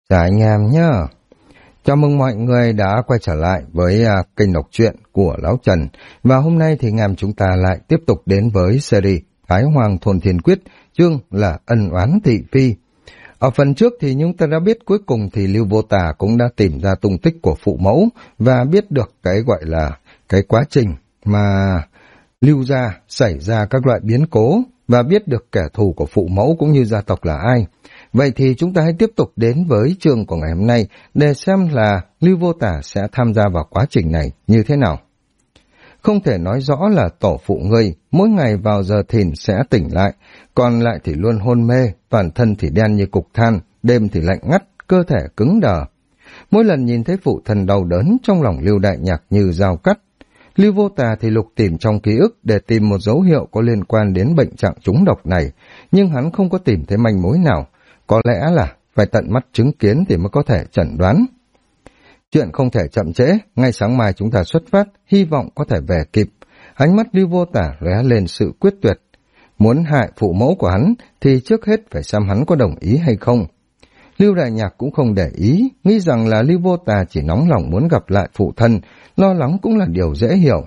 Chào anh em nhé. Chào mừng mọi người đã quay trở lại với kênh đọc truyện của Lão Trần. Và hôm nay thì anh em chúng ta lại tiếp tục đến với series Thái Hoàng Thôn Thiên Quyết, chương là Ân Oán Thị Phi. Ở phần trước thì chúng ta đã biết cuối cùng thì Lưu Vô Tà cũng đã tìm ra tung tích của phụ mẫu và biết được cái gọi là cái quá trình mà Lưu gia xảy ra các loại biến cố và biết được kẻ thù của phụ mẫu cũng như gia tộc là ai. Vậy thì chúng ta hãy tiếp tục đến với chương của ngày hôm nay để xem là Lưu Vô Tà sẽ tham gia vào quá trình này như thế nào. Không thể nói rõ là tổ phụ ngươi mỗi ngày vào giờ thìn sẽ tỉnh lại, còn lại thì luôn hôn mê, toàn thân thì đen như cục than, đêm thì lạnh ngắt, cơ thể cứng đờ. Mỗi lần nhìn thấy phụ thân đau đớn, trong lòng Lưu Đại Nhạc như dao cắt. Lưu Vô Tà thì lục tìm trong ký ức để tìm một dấu hiệu có liên quan đến bệnh trạng trúng độc này, nhưng hắn không có tìm thấy manh mối nào. Có lẽ là phải tận mắt chứng kiến thì mới có thể chẩn đoán. Chuyện không thể chậm trễ, ngay sáng mai chúng ta xuất phát, hy vọng có thể về kịp. Ánh mắt Lưu Vô Tà lóe lên sự quyết tuyệt. Muốn hại phụ mẫu của hắn thì trước hết phải xem hắn có đồng ý hay không. Lưu Đại Nhạc cũng không để ý, nghĩ rằng là Lưu Vô Tà chỉ nóng lòng muốn gặp lại phụ thân, lo lắng cũng là điều dễ hiểu.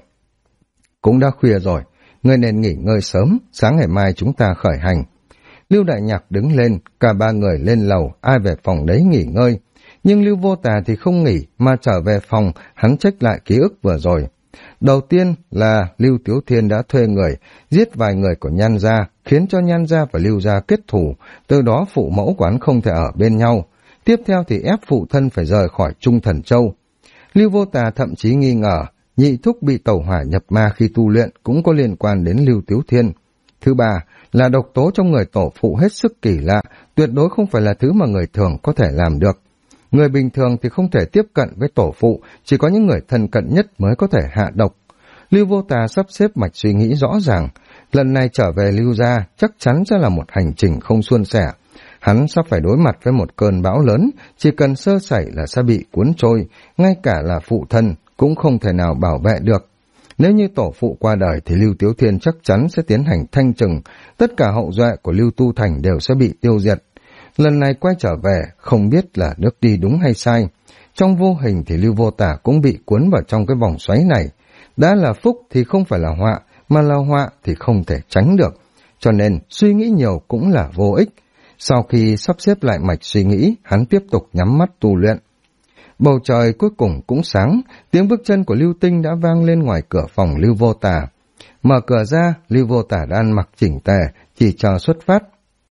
Cũng đã khuya rồi, ngươi nên nghỉ ngơi sớm, sáng ngày mai chúng ta khởi hành. Lưu Đại Nhạc đứng lên, cả ba người lên lầu, ai về phòng đấy nghỉ ngơi. Nhưng Lưu Vô Tà thì không nghỉ, mà trở về phòng, hắn check lại ký ức vừa rồi. Đầu tiên là Lưu Tiếu Thiên đã thuê người, giết vài người của Nhan gia, khiến cho Nhan gia và Lưu gia kết thù, từ đó phụ mẫu của hắn không thể ở bên nhau. Tiếp theo thì ép phụ thân phải rời khỏi Trung Thần Châu. Lưu Vô Tà thậm chí nghi ngờ, nhị thúc bị tẩu hỏa nhập ma khi tu luyện cũng có liên quan đến Lưu Tiếu Thiên. Thứ ba là độc tố trong người tổ phụ hết sức kỳ lạ, tuyệt đối không phải là thứ mà người thường có thể làm được. Người bình thường thì không thể tiếp cận với tổ phụ, chỉ có những người thân cận nhất mới có thể hạ độc. Lưu Vô Tà sắp xếp mạch suy nghĩ rõ ràng, lần này trở về Lưu gia chắc chắn sẽ là một hành trình không suôn sẻ. Hắn sắp phải đối mặt với một cơn bão lớn, chỉ cần sơ sẩy là sẽ bị cuốn trôi, ngay cả là phụ thân cũng không thể nào bảo vệ được. Nếu như tổ phụ qua đời thì Lưu Tiếu Thiên chắc chắn sẽ tiến hành thanh trừng, tất cả hậu duệ của Lưu Tu Thành đều sẽ bị tiêu diệt. Lần này quay trở về, không biết là nước đi đúng hay sai. Trong vô hình thì Lưu Vô Tà cũng bị cuốn vào trong cái vòng xoáy này. Đã là phúc thì không phải là họa, mà là họa thì không thể tránh được. Cho nên suy nghĩ nhiều cũng là vô ích. Sau khi sắp xếp lại mạch suy nghĩ, hắn tiếp tục nhắm mắt tu luyện. Bầu trời cuối cùng cũng sáng, tiếng bước chân của Lưu Tinh đã vang lên ngoài cửa phòng Lưu Vô Tà. Mở cửa ra, Lưu Vô Tà đã ăn mặc chỉnh tề, chỉ chờ xuất phát.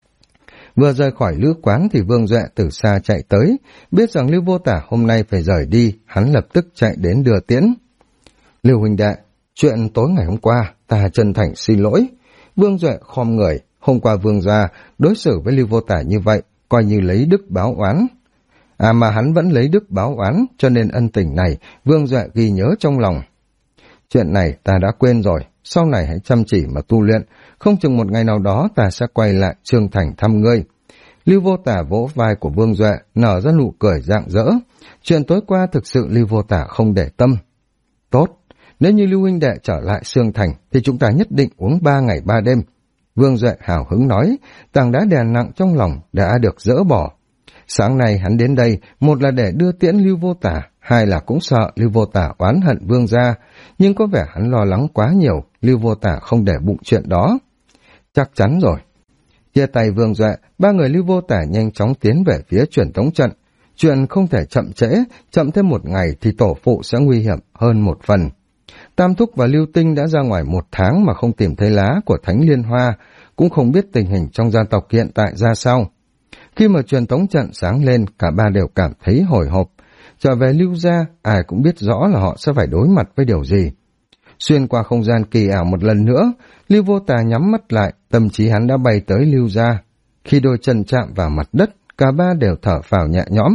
Vừa rời khỏi lữ quán thì Vương Duệ từ xa chạy tới, biết rằng Lưu Vô Tà hôm nay phải rời đi, hắn lập tức chạy đến đưa tiễn. Lưu huynh đệ, chuyện tối ngày hôm qua, ta chân thành xin lỗi. Vương Duệ khom người, hôm qua Vương gia đối xử với Lưu Vô Tà như vậy, coi như lấy đức báo oán. Mà hắn vẫn lấy đức báo oán, cho nên ân tình này Vương Duệ ghi nhớ trong lòng. Chuyện này ta đã quên rồi, sau này hãy chăm chỉ mà tu luyện, không chừng một ngày nào đó ta sẽ quay lại Trương Thành thăm ngươi. Lưu Vô Tà vỗ vai của Vương Duệ, nở ra nụ cười rạng rỡ. Chuyện tối qua thực sự Lưu Vô Tà không để tâm. Tốt, nếu như Lưu huynh đệ trở lại Trương Thành thì chúng ta nhất định uống 3 ngày 3 đêm. Vương Duệ hào hứng nói, tảng đá đè nặng trong lòng đã được dỡ bỏ. Sáng nay hắn đến đây, một là để đưa tiễn Lưu Vô Tà, hai là cũng sợ Lưu Vô Tà oán hận Vương gia, nhưng có vẻ hắn lo lắng quá nhiều, Lưu Vô Tà không để bụng chuyện đó. Chắc chắn rồi. Chia tay Vương Duệ, ba người Lưu Vô Tà nhanh chóng tiến về phía truyền tống trận. Chuyện không thể chậm trễ, chậm thêm một ngày thì tổ phụ sẽ nguy hiểm hơn một phần. Tam Thúc và Lưu Tinh đã ra ngoài 1 tháng mà không tìm thấy lá của Thánh Liên Hoa, cũng không biết tình hình trong gia tộc hiện tại ra sao. Khi mà truyền tống trận sáng lên, cả ba đều cảm thấy hồi hộp. Trở về Lưu gia, ai cũng biết rõ là họ sẽ phải đối mặt với điều gì. Xuyên qua không gian kỳ ảo một lần nữa, Lưu Vô Tà nhắm mắt lại, tâm trí hắn đã bay tới Lưu gia. Khi đôi chân chạm vào mặt đất, cả ba đều thở phào nhẹ nhõm.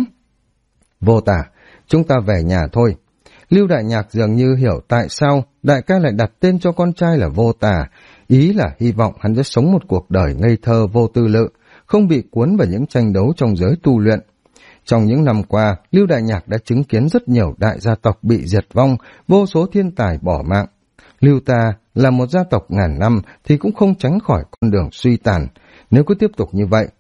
Vô Tà, chúng ta về nhà thôi. Lưu Đại Nhạc dường như hiểu tại sao đại ca lại đặt tên cho con trai là Vô Tà, ý là hy vọng hắn sẽ sống một cuộc đời ngây thơ vô tư lự, không bị cuốn vào những tranh đấu trong giới tu luyện. Trong những năm qua, Lưu Đại Nhạc đã chứng kiến rất nhiều đại gia tộc bị diệt vong, vô số thiên tài bỏ mạng. Lưu ta là một gia tộc ngàn năm thì cũng không tránh khỏi con đường suy tàn. Nếu cứ tiếp tục như vậy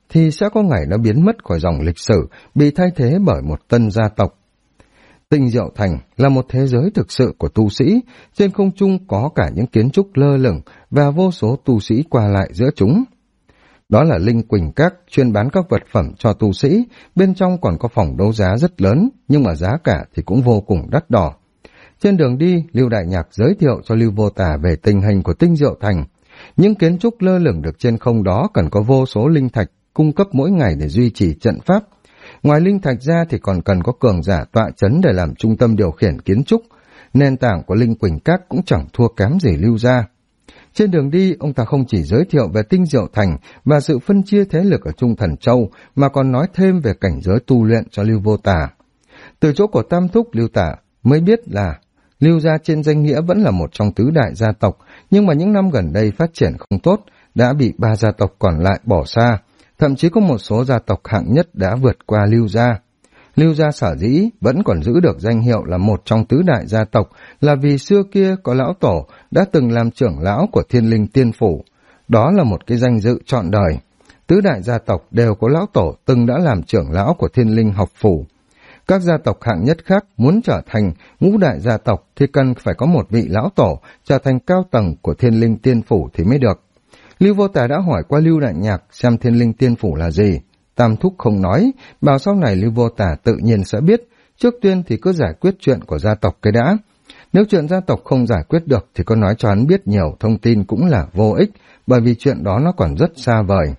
thì sẽ có ngày nó biến mất khỏi dòng lịch sử, bị thay thế bởi một tân gia tộc. Tinh Diệu Thành là một thế giới thực sự của tu sĩ, trên không trung có cả những kiến trúc lơ lửng và vô số tu sĩ qua lại giữa chúng. Đó là Linh Quỳnh Các, chuyên bán các vật phẩm cho tu sĩ, bên trong còn có phòng đấu giá rất lớn, nhưng mà giá cả thì cũng vô cùng đắt đỏ. Trên đường đi, Lưu Đại Nhạc giới thiệu cho Lưu Vô Tà về tình hình của Tinh Diệu Thành. Những kiến trúc lơ lửng được trên không đó cần có vô số linh thạch cung cấp mỗi ngày để duy trì trận pháp. Ngoài linh thạch ra thì còn cần có cường giả tọa chấn để làm trung tâm điều khiển kiến trúc. Nền tảng của Linh Quỳnh Các cũng chẳng thua kém gì Lưu gia. Trên đường đi, ông ta không chỉ giới thiệu về Tinh Diệu Thành và sự phân chia thế lực ở Trung Thần Châu, mà còn nói thêm về cảnh giới tu luyện cho Lưu Vô Tà. Từ chỗ của Tam Thúc, Lưu Tả mới biết là Lưu gia trên danh nghĩa vẫn là một trong tứ đại gia tộc, nhưng mà những năm gần đây phát triển không tốt, đã bị 3 gia tộc còn lại bỏ xa. Thậm chí có một số gia tộc hạng nhất đã vượt qua Lưu gia. Lưu gia sở dĩ vẫn còn giữ được danh hiệu là một trong tứ đại gia tộc là vì xưa kia có lão tổ đã từng làm trưởng lão của Thiên Linh Tiên Phủ. Đó là một cái danh dự trọn đời. Tứ đại gia tộc đều có lão tổ từng đã làm trưởng lão của Thiên Linh Học Phủ. Các gia tộc hạng nhất khác muốn trở thành ngũ đại gia tộc thì cần phải có một vị lão tổ trở thành cao tầng của Thiên Linh Tiên Phủ thì mới được. Lưu Vô Tà đã hỏi qua Lưu Đại Nhạc xem Thiên Linh Tiên Phủ là gì. Tam Thúc không nói, bảo sau này Lưu Vô Tà tự nhiên sẽ biết, trước tiên thì cứ giải quyết chuyện của gia tộc cái đã. Nếu chuyện gia tộc không giải quyết được thì có nói cho hắn biết nhiều thông tin cũng là vô ích, bởi vì chuyện đó nó còn rất xa vời.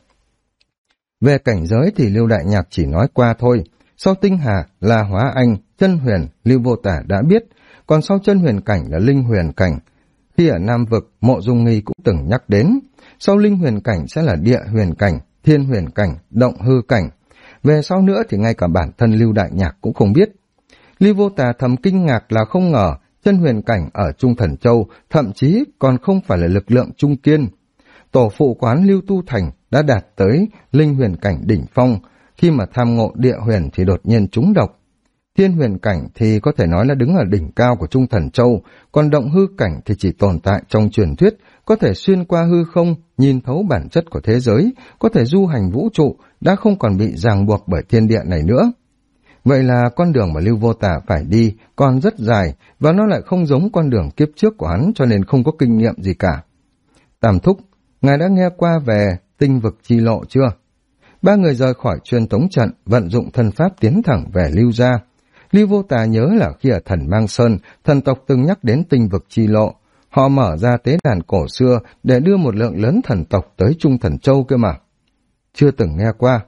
Về cảnh giới thì Lưu Đại Nhạc chỉ nói qua thôi, sau tinh hà là hóa anh, chân huyền, Lưu Vô Tà đã biết, còn sau chân huyền cảnh là linh huyền cảnh. Khi ở Nam Vực, Mộ Dung Nghi cũng từng nhắc đến, sau linh huyền cảnh sẽ là địa huyền cảnh, thiên huyền cảnh, động hư cảnh. Về sau nữa thì ngay cả bản thân Lưu Đại Nhạc cũng không biết. Lưu Vô Tà thầm kinh ngạc là không ngờ chân huyền cảnh ở Trung Thần Châu thậm chí còn không phải là lực lượng trung kiên. Tổ phụ quán Lưu Tu Thành đã đạt tới linh huyền cảnh đỉnh phong, khi mà tham ngộ địa huyền thì đột nhiên trúng độc. Thiên huyền cảnh thì có thể nói là đứng ở đỉnh cao của Trung Thần Châu, còn động hư cảnh thì chỉ tồn tại trong truyền thuyết, có thể xuyên qua hư không, nhìn thấu bản chất của thế giới, có thể du hành vũ trụ, đã không còn bị ràng buộc bởi thiên địa này nữa. Vậy là con đường mà Lưu Vô Tà phải đi còn rất dài, và nó lại không giống con đường kiếp trước của hắn, cho nên không có kinh nghiệm gì cả. Tam Thúc, ngài đã nghe qua về tinh vực chi lộ chưa? 3 người rời khỏi truyền tống trận, vận dụng thân pháp tiến thẳng về Lưu gia. Lưu Vô Tà nhớ là khi ở Thần Mang Sơn, thần tộc từng nhắc đến tinh vực chi lộ. Họ mở ra tế đàn cổ xưa để đưa một lượng lớn thần tộc tới Trung Thần Châu cơ mà. Chưa từng nghe qua.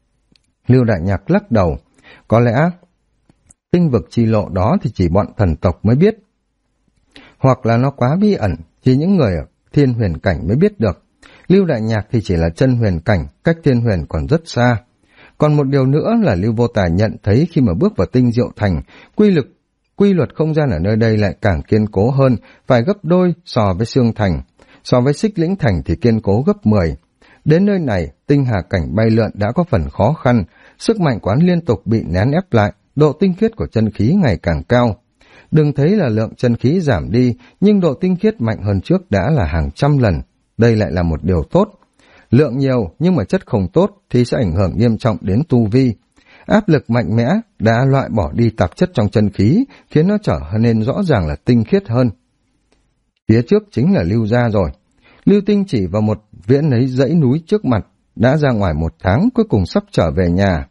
Lưu Đại Nhạc lắc đầu. Có lẽ tinh vực chi lộ đó thì chỉ bọn thần tộc mới biết. Hoặc là nó quá bí ẩn, chỉ những người ở thiên huyền cảnh mới biết được. Lưu Đại Nhạc thì chỉ là chân huyền cảnh, cách thiên huyền còn rất xa. Còn một điều nữa là Lưu Vô Tà nhận thấy khi mà bước vào Tinh Diệu Thành, quy luật không gian ở nơi đây lại càng kiên cố hơn, phải gấp đôi so với Xương Thành. So với Xích Lĩnh Thành thì kiên cố gấp 10. Đến nơi này, tinh hà cảnh bay lượn đã có phần khó khăn, sức mạnh quán liên tục bị nén ép lại, độ tinh khiết của chân khí ngày càng cao. Đừng thấy là lượng chân khí giảm đi, nhưng độ tinh khiết mạnh hơn trước đã là hàng trăm lần. Đây lại là một điều tốt. Lượng nhiều nhưng mà chất không tốt thì sẽ ảnh hưởng nghiêm trọng đến tu vi. Áp lực mạnh mẽ đã loại bỏ đi tạp chất trong chân khí, khiến nó trở nên rõ ràng là tinh khiết hơn. Phía trước chính là Lưu gia rồi. Lưu Tinh chỉ vào một viễn ấy dãy núi trước mặt, đã ra ngoài 1 tháng, cuối cùng sắp trở về nhà.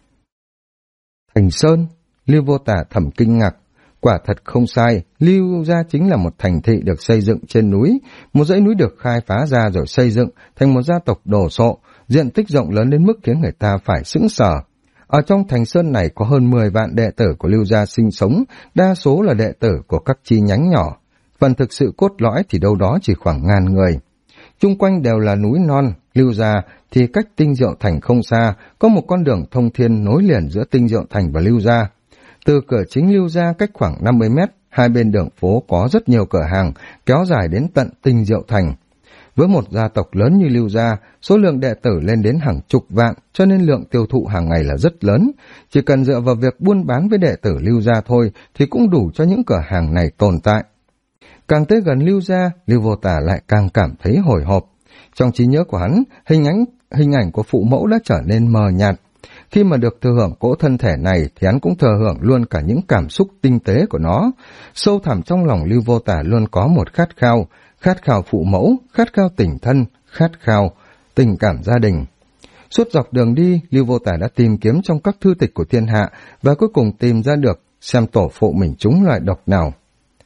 Thành Sơn, Lưu Vô Tà thầm kinh ngạc. Quả thật không sai, Lưu gia chính là một thành thị được xây dựng trên núi, một dãy núi được khai phá ra rồi xây dựng thành một gia tộc đồ sộ, diện tích rộng lớn đến mức khiến người ta phải sững sờ. Ở trong Thành Sơn này có hơn 10 vạn đệ tử của Lưu gia sinh sống, đa số là đệ tử của các chi nhánh nhỏ. Phần thực sự cốt lõi thì đâu đó chỉ khoảng 1000 người. Chung quanh đều là núi non, Lưu gia thì cách Tinh Diệu Thành không xa, có một con đường thông thiên nối liền giữa Tinh Diệu Thành và Lưu gia. Từ cửa chính Lưu gia cách khoảng 50 mét, hai bên đường phố có rất nhiều cửa hàng, kéo dài đến tận Tinh Diệu Thành. Với một gia tộc lớn như Lưu gia, số lượng đệ tử lên đến hàng chục vạn, cho nên lượng tiêu thụ hàng ngày là rất lớn. Chỉ cần dựa vào việc buôn bán với đệ tử Lưu gia thôi thì cũng đủ cho những cửa hàng này tồn tại. Càng tới gần Lưu gia, Lưu Vô Tà lại càng cảm thấy hồi hộp. Trong trí nhớ của hắn, hình ảnh hình ảnh của phụ mẫu đã trở nên mờ nhạt. Khi mà được thừa hưởng cỗ thân thể này thì hắn cũng thừa hưởng luôn cả những cảm xúc tinh tế của nó. Sâu thẳm trong lòng Lưu Vô Tả luôn có một khát khao phụ mẫu, khát khao tình thân, khát khao tình cảm gia đình. Suốt dọc đường đi, Lưu Vô Tả đã tìm kiếm trong các thư tịch của thiên hạ và cuối cùng tìm ra được xem tổ phụ mình trúng loại độc nào.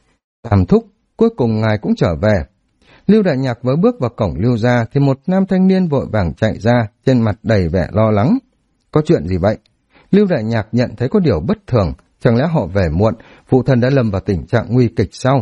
Tam thúc, cuối cùng ngài cũng trở về. Lưu Đại Nhạc vừa bước vào cổng Lưu gia thì một nam thanh niên vội vàng chạy ra, trên mặt đầy vẻ lo lắng. Có chuyện gì vậy? Lưu Đại Nhạc nhận thấy có điều bất thường, chẳng lẽ họ về muộn, phụ thân đã lâm vào tình trạng nguy kịch sao?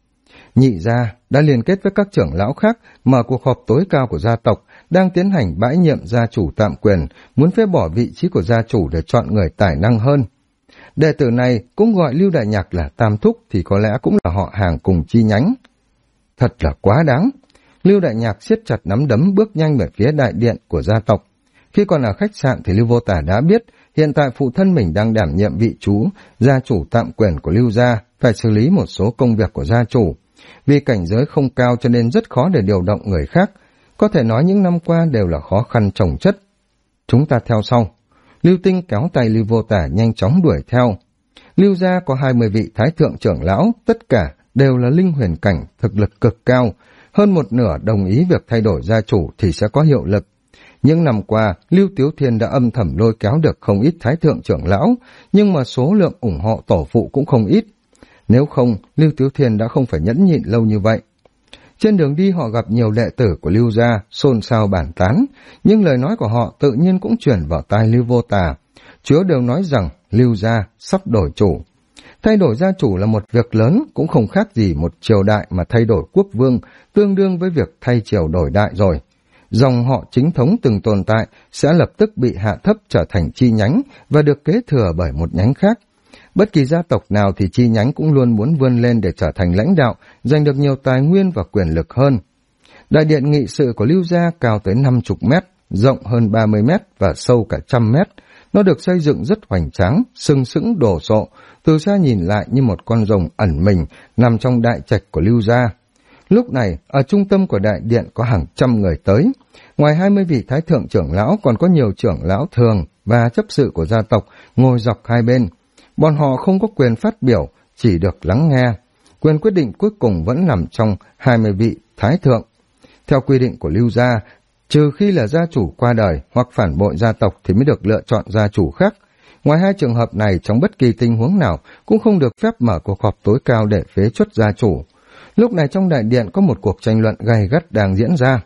Nhị gia đã liên kết với các trưởng lão khác mở cuộc họp tối cao của gia tộc, đang tiến hành bãi nhiệm gia chủ tạm quyền, muốn phế bỏ vị trí của gia chủ để chọn người tài năng hơn. Đệ tử này cũng gọi Lưu Đại Nhạc là Tam Thúc thì có lẽ cũng là họ hàng cùng chi nhánh. Thật là quá đáng. Lưu Đại Nhạc siết chặt nắm đấm bước nhanh về phía đại điện của gia tộc. Khi còn ở khách sạn thì Lưu Vô Tả đã biết hiện tại phụ thân mình đang đảm nhiệm vị gia chủ tạm quyền của Lưu gia, phải xử lý một số công việc của gia chủ. Vì cảnh giới không cao cho nên rất khó để điều động người khác. Có thể nói những năm qua đều là khó khăn chồng chất. Chúng ta theo sau. Lưu Tinh kéo tay Lưu Vô Tả nhanh chóng đuổi theo. Lưu gia có 20 vị thái thượng trưởng lão, tất cả đều là linh huyền cảnh, thực lực cực cao. Hơn một nửa đồng ý việc thay đổi gia chủ thì sẽ có hiệu lực. Những năm qua, Lưu Tiếu Thiên đã âm thầm lôi kéo được không ít thái thượng trưởng lão, nhưng mà số lượng ủng hộ tổ phụ cũng không ít. Nếu không, Lưu Tiếu Thiên đã không phải nhẫn nhịn lâu như vậy. Trên đường đi họ gặp nhiều đệ tử của Lưu gia, xôn xao bàn tán, nhưng lời nói của họ tự nhiên cũng chuyển vào tai Lưu Vô Tả. Chúa đều nói rằng Lưu gia sắp đổi chủ. Thay đổi gia chủ là một việc lớn, cũng không khác gì một triều đại mà thay đổi quốc vương, tương đương với việc thay triều đổi đại rồi. Dòng họ chính thống từng tồn tại sẽ lập tức bị hạ thấp trở thành chi nhánh và được kế thừa bởi một nhánh khác. Bất kỳ gia tộc nào thì chi nhánh cũng luôn muốn vươn lên để trở thành lãnh đạo, giành được nhiều tài nguyên và quyền lực hơn. Đại điện nghị sự của Lưu gia cao tới 50 mét, rộng hơn 30 mét và sâu cả 100 mét. Nó được xây dựng rất hoành tráng, sừng sững đồ sộ, từ xa nhìn lại như một con rồng ẩn mình nằm trong đại trạch của Lưu gia. Lúc này, ở trung tâm của đại điện có hàng trăm người tới. Ngoài 20 vị thái thượng trưởng lão còn có nhiều trưởng lão thường và chấp sự của gia tộc ngồi dọc hai bên. Bọn họ không có quyền phát biểu, chỉ được lắng nghe. Quyền quyết định cuối cùng vẫn nằm trong 20 vị thái thượng. Theo quy định của Lưu gia, trừ khi là gia chủ qua đời hoặc phản bội gia tộc thì mới được lựa chọn gia chủ khác. Ngoài hai trường hợp này, trong bất kỳ tình huống nào cũng không được phép mở cuộc họp tối cao để phế truất gia chủ. Lúc này trong đại điện có một cuộc tranh luận gay gắt đang diễn ra.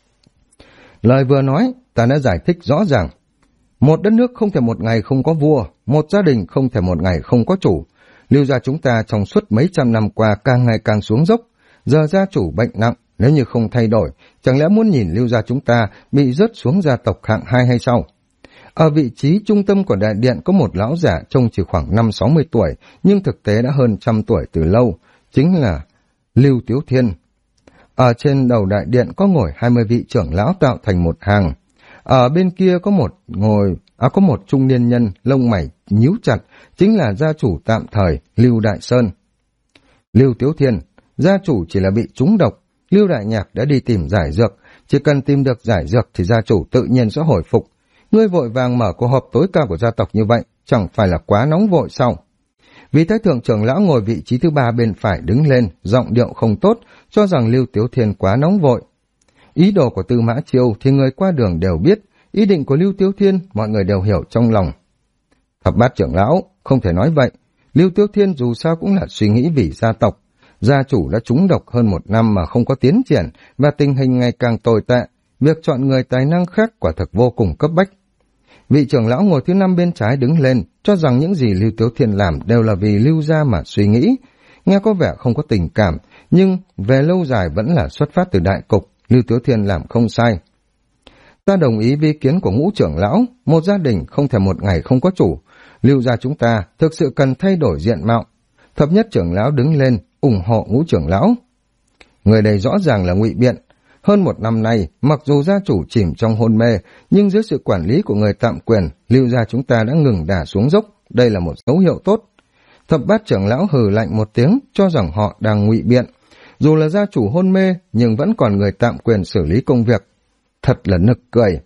Lời vừa nói, ta đã giải thích rõ ràng. Một đất nước không thể một ngày không có vua, một gia đình không thể một ngày không có chủ. Lưu gia chúng ta trong suốt mấy trăm năm qua càng ngày càng xuống dốc. Giờ gia chủ bệnh nặng, nếu như không thay đổi, chẳng lẽ muốn nhìn Lưu gia chúng ta bị rớt xuống gia tộc hạng 2 hay sao? Ở vị trí trung tâm của đại điện có một lão giả trông chỉ khoảng 50-60 tuổi, nhưng thực tế đã hơn 100 tuổi từ lâu, chính là Lưu Tiếu Thiên. Ở trên đầu đại điện có ngồi 20 vị trưởng lão tạo thành một hàng. Ở bên kia có một trung niên nhân lông mày nhíu chặt, chính là gia chủ tạm thời Lưu Đại Sơn. Lưu Tiếu Thiên, gia chủ chỉ là bị trúng độc, Lưu Đại Nhạc đã đi tìm giải dược, chỉ cần tìm được giải dược thì gia chủ tự nhiên sẽ hồi phục. Ngươi vội vàng mở cuộc họp tối cao của gia tộc như vậy, chẳng phải là quá nóng vội sao? Vị thái thượng trưởng lão ngồi vị trí thứ 3 bên phải đứng lên, giọng điệu không tốt, cho rằng Lưu Tiếu Thiên quá nóng vội. Ý đồ của Tư Mã Chiêu thì người qua đường đều biết, ý định của Lưu Tiếu Thiên mọi người đều hiểu trong lòng. Thập bát trưởng lão, không thể nói vậy. Lưu Tiếu Thiên dù sao cũng là suy nghĩ vì gia tộc. Gia chủ đã trúng độc hơn 1 năm mà không có tiến triển và tình hình ngày càng tồi tệ. Việc chọn người tài năng khác quả thực vô cùng cấp bách. Vị trưởng lão ngồi thứ 5 bên trái đứng lên, cho rằng những gì Lưu Tiếu Thiên làm đều là vì Lưu gia mà suy nghĩ. Nghe có vẻ không có tình cảm, nhưng về lâu dài vẫn là xuất phát từ đại cục, Lưu Tiếu Thiên làm không sai. Ta đồng ý với ý kiến của Ngũ trưởng lão, một gia đình không thể một ngày không có chủ. Lưu gia chúng ta thực sự cần thay đổi diện mạo. Thập nhất trưởng lão đứng lên, ủng hộ Ngũ trưởng lão. Người đây rõ ràng là ngụy biện. Hơn 1 năm nay, mặc dù gia chủ chìm trong hôn mê, nhưng dưới sự quản lý của người tạm quyền, Lưu gia chúng ta đã ngừng đà xuống dốc. Đây là một dấu hiệu tốt. Thập bát trưởng lão hừ lạnh một tiếng, cho rằng họ đang ngụy biện. Dù là gia chủ hôn mê, nhưng vẫn còn người tạm quyền xử lý công việc. Thật là nực cười.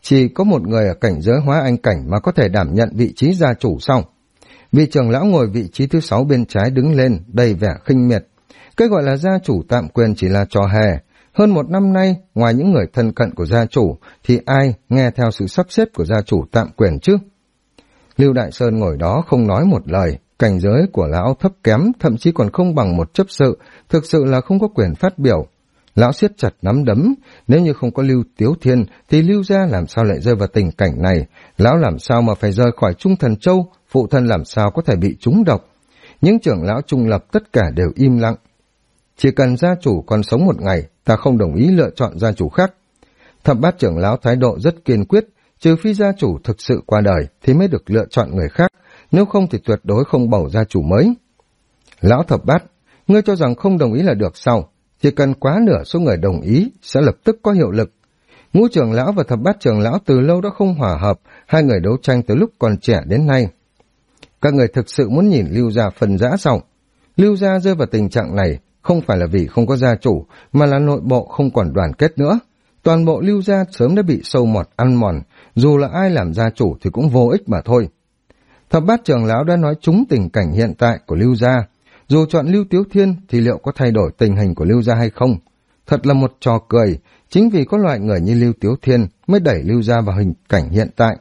chỉ có một người ở cảnh giới hóa anh cảnh mà có thể đảm nhận vị trí gia chủ sau. Vị trưởng lão ngồi vị trí thứ 6 bên trái đứng lên, đầy vẻ khinh miệt. Cái gọi là gia chủ tạm quyền chỉ là trò hề. Hơn một năm nay, ngoài những người thân cận của gia chủ, thì ai nghe theo sự sắp xếp của gia chủ tạm quyền chứ? Lưu Đại Sơn ngồi đó không nói một lời, cảnh giới của lão thấp kém, thậm chí còn không bằng một chấp sự, thực sự là không có quyền phát biểu. Lão siết chặt nắm đấm, nếu như không có Lưu Tiếu Thiên thì Lưu gia làm sao lại rơi vào tình cảnh này, lão làm sao mà phải rời khỏi Trung Thần Châu, phụ thân làm sao có thể bị trúng độc. Những trưởng lão trung lập tất cả đều im lặng. Chỉ cần gia chủ còn sống một ngày, ta không đồng ý lựa chọn gia chủ khác. Thập Bát trưởng lão thái độ rất kiên quyết, trừ phi gia chủ thực sự qua đời thì mới được lựa chọn người khác, nếu không thì tuyệt đối không bầu gia chủ mới. Lão Thập Bát, ngươi cho rằng không đồng ý là được sao? Chỉ cần quá nửa số người đồng ý sẽ lập tức có hiệu lực. Ngũ trưởng lão và Thập Bát trưởng lão từ lâu đã không hòa hợp, hai người đấu tranh từ lúc còn trẻ đến nay. Các người thực sự muốn nhìn Lưu gia phân rã sao? Lưu gia rơi vào tình trạng này không phải là vì không có gia chủ, mà là nội bộ không còn đoàn kết nữa. Toàn bộ Lưu gia sớm đã bị sâu mọt ăn mòn, dù là ai làm gia chủ thì cũng vô ích mà thôi. Thập Bát trưởng lão đã nói trúng tình cảnh hiện tại của Lưu gia. Dù chọn Lưu Tiếu Thiên thì liệu có thay đổi tình hình của Lưu gia hay không? Thật là một trò cười, chính vì có loại người như Lưu Tiếu Thiên mới đẩy Lưu gia vào hình cảnh hiện tại.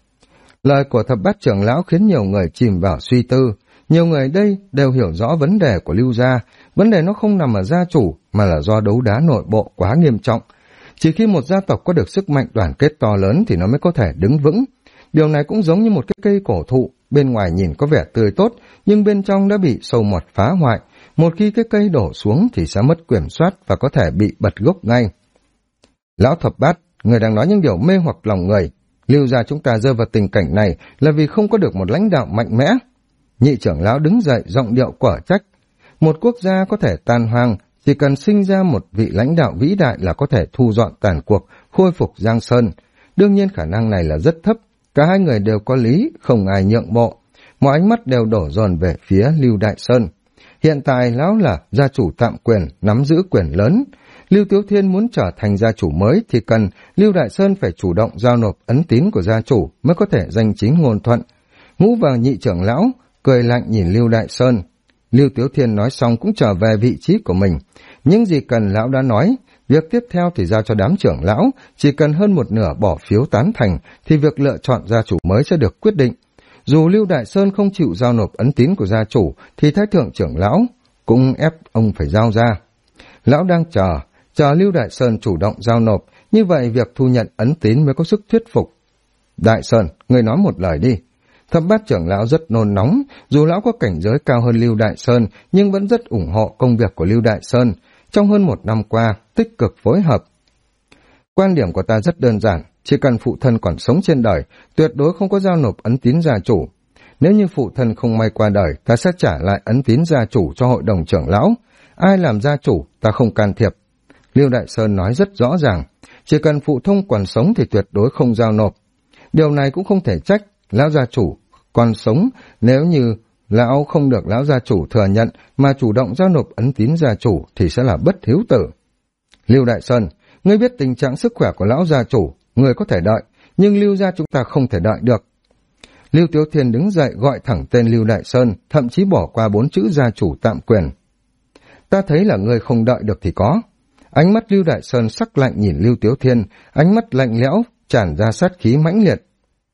Lời của Thập Bát trưởng lão khiến nhiều người chìm vào suy tư. Nhiều người đây đều hiểu rõ vấn đề của Lưu gia. Vấn đề nó không nằm ở gia chủ, mà là do đấu đá nội bộ quá nghiêm trọng. Chỉ khi một gia tộc có được sức mạnh đoàn kết to lớn thì nó mới có thể đứng vững. Điều này cũng giống như một cái cây cổ thụ, bên ngoài nhìn có vẻ tươi tốt, nhưng bên trong đã bị sâu mọt phá hoại. Một khi cái cây đổ xuống thì sẽ mất kiểm soát và có thể bị bật gốc ngay. Lão Thập Bát, người đang nói những điều mê hoặc lòng người. Lưu gia chúng ta rơi vào tình cảnh này là vì không có được một lãnh đạo mạnh mẽ. Nhị trưởng lão đứng dậy giọng điệu quở trách. Một quốc gia có thể tan hoang, chỉ cần sinh ra một vị lãnh đạo vĩ đại là có thể thu dọn tàn cuộc, khôi phục Giang Sơn. Đương nhiên khả năng này là rất thấp, cả hai người đều có lý, không ai nhượng bộ. Mọi ánh mắt đều đổ dồn về phía Lưu Đại Sơn. Hiện tại lão là gia chủ tạm quyền, nắm giữ quyền lớn. Lưu Tiếu Thiên muốn trở thành gia chủ mới thì cần Lưu Đại Sơn phải chủ động giao nộp ấn tín của gia chủ mới có thể danh chính ngôn thuận. Ngũ và nhị trưởng lão cười lạnh nhìn Lưu Đại Sơn. Lưu Tiếu Thiên nói xong cũng trở về vị trí của mình. Những gì cần lão đã nói, việc tiếp theo thì giao cho đám trưởng lão, chỉ cần hơn một nửa bỏ phiếu tán thành thì việc lựa chọn gia chủ mới sẽ được quyết định. Dù Lưu Đại Sơn không chịu giao nộp ấn tín của gia chủ thì Thái thượng trưởng lão cũng ép ông phải giao ra. Lão đang chờ Lưu Đại Sơn chủ động giao nộp, như vậy việc thu nhận ấn tín mới có sức thuyết phục. Đại Sơn, người nói một lời đi. Thập Bát trưởng lão rất nôn nóng, dù lão có cảnh giới cao hơn Lưu Đại Sơn nhưng vẫn rất ủng hộ công việc của Lưu Đại Sơn. Trong hơn một năm qua, tích cực phối hợp. Quan điểm của ta rất đơn giản, chỉ cần phụ thân còn sống trên đời, tuyệt đối không có giao nộp ấn tín gia chủ. Nếu như phụ thân không may qua đời, ta sẽ trả lại ấn tín gia chủ cho hội đồng trưởng lão. Ai làm gia chủ, ta không can thiệp. Lưu Đại Sơn nói rất rõ ràng, chỉ cần phụ thân còn sống thì tuyệt đối không giao nộp. Điều này cũng không thể trách lão gia chủ còn sống, nếu như lão không được lão gia chủ thừa nhận mà chủ động giao nộp ấn tín gia chủ thì sẽ là bất hiếu tử. Lưu Đại Sơn, ngươi biết tình trạng sức khỏe của lão gia chủ, ngươi có thể đợi, nhưng Lưu gia chúng ta không thể đợi được. Lưu Tiếu Thiên đứng dậy gọi thẳng tên Lưu Đại Sơn, thậm chí bỏ qua 4 chữ gia chủ tạm quyền. Ta thấy là ngươi không đợi được thì có. Ánh mắt Lưu Đại Sơn sắc lạnh nhìn Lưu Tiếu Thiên, ánh mắt lạnh lẽo, tràn ra sát khí mãnh liệt.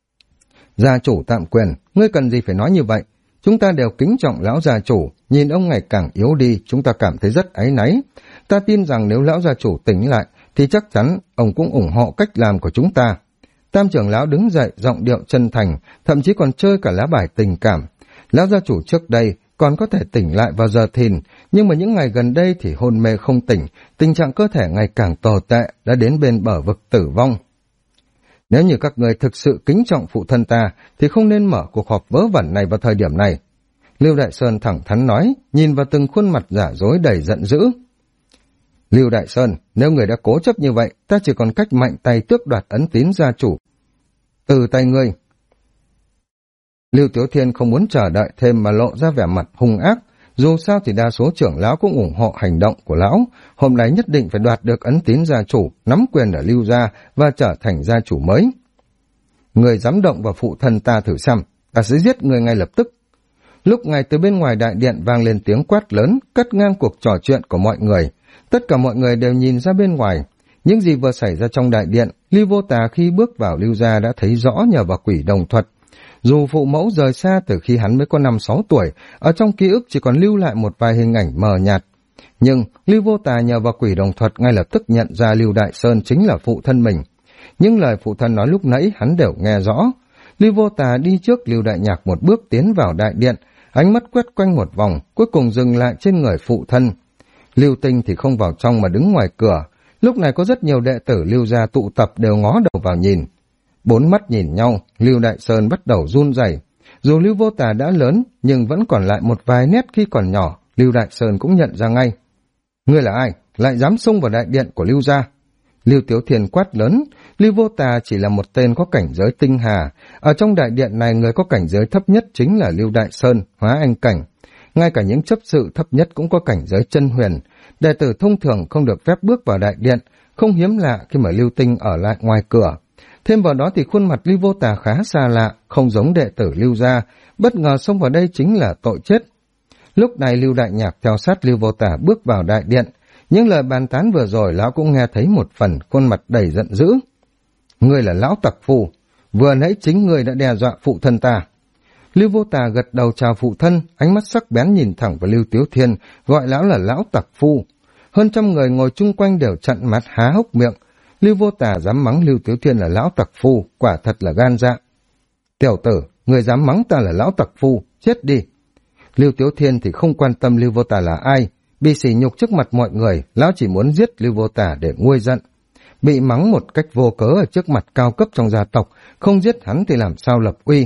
Gia chủ tạm quyền, ngươi cần gì phải nói như vậy? Chúng ta đều kính trọng lão gia chủ, nhìn ông ngày càng yếu đi, chúng ta cảm thấy rất áy náy. Ta tin rằng nếu lão gia chủ tỉnh lại, thì chắc chắn ông cũng ủng hộ cách làm của chúng ta. Tam trưởng lão đứng dậy, giọng điệu chân thành, thậm chí còn chơi cả lá bài tình cảm. Lão gia chủ trước đây còn có thể tỉnh lại vào giờ thìn, nhưng mà những ngày gần đây thì hôn mê không tỉnh, tình trạng cơ thể ngày càng tồi tệ, đã đến bên bờ vực tử vong. Nếu như các người thực sự kính trọng phụ thân ta, thì không nên mở cuộc họp vớ vẩn này vào thời điểm này. Lưu Đại Sơn thẳng thắn nói, nhìn vào từng khuôn mặt giả dối đầy giận dữ. Lưu Đại Sơn, nếu người đã cố chấp như vậy, ta chỉ còn cách mạnh tay tước đoạt ấn tín gia chủ từ tay ngươi. Lưu Tiếu Thiên không muốn chờ đợi thêm mà lộ ra vẻ mặt hung ác. Dù sao thì đa số trưởng lão cũng ủng hộ hành động của lão. Hôm nay nhất định phải đoạt được ấn tín gia chủ, nắm quyền ở Lưu gia và trở thành gia chủ mới. Người dám động vào phụ thân ta thử xem, ta sẽ giết người ngay lập tức. Lúc này từ bên ngoài đại điện vang lên tiếng quát lớn, cắt ngang cuộc trò chuyện của mọi người. Tất cả mọi người đều nhìn ra bên ngoài. Những gì vừa xảy ra trong đại điện, Lưu Vô Tà khi bước vào Lưu gia đã thấy rõ nhờ vào quỷ đồng thuật. Dù phụ mẫu rời xa từ khi hắn mới có 5-6 tuổi, ở trong ký ức chỉ còn lưu lại một vài hình ảnh mờ nhạt. Nhưng Lưu Vô Tà nhờ vào quỷ đồng thuật ngay lập tức nhận ra Lưu Đại Sơn chính là phụ thân mình. Những lời phụ thân nói lúc nãy hắn đều nghe rõ. Lưu Vô Tà đi trước Lưu Đại Nhạc một bước tiến vào đại điện, ánh mắt quét quanh một vòng, cuối cùng dừng lại trên người phụ thân. Lưu Tinh thì không vào trong mà đứng ngoài cửa. Lúc này có rất nhiều đệ tử Lưu gia tụ tập đều ngó đầu vào nhìn. Bốn mắt nhìn nhau, Lưu Đại Sơn bắt đầu run rẩy. Dù Lưu Vô Tà đã lớn, nhưng vẫn còn lại một vài nét khi còn nhỏ, Lưu Đại Sơn cũng nhận ra ngay. Ngươi là ai? Lại dám xông vào đại điện của Lưu gia? Lưu Tiếu Thiên quát lớn. Lưu Vô Tà chỉ là một tên có cảnh giới tinh hà. Ở trong đại điện này, người có cảnh giới thấp nhất chính là Lưu Đại Sơn, hóa anh cảnh. Ngay cả những chấp sự thấp nhất cũng có cảnh giới chân huyền. Đệ tử thông thường không được phép bước vào đại điện, không hiếm lạ khi mà Lưu Tinh ở lại ngoài cửa. Thêm vào đó thì khuôn mặt Lưu Vô Tà khá xa lạ, không giống đệ tử Lưu gia, bất ngờ xông vào đây chính là tội chết. Lúc này Lưu Đại Nhạc theo sát Lưu Vô Tà bước vào đại điện. Những lời bàn tán vừa rồi lão cũng nghe thấy một phần, khuôn mặt đầy giận dữ. Ngươi là lão tặc phu, vừa nãy chính ngươi đã đe dọa phụ thân ta. Lưu Vô Tà gật đầu chào phụ thân, ánh mắt sắc bén nhìn thẳng vào Lưu Tiếu Thiên, gọi lão là lão tặc phu. Hơn trăm người ngồi chung quanh đều trợn mắt há hốc miệng. Lưu Vô Tà dám mắng Lưu Tiếu Thiên là lão tặc phu, quả thật là gan dạ. Tiểu tử, người dám mắng ta là lão tặc phu, chết đi. Lưu Tiếu Thiên thì không quan tâm Lưu Vô Tà là ai, bị sỉ nhục trước mặt mọi người, lão chỉ muốn giết Lưu Vô Tà để nguôi giận. Bị mắng một cách vô cớ ở trước mặt cao cấp trong gia tộc, không giết hắn thì làm sao lập uy.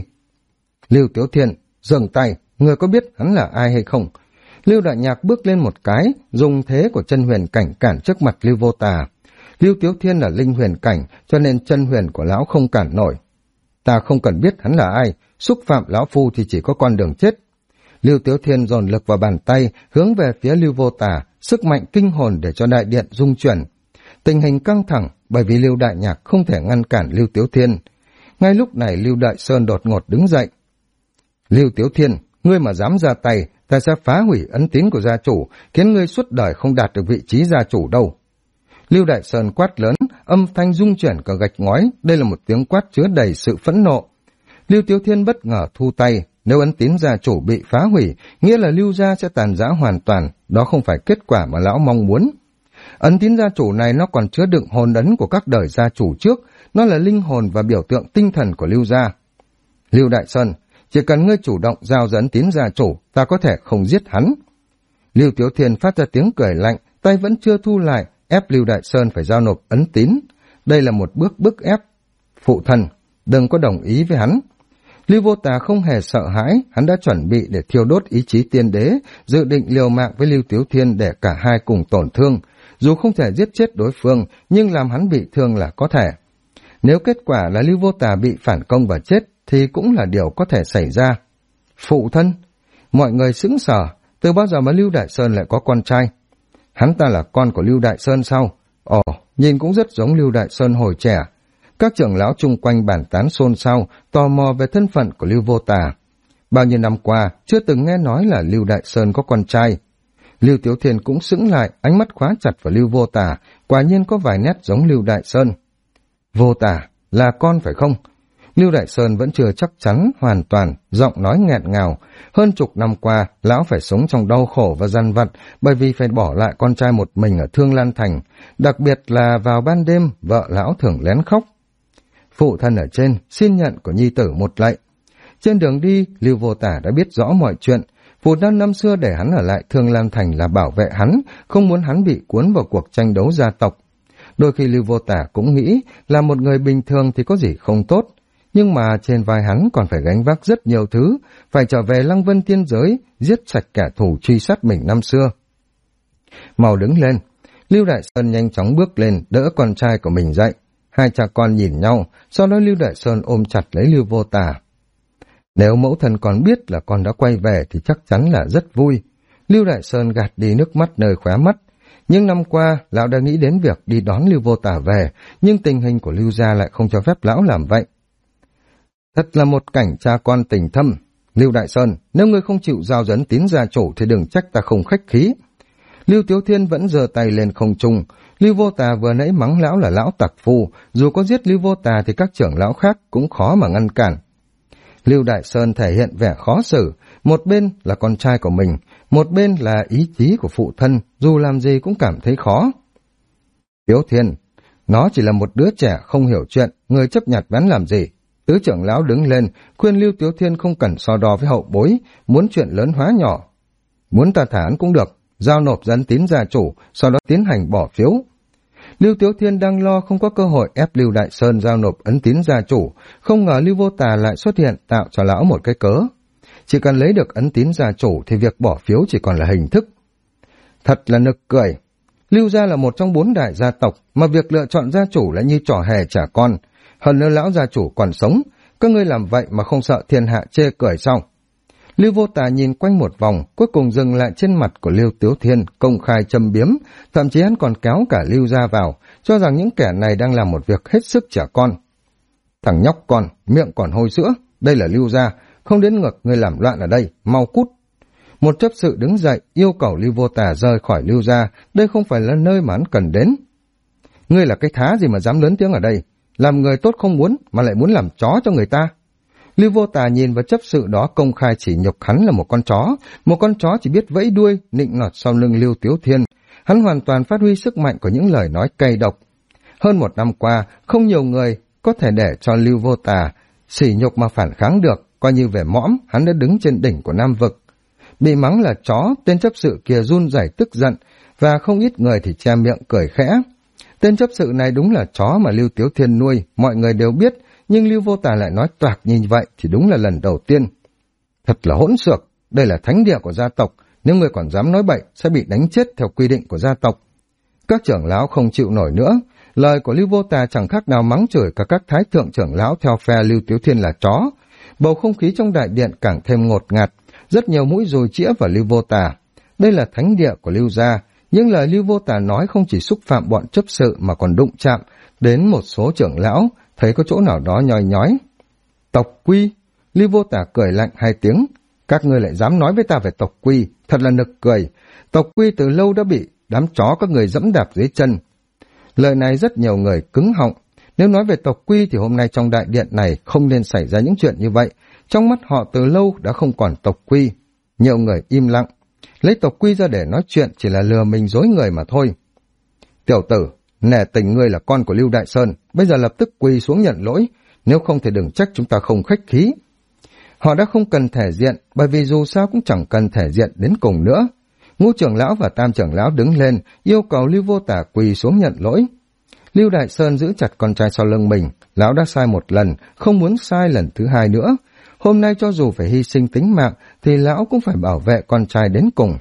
Lưu Tiếu Thiên, dừng tay, người có biết hắn là ai hay không? Lưu Đại Nhạc bước lên một cái, dùng thế của chân huyền cảnh cản trước mặt Lưu Vô Tà. Lưu Tiếu Thiên là linh huyền cảnh, cho nên chân huyền của lão không cản nổi. Ta không cần biết hắn là ai, xúc phạm lão phu thì chỉ có con đường chết. Lưu Tiếu Thiên dồn lực vào bàn tay, hướng về phía Lưu Vô Tà, sức mạnh kinh hồn để cho đại điện rung chuyển. Tình hình căng thẳng, bởi vì Lưu Đại Nhạc không thể ngăn cản Lưu Tiếu Thiên. Ngay lúc này Lưu Đại Sơn đột ngột đứng dậy. Lưu Tiếu Thiên, ngươi mà dám ra tay, ta sẽ phá hủy ấn tín của gia chủ, khiến ngươi suốt đời không đạt được vị trí gia chủ đâu. Lưu Đại Sơn quát lớn, âm thanh rung chuyển cả gạch ngói, đây là một tiếng quát chứa đầy sự phẫn nộ. Lưu Tiếu Thiên bất ngờ thu tay, nếu ấn tín gia chủ bị phá hủy, nghĩa là Lưu gia sẽ tàn rã hoàn toàn, đó không phải kết quả mà lão mong muốn. Ấn tín gia chủ này nó còn chứa đựng hồn ấn của các đời gia chủ trước, nó là linh hồn và biểu tượng tinh thần của Lưu gia. Lưu Đại Sơn, chỉ cần ngươi chủ động giao ấn tín gia chủ, ta có thể không giết hắn. Lưu Tiếu Thiên phát ra tiếng cười lạnh, tay vẫn chưa thu lại, ép Lưu Đại Sơn phải giao nộp ấn tín. Đây là một bước bức ép. Phụ thân, đừng có đồng ý với hắn. Lưu Vô Tà không hề sợ hãi, hắn đã chuẩn bị để thiêu đốt ý chí tiên đế, dự định liều mạng với Lưu Tiếu Thiên để cả hai cùng tổn thương. Dù không thể giết chết đối phương, nhưng làm hắn bị thương là có thể. Nếu kết quả là Lưu Vô Tà bị phản công và chết, thì cũng là điều có thể xảy ra. Phụ thân, mọi người sững sờ, từ bao giờ mà Lưu Đại Sơn lại có con trai? Hắn ta là con của Lưu Đại Sơn sao? Ồ, nhìn cũng rất giống Lưu Đại Sơn hồi trẻ. Các trưởng lão chung quanh bàn tán xôn xao, tò mò về thân phận của Lưu Vô Tà. Bao nhiêu năm qua, chưa từng nghe nói là Lưu Đại Sơn có con trai. Lưu Tiếu Thiên cũng sững lại, ánh mắt khóa chặt vào Lưu Vô Tà, quả nhiên có vài nét giống Lưu Đại Sơn. Vô Tà, là con phải không? Lưu Đại Sơn vẫn chưa chắc chắn hoàn toàn, giọng nói nghẹn ngào. Hơn chục năm qua, lão phải sống trong đau khổ và dằn vặt bởi vì phải bỏ lại con trai một mình ở Thương Lan Thành. Đặc biệt là vào ban đêm, vợ lão thường lén khóc. Phụ thân ở trên, xin nhận của nhi tử một lạy. Trên đường đi, Lưu Vô Tà đã biết rõ mọi chuyện. Phụ thân năm xưa để hắn ở lại Thương Lan Thành là bảo vệ hắn, không muốn hắn bị cuốn vào cuộc tranh đấu gia tộc. Đôi khi Lưu Vô Tà cũng nghĩ là một người bình thường thì có gì không tốt. Nhưng mà trên vai hắn còn phải gánh vác rất nhiều thứ, phải trở về Lăng Vân Tiên Giới, giết sạch kẻ thù truy sát mình năm xưa. Mau đứng lên. Lưu Đại Sơn nhanh chóng bước lên, đỡ con trai của mình dậy. Hai cha con nhìn nhau, sau đó Lưu Đại Sơn ôm chặt lấy Lưu Vô Tà. Nếu mẫu thân còn biết là con đã quay về thì chắc chắn là rất vui. Lưu Đại Sơn gạt đi nước mắt nơi khóe mắt. Nhưng năm qua, lão đã nghĩ đến việc đi đón Lưu Vô Tà về, nhưng tình hình của Lưu gia lại không cho phép lão làm vậy. Thật là một cảnh cha con tình thâm. Lưu Đại Sơn, nếu ngươi không chịu giao dẫn tín gia chủ thì đừng trách ta không khách khí. Lưu Tiếu Thiên vẫn giơ tay lên không trung. Lưu Vô Tà vừa nãy mắng lão là lão tặc phu, dù có giết Lưu Vô Tà thì các trưởng lão khác cũng khó mà ngăn cản. Lưu Đại Sơn thể hiện vẻ khó xử, một bên là con trai của mình, một bên là ý chí của phụ thân, dù làm gì cũng cảm thấy khó. Tiếu Thiên, nó chỉ là một đứa trẻ không hiểu chuyện, người chấp nhặt ván làm gì? Tứ trưởng lão đứng lên, khuyên Lưu Tiếu Thiên không cần so đo với hậu bối, muốn chuyện lớn hóa nhỏ. Muốn ta thả hắn cũng được, giao nộp dẫn tín gia chủ, sau đó tiến hành bỏ phiếu. Lưu Tiếu Thiên đang lo không có cơ hội ép Lưu Đại Sơn giao nộp ấn tín gia chủ, không ngờ Lưu Vô Tà lại xuất hiện tạo cho lão một cái cớ. Chỉ cần lấy được ấn tín gia chủ thì việc bỏ phiếu chỉ còn là hình thức. Thật là nực cười. Lưu gia là một trong 4 đại gia tộc, mà việc lựa chọn gia chủ lại như trò hề trẻ con. Hơn nữa lão gia chủ còn sống, các ngươi làm vậy mà không sợ thiên hạ chê cười sao? Lưu Vô Tà nhìn quanh một vòng, cuối cùng dừng lại trên mặt của Lưu Tiếu Thiên, công khai châm biếm, thậm chí hắn còn kéo cả Lưu gia vào, cho rằng những kẻ này đang làm một việc hết sức trẻ con. Thằng nhóc con, miệng còn hôi sữa, đây là Lưu gia, không đến ngược người làm loạn ở đây, mau cút. Một chấp sự đứng dậy, yêu cầu Lưu Vô Tà rời khỏi Lưu gia, đây không phải là nơi mà hắn cần đến. Ngươi là cái thá gì mà dám lớn tiếng ở đây, làm người tốt không muốn mà lại muốn làm chó cho người ta. Lưu Vô Tà nhìn vào chấp sự đó công khai chỉ nhục hắn là một con chó chỉ biết vẫy đuôi, nịnh nọt sau lưng Lưu Tiếu Thiên. Hắn hoàn toàn phát huy sức mạnh của những lời nói cay độc. Hơn 1 năm qua, không nhiều người có thể để cho Lưu Vô Tà sỉ nhục mà phản kháng được, coi như về mõm, hắn đã đứng trên đỉnh của Nam Vực. Bị mắng là chó, tên chấp sự kia run rẩy tức giận, và không ít người thì che miệng cười khẽ. Tên chấp sự này đúng là chó mà Lưu Tiếu Thiên nuôi, mọi người đều biết, nhưng Lưu Vô Tà lại nói toạc như vậy thì đúng là lần đầu tiên. Thật là hỗn xược, đây là thánh địa của gia tộc, nếu người còn dám nói bậy sẽ bị đánh chết theo quy định của gia tộc. Các trưởng lão không chịu nổi nữa, lời của Lưu Vô Tà chẳng khác nào mắng chửi cả các thái thượng trưởng lão theo phe Lưu Tiếu Thiên là chó. Bầu không khí trong đại điện càng thêm ngột ngạt, rất nhiều mũi dùi chĩa vào Lưu Vô Tà. Đây là thánh địa của Lưu gia, những lời Lưu Vô Tà nói không chỉ xúc phạm bọn chấp sự mà còn đụng chạm đến một số trưởng lão, thấy có chỗ nào đó nhoi nhói. Tộc quy, Lưu Vô Tà cười lạnh 2 tiếng, các ngươi lại dám nói với ta về tộc quy, thật là nực cười, tộc quy từ lâu đã bị đám chó các người dẫm đạp dưới chân. Lời này rất nhiều người cứng họng, nếu nói về tộc quy thì hôm nay trong đại điện này không nên xảy ra những chuyện như vậy, trong mắt họ từ lâu đã không còn tộc quy. Nhiều người im lặng, lấy tộc quy ra để nói chuyện chỉ là lừa mình dối người mà thôi. Tiểu tử, nể tình ngươi là con của Lưu Đại Sơn, bây giờ lập tức quỳ xuống nhận lỗi, nếu không thì đừng trách chúng ta không khách khí. Họ đã không cần thể diện, bởi vì dù sao cũng chẳng cần thể diện đến cùng nữa. Ngũ trưởng lão và tam trưởng lão đứng lên, yêu cầu Lưu Vô Tà quỳ xuống nhận lỗi. Lưu Đại Sơn giữ chặt con trai sau lưng mình, lão đã sai 1 lần, không muốn sai lần thứ 2 nữa. Hôm nay cho dù phải hy sinh tính mạng, thì lão cũng phải bảo vệ con trai đến cùng.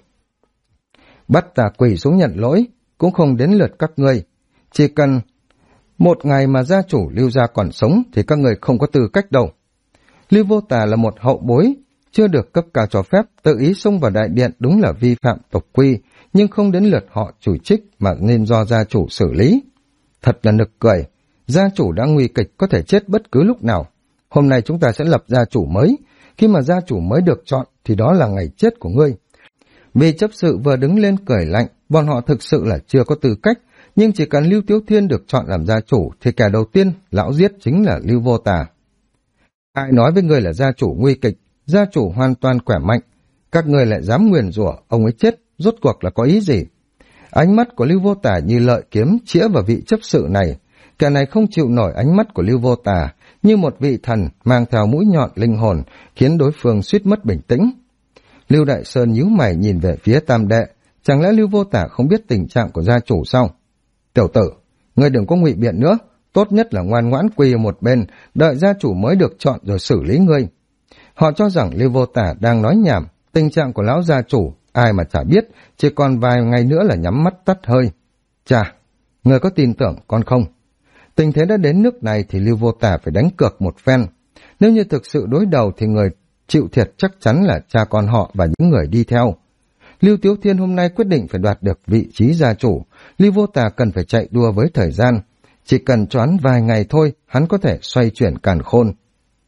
Bắt ta quỳ xuống nhận lỗi, cũng không đến lượt các ngươi. Chỉ cần 1 ngày mà gia chủ Lưu gia còn sống thì các người không có tư cách đâu. Lưu Vô Tà là một hậu bối, chưa được cấp cao cho phép, tự ý xông vào đại điện đúng là vi phạm tộc quy, nhưng không đến lượt họ chửi trích mà nên do gia chủ xử lý. Thật là nực cười, gia chủ đã nguy kịch có thể chết bất cứ lúc nào. Hôm nay chúng ta sẽ lập gia chủ mới, khi mà gia chủ mới được chọn thì đó là ngày chết của ngươi. Vì chấp sự vừa đứng lên cười lạnh, bọn họ thực sự là chưa có tư cách, nhưng chỉ cần Lưu Tiếu Thiên được chọn làm gia chủ thì kẻ đầu tiên lão giết chính là Lưu Vô Tà. Ai nói với ngươi là gia chủ nguy kịch, gia chủ hoàn toàn khỏe mạnh, các ngươi lại dám nguyền rủa ông ấy chết, rốt cuộc là có ý gì? Ánh mắt của Lưu Vô Tà như lợi kiếm chĩa vào vị chấp sự này, kẻ này không chịu nổi ánh mắt của Lưu Vô Tà, như một vị thần mang theo mũi nhọn linh hồn, khiến đối phương suýt mất bình tĩnh. Lưu Đại Sơn nhíu mày nhìn về phía tam đệ, chẳng lẽ Lưu Vô Tà không biết tình trạng của gia chủ sao? Tiểu tử, ngươi đừng có ngụy biện nữa, tốt nhất là ngoan ngoãn quỳ ở một bên, đợi gia chủ mới được chọn rồi xử lý ngươi. Họ cho rằng Lưu Vô Tà đang nói nhảm, tình trạng của lão gia chủ, ai mà chả biết, chỉ còn vài ngày nữa là nhắm mắt tắt hơi. Chà, ngươi có tin tưởng con không? Tình thế đã đến nước này thì Lưu Vô Tà phải đánh cược một phen. Nếu như thực sự đối đầu thì người chịu thiệt chắc chắn là cha con họ và những người đi theo. Lưu Tiếu Thiên hôm nay quyết định phải đoạt được vị trí gia chủ, Lưu Vô Tà cần phải chạy đua với thời gian. Chỉ cần cho hắn vài ngày thôi, hắn có thể xoay chuyển càn khôn.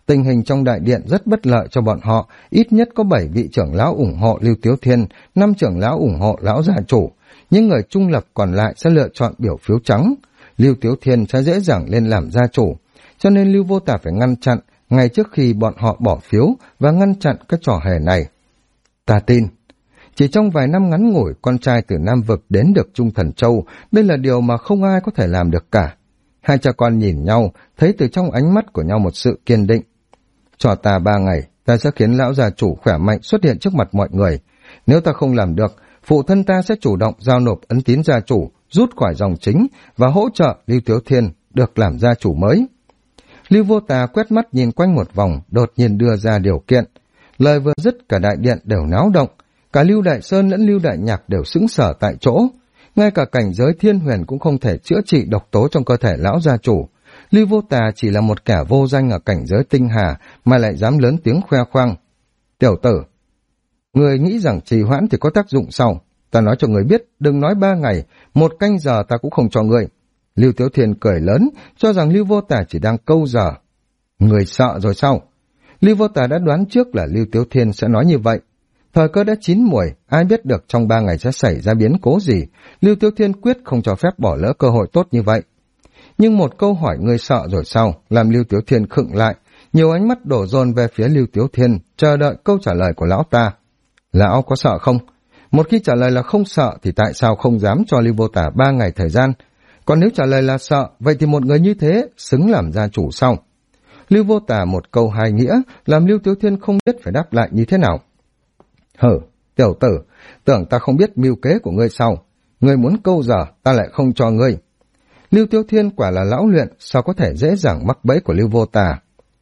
Tình hình trong đại điện rất bất lợi cho bọn họ, ít nhất có 7 vị trưởng lão ủng hộ Lưu Tiếu Thiên, 5 trưởng lão ủng hộ lão gia chủ. Những người trung lập còn lại sẽ lựa chọn biểu phiếu trắng. Lưu Tiếu Thiên sẽ dễ dàng lên làm gia chủ, cho nên Lưu Vô Tà phải ngăn chặn ngay trước khi bọn họ bỏ phiếu và ngăn chặn các trò hề này. Ta tin, chỉ trong vài năm ngắn ngủi, con trai từ Nam Vực đến được Trung Thần Châu, đây là điều mà không ai có thể làm được cả. Hai cha con nhìn nhau, thấy từ trong ánh mắt của nhau một sự kiên định. Cho ta 3 ngày, ta sẽ khiến lão gia chủ khỏe mạnh xuất hiện trước mặt mọi người. Nếu ta không làm được, phụ thân ta sẽ chủ động giao nộp ấn tín gia chủ, rút khỏi dòng chính và hỗ trợ Lưu Tiếu Thiên được làm gia chủ mới. Lưu Vô Tà quét mắt nhìn quanh một vòng, đột nhiên đưa ra điều kiện. Lời vừa dứt, cả đại điện đều náo động, cả Lưu Đại Sơn lẫn Lưu Đại Nhạc đều sững sờ tại chỗ. Ngay cả cảnh giới thiên huyền cũng không thể chữa trị độc tố trong cơ thể lão gia chủ. Lưu Vô Tà chỉ là một kẻ vô danh ở cảnh giới tinh hà mà lại dám lớn tiếng khoe khoang. Tiểu tử, người nghĩ rằng trì hoãn thì có tác dụng sau. Ta nói cho người biết, đừng nói 3 ngày, 1 canh giờ ta cũng không cho người. Lưu Tiếu Thiên cười lớn, cho rằng Lưu Vô Tà chỉ đang câu giờ. Người sợ rồi sao? Lưu Vô Tà đã đoán trước là Lưu Tiếu Thiên sẽ nói như vậy. Thời cơ đã chín muồi, ai biết được trong 3 ngày sẽ xảy ra biến cố gì. Lưu Tiếu Thiên quyết không cho phép bỏ lỡ cơ hội tốt như vậy. Nhưng một câu hỏi người sợ rồi sao làm Lưu Tiếu Thiên khựng lại, nhiều ánh mắt đổ dồn về phía Lưu Tiếu Thiên, chờ đợi câu trả lời của lão ta. Lão có sợ không? Một khi trả lời là không sợ thì tại sao không dám cho Lưu Vô Tà 3 ngày thời gian? Còn nếu trả lời là sợ, vậy thì một người như thế xứng làm gia chủ sao? Lưu Vô Tà một câu hai nghĩa, làm Lưu Tiếu Thiên không biết phải đáp lại như thế nào. Hử, tiểu tử, tưởng ta không biết mưu kế của ngươi sao? Ngươi muốn câu giờ, ta lại không cho ngươi. Lưu Tiếu Thiên quả là lão luyện, sao có thể dễ dàng mắc bẫy của Lưu Vô Tà?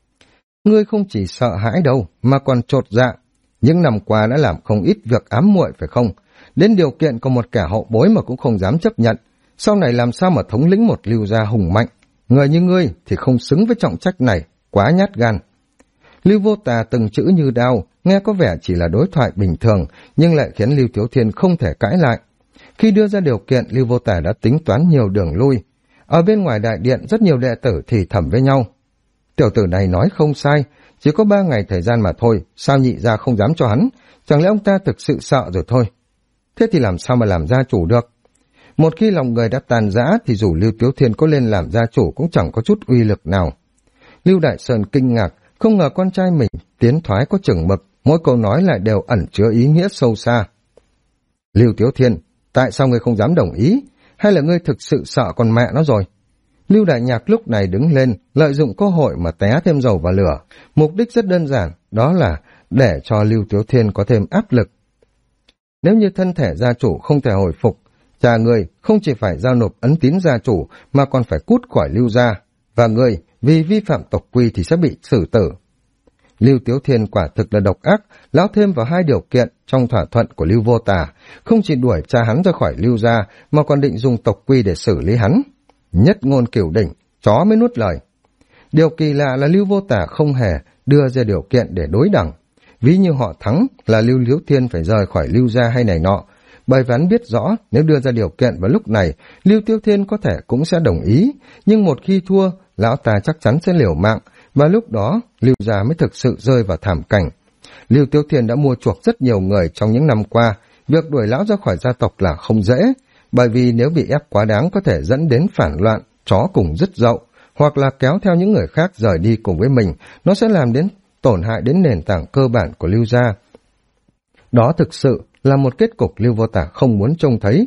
Ngươi không chỉ sợ hãi đâu, mà còn chột dạ. Những năm qua đã làm không ít việc ám muội phải không? Đến điều kiện của một kẻ hậu bối mà cũng không dám chấp nhận. Sau này làm sao mà thống lĩnh một Lưu gia hùng mạnh? Người như ngươi thì không xứng với trọng trách này, quá nhát gan. Lưu Vô Tà từng chữ như đao, nghe có vẻ chỉ là đối thoại bình thường, nhưng lại khiến Lưu Tiếu Thiên không thể cãi lại. Khi đưa ra điều kiện, Lưu Vô Tà đã tính toán nhiều đường lui. Ở bên ngoài đại điện, rất nhiều đệ tử thì thầm với nhau. Tiểu tử này nói không sai, chỉ có 3 ngày thời gian mà thôi, sao nhị gia không dám cho hắn? Chẳng lẽ ông ta thực sự sợ rồi thôi? Thế thì làm sao mà làm gia chủ được? Một khi lòng người đã tàn rã thì dù Lưu Tiếu Thiên có lên làm gia chủ cũng chẳng có chút uy lực nào. Lưu Đại Sơn kinh ngạc, không ngờ con trai mình tiến thoái có chừng mực, mỗi câu nói lại đều ẩn chứa ý nghĩa sâu xa. Lưu Tiếu Thiên, tại sao ngươi không dám đồng ý? Hay là ngươi thực sự sợ con mẹ nó rồi? Lưu Đại Nhạc lúc này đứng lên, lợi dụng cơ hội mà té thêm dầu vào lửa. Mục đích rất đơn giản, đó là để cho Lưu Tiếu Thiên có thêm áp lực. Nếu như thân thể gia chủ không thể hồi phục, cha ngươi không chỉ phải giao nộp ấn tín gia chủ mà còn phải cút khỏi Lưu gia, và ngươi vì vi phạm tộc quy thì sẽ bị xử tử. Lưu Tiếu Thiên quả thực là độc ác, lão thêm vào 2 điều kiện trong thỏa thuận của Lưu Vô Tà, không chỉ đuổi cha hắn ra khỏi Lưu gia mà còn định dùng tộc quy để xử lý hắn. Nhất ngôn cửu đỉnh, chó mới nuốt lời. Điều kỳ lạ là Lưu Vô Tà không hề đưa ra điều kiện để đối đẳng. Ví như họ thắng là Lưu Tiếu Thiên phải rời khỏi Lưu gia hay này nọ, bởi vì hắn biết rõ nếu đưa ra điều kiện vào lúc này, Lưu Tiếu Thiên có thể cũng sẽ đồng ý, nhưng một khi thua, lão ta chắc chắn sẽ liều mạng, và lúc đó Lưu gia mới thực sự rơi vào thảm cảnh. Lưu Tiếu Thiên đã mua chuộc rất nhiều người trong những năm qua, việc đuổi lão ra khỏi gia tộc là không dễ, bởi vì nếu bị ép quá đáng có thể dẫn đến phản loạn, chó cùng dứt dậu, hoặc là kéo theo những người khác rời đi cùng với mình, nó sẽ làm đến tổn hại đến nền tảng cơ bản của Lưu gia. Đó thực sự là một kết cục Lưu Vô Tà không muốn trông thấy.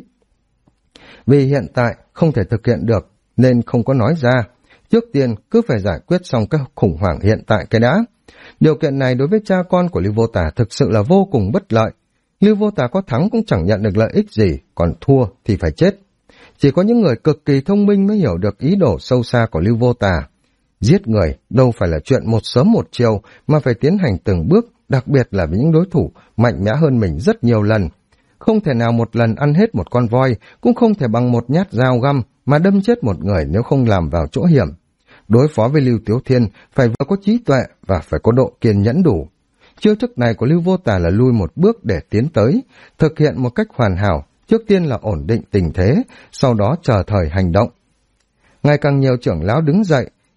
Vì hiện tại không thể thực hiện được nên không có nói ra. Trước tiên cứ phải giải quyết xong cái khủng hoảng hiện tại cái đã. Điều kiện này đối với cha con của Lưu Vô Tà thực sự là vô cùng bất lợi. Lưu Vô Tà có thắng cũng chẳng nhận được lợi ích gì, còn thua thì phải chết. Chỉ có những người cực kỳ thông minh mới hiểu được ý đồ sâu xa của Lưu Vô Tà. Giết người đâu phải là chuyện một sớm một chiều mà phải tiến hành từng bước, đặc biệt là với những đối thủ mạnh mẽ hơn mình rất nhiều lần. Không thể nào một lần ăn hết một con voi, cũng không thể bằng một nhát dao găm mà đâm chết một người nếu không làm vào chỗ hiểm. Đối phó với Lưu Tiếu Thiên phải vừa có trí tuệ và phải có độ kiên nhẫn đủ. Chiêu thức này của Lưu Vô Tà là lui một bước để tiến tới, thực hiện một cách hoàn hảo, trước tiên là ổn định tình thế, sau đó chờ thời hành động. Ngày càng nhiều trưởng lão đứng dậy,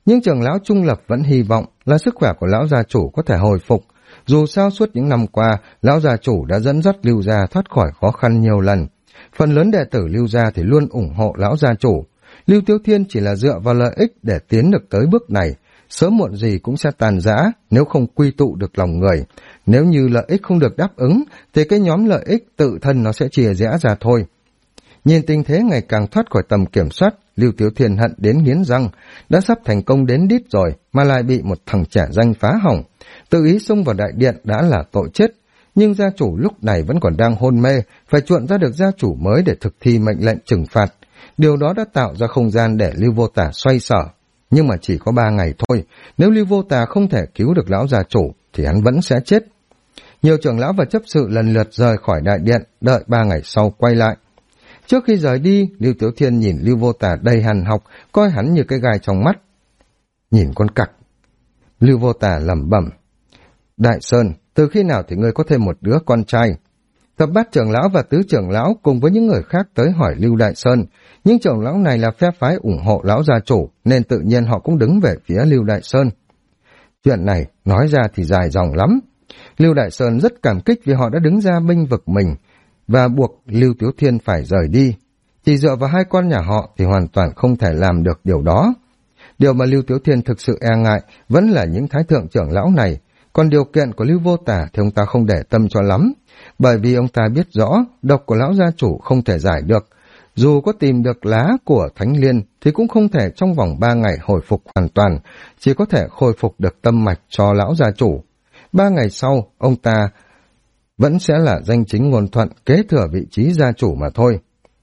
Nhưng trưởng lão trung lập vẫn hy vọng là sức khỏe của lão gia chủ có thể hồi phục. Dù sao suốt những năm qua, lão gia chủ đã dẫn dắt Lưu gia thoát khỏi khó khăn nhiều lần. Phần lớn đệ tử Lưu gia thì luôn ủng hộ lão gia chủ. Lưu Tiếu Thiên chỉ là dựa vào lợi ích để tiến được tới bước này. Sớm muộn gì cũng sẽ tàn rã nếu không quy tụ được lòng người. Nếu như lợi ích không được đáp ứng, thì cái nhóm lợi ích tự thân nó sẽ chia rẽ ra thôi. Nhìn tình thế ngày càng thoát khỏi tầm kiểm soát, Lưu Tiếu Thiên hận đến nghiến răng, đã sắp thành công đến đít rồi mà lại bị một thằng trẻ danh phá hỏng. Tự ý xông vào đại điện đã là tội chết, nhưng gia chủ lúc này vẫn còn đang hôn mê, phải chuộng ra được gia chủ mới để thực thi mệnh lệnh trừng phạt. Điều đó đã tạo ra không gian để Lưu Vô Tà xoay sở. Nhưng mà chỉ có 3 ngày thôi, nếu Lưu Vô Tà không thể cứu được lão gia chủ thì hắn vẫn sẽ chết. Nhiều trưởng lão và chấp sự lần lượt rời khỏi đại điện, đợi 3 ngày sau quay lại. Trước khi rời đi, Lưu Tiếu Thiên nhìn Lưu Vô Tà đầy hằn học, coi hắn như cái gai trong mắt. Nhìn con cặc. Lưu Vô Tà lẩm bẩm. Đại Sơn, từ khi nào thì ngươi có thêm một đứa con trai? Thập bát trưởng lão và tứ trưởng lão cùng với những người khác tới hỏi Lưu Đại Sơn. Những trưởng lão này là phe phái ủng hộ lão gia chủ, nên tự nhiên họ cũng đứng về phía Lưu Đại Sơn. Chuyện này nói ra thì dài dòng lắm. Lưu Đại Sơn rất cảm kích vì họ đã đứng ra bênh vực mình và buộc Lưu Tiếu Thiên phải rời đi. Chỉ dựa vào 2 con nhà họ thì hoàn toàn không thể làm được điều đó. Điều mà Lưu Tiếu Thiên thực sự e ngại vẫn là những thái thượng trưởng lão này, còn điều kiện của Lưu Vô Tà thì ông ta không để tâm cho lắm, bởi vì ông ta biết rõ độc của lão gia chủ không thể giải được. Dù có tìm được lá của Thánh Liên thì cũng không thể trong vòng 3 ngày hồi phục hoàn toàn, chỉ có thể khôi phục được tâm mạch cho lão gia chủ. 3 ngày sau, ông ta vẫn sẽ là danh chính ngôn thuận kế thừa vị trí gia chủ mà thôi.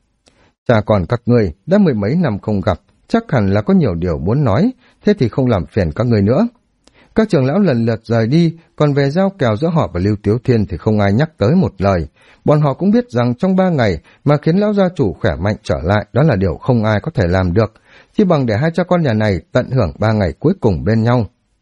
Chả còn các ngươi đã 10 mấy năm không gặp, chắc hẳn là có nhiều điều muốn nói, thế thì không làm phiền các ngươi nữa. Các trưởng lão lần lượt rời đi, còn về giao kèo giữa họ và Lưu Tiếu Thiên thì không ai nhắc tới một lời. Bọn họ cũng biết rằng trong 3 ngày mà khiến lão gia chủ khỏe mạnh trở lại đó là điều không ai có thể làm được, chỉ bằng để 2 cha con nhà này tận hưởng 3 ngày cuối cùng bên nhau.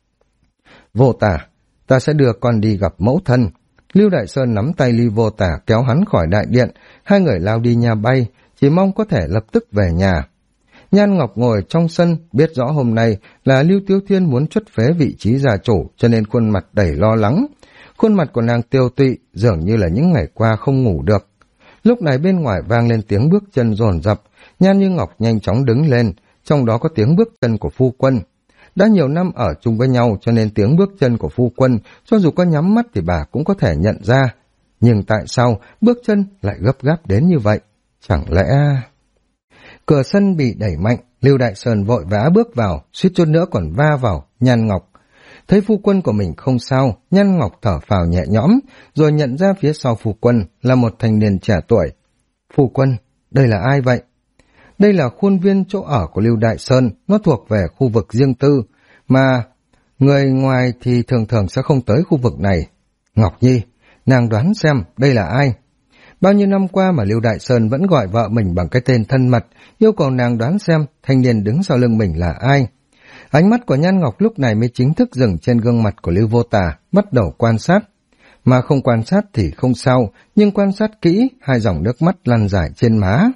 Vô Tà, ta sẽ đưa con đi gặp mẫu thân. Lưu Đại Sơn nắm tay Lưu Vô Tà kéo hắn khỏi đại điện, 2 người lao đi nhà bay, chỉ mong có thể lập tức về nhà. Nhan Ngọc ngồi trong sân, biết rõ hôm nay là Lưu Tiếu Thiên muốn truất phế vị trí gia chủ, cho nên khuôn mặt đầy lo lắng. Khuôn mặt của nàng tiêu tụy, dường như là những ngày qua không ngủ được. Lúc này bên ngoài vang lên tiếng bước chân dồn dập, Nhan Như Ngọc nhanh chóng đứng lên, trong đó có tiếng bước chân của phu quân. Đã nhiều năm ở chung với nhau cho nên tiếng bước chân của phu quân, cho dù có nhắm mắt thì bà cũng có thể nhận ra. Nhưng tại sao bước chân lại gấp gáp đến như vậy? Chẳng lẽ... Cửa sân bị đẩy mạnh, Lưu Đại Sơn vội vã bước vào, suýt chút nữa còn va vào Nhan Ngọc. Thấy phu quân của mình không sao, Nhan Ngọc thở phào nhẹ nhõm, rồi nhận ra phía sau phu quân là một thanh niên trẻ tuổi. Phu quân, đây là ai vậy? Đây là khuôn viên chỗ ở của Lưu Đại Sơn, nó thuộc về khu vực riêng tư, mà người ngoài thì thường thường sẽ không tới khu vực này. Ngọc Nhi, nàng đoán xem đây là ai? Bao nhiêu năm qua mà Lưu Đại Sơn vẫn gọi vợ mình bằng cái tên thân mật, yêu cầu nàng đoán xem thanh niên đứng sau lưng mình là ai. Ánh mắt của Nhan Ngọc lúc này mới chính thức dừng trên gương mặt của Lưu Vô Tà, bắt đầu quan sát. Mà không quan sát thì không sao, nhưng quan sát kỹ, 2 dòng nước mắt lăn dài trên má.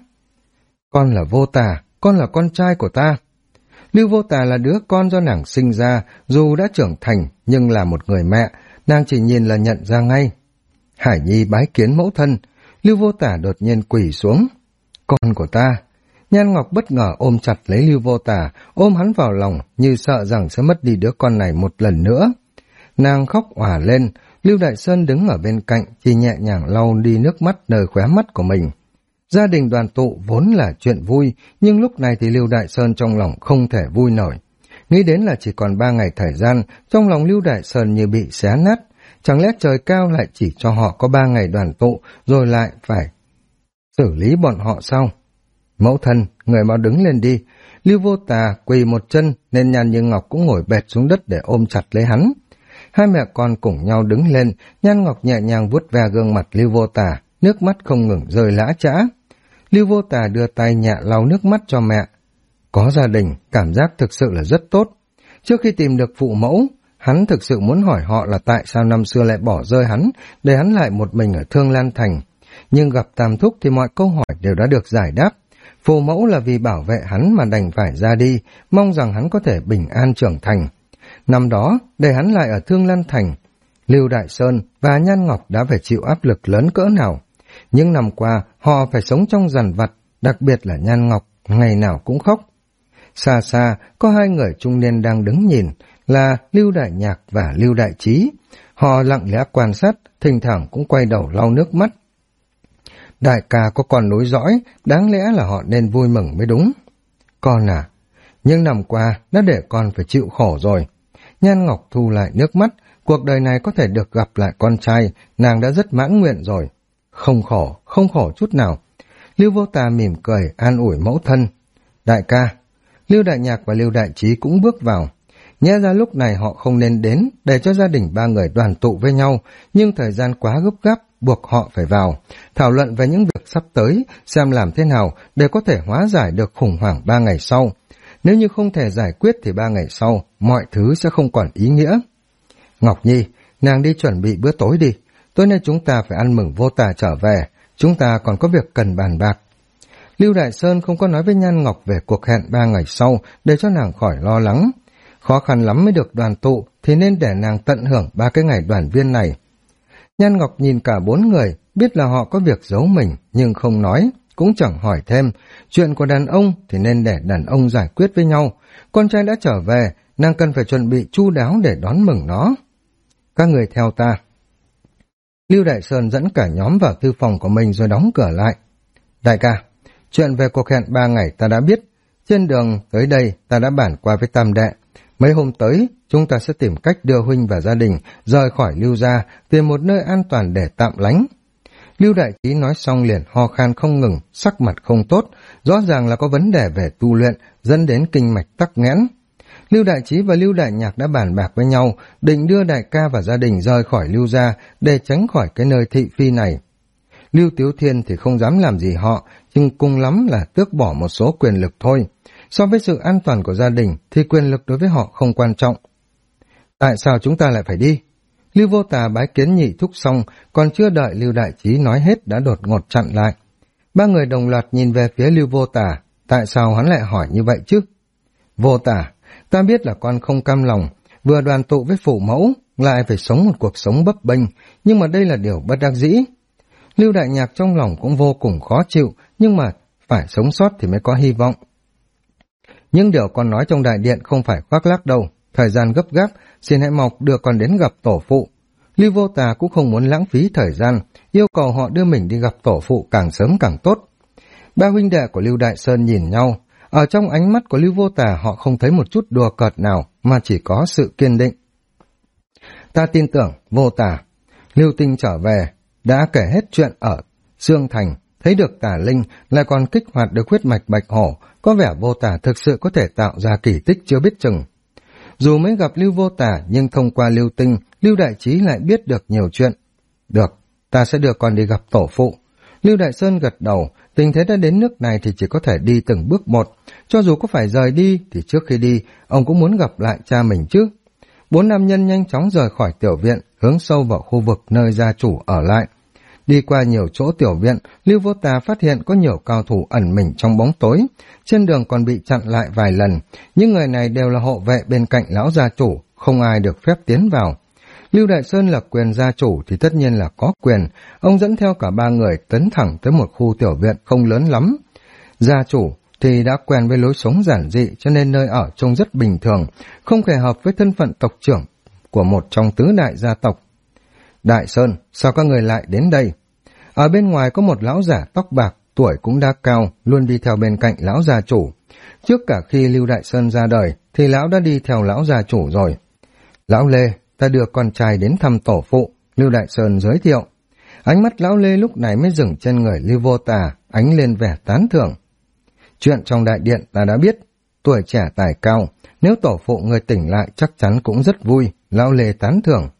Con là Vô Tà, con là con trai của ta. Lưu Vô Tà là đứa con do nàng sinh ra, dù đã trưởng thành nhưng là một người mẹ, nàng chỉ nhìn là nhận ra ngay. Hải Nhi bái kiến mẫu thân. Lưu Vô Tà đột nhiên quỳ xuống. Con của ta. Nhan Ngọc bất ngờ ôm chặt lấy Lưu Vô Tà, ôm hắn vào lòng như sợ rằng sẽ mất đi đứa con này một lần nữa. Nàng khóc òa lên, Lưu Đại Sơn đứng ở bên cạnh chỉ nhẹ nhàng lau đi nước mắt nơi khóe mắt của mình. Gia đình đoàn tụ vốn là chuyện vui, nhưng lúc này thì Lưu Đại Sơn trong lòng không thể vui nổi. Nghĩ đến là chỉ còn 3 ngày thời gian, trong lòng Lưu Đại Sơn như bị xé nát. Chẳng lẽ trời cao lại chỉ cho họ có 3 ngày đoàn tụ, rồi lại phải xử lý bọn họ sao? Mẫu thân, người mau đứng lên đi. Lưu Vô Tà quỳ một chân, nên Nhan Như Ngọc cũng ngồi bệt xuống đất để ôm chặt lấy hắn. 2 mẹ con cùng nhau đứng lên, Nhan Ngọc nhẹ nhàng vuốt ve gương mặt Lưu Vô Tà, nước mắt không ngừng rơi lã chã. Lưu Vô Tà đưa tay nhẹ lau nước mắt cho mẹ. Có gia đình, cảm giác thực sự là rất tốt. Trước khi tìm được phụ mẫu, hắn thực sự muốn hỏi họ là tại sao năm xưa lại bỏ rơi hắn, để hắn lại một mình ở Thương Lan Thành. Nhưng gặp Tam Thúc thì mọi câu hỏi đều đã được giải đáp. Phụ mẫu là vì bảo vệ hắn mà đành phải ra đi, mong rằng hắn có thể bình an trưởng thành. Năm đó, để hắn lại ở Thương Lan Thành, Lưu Đại Sơn và Nhan Ngọc đã phải chịu áp lực lớn cỡ nào. Những năm qua, họ phải sống trong dằn vặt, đặc biệt là Nhan Ngọc, ngày nào cũng khóc. Xa xa, có hai người trung niên đang đứng nhìn, là Lưu Đại Nhạc và Lưu Đại Trí. Họ lặng lẽ quan sát, thỉnh thoảng cũng quay đầu lau nước mắt. Đại ca có con nối dõi, đáng lẽ là họ nên vui mừng mới đúng. Con à, nhưng năm qua đã để con phải chịu khổ rồi. Nhan Ngọc thu lại nước mắt, cuộc đời này có thể được gặp lại con trai, nàng đã rất mãn nguyện rồi. Không khổ chút nào. Lưu Vô Tà mỉm cười, an ủi mẫu thân. Đại ca, Lưu Đại Nhạc và Lưu Đại Trí cũng bước vào. Nhẽ ra lúc này họ không nên đến để cho gia đình ba người đoàn tụ với nhau, nhưng thời gian quá gấp gáp buộc họ phải vào, thảo luận về những việc sắp tới, xem làm thế nào để có thể hóa giải được khủng hoảng 3 ngày sau. Nếu như không thể giải quyết thì 3 ngày sau, mọi thứ sẽ không còn ý nghĩa. Ngọc Nhi, nàng đi chuẩn bị bữa tối đi. Tối nay chúng ta phải ăn mừng Vô Tà trở về, chúng ta còn có việc cần bàn bạc. Lưu Đại Sơn không có nói với Nhan Ngọc về cuộc hẹn 3 ngày sau để cho nàng khỏi lo lắng. Khó khăn lắm mới được đoàn tụ thì nên để nàng tận hưởng 3 cái ngày đoàn viên này. Nhan Ngọc nhìn cả 4 người, biết là họ có việc giấu mình nhưng không nói, cũng chẳng hỏi thêm. Chuyện của đàn ông thì nên để đàn ông giải quyết với nhau. Con trai đã trở về, nàng cần phải chuẩn bị chu đáo để đón mừng nó. Các người theo ta. Lưu Đại Sơn dẫn cả nhóm vào thư phòng của mình rồi đóng cửa lại. Đại ca, chuyện về cuộc hẹn 3 ngày ta đã biết. Trên đường tới đây ta đã bản qua với Tam Đệ. Mấy hôm tới, chúng ta sẽ tìm cách đưa huynh và gia đình rời khỏi Lưu gia, tìm một nơi an toàn để tạm lánh. Lưu Đại Trí nói xong liền ho khan không ngừng, sắc mặt không tốt, rõ ràng là có vấn đề về tu luyện, dẫn đến kinh mạch tắc nghẽn. Lưu Đại Trí và Lưu Đại Nhạc đã bàn bạc với nhau, định đưa đại ca và gia đình rời khỏi Lưu gia để tránh khỏi cái nơi thị phi này. Lưu Tiếu Thiên thì không dám làm gì họ, nhưng cùng lắm là tước bỏ một số quyền lực thôi. So với sự an toàn của gia đình thì quyền lực đối với họ không quan trọng. Tại sao chúng ta lại phải đi? Lưu Vô Tà bái kiến nhị thúc xong, còn chưa đợi Lưu Đại Trí nói hết đã đột ngột chặn lại. Ba người đồng loạt nhìn về phía Lưu Vô Tà, tại sao hắn lại hỏi như vậy chứ? Vô Tà, ta biết là con không cam lòng, vừa đoàn tụ với phụ mẫu, lại phải sống một cuộc sống bấp bênh, nhưng mà đây là điều bất đắc dĩ. Lưu Đại Nhạc trong lòng cũng vô cùng khó chịu, nhưng mà phải sống sót thì mới có hy vọng. Nhưng điều con nói trong đại điện không phải khoác lác đâu, thời gian gấp gáp, xin hãy mau đưa con đến gặp tổ phụ. Lưu Vô Tà cũng không muốn lãng phí thời gian, yêu cầu họ đưa mình đi gặp tổ phụ càng sớm càng tốt. Ba huynh đệ của Lưu Đại Sơn nhìn nhau, ở trong ánh mắt của Lưu Vô Tà họ không thấy một chút đùa cợt nào, mà chỉ có sự kiên định. Ta tin tưởng, Vô Tà. Lưu Tinh trở về, đã kể hết chuyện ở Dương Thành, thấy được Tà Linh, lại còn kích hoạt được huyết mạch Bạch Hổ, có vẻ Vô Tà thực sự có thể tạo ra kỳ tích chưa biết chừng. Dù mới gặp Lưu Vô Tà, nhưng thông qua Lưu Tinh, Lưu Đại Trí lại biết được nhiều chuyện. Được, ta sẽ đưa con đi gặp tổ phụ. Lưu Đại Sơn gật đầu, tình thế đã đến nước này thì chỉ có thể đi từng bước một. Cho dù có phải rời đi, thì trước khi đi, ông cũng muốn gặp lại cha mình chứ. 4 nam nhân nhanh chóng rời khỏi tiểu viện, hướng sâu vào khu vực nơi gia chủ ở lại. Đi qua nhiều chỗ tiểu viện, Lưu Vô Tà phát hiện có nhiều cao thủ ẩn mình trong bóng tối. Trên đường còn bị chặn lại vài lần. Những người này đều là hộ vệ bên cạnh lão gia chủ, không ai được phép tiến vào. Lưu Đại Sơn là quyền gia chủ thì tất nhiên là có quyền. Ông dẫn theo cả 3 người tấn thẳng tới một khu tiểu viện không lớn lắm. Gia chủ thì đã quen với lối sống giản dị cho nên nơi ở trông rất bình thường, không hề hợp với thân phận tộc trưởng của một trong tứ đại gia tộc. Đại Sơn, sao các người lại đến đây? Ở bên ngoài có một lão giả tóc bạc, tuổi cũng đã cao, luôn đi theo bên cạnh lão gia chủ. Trước cả khi Lưu Đại Sơn ra đời, thì lão đã đi theo lão gia chủ rồi. Lão Lê, ta đưa con trai đến thăm tổ phụ, Lưu Đại Sơn giới thiệu. Ánh mắt lão Lê lúc này mới dừng trên người Lưu Vô Tà, ánh lên vẻ tán thưởng. Chuyện trong đại điện ta đã biết, tuổi trẻ tài cao, nếu tổ phụ người tỉnh lại chắc chắn cũng rất vui, lão Lê tán thưởng.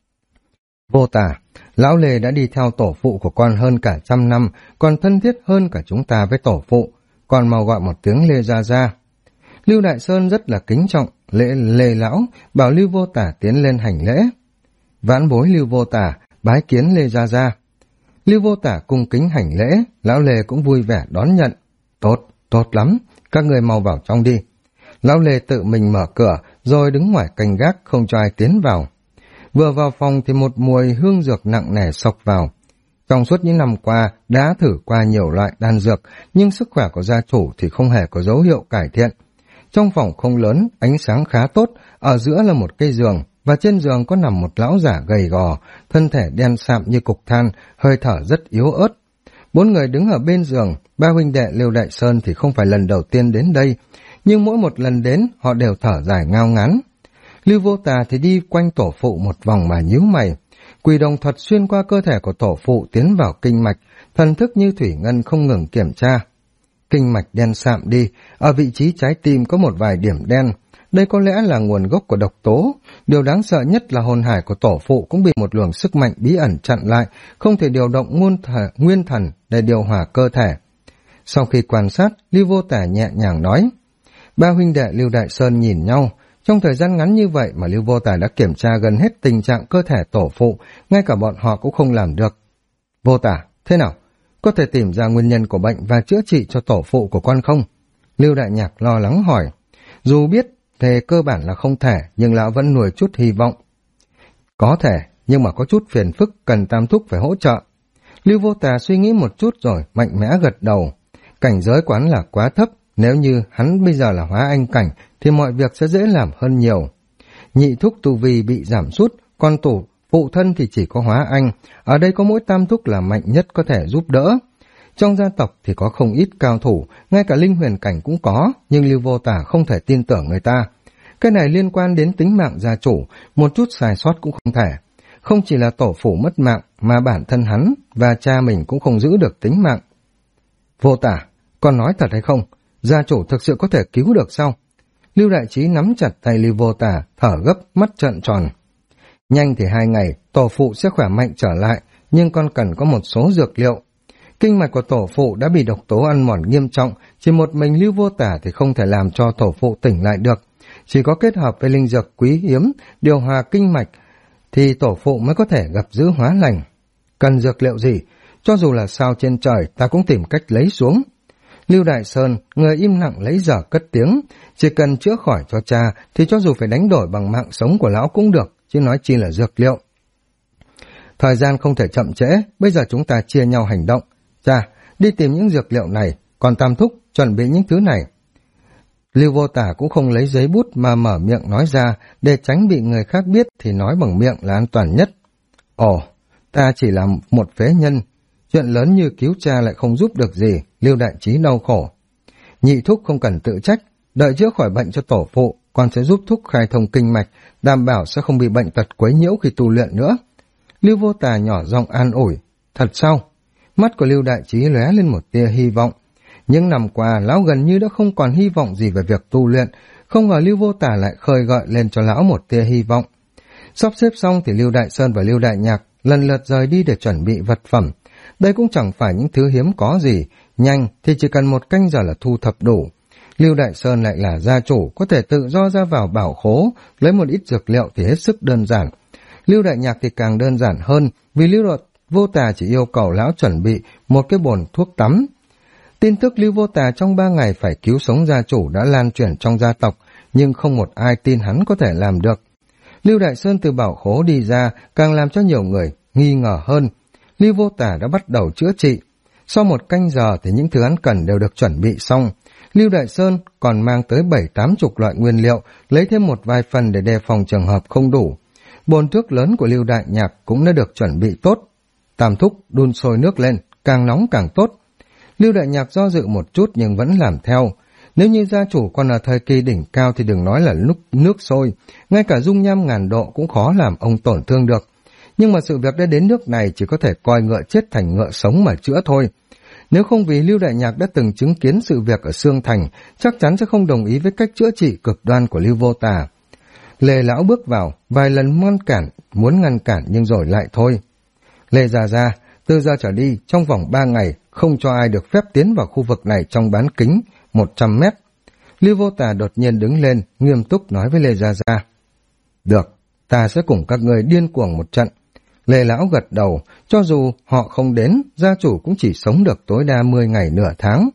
Vô Tà, lão Lê đã đi theo tổ phụ của con hơn cả 100 năm, còn thân thiết hơn cả chúng ta với tổ phụ, còn mau gọi một tiếng Lê Gia Gia. Lưu Đại Sơn rất là kính trọng, Lê lão, bảo Lưu Vô Tà tiến lên hành lễ. Vãn bối Lưu Vô Tà, bái kiến Lê Gia Gia. Lưu Vô Tà cung kính hành lễ, lão Lê cũng vui vẻ đón nhận. Tốt, Tốt lắm, các người mau vào trong đi. Lão Lê tự mình mở cửa, rồi đứng ngoài canh gác không cho ai tiến vào. Vừa vào phòng thì một mùi hương dược nặng nề xộc vào. Trong suốt những năm qua, đã thử qua nhiều loại đan dược, nhưng sức khỏe của gia chủ thì không hề có dấu hiệu cải thiện. Trong phòng không lớn, ánh sáng khá tốt, ở giữa là một cây giường, và trên giường có nằm một lão giả gầy gò, thân thể đen sạm như cục than, hơi thở rất yếu ớt. Bốn người đứng ở bên giường, ba huynh đệ Lưu Đại Sơn thì không phải lần đầu tiên đến đây, nhưng mỗi một lần đến họ đều thở dài ngao ngán. Lưu Vô Tà thì đi quanh tổ phụ một vòng mà nhíu mày. Quỷ đồng thuật xuyên qua cơ thể của tổ phụ tiến vào kinh mạch, thần thức như thủy ngân không ngừng kiểm tra. Kinh mạch đen sạm đi, ở vị trí trái tim có một vài điểm đen. Đây có lẽ là nguồn gốc của độc tố. Điều đáng sợ nhất là hồn hải của tổ phụ cũng bị một luồng sức mạnh bí ẩn chặn lại, không thể điều động nguyên thần để điều hòa cơ thể. Sau khi quan sát, Lưu Vô Tà nhẹ nhàng nói. Ba huynh đệ Lưu Đại Sơn nhìn nhau. Trong thời gian ngắn như vậy mà Lưu Vô Tà đã kiểm tra gần hết tình trạng cơ thể tổ phụ, ngay cả bọn họ cũng không làm được. Vô Tà, thế nào? Có thể tìm ra nguyên nhân của bệnh và chữa trị cho tổ phụ của con không? Lưu Đại Nhạc lo lắng hỏi. Dù biết về cơ bản là không thể, nhưng lão vẫn nuôi chút hy vọng. Có thể, nhưng mà có chút phiền phức, cần Tam Thúc phải hỗ trợ. Lưu Vô Tà suy nghĩ một chút rồi mạnh mẽ gật đầu. Cảnh giới quán là quá thấp, nếu như hắn bây giờ là hóa anh cảnh thì mọi việc sẽ dễ làm hơn nhiều. Nhị thúc tu vi bị giảm sút, còn phụ thân thì chỉ có hóa anh, ở đây có mỗi Tam Thúc là mạnh nhất có thể giúp đỡ. Trong gia tộc thì có không ít cao thủ, ngay cả linh huyền cảnh cũng có, nhưng Lưu Vô Tà không thể tin tưởng người ta. Cái này liên quan đến tính mạng gia chủ, một chút sai sót cũng không thể. Không chỉ là tổ phụ mất mạng, mà bản thân hắn và cha mình cũng không giữ được tính mạng. Vô Tà, con nói thật hay không? Gia chủ thực sự có thể cứu được sao? Lưu Đại Trí nắm chặt tay Lưu Vô Tà, thở gấp, mắt trợn tròn. Nhanh thì 2 ngày, tổ phụ sẽ khỏe mạnh trở lại, nhưng con cần có một số dược liệu. Kinh mạch của tổ phụ đã bị độc tố ăn mòn nghiêm trọng, chỉ một mình Lưu Vô Tà thì không thể làm cho tổ phụ tỉnh lại được. Chỉ có kết hợp với linh dược quý hiếm, điều hòa kinh mạch, thì tổ phụ mới có thể gặp giữ hóa lành. Cần dược liệu gì? Cho dù là sao trên trời, ta cũng tìm cách lấy xuống. Lưu Đại Sơn, người im lặng lấy giờ cất tiếng, chỉ cần chữa khỏi cho cha thì cho dù phải đánh đổi bằng mạng sống của lão cũng được, chứ nói chi là dược liệu. Thời gian không thể chậm trễ, bây giờ chúng ta chia nhau hành động. Cha, đi tìm những dược liệu này, còn Tam Thúc chuẩn bị những thứ này. Lưu Vô Tà cũng không lấy giấy bút mà mở miệng nói ra, để tránh bị người khác biết thì nói bằng miệng là an toàn nhất. Ồ, ta chỉ là một phế nhân, chuyện lớn như cứu cha lại không giúp được gì, Lưu Đại Trí đau khổ. Nhị thúc không cần tự trách, đợi chữa khỏi bệnh cho tổ phụ, con sẽ giúp thúc khai thông kinh mạch, đảm bảo sẽ không bị bệnh tật quấy nhiễu khi tu luyện nữa. Lưu Vô Tà nhỏ giọng an ủi. Thật sao? Mắt của Lưu Đại Trí lóe lên một tia hy vọng. Những năm qua, lão gần như đã không còn hy vọng gì về việc tu luyện, không ngờ Lưu Vô Tà lại khơi gợi lên cho lão một tia hy vọng. Sắp xếp xong thì Lưu Đại Sơn và Lưu Đại Nhạc lần lượt rời đi để chuẩn bị vật phẩm. Đây cũng chẳng phải những thứ hiếm có gì, nhanh thì chỉ cần 1 canh giờ là thu thập đủ. Lưu Đại Sơn lại là gia chủ, có thể tự do ra vào bảo khố, lấy một ít dược liệu thì hết sức đơn giản. Lưu Đại Nhạc thì càng đơn giản hơn, vì Lưu Vô Tà chỉ yêu cầu lão chuẩn bị một cái bồn thuốc tắm. Tin tức Lưu Vô Tà trong 3 ngày phải cứu sống gia chủ đã lan truyền trong gia tộc, nhưng không một ai tin hắn có thể làm được. Lưu Đại Sơn từ bảo khố đi ra càng làm cho nhiều người nghi ngờ hơn. Lưu Vô Tà đã bắt đầu chữa trị. Sau 1 canh giờ thì những thứ hắn cần đều được chuẩn bị xong. Lưu Đại Sơn còn mang tới 7-80 loại nguyên liệu, lấy thêm một vài phần để đề phòng trường hợp không đủ. Bồn nước lớn của Lưu Đại Nhạc cũng đã được chuẩn bị tốt. Tam Thúc đun sôi nước lên, càng nóng càng tốt. Lưu Đại Nhạc do dự một chút nhưng vẫn làm theo. Nếu như gia chủ còn ở thời kỳ đỉnh cao thì đừng nói là nước sôi, ngay cả dung nham ngàn độ cũng khó làm ông tổn thương được. Nhưng mà sự việc đã đến nước này chỉ có thể coi ngựa chết thành ngựa sống mà chữa thôi. Nếu không vì Lưu Đại Nhạc đã từng chứng kiến sự việc ở Sương Thành, chắc chắn sẽ không đồng ý với cách chữa trị cực đoan của Lưu Vô Tà. Lê lão bước vào, vài lần muốn ngăn cản nhưng rồi lại thôi. Lê Gia, từ giờ trở đi, trong vòng 3 ngày, không cho ai được phép tiến vào khu vực này trong bán kính 100 mét. Lưu Vô Tà đột nhiên đứng lên, nghiêm túc nói với Lê Gia. Được, ta sẽ cùng các người điên cuồng một trận. Lê lão gật đầu, cho dù họ không đến, gia chủ cũng chỉ sống được tối đa 10 ngày nửa tháng.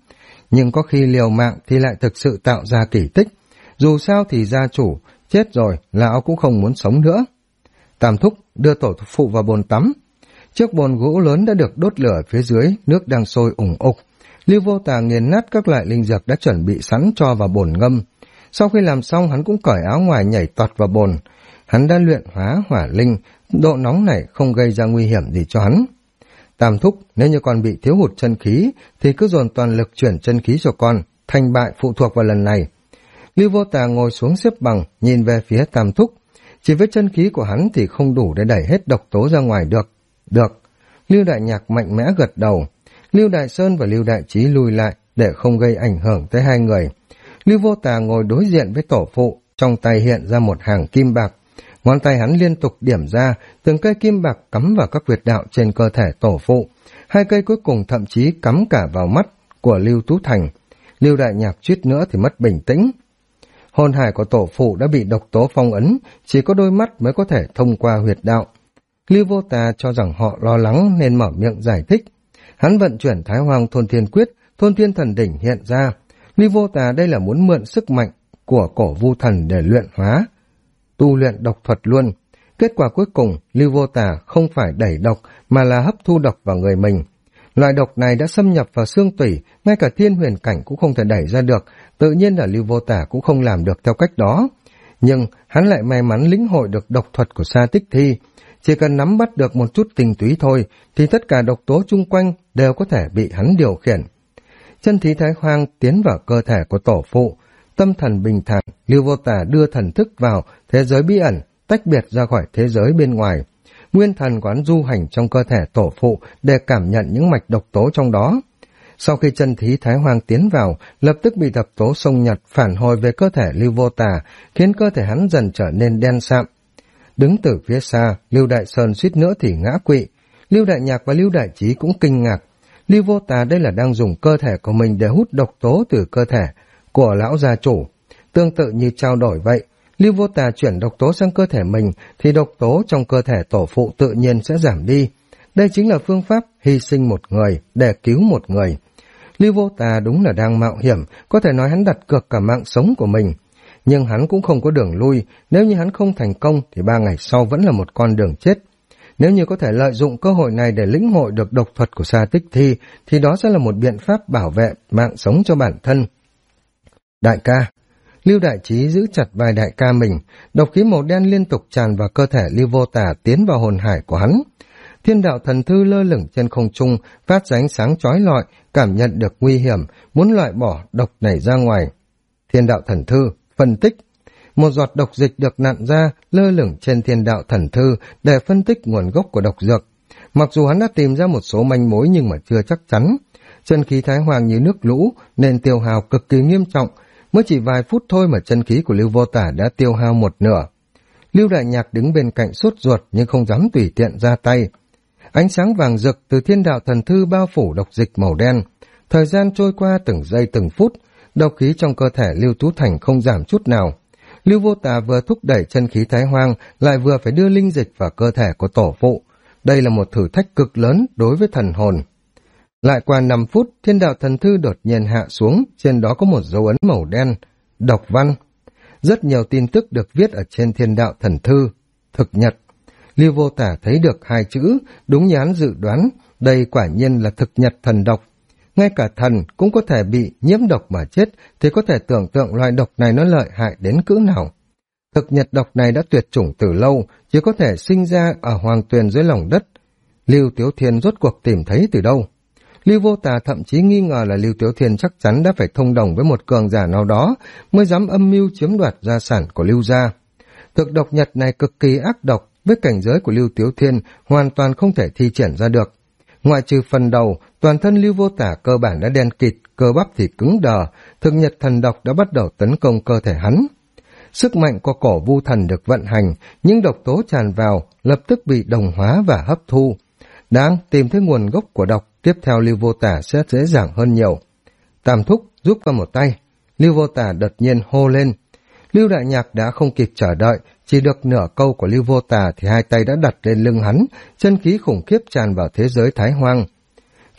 nhưng có khi liều mạng thì lại thực sự tạo ra kỳ tích. Dù sao thì gia chủ chết rồi, lão cũng không muốn sống nữa. Tam thúc đưa tổ phụ vào bồn tắm. Chiếc bồn gỗ lớn đã được đốt lửa phía dưới, nước đang sôi ủng ục. Lưu Vô Tà nghiền nát các loại linh dược đã chuẩn bị sẵn cho vào bồn ngâm. Sau khi làm xong, hắn cũng cởi áo ngoài nhảy toạt vào bồn. Hắn đã luyện hóa hỏa linh, độ nóng này không gây ra nguy hiểm gì cho hắn. Tam thúc, nếu như con bị thiếu hụt chân khí, thì cứ dồn toàn lực chuyển chân khí cho con, thành bại phụ thuộc vào lần này. Lưu Vô Tà ngồi xuống xếp bằng, nhìn về phía Tam thúc. Chỉ với chân khí của hắn thì không đủ để đẩy hết độc tố ra ngoài được. Được. Lưu Đại Nhạc mạnh mẽ gật đầu. Lưu Đại Sơn và Lưu Đại Trí lùi lại để không gây ảnh hưởng tới hai người. Lưu Vô Tà ngồi đối diện với tổ phụ, trong tay hiện ra một hàng kim bạc. Ngón tay hắn liên tục điểm ra, từng cây kim bạc cắm vào các huyệt đạo trên cơ thể tổ phụ. Hai cây cuối cùng thậm chí cắm cả vào mắt của Lưu Tú Thành. Lưu Đại Nhạc suýt nữa thì mất bình tĩnh. Hồn hải của tổ phụ đã bị độc tố phong ấn, chỉ có đôi mắt mới có thể thông qua huyệt đạo. Lưu Vô Tà cho rằng họ lo lắng nên mở miệng giải thích. Hắn vận chuyển Thái Hoang Thôn Thiên Quyết, Thôn Thiên Thần Đỉnh hiện ra. Lưu Vô Tà đây là muốn mượn sức mạnh của cổ vu thần để luyện hóa, tu luyện độc thuật luôn. Kết quả cuối cùng, Lưu Vô Tà không phải đẩy độc mà là hấp thu độc vào người mình. Loại độc này đã xâm nhập vào xương tủy, ngay cả thiên huyền cảnh cũng không thể đẩy ra được, tự nhiên là Lưu Vô Tà cũng không làm được theo cách đó. Nhưng hắn lại may mắn lĩnh hội được độc thuật của Sa Tích Thi. Chỉ cần nắm bắt được một chút tinh túy thôi, thì tất cả độc tố chung quanh đều có thể bị hắn điều khiển. Chân khí Thái Hoang tiến vào cơ thể của tổ phụ, tâm thần bình thản, Lưu Vô Tà đưa thần thức vào thế giới bí ẩn, tách biệt ra khỏi thế giới bên ngoài. Nguyên thần quán du hành trong cơ thể tổ phụ để cảm nhận những mạch độc tố trong đó. Sau khi chân khí Thái Hoang tiến vào, lập tức bị độc tố xông nhật phản hồi về cơ thể Lưu Vô Tà, khiến cơ thể hắn dần trở nên đen sạm. Đứng từ phía xa, Lưu Đại Sơn suýt nữa thì ngã quỵ. Lưu Đại Nhạc và Lưu Đại Trí cũng kinh ngạc. Lưu Vô Tà đây là đang dùng cơ thể của mình để hút độc tố từ cơ thể của lão gia chủ. Tương tự như trao đổi vậy, Lưu Vô Tà chuyển độc tố sang cơ thể mình thì độc tố trong cơ thể tổ phụ tự nhiên sẽ giảm đi. Đây chính là phương pháp hy sinh một người để cứu một người. Lưu Vô Tà đúng là đang mạo hiểm, có thể nói hắn đặt cược cả mạng sống của mình. Nhưng hắn cũng không có đường lui, nếu như hắn không thành công thì 3 ngày sau vẫn là một con đường chết. Nếu như có thể lợi dụng cơ hội này để lĩnh hội được độc thuật của Sa Tích Thi, thì đó sẽ là một biện pháp bảo vệ mạng sống cho bản thân. Đại ca. Lưu Đại Trí giữ chặt vai đại ca mình, độc khí màu đen liên tục tràn vào cơ thể Lưu Vô Tà tiến vào hồn hải của hắn. Thiên đạo thần thư lơ lửng trên không trung, phát ra ánh sáng chói lọi, cảm nhận được nguy hiểm, muốn loại bỏ độc này ra ngoài. Thiên đạo thần thư, phân tích. Một giọt độc dịch được nặn ra, lơ lửng trên thiên đạo thần thư để phân tích nguồn gốc của độc dược. Mặc dù hắn đã tìm ra một số manh mối nhưng mà chưa chắc chắn. Chân khí Thái Hoang như nước lũ nên tiêu hao cực kỳ nghiêm trọng. Mới chỉ vài phút thôi mà chân khí của Lưu Vô Tà đã tiêu hao một nửa. Lưu Đại Nhạc đứng bên cạnh sốt ruột nhưng không dám tùy tiện ra tay. Ánh sáng vàng rực từ thiên đạo thần thư bao phủ độc dịch màu đen. Thời gian trôi qua từng giây từng phút, độc khí trong cơ thể Lưu Tú Thành không giảm chút nào. Lưu Vô Tà vừa thúc đẩy chân khí Thái Hoang lại vừa phải đưa linh dịch vào cơ thể của tổ phụ. Đây là một thử thách cực lớn đối với thần hồn. Lại qua 5 phút, thiên đạo thần thư đột nhiên hạ xuống, trên đó có một dấu ấn màu đen, độc văn. Rất nhiều tin tức được viết ở trên thiên đạo thần thư, thực nhật. Lưu Vô Tà thấy được 2 chữ, đúng như hắn dự đoán, đây quả nhiên là thực nhật thần độc. Ngay cả thần cũng có thể bị nhiễm độc mà chết, thì có thể tưởng tượng loại độc này nó lợi hại đến cỡ nào. Thực nhật độc này đã tuyệt chủng từ lâu, chỉ có thể sinh ra ở hoàng tuyền dưới lòng đất. Lưu Tiếu Thiên rốt cuộc tìm thấy từ đâu? Lưu Vô Tà thậm chí nghi ngờ là Lưu Tiếu Thiên chắc chắn đã phải thông đồng với một cường giả nào đó mới dám âm mưu chiếm đoạt gia sản của Lưu gia. Thực độc nhật này cực kỳ ác độc, với cảnh giới của Lưu Tiếu Thiên hoàn toàn không thể thi triển ra được. Ngoại trừ phần đầu, toàn thân Lưu Vô Tà cơ bản đã đen kịt, cơ bắp thì cứng đờ, thực nhật thần độc đã bắt đầu tấn công cơ thể hắn. Sức mạnh của cổ vu thần được vận hành, những độc tố tràn vào lập tức bị đồng hóa và hấp thu. Đang tìm thấy nguồn gốc của độc, tiếp theo Lưu Vô Tà sẽ dễ dàng hơn nhiều. Tam thúc giúp con một tay. Lưu Vô Tà đột nhiên hô lên. Lưu Đại Nhạc đã không kịp chờ đợi, chỉ được nửa câu của Lưu Vô Tà thì 2 tay đã đặt lên lưng hắn, chân khí khủng khiếp tràn vào thế giới Thái Hoang.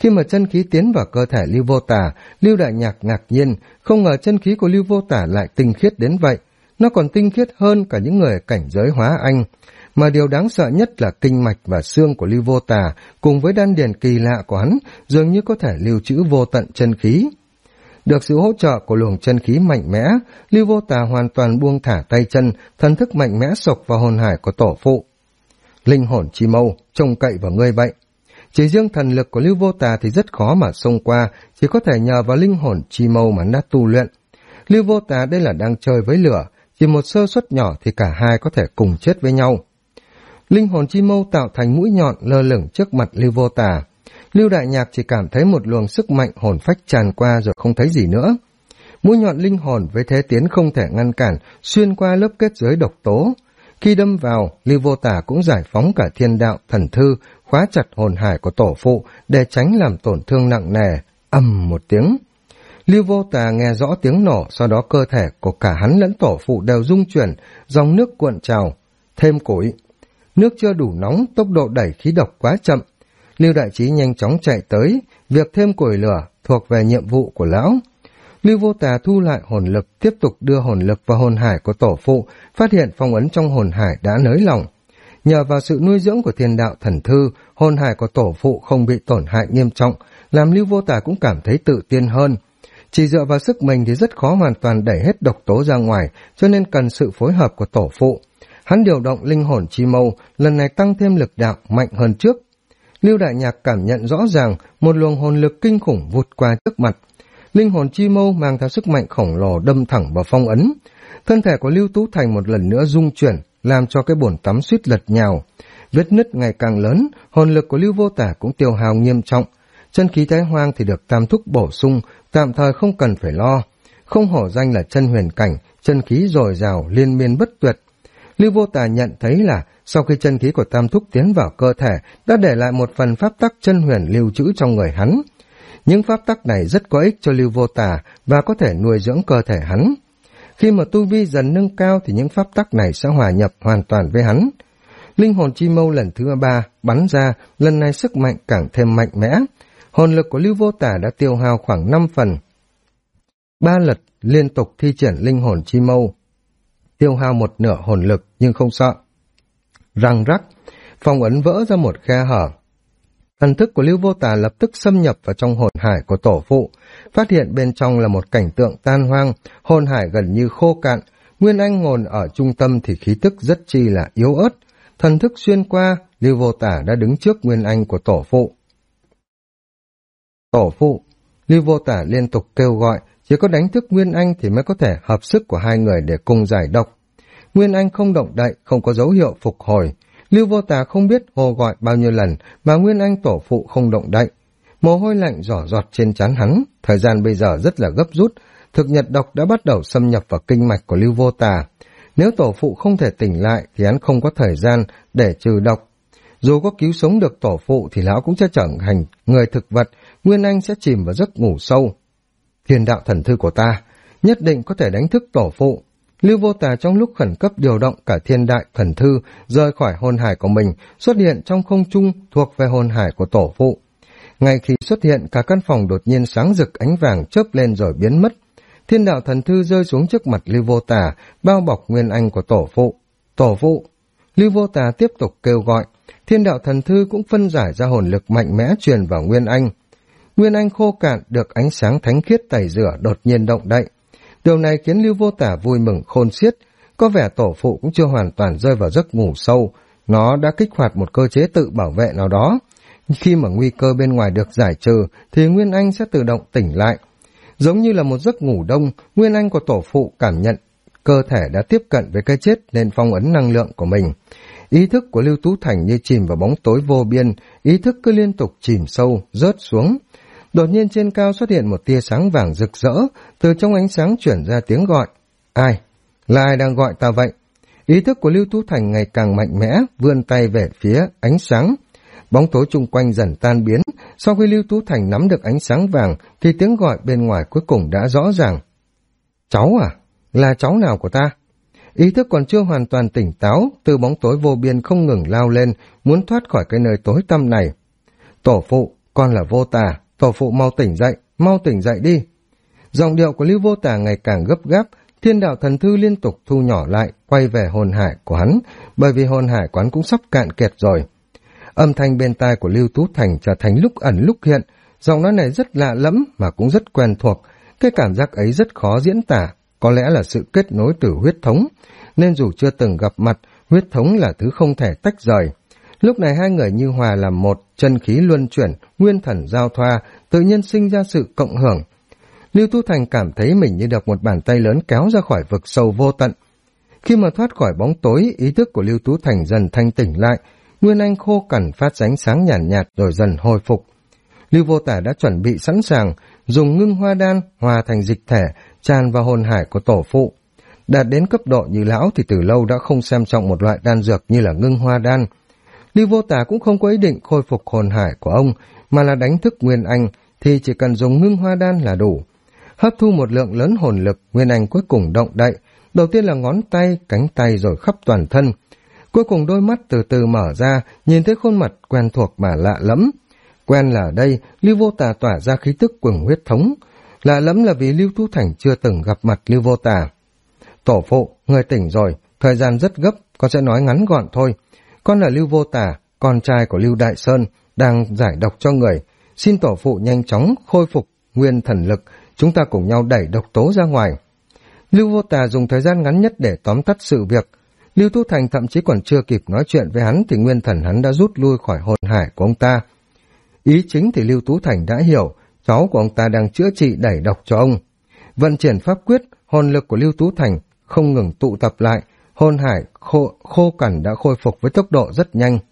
Khi mà chân khí tiến vào cơ thể Lưu Vô Tà, Lưu Đại Nhạc ngạc nhiên, không ngờ chân khí của Lưu Vô Tà lại tinh khiết đến vậy. Nó còn tinh khiết hơn cả những người cảnh giới hóa anh. Mà điều đáng sợ nhất là kinh mạch và xương của Lưu Vô Tà cùng với đan điền kỳ lạ của hắn dường như có thể lưu trữ vô tận chân khí. Được sự hỗ trợ của luồng chân khí mạnh mẽ, Lưu Vô Tà hoàn toàn buông thả tay chân, thần thức mạnh mẽ sộc vào hồn hải của tổ phụ. Linh hồn chi mâu, trông cậy vào ngươi vậy. Chỉ riêng thần lực của Lưu Vô Tà thì rất khó mà xông qua, chỉ có thể nhờ vào linh hồn chi mâu mà đã tu luyện. Lưu Vô Tà đây là đang chơi với lửa, chỉ một sơ suất nhỏ thì cả hai có thể cùng chết với nhau. Linh hồn chi mâu tạo thành mũi nhọn lơ lửng trước mặt Lưu Vô Tà. Lưu Đại Nhạc chỉ cảm thấy một luồng sức mạnh hồn phách tràn qua rồi không thấy gì nữa. Mũi nhọn linh hồn với thế tiến không thể ngăn cản, xuyên qua lớp kết giới độc tố. Khi đâm vào, Lưu Vô Tà cũng giải phóng cả thiên đạo thần thư, khóa chặt hồn hải của tổ phụ để tránh làm tổn thương nặng nề. Ầm một tiếng. Lưu Vô Tà nghe rõ tiếng nổ, sau đó cơ thể của cả hắn lẫn tổ phụ đều rung chuyển, dòng nước cuộn trào. Thêm củi. Nước chưa đủ nóng, tốc độ đẩy khí độc quá chậm. Lưu Đại Trí nhanh chóng chạy tới, việc thêm củi lửa thuộc về nhiệm vụ của lão. Lưu Vô Tà thu lại hồn lực, tiếp tục đưa hồn lực vào hồn hải của tổ phụ, phát hiện phong ấn trong hồn hải đã nới lỏng. Nhờ vào sự nuôi dưỡng của thiên đạo thần thư, hồn hải của tổ phụ không bị tổn hại nghiêm trọng, làm Lưu Vô Tà cũng cảm thấy tự tin hơn. Chỉ dựa vào sức mình thì rất khó hoàn toàn đẩy hết độc tố ra ngoài, cho nên cần sự phối hợp của tổ phụ. Hắn điều động linh hồn chi mâu, lần này tăng thêm lực đạo mạnh hơn trước. Lưu Đại Nhạc cảm nhận rõ ràng một luồng hồn lực kinh khủng vụt qua trước mặt. Linh hồn chi mâu mang theo sức mạnh khổng lồ đâm thẳng vào phong ấn. Thân thể của Lưu Tú Thành một lần nữa rung chuyển, làm cho cái bồn tắm suýt lật nhào. Vết nứt ngày càng lớn, hồn lực của Lưu Vô Tà cũng tiêu hao nghiêm trọng. Chân khí Thái Hoang thì được tam thúc bổ sung, tạm thời không cần phải lo. Không hổ danh là chân huyền cảnh, chân khí dồi dào liên miên bất tuyệt. Lưu Vô Tà nhận thấy là sau khi chân khí của tam thúc tiến vào cơ thể đã để lại một phần pháp tắc chân huyền lưu trữ trong người hắn. Những pháp tắc này rất có ích cho Lưu Vô Tà và có thể nuôi dưỡng cơ thể hắn. Khi mà tu vi dần nâng cao thì những pháp tắc này sẽ hòa nhập hoàn toàn với hắn. Linh hồn chi mâu lần thứ 3 bắn ra, lần này sức mạnh càng thêm mạnh mẽ. Hồn lực của Lưu Vô Tà đã tiêu hao khoảng 5 phần. 3 lần liên tục thi triển linh hồn chi mâu, tiêu hao một nửa hồn lực nhưng không sợ. Răng rắc, phong ấn vỡ ra một khe hở. Thần thức của Lưu Vô Tà lập tức xâm nhập vào trong hồn hải của tổ phụ, phát hiện bên trong là một cảnh tượng tan hoang, hồn hải gần như khô cạn, Nguyên Anh ngồi ở trung tâm thì khí tức rất chi là yếu ớt. Thần thức xuyên qua, Lưu Vô Tà đã đứng trước Nguyên Anh của tổ phụ. Tổ phụ, Lưu Vô Tà liên tục kêu gọi, chỉ có đánh thức Nguyên Anh thì mới có thể hợp sức của hai người để cùng giải độc. Nguyên Anh không động đậy, không có dấu hiệu phục hồi. Lưu Vô Tà không biết hô gọi bao nhiêu lần mà Nguyên Anh tổ phụ không động đậy. Mồ hôi lạnh rỏ rọt trên trán hắn, thời gian bây giờ rất là gấp rút, thực nhật độc đã bắt đầu xâm nhập vào kinh mạch của Lưu Vô Tà. Nếu tổ phụ không thể tỉnh lại thì hắn không có thời gian để trừ độc. Dù có cứu sống được tổ phụ thì lão cũng sẽ trở thành người thực vật, Nguyên Anh sẽ chìm vào giấc ngủ sâu. Thiên đạo thần thư của ta, nhất định có thể đánh thức tổ phụ. Lưu Vô Tà trong lúc khẩn cấp điều động cả thiên đại thần thư rời khỏi hồn hải của mình, xuất hiện trong không trung thuộc về hồn hải của tổ phụ. Ngay khi xuất hiện, cả căn phòng đột nhiên sáng rực ánh vàng chớp lên rồi biến mất. Thiên đạo thần thư rơi xuống trước mặt Lưu Vô Tà, bao bọc Nguyên Anh của tổ phụ. Tổ phụ! Lưu Vô Tà tiếp tục kêu gọi. Thiên đạo thần thư cũng phân giải ra hồn lực mạnh mẽ truyền vào Nguyên Anh. Nguyên Anh khô cạn được ánh sáng thánh khiết tẩy rửa đột nhiên động đậy. Điều này khiến Lưu Vô Tà vui mừng khôn xiết. Có vẻ tổ phụ cũng chưa hoàn toàn rơi vào giấc ngủ sâu. Nó đã kích hoạt một cơ chế tự bảo vệ nào đó. Khi mà nguy cơ bên ngoài được giải trừ thì Nguyên Anh sẽ tự động tỉnh lại. Giống như là một giấc ngủ đông, Nguyên Anh của tổ phụ cảm nhận cơ thể đã tiếp cận với cái chết nên phong ấn năng lượng của mình. Ý thức của Lưu Tú Thành như chìm vào bóng tối vô biên, ý thức cứ liên tục chìm sâu, rớt xuống. Đột nhiên trên cao xuất hiện một tia sáng vàng rực rỡ, từ trong ánh sáng chuyển ra tiếng gọi. Ai? Là ai đang gọi ta vậy? Ý thức của Lưu Tú Thành ngày càng mạnh mẽ, vươn tay về phía ánh sáng. Bóng tối chung quanh dần tan biến, sau khi Lưu Tú Thành nắm được ánh sáng vàng thì tiếng gọi bên ngoài cuối cùng đã rõ ràng. Cháu à? Là cháu nào của ta? Ý thức còn chưa hoàn toàn tỉnh táo, từ bóng tối vô biên không ngừng lao lên, muốn thoát khỏi cái nơi tối tăm này. Tổ phụ, con là Vô Tà, tổ phụ mau tỉnh dậy đi. Giọng điệu của Lưu Vô Tà ngày càng gấp gáp, thiên đạo thần thư liên tục thu nhỏ lại, quay về hồn hải của hắn, bởi vì hồn hải của hắn cũng sắp cạn kiệt rồi. Âm thanh bên tai của Lưu Tú Thành trở thành lúc ẩn lúc hiện, giọng nói này rất lạ lẫm mà cũng rất quen thuộc, cái cảm giác ấy rất khó diễn tả, có lẽ là sự kết nối từ huyết thống, nên dù chưa từng gặp mặt, huyết thống là thứ không thể tách rời. Lúc này hai người như hòa làm một, chân khí luân chuyển, nguyên thần giao thoa, tự nhiên sinh ra sự cộng hưởng. Lưu Tú Thành cảm thấy mình như được một bàn tay lớn kéo ra khỏi vực sâu vô tận. Khi mà thoát khỏi bóng tối, ý thức của Lưu Tú Thành dần thanh tỉnh lại, nguyên anh khô cằn phát ra ánh sáng nhàn nhạt rồi dần hồi phục. Lưu Vô Tả đã chuẩn bị sẵn sàng, dùng ngưng hoa đan hòa thành dịch thể tràn vào hồn hải của tổ phụ. Đạt đến cấp độ như lão thì từ lâu đã không xem trọng một loại đan dược như là ngưng hoa đan. Lưu Vô Tả cũng không có ý định khôi phục hồn hải của ông, mà là đánh thức nguyên anh thì chỉ cần dùng ngưng hoa đan là đủ. Hấp thu một lượng lớn hồn lực, nguyên anh cuối cùng động đậy, đầu tiên là ngón tay, cánh tay rồi khắp toàn thân. Cuối cùng đôi mắt từ từ mở ra, nhìn thấy khuôn mặt quen thuộc mà lạ lẫm. Quen là ở đây, Lưu Vô Tà tỏa ra khí tức quầng huyết thống. Lạ lẫm là vì Lưu Tú Thành chưa từng gặp mặt Lưu Vô Tà. Tổ phụ, người tỉnh rồi, thời gian rất gấp, con sẽ nói ngắn gọn thôi. Con là Lưu Vô Tà, con trai của Lưu Đại Sơn, đang giải độc cho người. Xin tổ phụ nhanh chóng khôi phục nguyên thần lực, chúng ta cùng nhau đẩy độc tố ra ngoài. Lưu Vô Tà dùng thời gian ngắn nhất để tóm tắt sự việc. Lưu Tú Thành thậm chí còn chưa kịp nói chuyện với hắn thì nguyên thần hắn đã rút lui khỏi hồn hải của ông ta. Ý chính thì Lưu Tú Thành đã hiểu, cháu của ông ta đang chữa trị đẩy độc cho ông. Vận chuyển pháp quyết, hồn lực của Lưu Tú Thành không ngừng tụ tập lại, hồn hải khô cằn đã khôi phục với tốc độ rất nhanh.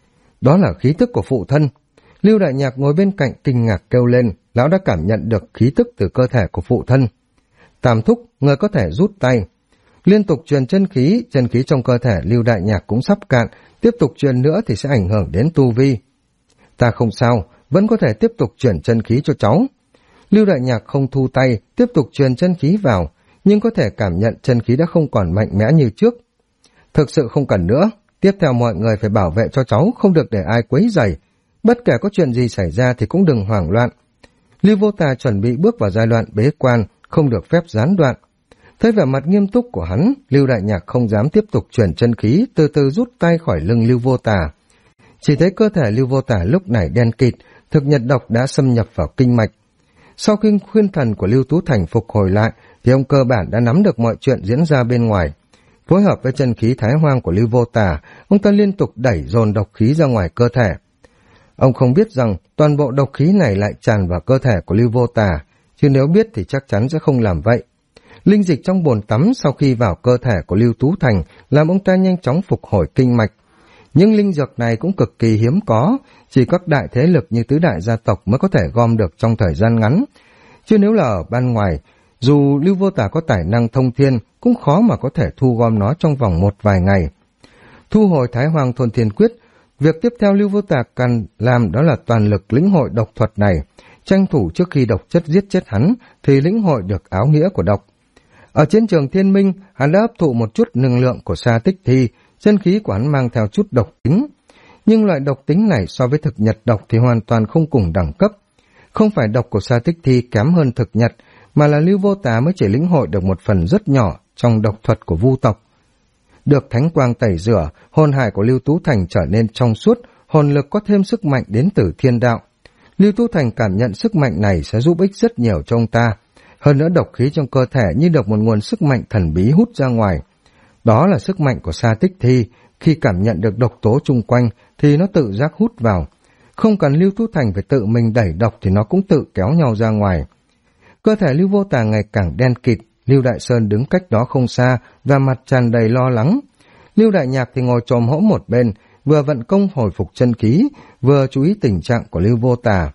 Đó là khí tức của phụ thân. Lưu Đại Nhạc ngồi bên cạnh kinh ngạc kêu lên, lão đã cảm nhận được khí tức từ cơ thể của phụ thân. Tam thúc, người có thể rút tay. Liên tục truyền chân khí trong cơ thể Lưu Đại Nhạc cũng sắp cạn, tiếp tục truyền nữa thì sẽ ảnh hưởng đến tu vi. Ta không sao, vẫn có thể tiếp tục truyền chân khí cho cháu. Lưu Đại Nhạc không thu tay, tiếp tục truyền chân khí vào, nhưng có thể cảm nhận chân khí đã không còn mạnh mẽ như trước. Thực sự không cần nữa, tiếp theo mọi người phải bảo vệ cho cháu, không được để ai quấy rầy. Bất kể có chuyện gì xảy ra thì cũng đừng hoảng loạn. Lưu Vô Tà chuẩn bị bước vào giai đoạn bế quan, không được phép gián đoạn. Thấy vẻ mặt nghiêm túc của hắn, Lưu Đại Nhạc không dám tiếp tục truyền chân khí, từ từ rút tay khỏi lưng Lưu Vô Tà. Chỉ thấy cơ thể Lưu Vô Tà lúc này đen kịt, thực nhật độc đã xâm nhập vào kinh mạch. Sau khi khuyên thần của Lưu Tú Thành phục hồi lại, thì ông cơ bản đã nắm được mọi chuyện diễn ra bên ngoài. Phối hợp với chân khí thái hoang của Lưu Vô Tà, ông ta liên tục đẩy dồn độc khí ra ngoài cơ thể. Ông không biết rằng toàn bộ độc khí này lại tràn vào cơ thể của Lưu Vô Tà, chứ nếu biết thì chắc chắn sẽ không làm vậy. Linh dịch trong bồn tắm sau khi vào cơ thể của Lưu Tú Thành làm ông ta nhanh chóng phục hồi kinh mạch. Nhưng linh dược này cũng cực kỳ hiếm có, chỉ các đại thế lực như tứ đại gia tộc mới có thể gom được trong thời gian ngắn. Chứ nếu là ở ban ngoài, dù Lưu Vô Tà có tài năng thông thiên, cũng khó mà có thể thu gom nó trong vòng một vài ngày. Thu hồi Thái Hoàng Thôn Thiên Quyết, việc tiếp theo Lưu Vô Tà cần làm đó là toàn lực lĩnh hội độc thuật này, tranh thủ trước khi độc chất giết chết hắn thì lĩnh hội được áo nghĩa của độc. Ở chiến trường Thiên Minh, hắn đã hấp thụ một chút năng lượng của Sa Tích Thi, chân khí của hắn mang theo chút độc tính. Nhưng loại độc tính này so với thực nhật độc thì hoàn toàn không cùng đẳng cấp. Không phải độc của Sa Tích Thi kém hơn thực nhật, mà là Lưu Vô Tà mới chỉ lĩnh hội được một phần rất nhỏ trong độc thuật của Vu tộc. Được thánh quang tẩy rửa, hồn hải của Lưu Tú Thành trở nên trong suốt, hồn lực có thêm sức mạnh đến từ thiên đạo. Lưu Tú Thành cảm nhận sức mạnh này sẽ giúp ích rất nhiều cho ông ta. Hơn nữa độc khí trong cơ thể như được một nguồn sức mạnh thần bí hút ra ngoài. Đó là sức mạnh của Sa Tích Thi, khi cảm nhận được độc tố chung quanh thì nó tự giác hút vào. Không cần Lưu Tú Thành phải tự mình đẩy độc thì nó cũng tự kéo nhau ra ngoài. Cơ thể Lưu Vô Tà ngày càng đen kịt, Lưu Đại Sơn đứng cách đó không xa và mặt tràn đầy lo lắng. Lưu Đại Nhạc thì ngồi chồm hỗn một bên, vừa vận công hồi phục chân khí, vừa chú ý tình trạng của Lưu Vô Tà.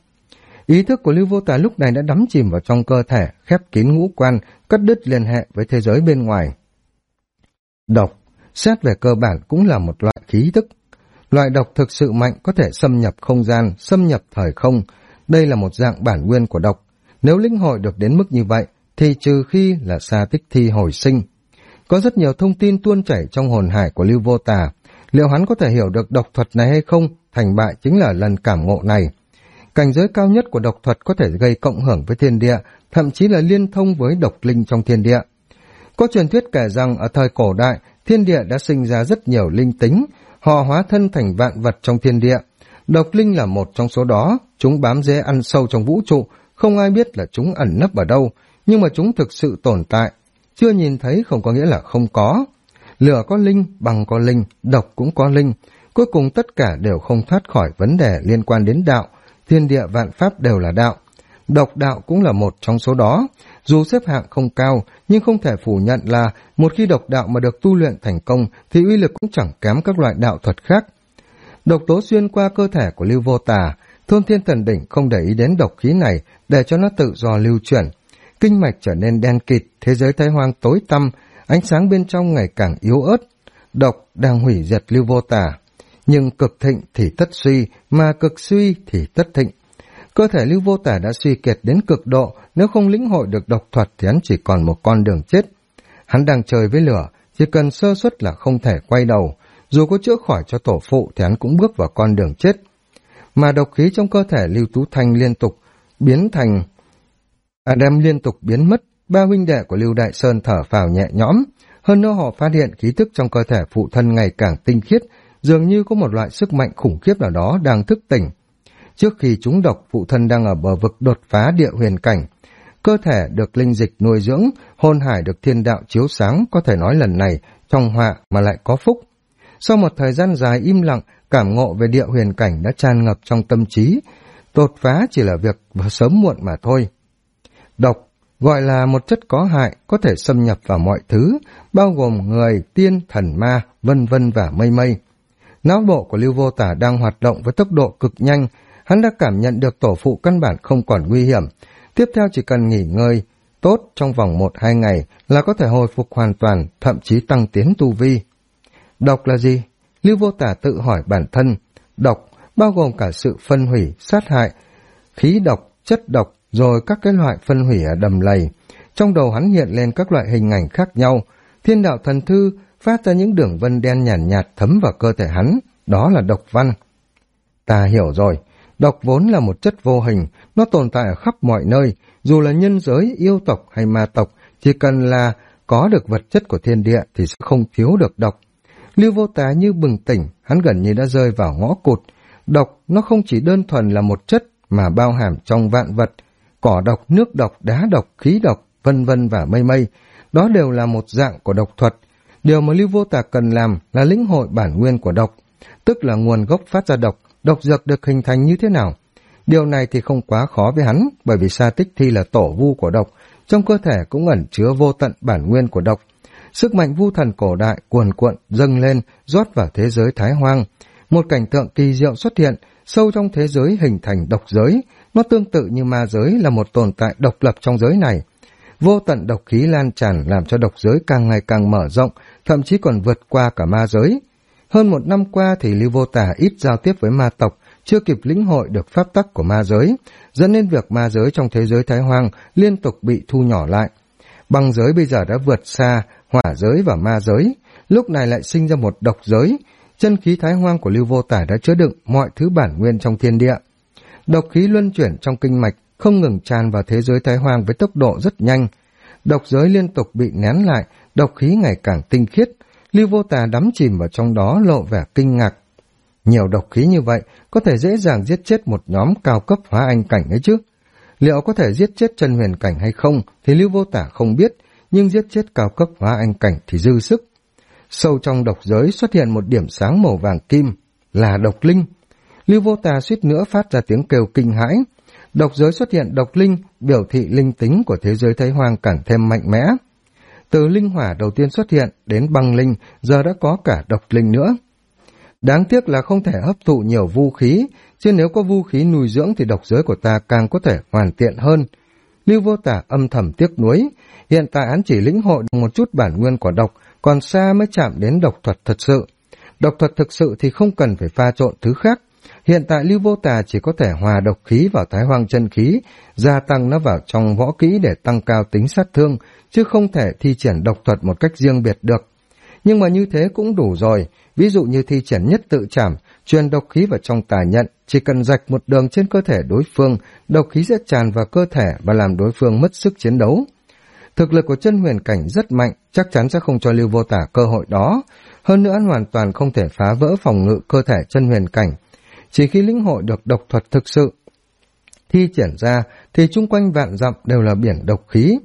Ý thức của Lưu Vô Tà lúc này đã đắm chìm vào trong cơ thể, khép kín ngũ quan, cắt đứt liên hệ với thế giới bên ngoài. Độc, xét về cơ bản cũng là một loại khí tức. Loại độc thực sự mạnh có thể xâm nhập không gian, xâm nhập thời không. Đây là một dạng bản nguyên của độc. Nếu lĩnh hội được đến mức như vậy, thì trừ khi là Sa Tích Thi hồi sinh. Có rất nhiều thông tin tuôn chảy trong hồn hải của Lưu Vô Tà. Liệu hắn có thể hiểu được độc thuật này hay không? Thành bại chính là lần cảm ngộ này. Cảnh giới cao nhất của độc thuật có thể gây cộng hưởng với thiên địa, thậm chí là liên thông với độc linh trong thiên địa. Có truyền thuyết kể rằng ở thời cổ đại, thiên địa đã sinh ra rất nhiều linh tính, họ hóa thân thành vạn vật trong thiên địa. Độc linh là một trong số đó, chúng bám rễ ăn sâu trong vũ trụ, không ai biết là chúng ẩn nấp ở đâu, nhưng mà chúng thực sự tồn tại. Chưa nhìn thấy không có nghĩa là không có. Lửa có linh, băng có linh, độc cũng có linh. Cuối cùng tất cả đều không thoát khỏi vấn đề liên quan đến đạo. Thiên địa vạn pháp đều là đạo. Độc đạo cũng là một trong số đó. Dù xếp hạng không cao, nhưng không thể phủ nhận là một khi độc đạo mà được tu luyện thành công thì uy lực cũng chẳng kém các loại đạo thuật khác. Độc tố xuyên qua cơ thể của Lưu Vô Tà, Thôn Thiên Thần Đỉnh không để ý đến độc khí này để cho nó tự do lưu chuyển. Kinh mạch trở nên đen kịt, thế giới Thái Hoang tối tăm, ánh sáng bên trong ngày càng yếu ớt. Độc đang hủy diệt Lưu Vô Tà, nhưng cực thịnh thì tất suy, mà cực suy thì tất thịnh. Cơ thể Lưu Vô Tà đã suy kiệt đến cực độ, nếu không lĩnh hội được độc thuật thì hắn chỉ còn một con đường chết. Hắn đang chơi với lửa, chỉ cần sơ suất là không thể quay đầu. Dù có chữa khỏi cho tổ phụ thì hắn cũng bước vào con đường chết. Mà độc khí trong cơ thể Lưu Tú Thanh liên tục biến mất. Ba huynh đệ của Lưu Đại Sơn thở phào nhẹ nhõm. Hơn nữa họ phát hiện khí tức trong cơ thể phụ thân ngày càng tinh khiết, dường như có một loại sức mạnh khủng khiếp nào đó đang thức tỉnh. Trước khi trúng độc, phụ thân đang ở bờ vực đột phá địa huyền cảnh. Cơ thể được linh dịch nuôi dưỡng, hồn hải được thiên đạo chiếu sáng, có thể nói lần này trong họa mà lại có phúc. Sau một thời gian dài im lặng, cảm ngộ về địa huyền cảnh đã tràn ngập trong tâm trí. Đột phá chỉ là việc sớm muộn mà thôi. Độc gọi là một chất có hại, có thể xâm nhập vào mọi thứ, bao gồm người, tiên, thần ma, vân vân và mây mây. Não bộ của Lưu Vô Tà đang hoạt động với tốc độ cực nhanh, hắn đã cảm nhận được tổ phụ căn bản không còn nguy hiểm. Tiếp theo chỉ cần nghỉ ngơi tốt trong vòng 1-2 ngày là có thể hồi phục hoàn toàn, thậm chí tăng tiến tu vi. Độc là gì? Lưu Vô Tà tự hỏi bản thân. Độc bao gồm cả sự phân hủy, sát hại, khí độc, chất độc, rồi các cái loại phân hủy ở đầm lầy. Trong đầu hắn hiện lên các loại hình ảnh khác nhau. Thiên đạo thần thư phát ra những đường vân đen nhàn nhạt thấm vào cơ thể hắn. Đó là độc văn. Ta hiểu rồi. Độc vốn là một chất vô hình, nó tồn tại ở khắp mọi nơi. Dù là nhân giới, yêu tộc hay ma tộc, chỉ cần là có được vật chất của thiên địa thì sẽ không thiếu được độc. Lưu Vô Tà như bừng tỉnh, hắn gần như đã rơi vào ngõ cụt. Độc nó không chỉ đơn thuần là một chất mà bao hàm trong vạn vật. Cỏ độc, nước độc, đá độc, khí độc, vân vân và mây mây. Đó đều là một dạng của độc thuật. Điều mà Lưu Vô Tà cần làm là lĩnh hội bản nguyên của độc, tức là nguồn gốc phát ra độc, độc dược được hình thành như thế nào. Điều này thì không quá khó với hắn, bởi vì Sa Tích Thi là tổ vu của độc, trong cơ thể cũng ẩn chứa vô tận bản nguyên của độc. Sức mạnh vu thần cổ đại cuồn cuộn dâng lên, rót vào thế giới Thái Hoang. Một cảnh tượng kỳ diệu xuất hiện, sâu trong thế giới hình thành độc giới. Nó tương tự như ma giới là một tồn tại độc lập trong giới này. Vô tận độc khí lan tràn làm cho độc giới càng ngày càng mở rộng, thậm chí còn vượt qua cả ma giới. Hơn 1 năm qua thì Lưu Vô Tà ít giao tiếp với ma tộc, chưa kịp lĩnh hội được pháp tắc của ma giới, dẫn đến việc ma giới trong thế giới Thái Hoang liên tục bị thu nhỏ lại. Băng giới bây giờ đã vượt xa hỏa giới và ma giới, lúc này lại sinh ra một độc giới. Chân khí Thái Hoang của Lưu Vô Tà đã chứa đựng mọi thứ bản nguyên trong thiên địa. Độc khí luân chuyển trong kinh mạch không ngừng tràn vào thế giới Thái Hoang với tốc độ rất nhanh. Độc giới liên tục bị nén lại, độc khí ngày càng tinh khiết. Lưu Vô Tà đắm chìm vào trong đó lộ vẻ kinh ngạc. Nhiều độc khí như vậy có thể dễ dàng giết chết một nhóm cao cấp hóa anh cảnh ấy chứ. Liệu có thể giết chết chân huyền cảnh hay không thì Lưu Vô Tà không biết, nhưng giết chết cao cấp hóa anh cảnh thì dư sức. Sâu trong độc giới xuất hiện một điểm sáng màu vàng kim, là độc linh. Lưu Vô Tà suýt nữa phát ra tiếng kêu kinh hãi. Độc giới xuất hiện độc linh, biểu thị linh tính của thế giới Thái Hoang càng thêm mạnh mẽ. Từ linh hỏa đầu tiên xuất hiện đến băng linh, giờ đã có cả độc linh nữa. Đáng tiếc là không thể hấp thụ nhiều vu khí, chứ nếu có vu khí nuôi dưỡng thì độc giới của ta càng có thể hoàn thiện hơn. Lưu Vô Tà âm thầm tiếc nuối, hiện tại hắn chỉ lĩnh hội được một chút bản nguyên của độc, còn xa mới chạm đến độc thuật thật sự. Độc thuật thực sự thì không cần phải pha trộn thứ khác. Hiện tại Lưu Vô Tà chỉ có thể hòa độc khí vào Thái Hoang chân khí, gia tăng nó vào trong võ kỹ để tăng cao tính sát thương, chứ không thể thi triển độc thuật một cách riêng biệt được. Nhưng mà như thế cũng đủ rồi, ví dụ như thi triển nhất tự trảm, truyền độc khí vào trong tà nhận, chỉ cần rạch một đường trên cơ thể đối phương, độc khí sẽ tràn vào cơ thể và làm đối phương mất sức chiến đấu. Thực lực của chân huyền cảnh rất mạnh, chắc chắn sẽ không cho Lưu Vô Tả cơ hội đó. Hơn nữa hoàn toàn không thể phá vỡ phòng ngự cơ thể chân huyền cảnh. Chỉ khi lĩnh hội được độc thuật thực sự thi triển ra thì chung quanh vạn dặm đều là biển độc khí.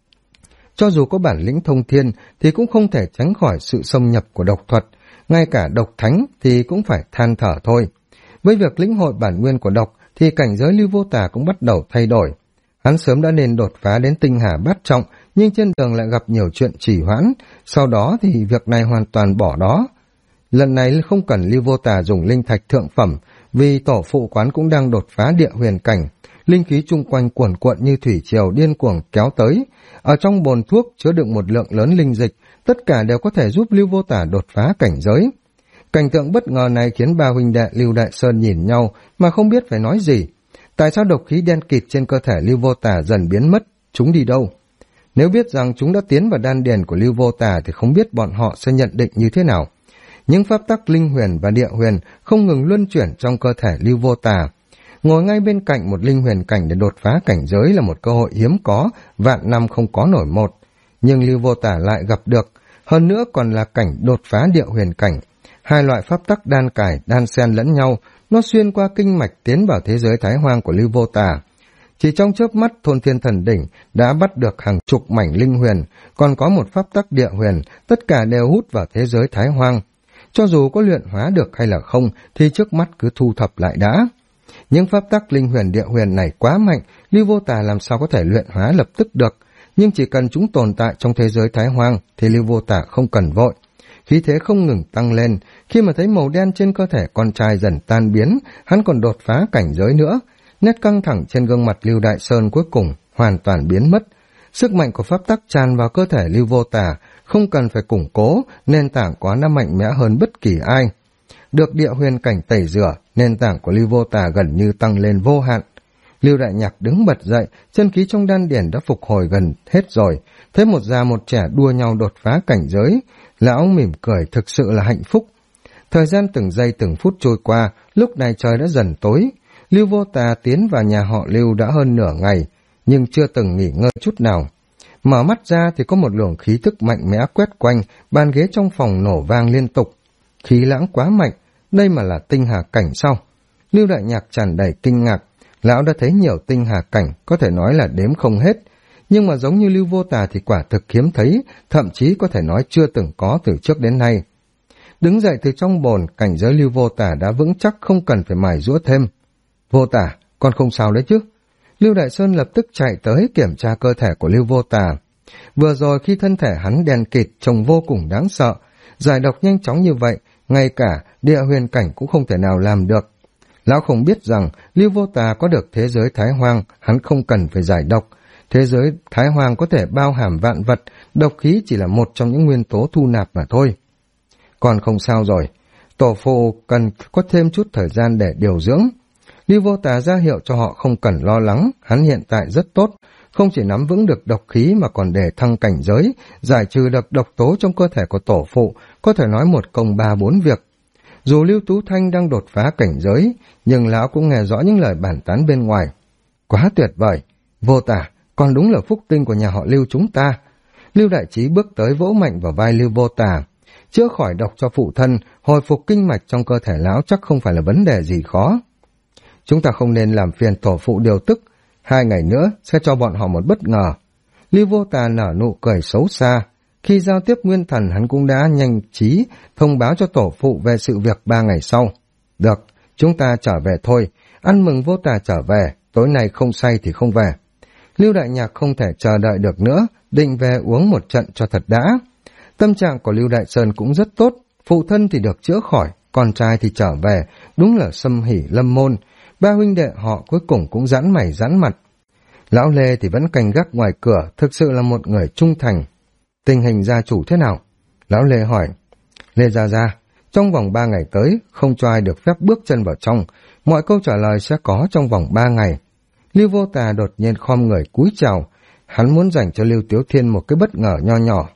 Cho dù có bản lĩnh thông thiên thì cũng không thể tránh khỏi sự xâm nhập của độc thuật, ngay cả độc thánh thì cũng phải than thở thôi. Với việc lĩnh hội bản nguyên của độc thì cảnh giới Lưu Vô Tả cũng bắt đầu thay đổi. Hắn sớm đã nên đột phá đến tinh hà bát trọng, nhưng trên đường lại gặp nhiều chuyện trì hoãn, sau đó thì việc này hoàn toàn bỏ đó. Lần này không cần Lưu Vô Tả dùng linh thạch thượng phẩm, vì tổ phụ quán cũng đang đột phá địa huyền cảnh, linh khí chung quanh cuồn cuộn như thủy triều điên cuồng kéo tới. Ở trong bồn thuốc chứa đựng một lượng lớn linh dịch, tất cả đều có thể giúp Lưu Vô Tả đột phá cảnh giới. Cảnh tượng bất ngờ này khiến ba huynh đệ Lưu Đại Sơn nhìn nhau mà không biết phải nói gì. Tại sao độc khí đen kịt trên cơ thể Lưu Vô Tả dần biến mất, chúng đi đâu? Nếu biết rằng chúng đã tiến vào đan điền của Lưu Vô Tả thì không biết bọn họ sẽ nhận định như thế nào. Những pháp tắc linh huyền và địa huyền không ngừng luân chuyển trong cơ thể Lưu Vô Tả. Ngồi ngay bên cạnh một linh huyền cảnh để đột phá cảnh giới là một cơ hội hiếm có, vạn năm không có nổi một. Nhưng Lưu Vô Tả lại gặp được, hơn nữa còn là cảnh đột phá địa huyền cảnh. Hai loại pháp tắc đan cải, đan xen lẫn nhau, nó xuyên qua kinh mạch tiến vào thế giới thái hoang của Lưu Vô Tả. Chỉ trong chớp mắt Thôn Thiên Thần Đỉnh đã bắt được hàng chục mảnh linh huyền, còn có một pháp tắc địa huyền, tất cả đều hút vào thế giới thái hoang. Cho dù có luyện hóa được hay là không thì trước mắt cứ thu thập lại đã. Những pháp tắc linh huyền địa huyền này quá mạnh, Lưu Vô Tả làm sao có thể luyện hóa lập tức được, nhưng chỉ cần chúng tồn tại trong thế giới thái hoang thì Lưu Vô Tả không cần vội. Khí thế không ngừng tăng lên, khi mà thấy màu đen trên cơ thể con trai dần tan biến, hắn còn đột phá cảnh giới nữa. Nét căng thẳng trên gương mặt Lưu Đại Sơn cuối cùng hoàn toàn biến mất. Sức mạnh của pháp tắc tràn vào cơ thể Lưu Vô Tả, không cần phải củng cố, nền tảng của nó mạnh mẽ hơn bất kỳ ai. Được địa huyền cảnh tẩy rửa, nền tảng của Lưu Vô Tả gần như tăng lên vô hạn. Lưu Đại Nhạc đứng bật dậy, chân khí trong đan điển đã phục hồi gần hết rồi, thấy một già một trẻ đua nhau đột phá cảnh giới, lão mỉm cười thực sự là hạnh phúc. Thời gian từng giây từng phút trôi qua, lúc này trời đã dần tối. Lưu Vô Tả tiến vào nhà họ Lưu đã hơn nửa ngày, nhưng chưa từng nghỉ ngơi chút nào. Mở mắt ra thì có một luồng khí thức mạnh mẽ quét quanh, bàn ghế trong phòng nổ vang liên tục. Khí lãng quá mạnh, đây mà là tinh hà cảnh sao? Lưu Đại Nhạc tràn đầy kinh ngạc, lão đã thấy nhiều tinh hà cảnh, có thể nói là đếm không hết. Nhưng mà giống như Lưu Vô Tả thì quả thực hiếm thấy, thậm chí có thể nói chưa từng có từ trước đến nay. Đứng dậy từ trong bồn, cảnh giới Lưu Vô Tả đã vững chắc không cần phải mài giũa thêm. Vô Tả, con không sao đấy chứ? Lưu Đại Sơn lập tức chạy tới kiểm tra cơ thể của Lưu Vô Tả. Vừa rồi khi thân thể hắn đen kịt trông vô cùng đáng sợ, giải độc nhanh chóng như vậy, ngay cả địa huyền cảnh cũng không thể nào làm được. Lão không biết rằng Lưu Vô Tả có được thế giới thái hoang, hắn không cần phải giải độc. Thế giới thái hoang có thể bao hàm vạn vật, độc khí chỉ là một trong những nguyên tố thu nạp mà thôi. Còn không sao rồi, tổ phụ cần có thêm chút thời gian để điều dưỡng. Lưu Vô Tả ra hiệu cho họ không cần lo lắng, hắn hiện tại rất tốt, không chỉ nắm vững được độc khí mà còn để thăng cảnh giới, giải trừ được độc tố trong cơ thể của tổ phụ, có thể nói một công ba bốn việc. Dù Lưu Tú Thanh đang đột phá cảnh giới, nhưng lão cũng nghe rõ những lời bàn tán bên ngoài. Quá tuyệt vời, Vô Tả, còn đúng là phúc tinh của nhà họ Lưu chúng ta. Lưu Đại Trí bước tới vỗ mạnh vào vai Lưu Vô Tả. Chữa khỏi độc cho phụ thân, hồi phục kinh mạch trong cơ thể lão chắc không phải là vấn đề gì khó. Chúng ta không nên làm phiền tổ phụ điều tức, 2 ngày nữa sẽ cho bọn họ một bất ngờ. Lưu Vô Tả nở nụ cười xấu xa. Khi giao tiếp nguyên thần hắn cũng đã nhanh trí thông báo cho tổ phụ về sự việc 3 ngày sau. Được, chúng ta trở về thôi, ăn mừng Vô Tả trở về, tối nay không say thì không về. Lưu Đại Nhạc không thể chờ đợi được nữa, định về uống một trận cho thật đã. Tâm trạng của Lưu Đại Sơn cũng rất tốt, phụ thân thì được chữa khỏi, con trai thì trở về, đúng là sâm hỉ lâm môn. Ba huynh đệ họ cuối cùng cũng giãn mày giãn mặt. Lão Lê thì vẫn canh gác ngoài cửa, thực sự là một người trung thành. Tình hình gia chủ thế nào? Lão Lê hỏi. Lê Gia Gia, trong vòng 3 ngày tới, không cho ai được phép bước chân vào trong, mọi câu trả lời sẽ có trong vòng 3 ngày. Lưu Vô Tả đột nhiên khom người cúi chào, hắn muốn dành cho Lưu Tiếu Thiên một cái bất ngờ nho nhỏ.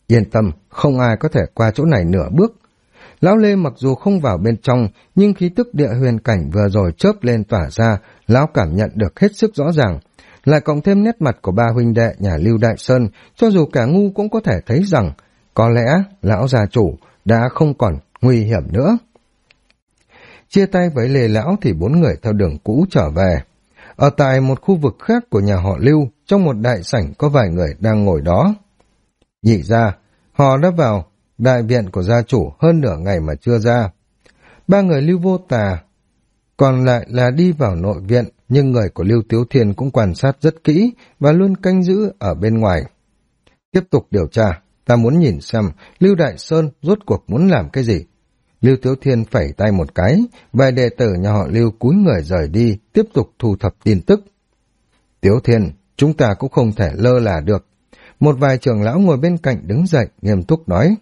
Yên tâm, không ai có thể qua chỗ này nửa bước. Lão Lê mặc dù không vào bên trong, nhưng khí tức địa huyền cảnh vừa rồi chớp lên tỏa ra, lão cảm nhận được hết sức rõ ràng. Lại cộng thêm nét mặt của ba huynh đệ nhà Lưu Đại Sơn, cho dù cả ngu cũng có thể thấy rằng, có lẽ lão gia chủ đã không còn nguy hiểm nữa. Chia tay với Lê Lão thì bốn người theo đường cũ trở về. Ở tại một khu vực khác của nhà họ Lưu, trong một đại sảnh có vài người đang ngồi đó. Nhị ra, họ đã vào đại viện của gia chủ hơn nửa ngày mà chưa ra. Ba người Lưu Vô Tà còn lại là đi vào nội viện, nhưng người của Lưu Tiếu Thiên cũng quan sát rất kỹ và luôn canh giữ ở bên ngoài. Tiếp tục điều tra, ta muốn nhìn xem Lưu Đại Sơn rốt cuộc muốn làm cái gì. Lưu Tiếu Thiên phẩy tay một cái, vài đệ tử nhà họ Lưu cúi người rời đi, tiếp tục thu thập tin tức. Tiếu Thiên, chúng ta cũng không thể lơ là được. Một vài trưởng lão ngồi bên cạnh đứng dậy, nghiêm túc nói.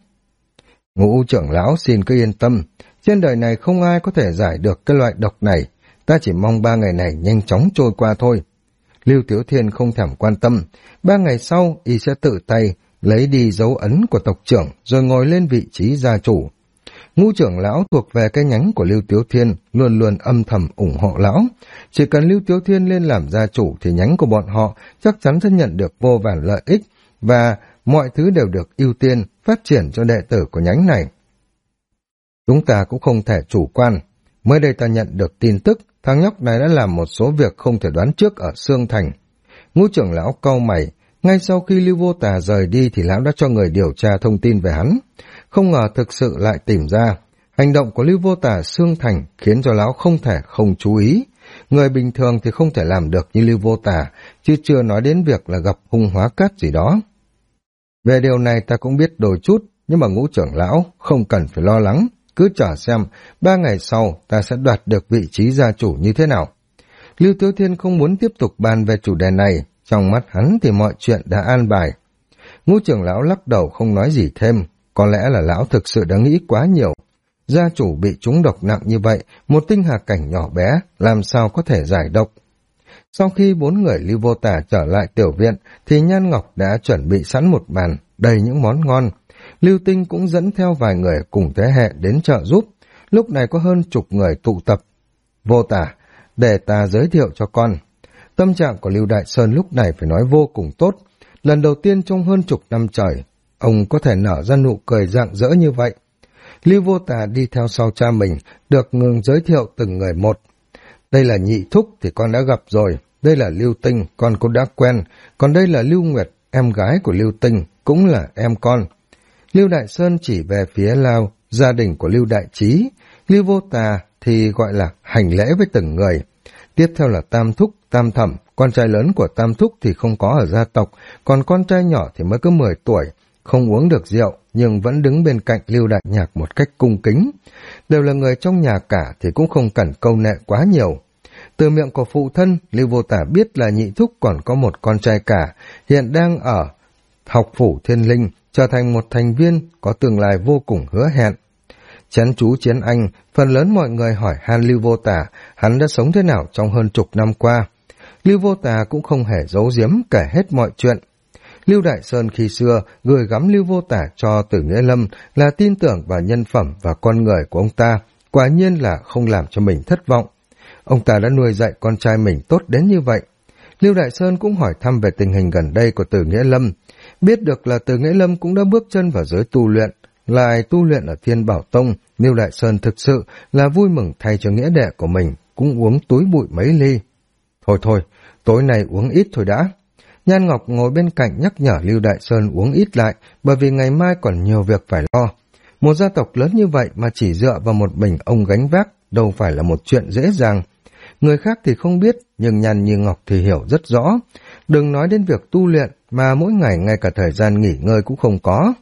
Ngũ trưởng lão xin cứ yên tâm, trên đời này không ai có thể giải được cái loại độc này, ta chỉ mong 3 ngày này nhanh chóng trôi qua thôi. Lưu Tiếu Thiên không thèm quan tâm, 3 ngày sau y sẽ tự tay lấy đi dấu ấn của tộc trưởng rồi ngồi lên vị trí gia chủ. Ngũ trưởng lão thuộc về cái nhánh của Lưu Tiếu Thiên luôn luôn âm thầm ủng hộ lão. Chỉ cần Lưu Tiếu Thiên lên làm gia chủ thì nhánh của bọn họ chắc chắn sẽ nhận được vô vàn lợi ích và mọi thứ đều được ưu tiên phát triển cho đệ tử của nhánh này. Chúng ta cũng không thể chủ quan. Mới đây ta nhận được tin tức thằng nhóc này đã làm một số việc không thể đoán trước ở Sương Thành. Ngũ trưởng lão cau mày, ngay sau khi Lưu Vô Tà rời đi thì lão đã cho người điều tra thông tin về hắn. Không ngờ thực sự lại tìm ra. Hành động của Lưu Vô Tà Sương Thành khiến cho lão không thể không chú ý. Người bình thường thì không thể làm được như Lưu Vô Tà, chứ chưa nói đến việc là gặp hung hóa cát gì đó. Về điều này ta cũng biết đôi chút, nhưng mà Ngũ trưởng lão không cần phải lo lắng. Cứ chờ xem, 3 ngày sau ta sẽ đoạt được vị trí gia chủ như thế nào. Lưu Tiếu Thiên không muốn tiếp tục bàn về chủ đề này, trong mắt hắn thì mọi chuyện đã an bài. Ngũ trưởng lão lắc đầu không nói gì thêm, có lẽ là lão thực sự đã nghĩ quá nhiều. Gia chủ bị trúng độc nặng như vậy, một tinh hà cảnh nhỏ bé, làm sao có thể giải độc. Sau khi 4 người Lưu Vô Tà trở lại tiểu viện, thì Nhan Ngọc đã chuẩn bị sẵn một bàn, đầy những món ngon. Lưu Tinh cũng dẫn theo vài người cùng thế hệ đến trợ giúp. Lúc này có hơn chục người tụ tập. Vô Tà, để ta giới thiệu cho con. Tâm trạng của Lưu Đại Sơn lúc này phải nói vô cùng tốt. Lần đầu tiên trong hơn chục năm trời, ông có thể nở ra nụ cười rạng rỡ như vậy. Lưu Vô Tà đi theo sau cha mình, được ngừng giới thiệu từng người một. Đây là Nhị Thúc thì con đã gặp rồi, đây là Lưu Tinh, con cũng đã quen, còn đây là Lưu Nguyệt, em gái của Lưu Tinh, cũng là em con. Lưu Đại Sơn chỉ về phía Lao, gia đình của Lưu Đại Trí. Lưu Vô Tà thì gọi là hành lễ với từng người. Tiếp theo là Tam Thúc, Tam Thẩm, con trai lớn của Tam Thúc thì không có ở gia tộc, còn con trai nhỏ thì mới có 10 tuổi, không uống được rượu nhưng vẫn đứng bên cạnh Lưu Đại Nhạc một cách cung kính. Đều là người trong nhà cả thì cũng không cần câu nệ quá nhiều. Từ miệng của phụ thân, Lưu Vô Tà biết là Nhị Thúc còn có một con trai cả, hiện đang ở học phủ Thiên Linh, trở thành một thành viên có tương lai vô cùng hứa hẹn. Chén chú Chiến Anh, phần lớn mọi người hỏi han Lưu Vô Tà, hắn đã sống thế nào trong hơn chục năm qua. Lưu Vô Tà cũng không hề giấu giếm kể hết mọi chuyện. Lưu Đại Sơn khi xưa gửi gắm Lưu Vô Tà cho Tử Nghĩa Lâm là tin tưởng vào nhân phẩm và con người của ông ta, quả nhiên là không làm cho mình thất vọng. Ông ta đã nuôi dạy con trai mình tốt đến như vậy. Lưu Đại Sơn cũng hỏi thăm về tình hình gần đây của Tử Nghĩa Lâm. Biết được là Tử Nghĩa Lâm cũng đã bước chân vào giới tu luyện, lại tu luyện ở Thiên Bảo Tông, Lưu Đại Sơn thực sự là vui mừng thay cho nghĩa đệ của mình, cũng uống túi bụi mấy ly. Thôi thôi, tối nay uống ít thôi đã. Nhan Ngọc ngồi bên cạnh nhắc nhở Lưu Đại Sơn uống ít lại, bởi vì ngày mai còn nhiều việc phải lo. Một gia tộc lớn như vậy mà chỉ dựa vào một mình ông gánh vác, đâu phải là một chuyện dễ dàng. Người khác thì không biết, nhưng Nhan Như Ngọc thì hiểu rất rõ. Đừng nói đến việc tu luyện, mà mỗi ngày ngay cả thời gian nghỉ ngơi cũng không có.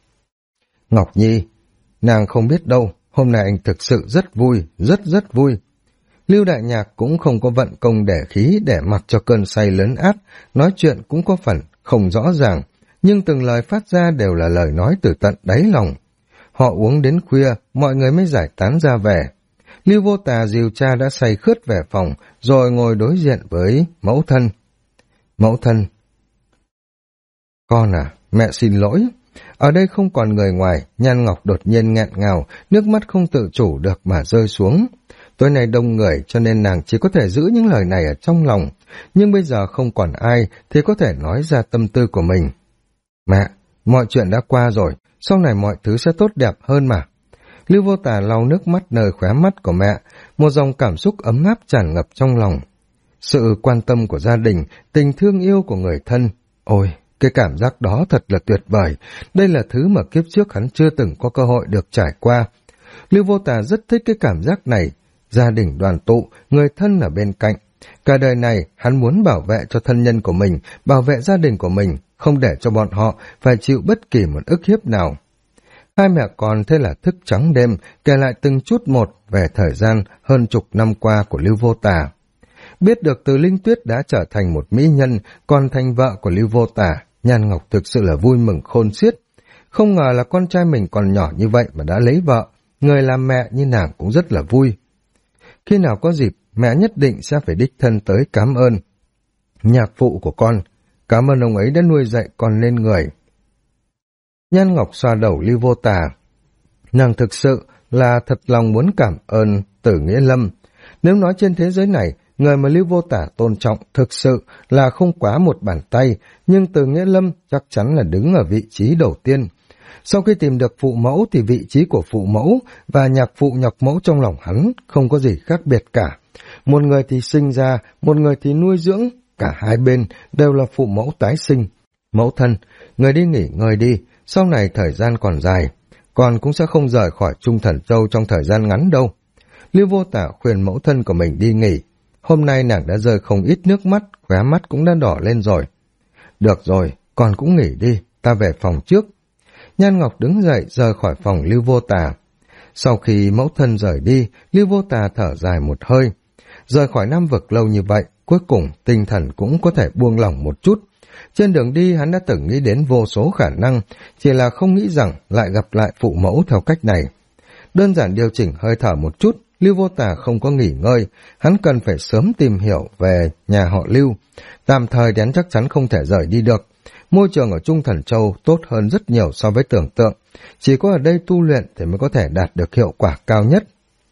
Ngọc Nhi, nàng không biết đâu, hôm nay anh thực sự rất vui, rất vui. Lưu Đại Nhạc cũng không có vận công để khí để mặc cho cơn say lớn át, nói chuyện cũng có phần không rõ ràng, nhưng từng lời phát ra đều là lời nói từ tận đáy lòng. Họ uống đến khuya, mọi người mới giải tán ra về. Lưu Vô Tà dìu cha đã say khướt về phòng, rồi ngồi đối diện với mẫu thân. Mẫu thân, con à, mẹ xin lỗi. Ở đây không còn người ngoài, Nhan Ngọc đột nhiên nghẹn ngào, nước mắt không tự chủ được mà rơi xuống. Tối nay đông người cho nên nàng chỉ có thể giữ những lời này ở trong lòng, nhưng bây giờ không còn ai thì có thể nói ra tâm tư của mình. Mẹ, mọi chuyện đã qua rồi, sau này mọi thứ sẽ tốt đẹp hơn mà. Lưu Vô Tà lau nước mắt nơi khóe mắt của mẹ, một dòng cảm xúc ấm áp tràn ngập trong lòng. Sự quan tâm của gia đình, tình thương yêu của người thân, ôi, cái cảm giác đó thật là tuyệt vời, đây là thứ mà kiếp trước hắn chưa từng có cơ hội được trải qua. Lưu Vô Tà rất thích cái cảm giác này, gia đình đoàn tụ, người thân ở bên cạnh. Cả đời này, hắn muốn bảo vệ cho thân nhân của mình, bảo vệ gia đình của mình, không để cho bọn họ phải chịu bất kỳ một ức hiếp nào. Hai mẹ con thế là thức trắng đêm, kể lại từng chút một về thời gian hơn chục năm qua của Lưu Vô Tà. Biết được Từ Linh Tuyết đã trở thành một mỹ nhân, còn thành vợ của Lưu Vô Tà, Nhan Ngọc thực sự là vui mừng khôn xiết. Không ngờ là con trai mình còn nhỏ như vậy mà đã lấy vợ, người làm mẹ như nàng cũng rất là vui. Khi nào có dịp, mẹ nhất định sẽ phải đích thân tới cảm ơn nhạc phụ của con, cảm ơn ông ấy đã nuôi dạy con nên người. Nhan Ngọc xoa đầu Lưu Vô Tà. Nàng thực sự là thật lòng muốn cảm ơn Tử Nghĩa Lâm. Nếu nói trên thế giới này, người mà Lưu Vô Tà tôn trọng thực sự là không quá một bàn tay, nhưng Tử Nghĩa Lâm chắc chắn là đứng ở vị trí đầu tiên. Sau khi tìm được phụ mẫu thì vị trí của phụ mẫu và nhạc phụ nhọc mẫu trong lòng hắn không có gì khác biệt cả. Một người thì sinh ra, một người thì nuôi dưỡng, cả hai bên đều là phụ mẫu tái sinh. Mẫu thân, người đi nghỉ ngơi đi, sau này thời gian còn dài, con cũng sẽ không rời khỏi Trung Thần Châu trong thời gian ngắn đâu. Lưu Vô Tà khuyên mẫu thân của mình đi nghỉ. Hôm nay nàng đã rơi không ít nước mắt, khóe mắt cũng đã đỏ lên rồi. Được rồi, con cũng nghỉ đi, ta về phòng trước. Nhan Ngọc đứng dậy rời khỏi phòng Lưu Vô Tà. Sau khi mẫu thân rời đi, Lưu Vô Tà thở dài một hơi. Rời khỏi Nam Vực lâu như vậy, cuối cùng tinh thần cũng có thể buông lỏng một chút. Trên đường đi hắn đã từng nghĩ đến vô số khả năng, chỉ là không nghĩ rằng lại gặp lại phụ mẫu theo cách này. Đơn giản điều chỉnh hơi thở một chút, Lưu Vô Tà không có nghỉ ngơi, hắn cần phải sớm tìm hiểu về nhà họ Lưu. Tạm thời hắn chắc chắn không thể rời đi được. Môi trường ở Trung Thần Châu tốt hơn rất nhiều so với tưởng tượng, chỉ có ở đây tu luyện thì mới có thể đạt được hiệu quả cao nhất.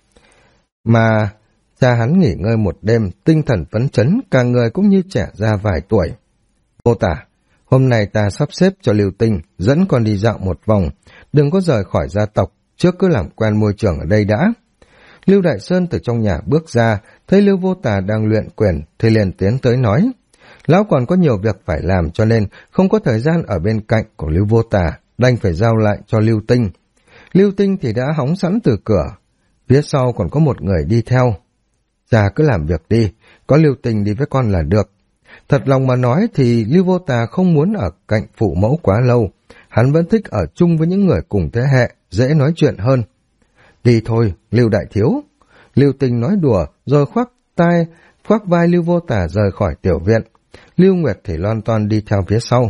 Mà cha hắn nghỉ ngơi một đêm, tinh thần phấn chấn, cả người cũng như trẻ ra vài tuổi. Vô Tà, hôm nay ta sắp xếp cho Lưu Tinh dẫn con đi dạo một vòng, đừng có rời khỏi gia tộc, trước cứ làm quen môi trường ở đây đã. Lưu Đại Sơn từ trong nhà bước ra, thấy Lưu Vô Tà đang luyện quyền thì liền tiến tới nói. Lão còn có nhiều việc phải làm cho nên không có thời gian ở bên cạnh của Lưu Vô Tà, đành phải giao lại cho Lưu Tinh. Lưu Tinh thì đã hóng sẵn từ cửa, phía sau còn có một người đi theo. Cha cứ làm việc đi, có Lưu Tinh đi với con là được. Thật lòng mà nói thì Lưu Vô Tà không muốn ở cạnh phụ mẫu quá lâu, hắn vẫn thích ở chung với những người cùng thế hệ, dễ nói chuyện hơn. Đi thôi, Lưu Đại Thiếu. Lưu Tinh nói đùa rồi khoác vai Lưu Vô Tà rời khỏi tiểu viện. Lưu Nguyệt thì lon ton đi theo phía sau.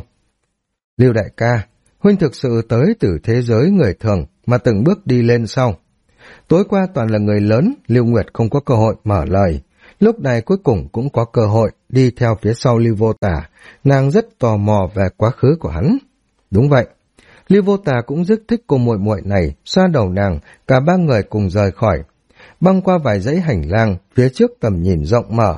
Lưu đại ca, huynh thực sự tới từ thế giới người thường mà từng bước đi lên sau. Tối qua toàn là người lớn, Lưu Nguyệt không có cơ hội mở lời. Lúc này cuối cùng cũng có cơ hội đi theo phía sau Lưu Vô Tà, nàng rất tò mò về quá khứ của hắn. Đúng vậy, Lưu Vô Tà cũng rất thích cô muội muội này, xoa đầu nàng, cả ba người cùng rời khỏi. Băng qua vài dãy hành lang, phía trước tầm nhìn rộng mở.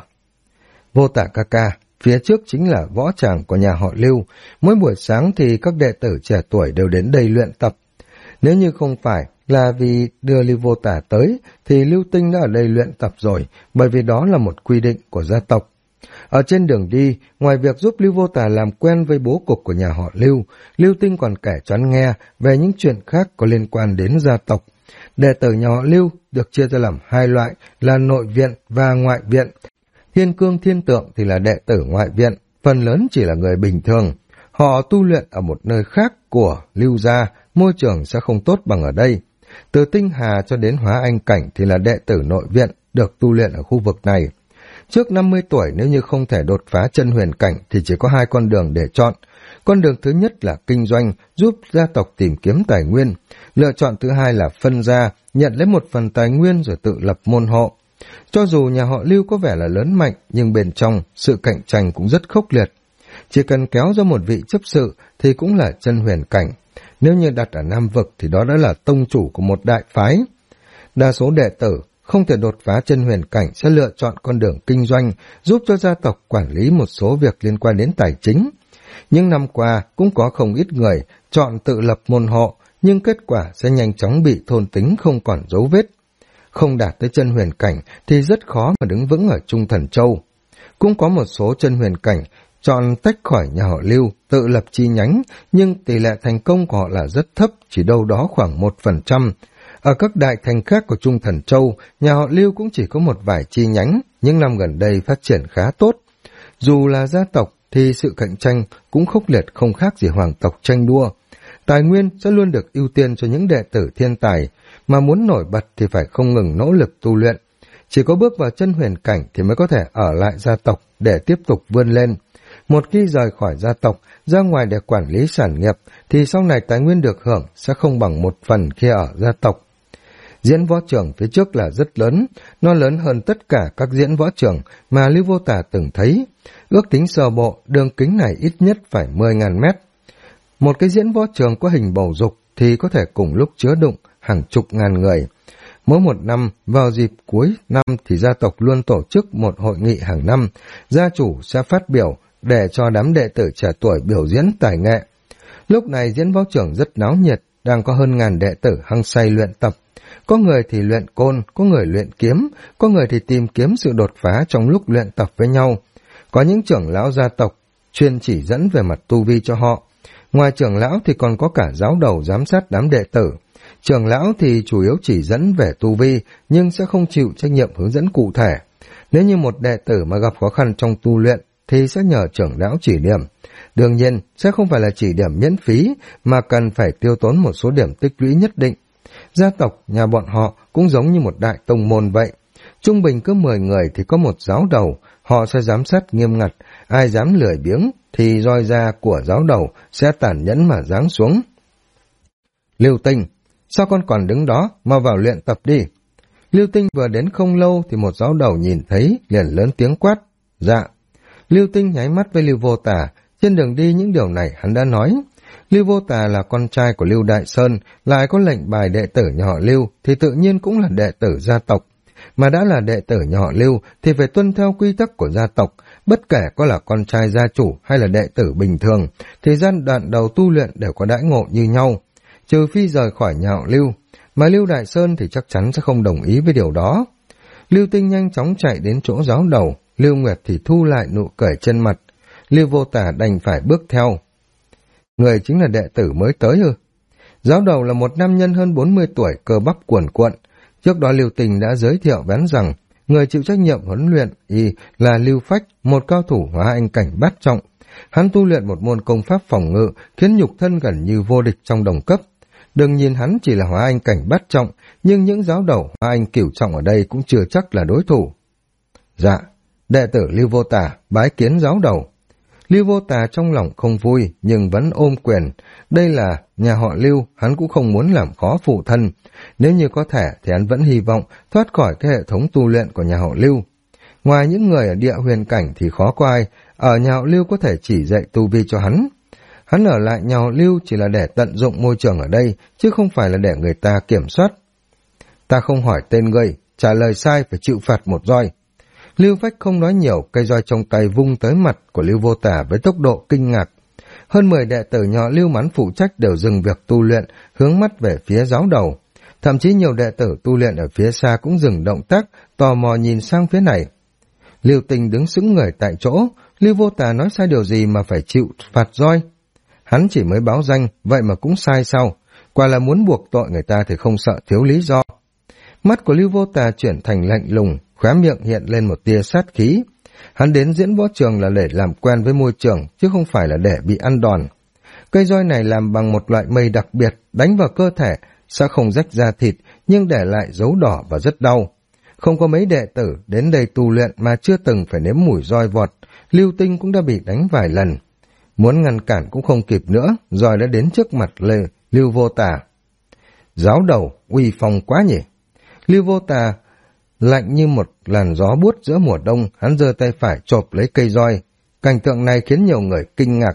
Vô Tà ca ca, phía trước chính là võ tràng của nhà họ Lưu, mỗi buổi sáng thì các đệ tử trẻ tuổi đều đến đây luyện tập. Nếu như không phải là vì đưa Lưu Vô Tà tới, thì Lưu Tinh đã ở đây luyện tập rồi, bởi vì đó là một quy định của gia tộc. Ở trên đường đi, ngoài việc giúp Lưu Vô Tà làm quen với bố cục của nhà họ Lưu, Lưu Tinh còn kể cho hắn nghe về những chuyện khác có liên quan đến gia tộc. Đệ tử nhà họ Lưu được chia ra làm hai loại là nội viện và ngoại viện. Thiên Cương Thiên Tượng thì là đệ tử ngoại viện, phần lớn chỉ là người bình thường. Họ tu luyện ở một nơi khác của Lưu gia, môi trường sẽ không tốt bằng ở đây. Từ Tinh Hà cho đến Hóa Anh Cảnh thì là đệ tử nội viện, được tu luyện ở khu vực này. Trước 50 tuổi nếu như không thể đột phá chân huyền cảnh thì chỉ có hai con đường để chọn. Con đường thứ nhất là kinh doanh, giúp gia tộc tìm kiếm tài nguyên. Lựa chọn thứ hai là phân gia, nhận lấy một phần tài nguyên rồi tự lập môn hộ. Cho dù nhà họ Lưu có vẻ là lớn mạnh, nhưng bên trong sự cạnh tranh cũng rất khốc liệt. Chỉ cần kéo ra một vị chấp sự thì cũng là chân huyền cảnh. Nếu như đặt ở Nam Vực thì đó đã là tông chủ của một đại phái. Đa số đệ tử không thể đột phá chân huyền cảnh sẽ lựa chọn con đường kinh doanh, giúp cho gia tộc quản lý một số việc liên quan đến tài chính. Những năm qua cũng có không ít người chọn tự lập môn hộ, nhưng kết quả sẽ nhanh chóng bị thôn tính không còn dấu vết. Không đạt tới chân huyền cảnh thì rất khó mà đứng vững ở Trung Thần Châu. Cũng có một số chân huyền cảnh chọn tách khỏi nhà họ Lưu, tự lập chi nhánh, nhưng tỷ lệ thành công của họ là rất thấp, chỉ đâu đó khoảng 1%. Ở các đại thành khác của Trung Thần Châu, nhà họ Lưu cũng chỉ có một vài chi nhánh, nhưng năm gần đây phát triển khá tốt. Dù là gia tộc thì sự cạnh tranh cũng khốc liệt không khác gì hoàng tộc tranh đua. Tài nguyên sẽ luôn được ưu tiên cho những đệ tử thiên tài, mà muốn nổi bật thì phải không ngừng nỗ lực tu luyện. Chỉ có bước vào chân huyền cảnh thì mới có thể ở lại gia tộc để tiếp tục vươn lên. Một khi rời khỏi gia tộc, ra ngoài để quản lý sản nghiệp, thì sau này tài nguyên được hưởng sẽ không bằng 1/phần khi ở gia tộc. Diễn võ trường phía trước là rất lớn, nó lớn hơn tất cả các diễn võ trường mà Lưu Vô Tà từng thấy. Ước tính sơ bộ, đường kính này ít nhất phải 10.000 mét. Một cái diễn võ trường có hình bầu dục thì có thể cùng lúc chứa đựng hàng chục ngàn người. Mỗi một năm, vào dịp cuối năm thì gia tộc luôn tổ chức một hội nghị hàng năm, gia chủ sẽ phát biểu để cho đám đệ tử trẻ tuổi biểu diễn tài nghệ. Lúc này diễn võ trường rất náo nhiệt, đang có hơn ngàn đệ tử hăng say luyện tập. Có người thì luyện côn, có người luyện kiếm, có người thì tìm kiếm sự đột phá trong lúc luyện tập với nhau. Có những trưởng lão gia tộc chuyên chỉ dẫn về mặt tu vi cho họ. Ngoài trưởng lão thì còn có cả giáo đầu giám sát đám đệ tử. Trưởng lão thì chủ yếu chỉ dẫn về tu vi, nhưng sẽ không chịu trách nhiệm hướng dẫn cụ thể. Nếu như một đệ tử mà gặp khó khăn trong tu luyện, thì sẽ nhờ trưởng lão chỉ điểm. Đương nhiên, sẽ không phải là chỉ điểm miễn phí, mà cần phải tiêu tốn một số điểm tích lũy nhất định. Gia tộc nhà bọn họ cũng giống như một đại tông môn vậy. Trung bình cứ 10 người thì có một giáo đầu, họ sẽ giám sát nghiêm ngặt, ai dám lười biếng thì roi da của giáo đầu sẽ tàn nhẫn mà giáng xuống. Lưu Tinh, sao con còn đứng đó, mau vào luyện tập đi. Lưu Tinh vừa đến không lâu thì một giáo đầu nhìn thấy, liền lớn tiếng quát. Dạ. Lưu Tinh nháy mắt với Lưu Vô Tà, trên đường đi những điều này hắn đã nói. Lưu Vô Tà là con trai của Lưu Đại Sơn, lại có lệnh bài đệ tử nhà họ Lưu thì tự nhiên cũng là đệ tử gia tộc. Mà đã là đệ tử nhà họ Lưu thì phải tuân theo quy tắc của gia tộc, bất kể có là con trai gia chủ hay là đệ tử bình thường, thì giai đoạn đầu tu luyện đều có đãi ngộ như nhau, trừ phi rời khỏi nhà họ Lưu, mà Lưu Đại Sơn thì chắc chắn sẽ không đồng ý với điều đó. Lưu Tinh nhanh chóng chạy đến chỗ giáo đầu, Lưu Nguyệt thì thu lại nụ cười trên mặt. Lưu Vô Tà đành phải bước theo. Người chính là đệ tử mới tới ư? Giáo đầu là một nam nhân hơn 40 tuổi, cơ bắp cuồn cuộn. Trước đó Lưu Tinh đã giới thiệu bén rằng người chịu trách nhiệm huấn luyện y là Lưu Phách, một cao thủ hóa anh cảnh bát trọng. Hắn tu luyện một môn công pháp phòng ngự khiến nhục thân gần như vô địch trong đồng cấp. Đừng nhìn hắn chỉ là hóa anh cảnh bát trọng, nhưng những giáo đầu hóa anh cửu trọng ở đây cũng chưa chắc là đối thủ. Dạ, đệ tử Lưu Vô Tà bái kiến giáo đầu. Lưu Vô Tà trong lòng không vui nhưng vẫn ôm quyền. Đây là nhà họ Lưu, hắn cũng không muốn làm khó phụ thân. Nếu như có thể thì hắn vẫn hy vọng thoát khỏi cái hệ thống tu luyện của nhà họ Lưu. Ngoài những người ở địa huyền cảnh thì khó có ai ở nhà họ Lưu có thể chỉ dạy tu vi cho hắn. Hắn ở lại nhà họ Lưu chỉ là để tận dụng môi trường ở đây, chứ không phải là để người ta kiểm soát. Ta không hỏi tên ngươi, trả lời sai phải chịu phạt một roi. Lưu Phách không nói nhiều, cây roi trong tay vung tới mặt của Lưu Vô Tà với tốc độ kinh ngạc. Hơn 10 đệ tử nhỏ Lưu Mắn phụ trách đều dừng việc tu luyện, hướng mắt về phía giáo đầu. Thậm chí nhiều đệ tử tu luyện ở phía xa cũng dừng động tác, tò mò nhìn sang phía này. Lưu Tinh đứng sững người tại chỗ, Lưu Vô Tà nói sai điều gì mà phải chịu phạt roi? Hắn chỉ mới báo danh, vậy mà cũng sai sao? Quả là muốn buộc tội người ta thì không sợ thiếu lý do. Mắt của Lưu Vô Tà chuyển thành lạnh lùng, khóe miệng hiện lên một tia sát khí. Hắn đến diễn võ trường là để làm quen với môi trường, chứ không phải là để bị ăn đòn. Cây roi này làm bằng một loại mây đặc biệt, đánh vào cơ thể, sẽ không rách da thịt, nhưng để lại dấu đỏ và rất đau. Không có mấy đệ tử đến đây tu luyện mà chưa từng phải nếm mùi roi vọt, Lưu Tinh cũng đã bị đánh vài lần. Muốn ngăn cản cũng không kịp nữa, roi đã đến trước mặt Lưu Vô Tà. Giáo đầu, uy phong quá nhỉ? Lưu Vô Tà lạnh như một làn gió buốt giữa mùa đông, hắn giơ tay phải chộp lấy cây roi. Cảnh tượng này khiến nhiều người kinh ngạc.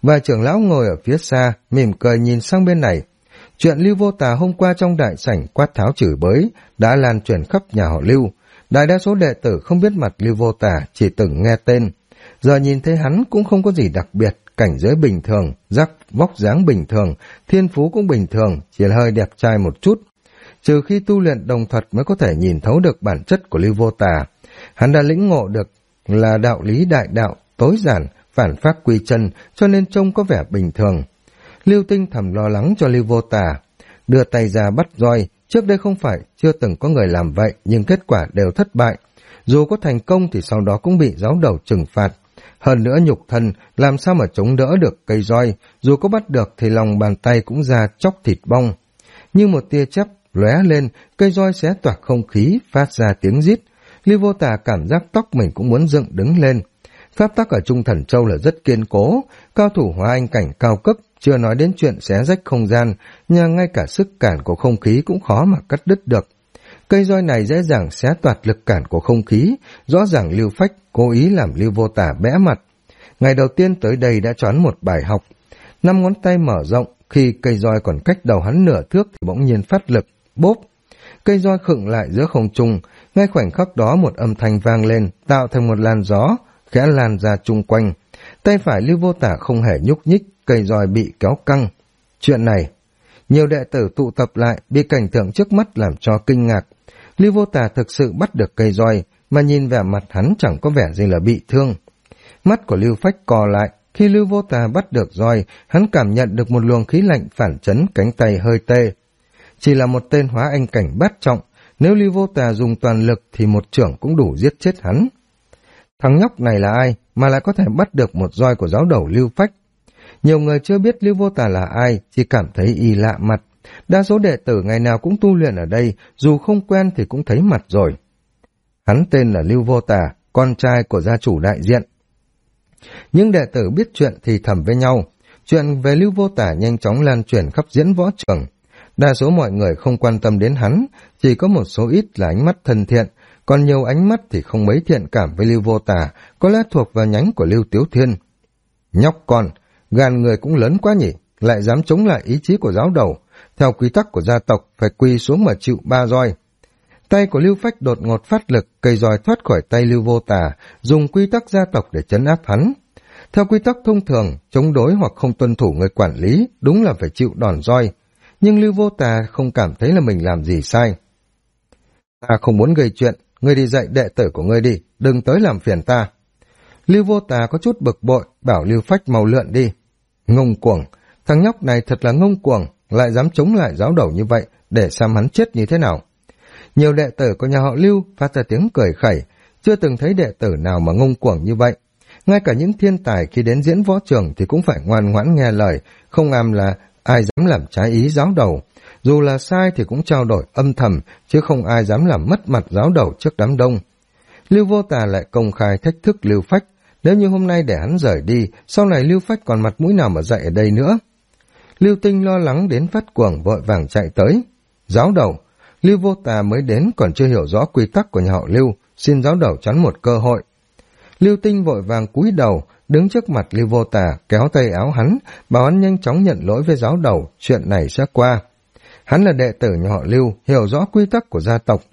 Và trưởng lão ngồi ở phía xa, mỉm cười nhìn sang bên này. Chuyện Lưu Vô Tà hôm qua trong đại sảnh quát tháo chửi bới đã lan truyền khắp nhà họ Lưu. Đại đa số đệ tử không biết mặt Lưu Vô Tà, chỉ từng nghe tên. Giờ nhìn thấy hắn cũng không có gì đặc biệt, cảnh giới bình thường, vóc dáng bình thường, thiên phú cũng bình thường, chỉ là hơi đẹp trai một chút. Trừ khi tu luyện đồng thuật mới có thể nhìn thấu được bản chất của Lưu Vô Tà. Hắn đã lĩnh ngộ được là đạo lý đại đạo, tối giản, phản pháp quy chân, cho nên trông có vẻ bình thường. Lưu Tinh thầm lo lắng cho Lưu Vô Tà, đưa tay ra bắt roi. Trước đây không phải chưa từng có người làm vậy, nhưng kết quả đều thất bại. Dù có thành công thì sau đó cũng bị giáo đầu trừng phạt. Hơn nữa nhục thân làm sao mà chống đỡ được cây roi, dù có bắt được thì lòng bàn tay cũng ra chóc thịt bong. Như một tia chớp lóe lên, cây roi xé toạc không khí, phát ra tiếng rít. Lưu Vô Tà cảm giác tóc mình cũng muốn dựng đứng lên. Pháp tắc ở Trung Thần Châu là rất kiên cố, cao thủ hóa anh cảnh cao cấp, chưa nói đến chuyện xé rách không gian, nhưng ngay cả sức cản của không khí cũng khó mà cắt đứt được. Cây roi này dễ dàng xé toạc lực cản của không khí, rõ ràng Lưu Phách cố ý làm Lưu Vô Tà bẽ mặt. Ngày đầu tiên tới đây đã choán một bài học. 5 ngón tay mở rộng, khi cây roi còn cách đầu hắn nửa thước thì bỗng nhiên phát lực, bốp. Cây roi khựng lại giữa không trung, ngay khoảnh khắc đó một âm thanh vang lên, tạo thành một làn gió, khẽ lan ra chung quanh. Tay phải Lưu Vô Tà không hề nhúc nhích, cây roi bị kéo căng. Chuyện này, nhiều đệ tử tụ tập lại, bị cảnh tượng trước mắt làm cho kinh ngạc. Lưu Vô Tà thực sự bắt được cây roi, mà nhìn vẻ mặt hắn chẳng có vẻ gì là bị thương. Mắt của Lưu Phách cò lại, khi Lưu Vô Tà bắt được roi, hắn cảm nhận được một luồng khí lạnh phản chấn, cánh tay hơi tê. Chỉ là một tên hóa anh cảnh bát trọng, nếu Lưu Vô Tà dùng toàn lực thì một chưởng cũng đủ giết chết hắn. Thằng nhóc này là ai mà lại có thể bắt được một roi của giáo đầu Lưu Phách? Nhiều người chưa biết Lưu Vô Tà là ai, chỉ cảm thấy y lạ mặt. Đa số đệ tử ngày nào cũng tu luyện ở đây, dù không quen thì cũng thấy mặt rồi. Hắn tên là Lưu Vô Tà, con trai của gia chủ đại diện. Những đệ tử biết chuyện thì thầm với nhau. Chuyện về Lưu Vô Tà nhanh chóng lan truyền khắp diễn võ trường. Đa số mọi người không quan tâm đến hắn, chỉ có một số ít là ánh mắt thân thiện, còn nhiều ánh mắt thì không mấy thiện cảm với Lưu Vô Tà, có lẽ thuộc vào nhánh của Lưu Tiếu Thiên. Nhóc con, gan người cũng lớn quá nhỉ, lại dám chống lại ý chí của giáo đầu. Theo quy tắc của gia tộc, phải quỳ xuống mà chịu 3 roi. Tay của Lưu Phách đột ngột phát lực, cây roi thoát khỏi tay Lưu Vô Tà, dùng quy tắc gia tộc để trấn áp hắn. Theo quy tắc thông thường, chống đối hoặc không tuân thủ người quản lý, đúng là phải chịu đòn roi. Nhưng Lưu Vô Tà không cảm thấy là mình làm gì sai. Ta không muốn gây chuyện, ngươi đi dạy đệ tử của ngươi đi, đừng tới làm phiền ta. Lưu Vô Tà có chút bực bội, bảo Lưu Phách mau lượn đi. Ngông cuồng, thằng nhóc này thật là ngông cuồng, lại dám chống lại giáo đầu như vậy, để xem hắn chết như thế nào. Nhiều đệ tử của nhà họ Lưu phát ra tiếng cười khẩy, chưa từng thấy đệ tử nào mà ngông cuồng như vậy. Ngay cả những thiên tài khi đến diễn võ trường thì cũng phải ngoan ngoãn nghe lời, không am là ai dám làm trái ý giáo đầu. Dù là sai thì cũng trao đổi âm thầm, chứ không ai dám làm mất mặt giáo đầu trước đám đông. Lưu Vô Tà lại công khai thách thức Lưu Phách, nếu như hôm nay để hắn rời đi, sau này Lưu Phách còn mặt mũi nào mà dạy ở đây nữa. Lưu Tinh lo lắng đến phát cuồng vội vàng chạy tới. Giáo đầu, Lưu Vô Tà mới đến còn chưa hiểu rõ quy tắc của nhà họ Lưu, xin giáo đầu chắn một cơ hội. Lưu Tinh vội vàng cúi đầu, đứng trước mặt Lưu Vô Tà, kéo tay áo hắn, bảo hắn nhanh chóng nhận lỗi với giáo đầu, chuyện này sẽ qua. Hắn là đệ tử nhà họ Lưu, hiểu rõ quy tắc của gia tộc.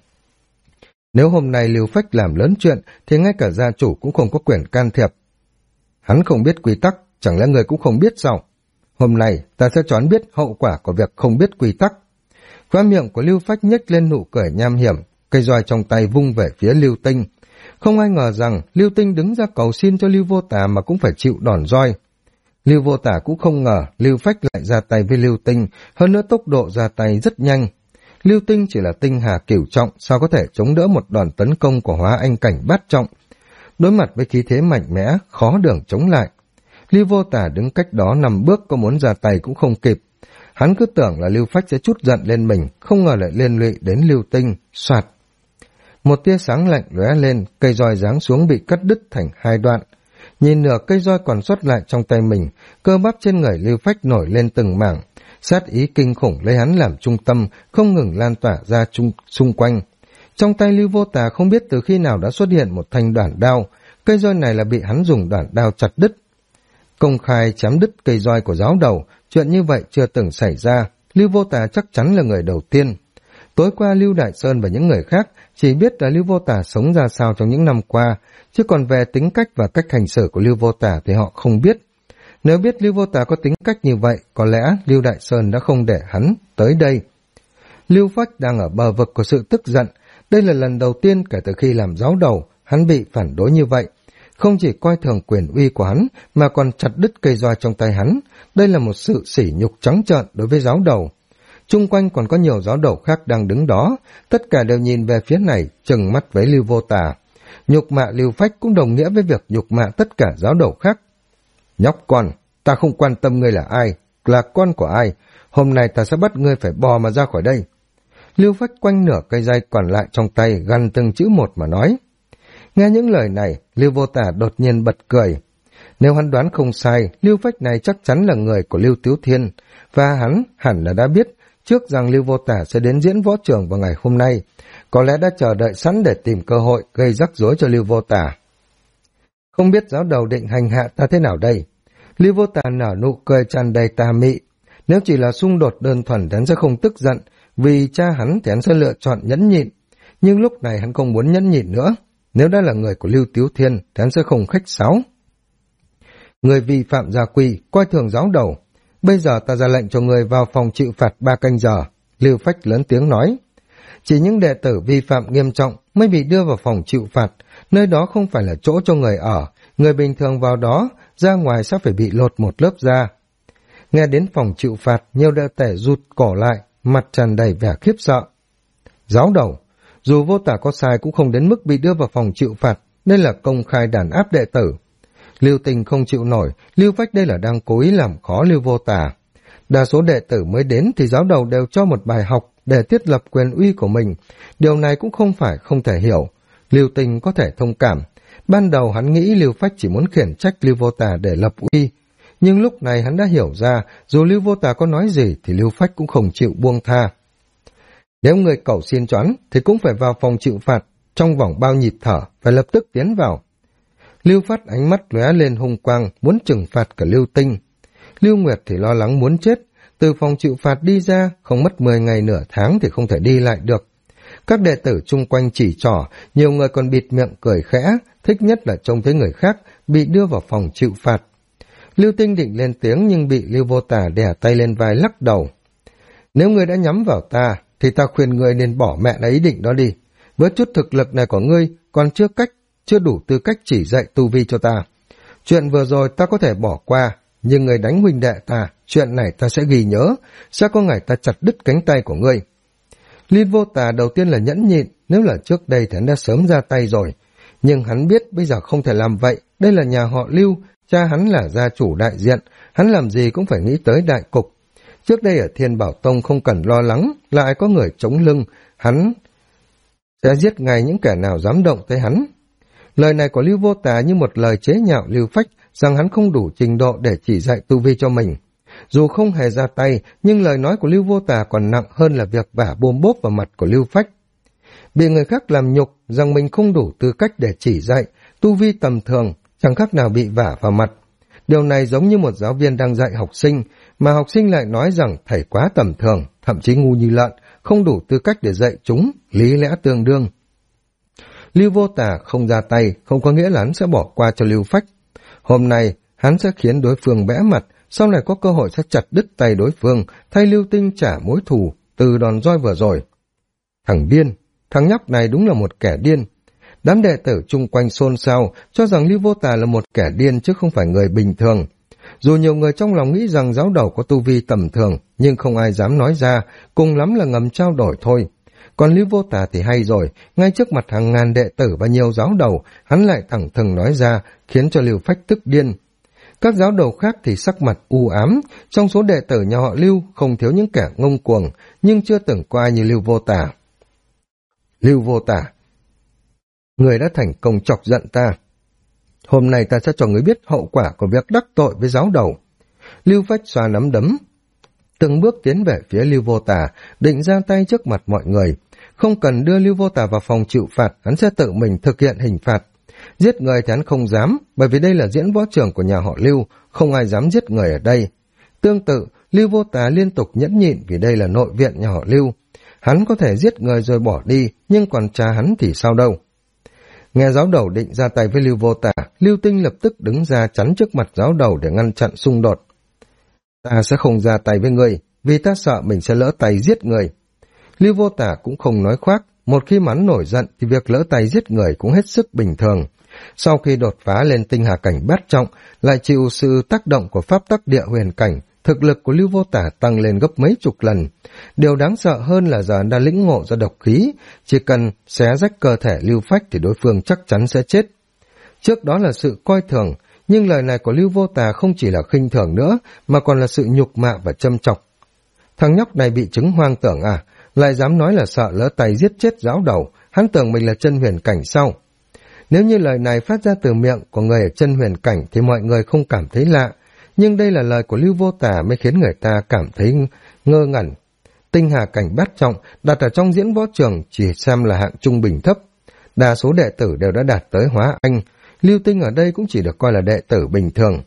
Nếu hôm nay Lưu Phách làm lớn chuyện, thì ngay cả gia chủ cũng không có quyền can thiệp. Hắn không biết quy tắc, chẳng lẽ người cũng không biết sao? Hôm nay ta sẽ cho hắn biết hậu quả của việc không biết quy tắc. Khóe miệng của Lưu Phách nhếch lên nụ cười nham hiểm, cây roi trong tay vung về phía Lưu Tinh. Không ai ngờ rằng Lưu Tinh đứng ra cầu xin cho Lưu Vô Tà mà cũng phải chịu đòn roi. Lưu Vô Tà cũng không ngờ Lưu Phách lại ra tay với Lưu Tinh, hơn nữa tốc độ ra tay rất nhanh. Lưu Tinh chỉ là tinh hà cửu trọng, sao có thể chống đỡ một đòn tấn công của hóa anh cảnh bát trọng. Đối mặt với khí thế mạnh mẽ, khó đường chống lại. Lưu Vô Tà đứng cách đó 5 bước, có muốn ra tay cũng không kịp. Hắn cứ tưởng là Lưu Phách sẽ trút giận lên mình, không ngờ lại liên lụy đến Lưu Tinh, soạt. Một tia sáng lạnh lóe lên, cây roi giáng xuống bị cắt đứt thành 2 đoạn. Nhìn nửa cây roi còn sót lại trong tay mình, cơ bắp trên người Lưu Phách nổi lên từng mảng. Sát ý kinh khủng lấy hắn làm trung tâm, không ngừng lan tỏa ra xung quanh. Trong tay Lưu Vô Tà không biết từ khi nào đã xuất hiện một thanh đoản đao, cây roi này là bị hắn dùng đoản đao chặt đứt. công khai chém đứt cây roi của giáo đầu, chuyện như vậy chưa từng xảy ra, Lưu Vô Tà chắc chắn là người đầu tiên. Tối qua Lưu Đại Sơn và những người khác chỉ biết là Lưu Vô Tà sống ra sao trong những năm qua, chứ còn về tính cách và cách hành xử của Lưu Vô Tà thì họ không biết. Nếu biết Lưu Vô Tà có tính cách như vậy, có lẽ Lưu Đại Sơn đã không để hắn tới đây. Lưu Phách đang ở bờ vực của sự tức giận. Đây là lần đầu tiên kể từ khi làm giáo đầu, hắn bị phản đối như vậy. Không chỉ coi thường quyền uy của hắn, mà còn chặt đứt cây roi trong tay hắn. Đây là một sự sỉ nhục trắng trợn đối với giáo đầu. Chung quanh còn có nhiều giáo đầu khác đang đứng đó, tất cả đều nhìn về phía này, trừng mắt với Lưu Vô Tà. Nhục mạ Lưu Phách cũng đồng nghĩa với việc nhục mạ tất cả giáo đầu khác. Nhóc con, ta không quan tâm ngươi là ai, là con của ai, hôm nay ta sẽ bắt ngươi phải bò mà ra khỏi đây. Lưu Phách quanh nửa cây dây còn lại trong tay, gằn từng chữ một mà nói. Nghe những lời này, Lưu Vô Tà đột nhiên bật cười. Nếu hắn đoán không sai, Lưu Phách này chắc chắn là người của Lưu Tiếu Thiên, và hắn hẳn là đã biết trước rằng Lưu Vô Tà sẽ đến diễn võ trường vào ngày hôm nay, có lẽ đã chờ đợi sẵn để tìm cơ hội gây rắc rối cho Lưu Vô Tà. Không biết giáo đầu định hành hạ ta thế nào đây? Lưu Vô Tà nở nụ cười tràn đầy tà mị. Nếu chỉ là xung đột đơn thuần thì hắn sẽ không tức giận, vì cha hắn thì hắn sẽ lựa chọn nhẫn nhịn. Nhưng lúc này hắn không muốn nhẫn nhịn nữa. Nếu đã là người của Lưu Tiếu Thiên thì hắn sẽ không khách sáo. Người vi phạm gia quy, coi thường giáo đầu. Bây giờ ta ra lệnh cho người vào phòng chịu phạt 3 canh giờ. Lưu Phách lớn tiếng nói. Chỉ những đệ tử vi phạm nghiêm trọng mới bị đưa vào phòng chịu phạt. Nơi đó không phải là chỗ cho người ở. Người bình thường vào đó, ra ngoài sẽ phải bị lột một lớp da. Nghe đến phòng chịu phạt, nhiều đệ tử rụt cổ lại, mặt tràn đầy vẻ khiếp sợ. Giáo đầu, dù Vô Tà có sai cũng không đến mức bị đưa vào phòng chịu phạt. Đây là công khai đàn áp đệ tử. Lưu Tình không chịu nổi, Lưu Phách đây là đang cố ý làm khó Lưu Vô Tà. Đa số đệ tử mới đến thì giáo đầu đều cho một bài học để thiết lập quyền uy của mình. Điều này cũng không phải không thể hiểu. Lưu Tình có thể thông cảm. Ban đầu hắn nghĩ Lưu Phách chỉ muốn khiển trách Lưu Vô Tà để lập uy. Nhưng lúc này hắn đã hiểu ra, dù Lưu Vô Tà có nói gì thì Lưu Phách cũng không chịu buông tha. Nếu người cầu xin choán thì cũng phải vào phòng chịu phạt, trong vòng bao nhịp thở, phải lập tức tiến vào. Lưu Phát ánh mắt lóe lên hung quang, muốn trừng phạt cả Lưu Tinh. Lưu Nguyệt thì lo lắng muốn chết, từ phòng chịu phạt đi ra, không mất 10 ngày nửa tháng thì không thể đi lại được. Các đệ tử chung quanh chỉ trỏ, nhiều người còn bịt miệng cười khẽ, thích nhất là trông thấy người khác bị đưa vào phòng chịu phạt. Lưu Tinh định lên tiếng nhưng bị Lưu Vô Tà đè tay lên vai lắc đầu. Nếu ngươi đã nhắm vào ta, thì ta khuyên ngươi nên bỏ mẹ là ý định đó đi. Với chút thực lực này của ngươi còn chưa đủ tư cách chỉ dạy tu vi cho ta. Chuyện vừa rồi ta có thể bỏ qua, nhưng người đánh huynh đệ ta, chuyện này ta sẽ ghi nhớ, sẽ có ngày ta chặt đứt cánh tay của ngươi. Lưu Vô Tà đầu tiên là nhẫn nhịn, nếu là trước đây thì hắn đã sớm ra tay rồi. Nhưng hắn biết bây giờ không thể làm vậy, đây là nhà họ Lưu, cha hắn là gia chủ đại diện, hắn làm gì cũng phải nghĩ tới đại cục. Trước đây ở Thiên Bảo Tông không cần lo lắng, lại có người chống lưng, hắn sẽ giết ngay những kẻ nào dám động tới hắn. Lời này của Lưu Vô Tà như một lời chế nhạo Lưu Phách rằng hắn không đủ trình độ để chỉ dạy tu vi cho mình. Dù không hề ra tay, nhưng lời nói của Lưu Vô Tà còn nặng hơn là việc vả bôm bốp vào mặt của Lưu Phách. Bị người khác làm nhục rằng mình không đủ tư cách để chỉ dạy, tu vi tầm thường, chẳng khác nào bị vả vào mặt. Điều này giống như một giáo viên đang dạy học sinh, mà học sinh lại nói rằng thầy quá tầm thường, thậm chí ngu như lợn, không đủ tư cách để dạy chúng, lý lẽ tương đương. Lưu Vô Tà không ra tay, không có nghĩa là hắn sẽ bỏ qua cho Lưu Phách. Hôm nay, hắn sẽ khiến đối phương bẽ mặt, sau này có cơ hội sẽ chặt đứt tay đối phương, thay Lưu Tinh trả mối thù từ đòn roi vừa rồi. Thằng điên, thằng nhóc này đúng là một kẻ điên. Đám đệ tử chung quanh xôn xao, cho rằng Lưu Vô Tà là một kẻ điên chứ không phải người bình thường. Dù nhiều người trong lòng nghĩ rằng giáo đầu có tu vi tầm thường, nhưng không ai dám nói ra, cùng lắm là ngầm trao đổi thôi. Còn Lưu Vô Tà thì hay rồi, ngay trước mặt hàng ngàn đệ tử và nhiều giáo đầu, hắn lại thẳng thừng nói ra, khiến cho Lưu Phách tức điên. Các giáo đầu khác thì sắc mặt u ám, trong số đệ tử nhà họ Lưu không thiếu những kẻ ngông cuồng, nhưng chưa từng có ai như Lưu Vô Tà. Lưu Vô Tà, người đã thành công chọc giận ta. Hôm nay ta sẽ cho người biết hậu quả của việc đắc tội với giáo đầu. Lưu Phách xoa nắm đấm, từng bước tiến về phía Lưu Vô Tà, định ra tay trước mặt mọi người. Không cần đưa Lưu Vô Tà vào phòng chịu phạt, hắn sẽ tự mình thực hiện hình phạt. Giết người thì hắn không dám, bởi vì đây là diễn võ trường của nhà họ Lưu, không ai dám giết người ở đây. Tương tự, Lưu Vô Tà liên tục nhẫn nhịn vì đây là nội viện nhà họ Lưu. Hắn có thể giết người rồi bỏ đi, nhưng còn cha hắn thì sao đâu. Nghe giáo đầu định ra tay với Lưu Vô Tà, Lưu Tinh lập tức đứng ra chắn trước mặt giáo đầu để ngăn chặn xung đột. Ta sẽ không ra tay với ngươi, vì ta sợ mình sẽ lỡ tay giết người. Lưu Vô Tà cũng không nói khoác, một khi hắn nổi giận thì việc lỡ tay giết người cũng hết sức bình thường. Sau khi đột phá lên tinh hà cảnh bát trọng, lại chịu sự tác động của pháp tắc địa huyền cảnh, thực lực của Lưu Vô Tà tăng lên gấp mấy chục lần. Điều đáng sợ hơn là giờ đã lĩnh ngộ ra độc khí, chỉ cần xé rách cơ thể Lưu Phách thì đối phương chắc chắn sẽ chết. Trước đó là sự coi thường, nhưng lời này của Lưu Vô Tà không chỉ là khinh thường nữa, mà còn là sự nhục mạ và châm chọc. Thằng nhóc này bị chứng hoang tưởng à, lại dám nói là sợ lỡ tay giết chết giáo đầu, hắn tưởng mình là chân huyền cảnh sau. Nếu như lời này phát ra từ miệng của người ở chân huyền cảnh thì mọi người không cảm thấy lạ, nhưng đây là lời của Lưu Vô Tà mới khiến người ta cảm thấy ngơ ngẩn. Tinh hà cảnh bát trọng đặt ở trong diễn võ trường chỉ xem là hạng trung bình thấp. Đa số đệ tử đều đã đạt tới hóa anh, Lưu Tinh ở đây cũng chỉ được coi là đệ tử bình thường.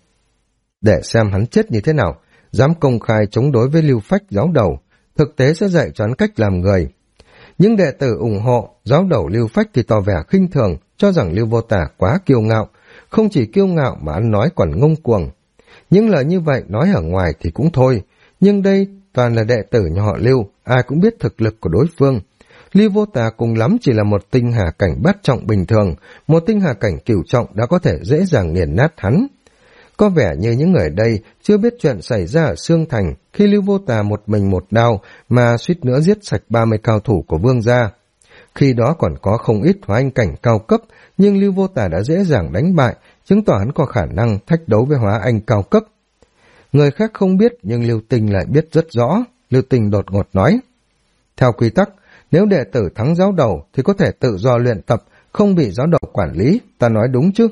Để xem hắn chết như thế nào, dám công khai chống đối với Lưu Phách giáo đầu, thực tế sẽ dạy cho hắn cách làm người. Những đệ tử ủng hộ giáo đầu Lưu Phách thì tỏ vẻ khinh thường, cho rằng Lưu Vô Tà quá kiêu ngạo, không chỉ kiêu ngạo mà ăn nói còn ngông cuồng. Những lời như vậy nói ở ngoài thì cũng thôi, nhưng đây toàn là đệ tử nhà họ Lưu, ai cũng biết thực lực của đối phương. Lưu Vô Tà cùng lắm chỉ là một tinh hà cảnh bát trọng bình thường, một tinh hà cảnh cửu trọng đã có thể dễ dàng nghiền nát hắn. Có vẻ như những người đây chưa biết chuyện xảy ra ở Sương Thành khi Lưu Vô Tà một mình một đao mà suýt nữa giết sạch 30 cao thủ của Vương gia. Khi đó còn có không ít hóa anh cảnh cao cấp, nhưng Lưu Vô Tà đã dễ dàng đánh bại, chứng tỏ hắn có khả năng thách đấu với hóa anh cao cấp. Người khác không biết, nhưng Lưu Tinh lại biết rất rõ. Lưu Tinh đột ngột nói, theo quy tắc, nếu đệ tử thắng giáo đầu thì có thể tự do luyện tập, không bị giáo đầu quản lý, ta nói đúng chứ?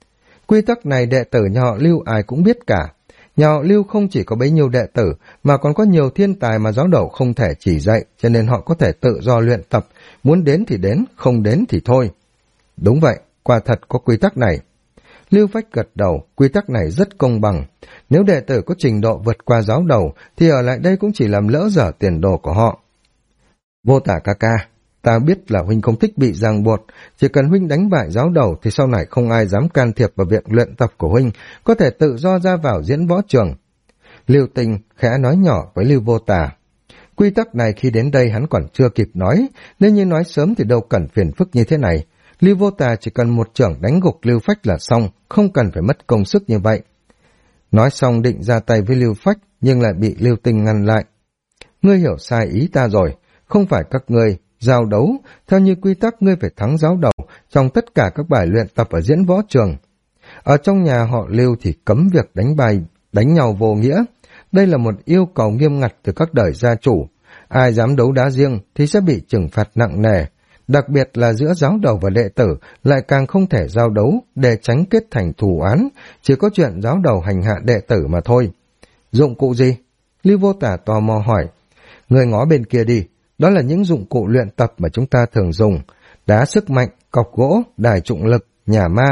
Quy tắc này đệ tử nhà họ Lưu ai cũng biết cả. Nhà họ Lưu không chỉ có bấy nhiêu đệ tử, mà còn có nhiều thiên tài mà giáo đầu không thể chỉ dạy, cho nên họ có thể tự do luyện tập, muốn đến thì đến, không đến thì thôi. Đúng vậy, quả thật có quy tắc này. Lưu Phách gật đầu, quy tắc này rất công bằng. Nếu đệ tử có trình độ vượt qua giáo đầu, thì ở lại đây cũng chỉ làm lỡ dở tiền đồ của họ. Vô Tà ca ca, ta biết là huynh không thích bị ràng buộc, chỉ cần huynh đánh bại giáo đầu thì sau này không ai dám can thiệp vào việc luyện tập của huynh, có thể tự do ra vào diễn võ trường. Lưu Tinh khẽ nói nhỏ với Lưu Vô Tà. Quy tắc này khi đến đây hắn còn chưa kịp nói, nên như nói sớm thì đâu cần phiền phức như thế này. Lưu Vô Tà chỉ cần một chưởng đánh gục Lưu Phách là xong, không cần phải mất công sức như vậy. Nói xong định ra tay với Lưu Phách, nhưng lại bị Lưu Tinh ngăn lại. Ngươi hiểu sai ý ta rồi, không phải các ngươi giao đấu, theo như quy tắc ngươi phải thắng giáo đầu trong tất cả các bài luyện tập ở diễn võ trường. Ở trong nhà họ Lưu thì cấm việc đánh nhau vô nghĩa. Đây là một yêu cầu nghiêm ngặt từ các đời gia chủ. Ai dám đấu đá riêng thì sẽ bị trừng phạt nặng nề. Đặc biệt là giữa giáo đầu và đệ tử lại càng không thể giao đấu để tránh kết thành thù oán, chỉ có chuyện giáo đầu hành hạ đệ tử mà thôi. Dụng cụ gì? Lưu Vô Tà tò mò hỏi. Người ngó bên kia đi, đó là những dụng cụ luyện tập mà chúng ta thường dùng. Đá sức mạnh, cọc gỗ, đài trọng lực, nhà ma.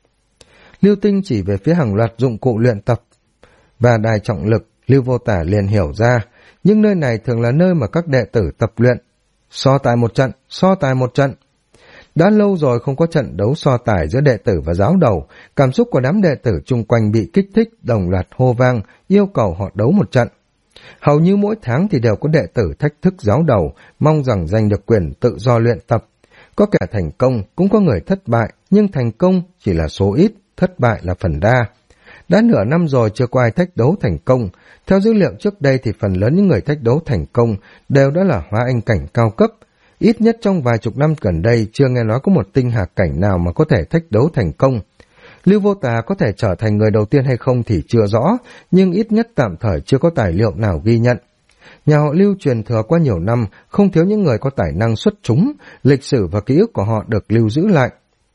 Lưu Tinh chỉ về phía hàng loạt dụng cụ luyện tập và đài trọng lực. Lưu Vô Tà liền hiểu ra, nhưng nơi này thường là nơi mà các đệ tử tập luyện. So tài một trận. Đã lâu rồi không có trận đấu so tài giữa đệ tử và giáo đầu, cảm xúc của đám đệ tử chung quanh bị kích thích, đồng loạt hô vang, yêu cầu họ đấu một trận. Hầu như mỗi tháng thì đều có đệ tử thách thức giáo đầu, mong rằng giành được quyền tự do luyện tập. Có kẻ thành công, cũng có người thất bại, nhưng thành công chỉ là số ít, thất bại là phần đa. Đã nửa năm rồi chưa có ai thách đấu thành công. Theo dữ liệu trước đây thì phần lớn những người thách đấu thành công đều đã là hóa anh cảnh cao cấp. Ít nhất trong vài chục năm gần đây chưa nghe nói có một tinh hà cảnh nào mà có thể thách đấu thành công. Lưu Vô Tà có thể trở thành người đầu tiên hay không thì chưa rõ, nhưng ít nhất tạm thời chưa có tài liệu nào ghi nhận. Nhà họ Lưu truyền thừa qua nhiều năm, không thiếu những người có tài năng xuất chúng, lịch sử và ký ức của họ được lưu giữ lại.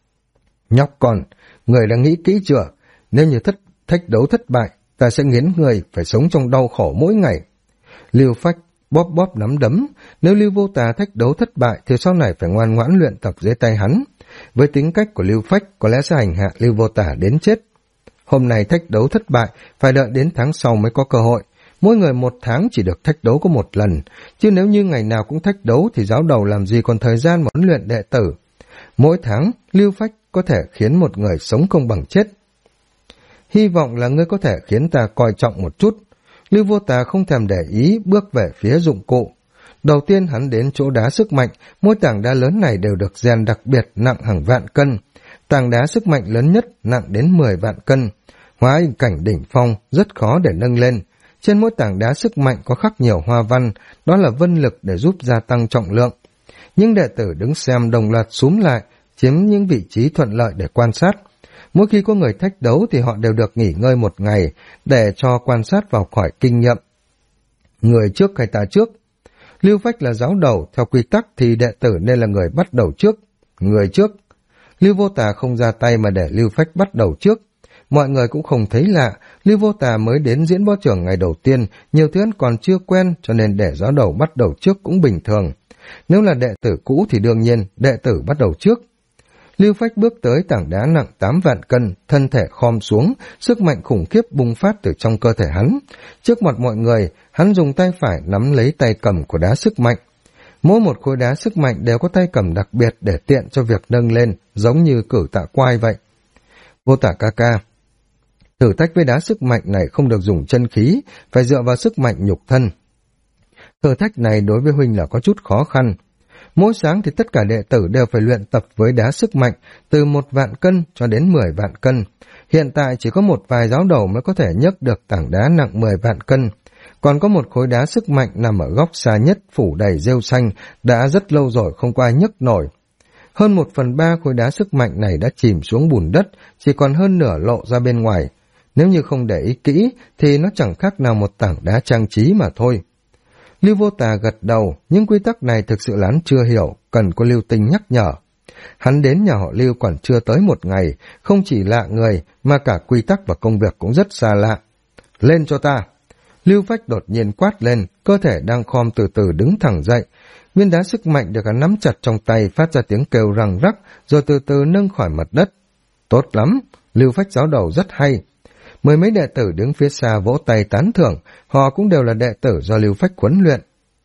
Nhóc con, người đã nghĩ kỹ chưa? Nếu như thách đấu thất bại, ta sẽ nghiến người phải sống trong đau khổ mỗi ngày. Lưu Phách bóp bóp nắm đấm. Nếu Lưu Vô Tà thách đấu thất bại thì sau này phải ngoan ngoãn luyện tập dưới tay hắn. Với tính cách của Lưu Phách có lẽ sẽ hành hạ Lưu Vô Tà đến chết. Hôm nay thách đấu thất bại, phải đợi đến tháng sau mới có cơ hội. Mỗi người 1 tháng chỉ được thách đấu có 1 lần, chứ nếu như ngày nào cũng thách đấu thì giáo đầu làm gì còn thời gian mà huấn luyện đệ tử. Mỗi tháng, Lưu Phách có thể khiến một người sống không bằng chết. Hy vọng là ngươi có thể khiến ta coi trọng một chút. Lưu Vô Tà không thèm để ý, bước về phía dụng cụ. Đầu tiên hắn đến chỗ đá sức mạnh, mỗi tảng đá lớn này đều được rèn đặc biệt nặng hàng vạn cân. Tảng đá sức mạnh lớn nhất nặng đến 10 vạn cân. Hóa hình cảnh đỉnh phong rất khó để nâng lên. Trên mỗi tảng đá sức mạnh có khắc nhiều hoa văn, đó là vân lực để giúp gia tăng trọng lượng. Những đệ tử đứng xem đồng loạt xúm lại, chiếm những vị trí thuận lợi để quan sát. Mỗi khi có người thách đấu thì họ đều được nghỉ ngơi 1 ngày để cho quan sát vào khỏi kinh nghiệm. Người trước hay ta trước? Lưu Phách là giáo đầu, theo quy tắc thì đệ tử nên là người bắt đầu trước. Người trước. Lưu Vô Tà không ra tay mà để Lưu Phách bắt đầu trước. Mọi người cũng không thấy lạ, Lưu Vô Tà mới đến diễn võ trường ngày đầu tiên, nhiều thứ hắn còn chưa quen cho nên để giáo đầu bắt đầu trước cũng bình thường. Nếu là đệ tử cũ thì đương nhiên đệ tử bắt đầu trước. Lưu Phách bước tới tảng đá nặng 8 vạn cân, thân thể khom xuống, sức mạnh khủng khiếp bùng phát từ trong cơ thể hắn. Trước mặt mọi người, hắn dùng tay phải nắm lấy tay cầm của đá sức mạnh. Mỗi một khối đá sức mạnh đều có tay cầm đặc biệt để tiện cho việc nâng lên, giống như cử tạ quai vậy. Vô Tà ca ca, thử thách với đá sức mạnh này không được dùng chân khí, phải dựa vào sức mạnh nhục thân. Thử thách này đối với huynh là có chút khó khăn. Mỗi sáng thì tất cả đệ tử đều phải luyện tập với đá sức mạnh từ 1 vạn cân cho đến 10 vạn cân. Hiện tại chỉ có một vài giáo đầu mới có thể nhấc được tảng đá nặng 10 vạn cân. Còn có một khối đá sức mạnh nằm ở góc xa nhất phủ đầy rêu xanh, đã rất lâu rồi không có ai nhấc nổi. Hơn 1/3 khối đá sức mạnh này đã chìm xuống bùn đất, chỉ còn hơn nửa lộ ra bên ngoài. Nếu như không để ý kỹ thì nó chẳng khác nào một tảng đá trang trí mà thôi. Lưu Vô Tà gật đầu, nhưng quy tắc này thực sự là hắn chưa hiểu, cần có Lưu Tinh nhắc nhở. Hắn đến nhà họ Lưu còn chưa tới 1 ngày, không chỉ lạ người mà cả quy tắc và công việc cũng rất xa lạ. Lên cho ta! Lưu Phách đột nhiên quát lên, cơ thể đang khom từ từ đứng thẳng dậy. Viên đá sức mạnh được hắn nắm chặt trong tay phát ra tiếng kêu răng rắc, rồi từ từ nâng khỏi mặt đất. Tốt lắm! Lưu Phách giáo đầu rất hay. 10 mấy đệ tử đứng phía xa vỗ tay tán thưởng, họ cũng đều là đệ tử do Lưu Phách huấn luyện.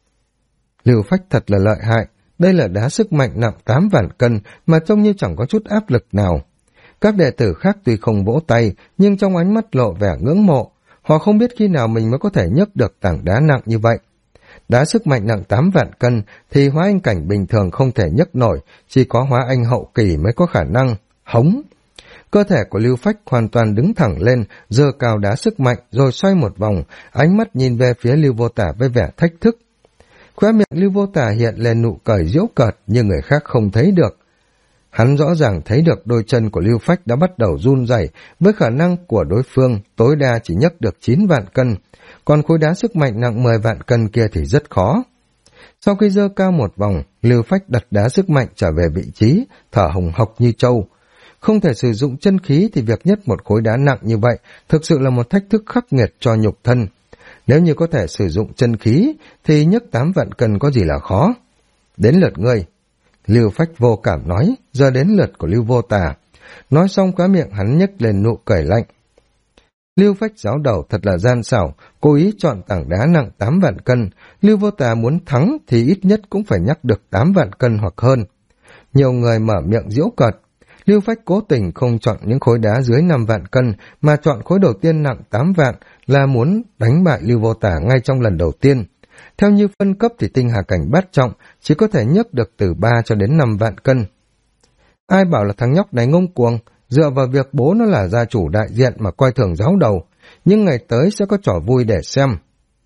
Lưu Phách thật là lợi hại, đây là đá sức mạnh nặng 8 vạn cân mà trông như chẳng có chút áp lực nào. Các đệ tử khác tuy không vỗ tay, nhưng trong ánh mắt lộ vẻ ngưỡng mộ, họ không biết khi nào mình mới có thể nhấc được tảng đá nặng như vậy. Đá sức mạnh nặng 8 vạn cân thì hóa anh cảnh bình thường không thể nhấc nổi, chỉ có hóa anh hậu kỳ mới có khả năng. Hống! Cơ thể của Lưu Phách hoàn toàn đứng thẳng lên, giơ cao đá sức mạnh rồi xoay một vòng, ánh mắt nhìn về phía Lưu Vô Tà với vẻ thách thức. Khóe miệng Lưu Vô Tà hiện lên nụ cười giễu cợt nhưng người khác không thấy được. Hắn rõ ràng thấy được đôi chân của Lưu Phách đã bắt đầu run rẩy, với khả năng của đối phương tối đa chỉ nhấc được 9 vạn cân, còn khối đá sức mạnh nặng 10 vạn cân kia thì rất khó. Sau khi giơ cao một vòng, Lưu Phách đặt đá sức mạnh trở về vị trí, thở hồng hộc như trâu. Không thể sử dụng chân khí thì việc nhấc một khối đá nặng như vậy thực sự là một thách thức khắc nghiệt cho nhục thân. Nếu như có thể sử dụng chân khí thì nhấc 8 vạn cân có gì là khó. Đến lượt ngươi. Lưu Phách vô cảm nói, giờ đến lượt của Lưu Vô Tà. Nói xong khóe miệng hắn nhếch lên nụ cười lạnh. Lưu Phách giáo đầu thật là gian xảo, cố ý chọn tảng đá nặng 8 vạn cân. Lưu Vô Tà muốn thắng thì ít nhất cũng phải nhắc được 8 vạn cân hoặc hơn. Nhiều người mở miệng giễu cợt. Lưu Phách cố tình không chọn những khối đá dưới 5 vạn cân mà chọn khối đầu tiên nặng 8 vạn là muốn đánh bại Lưu Vô Tà ngay trong lần đầu tiên. Theo như phân cấp thì tinh hà cảnh bát trọng chỉ có thể nhấc được từ 3 cho đến 5 vạn cân. Ai bảo là thằng nhóc này ngông cuồng, dựa vào việc bố nó là gia chủ đại diện mà coi thường giáo đầu, nhưng ngày tới sẽ có trò vui để xem.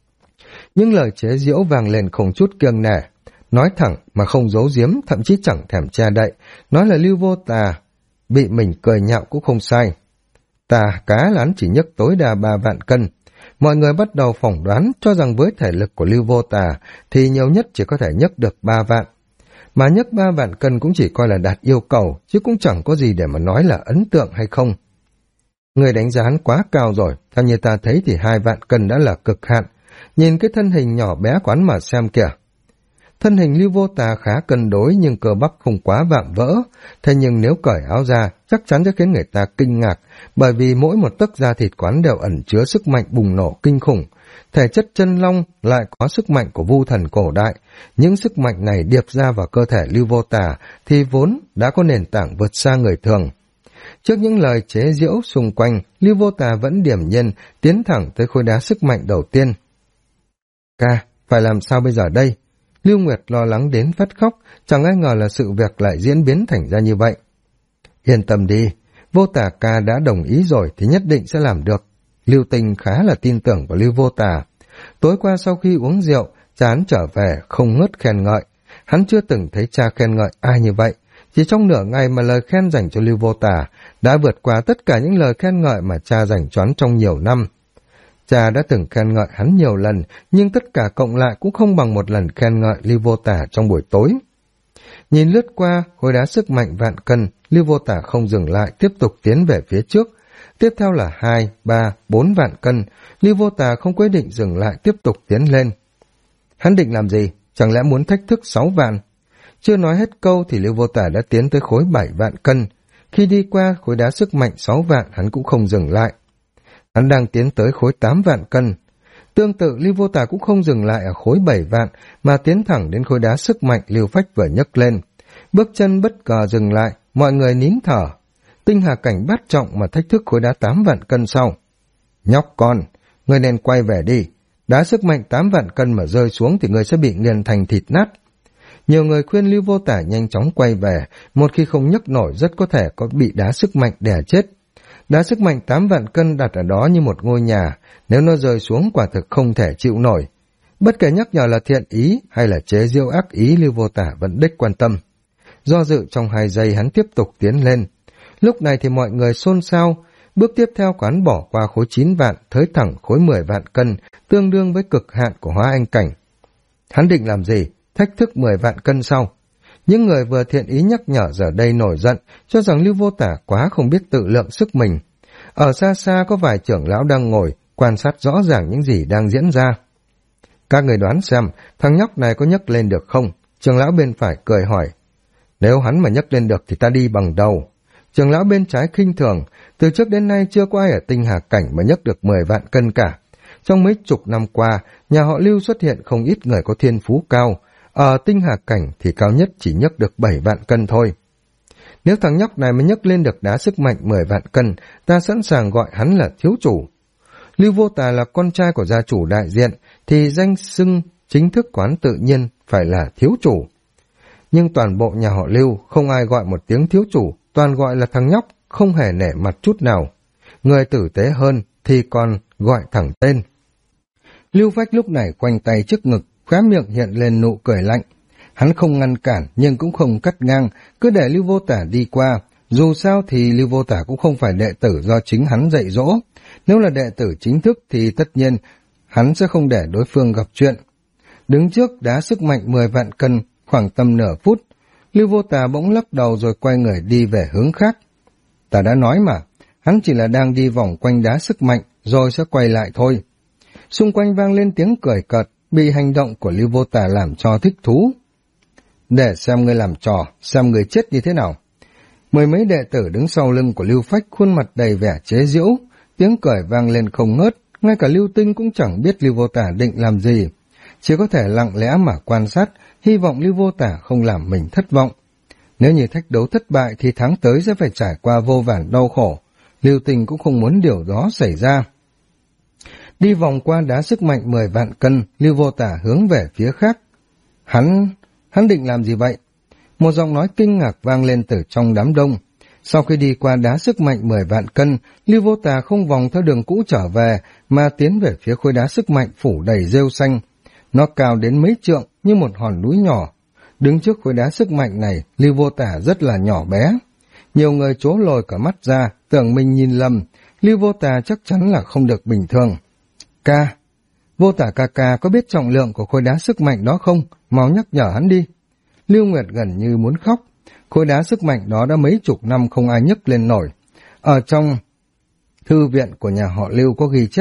Những lời chế giễu vang lên không chút kiêng nể, nói thẳng mà không giấu giếm, thậm chí chẳng thèm che đậy, nói là Lưu Vô Tà bị mình cười nhạo cũng không sai. Tà cá lán chỉ nhấc tối đa 3 vạn cân. Mọi người bắt đầu phỏng đoán cho rằng với thể lực của Lưu Vô Tà thì nhiều nhất chỉ có thể nhấc được 3 vạn. Mà nhấc 3 vạn cân cũng chỉ coi là đạt yêu cầu, chứ cũng chẳng có gì để mà nói là ấn tượng hay không. Người đánh giá hắn quá cao rồi, theo như ta thấy thì 2 vạn cân đã là cực hạn. Nhìn cái thân hình nhỏ bé quán mà xem kìa. Thân hình Lưu Vô Tà khá cân đối nhưng cơ bắp không quá vạm vỡ, thế nhưng nếu cởi áo ra chắc chắn sẽ khiến người ta kinh ngạc, bởi vì mỗi một tấc da thịt quán đều ẩn chứa sức mạnh bùng nổ kinh khủng. Thể chất chân long lại có sức mạnh của vu thần cổ đại, những sức mạnh này điệp ra vào cơ thể Lưu Vô Tà thì vốn đã có nền tảng vượt xa người thường. Trước những lời chế giễu xung quanh, Lưu Vô Tà vẫn điềm nhiên tiến thẳng tới khối đá sức mạnh đầu tiên. Ca, phải làm sao bây giờ đây? Lưu Nguyệt lo lắng đến phát khóc, chẳng ai ngờ là sự việc lại diễn biến thành ra như vậy. Yên tâm đi, Vô Tà ca đã đồng ý rồi thì nhất định sẽ làm được. Lưu Tinh khá là tin tưởng vào Lưu Vô Tà. Tối qua sau khi uống rượu, cha hắn trở về không ngớt khen ngợi. Hắn chưa từng thấy cha khen ngợi ai như vậy. Chỉ trong nửa ngày mà lời khen dành cho Lưu Vô Tà đã vượt qua tất cả những lời khen ngợi mà cha dành cho hắn trong nhiều năm. Cha đã từng khen ngợi hắn nhiều lần, nhưng tất cả cộng lại cũng không bằng một lần khen ngợi Lưu Vô Tà trong buổi tối. Nhìn lướt qua khối đá sức mạnh vạn cân, Lưu Vô Tà không dừng lại, tiếp tục tiến về phía trước. Tiếp theo là 2, 3, 4 vạn cân, Lưu Vô Tà không quyết định dừng lại, tiếp tục tiến lên. Hắn định làm gì? Chẳng lẽ muốn thách thức 6 vạn? Chưa nói hết câu thì Lưu Vô Tà đã tiến tới khối 7 vạn cân. Khi đi qua khối đá sức mạnh 6 vạn, hắn cũng không dừng lại. Hắn đang tiến tới khối 8 vạn cân. Tương tự, Lưu Vô Tà cũng không dừng lại ở khối 7 vạn, mà tiến thẳng đến khối đá sức mạnh Lưu Phách vừa nhấc lên. Bước chân bất ngờ dừng lại, mọi người nín thở. Tinh hà cảnh bát trọng mà thách thức khối đá 8 vạn cân sau. Nhóc con, ngươi nên quay về đi. Đá sức mạnh 8 vạn cân mà rơi xuống thì ngươi sẽ bị nghiền thành thịt nát. Nhiều người khuyên Lưu Vô Tà nhanh chóng quay về, một khi không nhấc nổi rất có thể có bị đá sức mạnh đè chết. Đá sức mạnh 8 vạn cân đặt ở đó như một ngôi nhà, nếu nó rơi xuống quả thực không thể chịu nổi. Bất kể nhắc nhở là thiện ý hay là chế giễu ác ý, Lưu Vô Tà vẫn đích quan tâm. Do dự trong 2 giây hắn tiếp tục tiến lên. Lúc này thì mọi người xôn xao, bước tiếp theo quán bỏ qua khối 9 vạn, tới thẳng khối 10 vạn cân, tương đương với cực hạn của hóa anh cảnh. Hắn định làm gì? Thách thức 10 vạn cân sau. Những người vừa thiện ý nhắc nhở giờ đây nổi giận, cho rằng Lưu Vô Tà quá không biết tự lượng sức mình. Ở xa xa có vài trưởng lão đang ngồi, quan sát rõ ràng những gì đang diễn ra. Các người đoán xem, thằng nhóc này có nhấc lên được không? Trưởng lão bên phải cười hỏi. Nếu hắn mà nhấc lên được thì ta đi bằng đầu. Trưởng lão bên trái khinh thường, từ trước đến nay chưa có ai ở tinh hà cảnh mà nhấc được 10 vạn cân cả. Trong mấy chục năm qua, nhà họ Lưu xuất hiện không ít người có thiên phú cao. Ở tinh hà cảnh thì cao nhất chỉ nhấc được 7 vạn cân thôi. Nếu thằng nhóc này mới nhấc lên được đá sức mạnh 10 vạn cân, ta sẵn sàng gọi hắn là thiếu chủ. Lưu Vô Tà là con trai của gia chủ đại diện, thì danh xưng chính thức quán tự nhiên phải là thiếu chủ. Nhưng toàn bộ nhà họ Lưu không ai gọi một tiếng thiếu chủ, toàn gọi là thằng nhóc, không hề nể mặt chút nào. Người tử tế hơn thì còn gọi thẳng tên. Lưu Phách lúc này quanh tay trước ngực, khóe miệng hiện lên nụ cười lạnh. Hắn không ngăn cản nhưng cũng không cắt ngang, cứ để Lưu Vô Tà đi qua. Dù sao thì Lưu Vô Tà cũng không phải đệ tử do chính hắn dạy dỗ. Nếu là đệ tử chính thức thì tất nhiên hắn sẽ không để đối phương gặp chuyện. Đứng trước đá sức mạnh 10 vạn cân, khoảng tầm nửa phút, Lưu Vô Tà bỗng lắc đầu rồi quay người đi về hướng khác. Ta đã nói mà, hắn chỉ là đang đi vòng quanh đá sức mạnh rồi sẽ quay lại thôi. Xung quanh vang lên tiếng cười cợt, bị hành động của Lưu Vô Tà làm cho thích thú. Để xem ngươi làm trò, xem ngươi chết như thế nào. Mười mấy đệ tử đứng sau lưng của Lưu Phách khuôn mặt đầy vẻ chế giễu, tiếng cười vang lên không ngớt, ngay cả Lưu Tinh cũng chẳng biết Lưu Vô Tà định làm gì. Chỉ có thể lặng lẽ mà quan sát, hy vọng Lưu Vô Tà không làm mình thất vọng. Nếu như thách đấu thất bại thì tháng tới sẽ phải trải qua vô vàn đau khổ. Lưu Tinh cũng không muốn điều đó xảy ra. Đi vòng qua đá sức mạnh 10 vạn cân, Lưu Vô Tà hướng về phía khác. Hắn định làm gì vậy? Một giọng nói kinh ngạc vang lên từ trong đám đông. Sau khi đi qua đá sức mạnh 10 vạn cân, Lưu Vô Tà không vòng theo đường cũ trở về, mà tiến về phía khối đá sức mạnh phủ đầy rêu xanh. Nó cao đến mấy trượng như một hòn núi nhỏ. Đứng trước khối đá sức mạnh này, Lưu Vô Tà rất là nhỏ bé. Nhiều người trố lồi cả mắt ra, tưởng mình nhìn lầm. Lưu Vô Tà chắc chắn là không được bình thường. Ca, Vô Tà ca có biết trọng lượng của khối đá sức mạnh đó không? Mau nhắc nhở hắn đi. Lưu Nguyệt gần như muốn khóc. Khối đá sức mạnh đó đã mấy chục năm không ai nhấc lên nổi. Ở trong thư viện của nhà họ Lưu có ghi chép,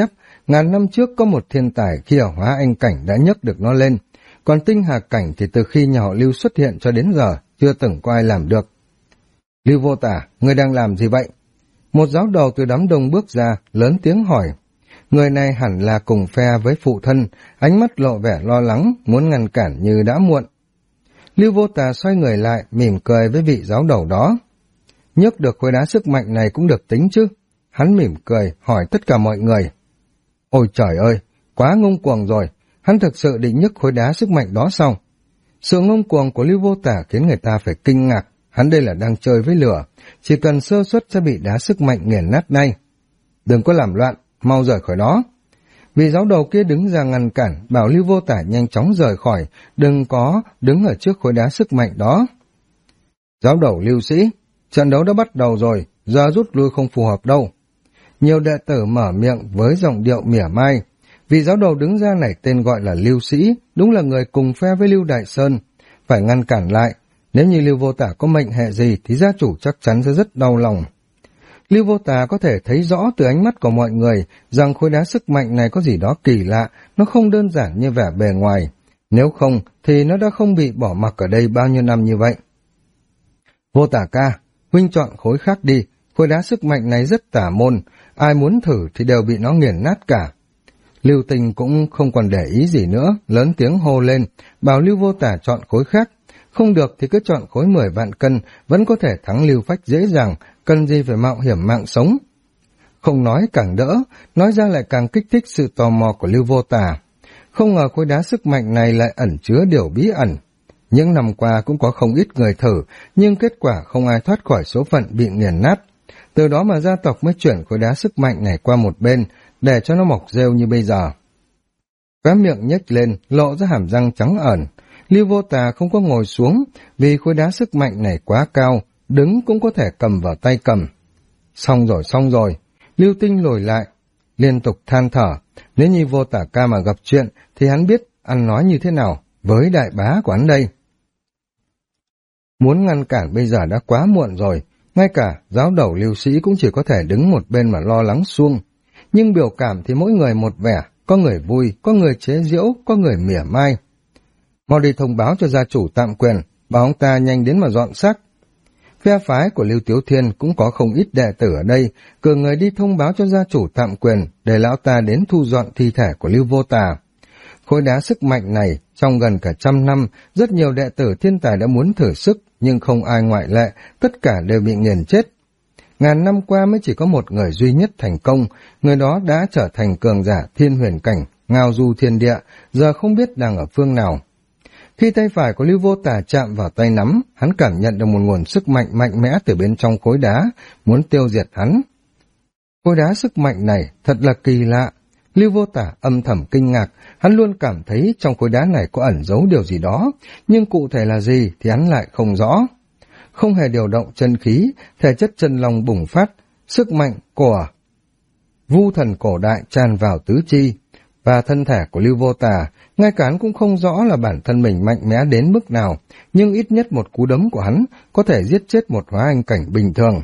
Ngàn năm trước có một thiên tài khi ở Hóa Anh cảnh đã nhấc được nó lên, còn Tinh Hà cảnh thì từ khi nhà họ Lưu xuất hiện cho đến giờ chưa từng có ai làm được. Lưu Vô Tả, ngươi đang làm gì vậy? Một giáo đầu từ đám đông bước ra, lớn tiếng hỏi. Người này hẳn là cùng phe với phụ thân, ánh mắt lộ vẻ lo lắng, muốn ngăn cản như đã muộn. Lưu Vô Tà xoay người lại, mỉm cười với vị giáo đầu đó. Nhấc được khối đá sức mạnh này cũng được tính chứ? Hắn mỉm cười, hỏi tất cả mọi người. Ôi trời ơi, quá ngông cuồng rồi, hắn thực sự định nhấc khối đá sức mạnh đó sao? Sự ngông cuồng của Lưu Vô Tả khiến người ta phải kinh ngạc, hắn đây là đang chơi với lửa, chỉ cần sơ suất sẽ bị đá sức mạnh nghiền nát ngay. Đừng có làm loạn, mau rời khỏi đó. Vị giáo đầu kia đứng ra ngăn cản, bảo Lưu Vô Tả nhanh chóng rời khỏi, đừng có đứng ở trước khối đá sức mạnh đó. Giáo đầu Lưu Sĩ, trận đấu đã bắt đầu rồi, giờ rút lui không phù hợp đâu. Nhiều đệ tử mở miệng với giọng điệu mỉa mai. Vị giáo đầu đứng ra này tên gọi là Lưu Sĩ, đúng là người cùng phe với Lưu Đại Sơn. Phải ngăn cản lại, nếu như Lưu Vô Tả có mệnh hệ gì thì gia chủ chắc chắn sẽ rất đau lòng. Lưu Vô Tả có thể thấy rõ từ ánh mắt của mọi người rằng khối đá sức mạnh này có gì đó kỳ lạ, nó không đơn giản như vẻ bề ngoài. Nếu không thì nó đã không bị bỏ mặc ở đây bao nhiêu năm như vậy. Vô Tả ca, huynh chọn khối khác đi, khối đá sức mạnh này rất tả môn, ai muốn thử thì đều bị nó nghiền nát cả. Lưu Tình cũng không còn để ý gì nữa, lớn tiếng hô lên, bảo Lưu Vô Tả chọn khối khác. Không được thì cứ chọn khối 10 vạn cân, vẫn có thể thắng Lưu Phách dễ dàng, cần gì phải mạo hiểm mạng sống. Không nói càng đỡ, nói ra lại càng kích thích sự tò mò của Lưu Vô Tả. Không ngờ khối đá sức mạnh này lại ẩn chứa điều bí ẩn. Những năm qua cũng có không ít người thử, nhưng kết quả không ai thoát khỏi số phận bị nghiền nát. Từ đó mà gia tộc mới chuyển khối đá sức mạnh này qua một bên, để cho nó mọc rêu như bây giờ. Khóe miệng nhếch lên, lộ ra hàm răng trắng ẩn. Lưu Vô Tà không có ngồi xuống, vì khối đá sức mạnh này quá cao, đứng cũng có thể cầm vào tay cầm. Xong rồi, Lưu Tinh lùi lại, liên tục than thở, nếu như Vô Tả ca mà gặp chuyện, thì hắn biết ăn nói như thế nào với đại bá của hắn đây. Muốn ngăn cản bây giờ đã quá muộn rồi, ngay cả giáo đầu Lưu Sĩ cũng chỉ có thể đứng một bên mà lo lắng suông. Nhưng biểu cảm thì mỗi người một vẻ, có người vui, có người chế giễu, có người mỉa mai. Mau đi thông báo cho gia chủ tạm quyền, bảo ông ta nhanh đến mà dọn xác. Phe phái của Lưu Tiếu Thiên cũng có không ít đệ tử ở đây, cử người đi thông báo cho gia chủ tạm quyền để lão ta đến thu dọn thi thể của Lưu Vô Tà. Khối đá sức mạnh này, trong gần cả 100 năm, rất nhiều đệ tử thiên tài đã muốn thử sức, nhưng không ai ngoại lệ, tất cả đều bị nghiền chết. Ngàn năm qua mới chỉ có một người duy nhất thành công, người đó đã trở thành cường giả thiên huyền cảnh, ngao du thiên địa, giờ không biết đang ở phương nào. Khi tay phải của Lưu Vô Tà chạm vào tay nắm, hắn cảm nhận được một nguồn sức mạnh mạnh mẽ từ bên trong khối đá, muốn tiêu diệt hắn. Khối đá sức mạnh này thật là kỳ lạ. Lưu Vô Tả âm thầm kinh ngạc, hắn luôn cảm thấy trong khối đá này có ẩn giấu điều gì đó, nhưng cụ thể là gì thì hắn lại không rõ. Không hề điều động chân khí, thể chất chân long bùng phát, sức mạnh của vu thần cổ đại tràn vào tứ chi, và thân thể của Lưu Vô Tà, ngay cả hắn cũng không rõ là bản thân mình mạnh mẽ đến mức nào, nhưng ít nhất một cú đấm của hắn có thể giết chết một hóa anh cảnh bình thường.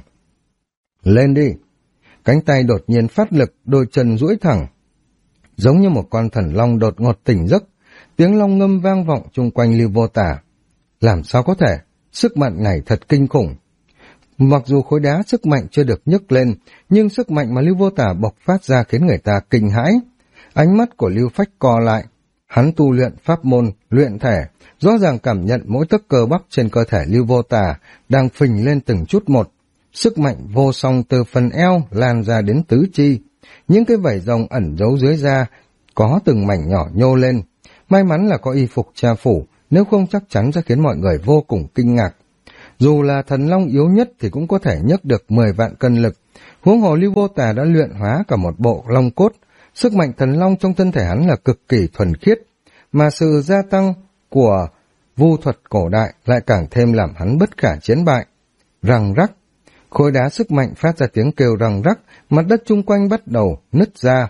Lên đi! Cánh tay đột nhiên phát lực, đôi chân duỗi thẳng, giống như một con thần long đột ngột tỉnh giấc, tiếng long ngâm vang vọng chung quanh Lưu Vô Tả. Làm sao có thể? Sức mạnh này thật kinh khủng. Mặc dù khối đá sức mạnh chưa được nhấc lên, nhưng sức mạnh mà Lưu Vô Tả bộc phát ra khiến người ta kinh hãi. Ánh mắt của Lưu Phách co lại, hắn tu luyện pháp môn, luyện thể, rõ ràng cảm nhận mỗi tấc cơ bắp trên cơ thể Lưu Vô Tả đang phình lên từng chút một. Sức mạnh vô song từ phần eo lan ra đến tứ chi. Những cái vảy rồng ẩn giấu dưới da có từng mảnh nhỏ nhô lên. May mắn là có y phục che phủ, nếu không chắc chắn sẽ khiến mọi người vô cùng kinh ngạc. Dù là thần long yếu nhất thì cũng có thể nhấc được 10 vạn cân lực. Huống hồ Lưu Vô Tà đã luyện hóa cả một bộ long cốt. Sức mạnh thần long trong thân thể hắn là cực kỳ thuần khiết, mà sự gia tăng của vu thuật cổ đại lại càng thêm làm hắn bất khả chiến bại. Răng rắc, khối đá sức mạnh phát ra tiếng kêu răng rắc, mặt đất chung quanh bắt đầu nứt ra.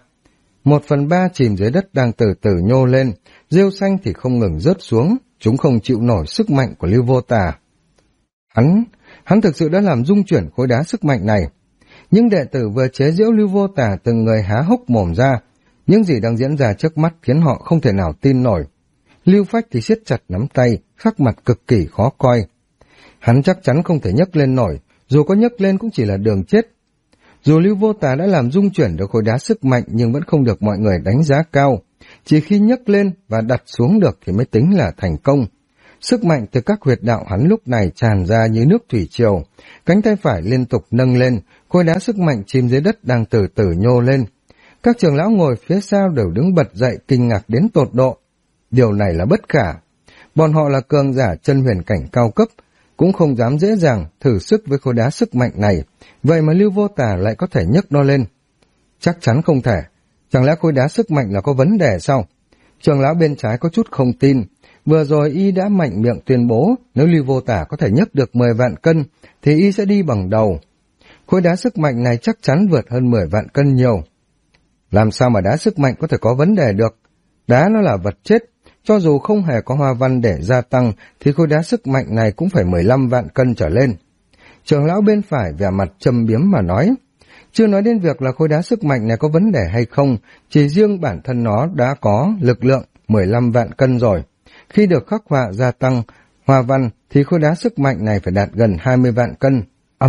1/3 chìm dưới đất đang từ từ nhô lên, rêu xanh thì không ngừng rớt xuống, chúng không chịu nổi sức mạnh của Lưu Vô Tà. Hắn thực sự đã làm rung chuyển khối đá sức mạnh này. Những đệ tử vừa chế giễu Lưu Vô Tà từng người há hốc mồm ra. Những gì đang diễn ra trước mắt khiến họ không thể nào tin nổi. Lưu Phách thì siết chặt nắm tay, sắc mặt cực kỳ khó coi. Hắn chắc chắn không thể nhấc lên nổi, dù có nhấc lên cũng chỉ là đường chết. Dù Lưu Vô Tà đã làm rung chuyển được khối đá sức mạnh nhưng vẫn không được mọi người đánh giá cao. Chỉ khi nhấc lên và đặt xuống được thì mới tính là thành công. Sức mạnh từ các huyệt đạo hắn lúc này tràn ra như nước thủy triều. Cánh tay phải liên tục nâng lên, khối đá sức mạnh chìm dưới đất đang từ từ nhô lên. Các trưởng lão ngồi phía sau đều đứng bật dậy kinh ngạc đến tột độ. Điều này là bất khả. Bọn họ là cường giả chân huyền cảnh cao cấp, cũng không dám dễ dàng thử sức với khối đá sức mạnh này. Vậy mà Lưu Vô Tà lại có thể nhấc nó lên. Chắc chắn không thể. Chẳng lẽ khối đá sức mạnh là có vấn đề sao? Trưởng lão bên trái có chút không tin. Vừa rồi y đã mạnh miệng tuyên bố nếu Lưu Vô Tà có thể nhấc được 10 vạn cân thì y sẽ đi bằng đầu. Khối đá sức mạnh này chắc chắn vượt hơn 10 vạn cân nhiều. Làm sao mà đá sức mạnh có thể có vấn đề được? Đá nó là vật chết, cho dù không hề có hoa văn để gia tăng thì khối đá sức mạnh này cũng phải 15 vạn cân trở lên. Trưởng lão bên phải vẻ mặt châm biếm mà nói. Chưa nói đến việc là khối đá sức mạnh này có vấn đề hay không, chỉ riêng bản thân nó đã có lực lượng 15 vạn cân rồi. Khi được khắc họa gia tăng hoa văn thì khối đá sức mạnh này phải đạt gần 20 vạn cân.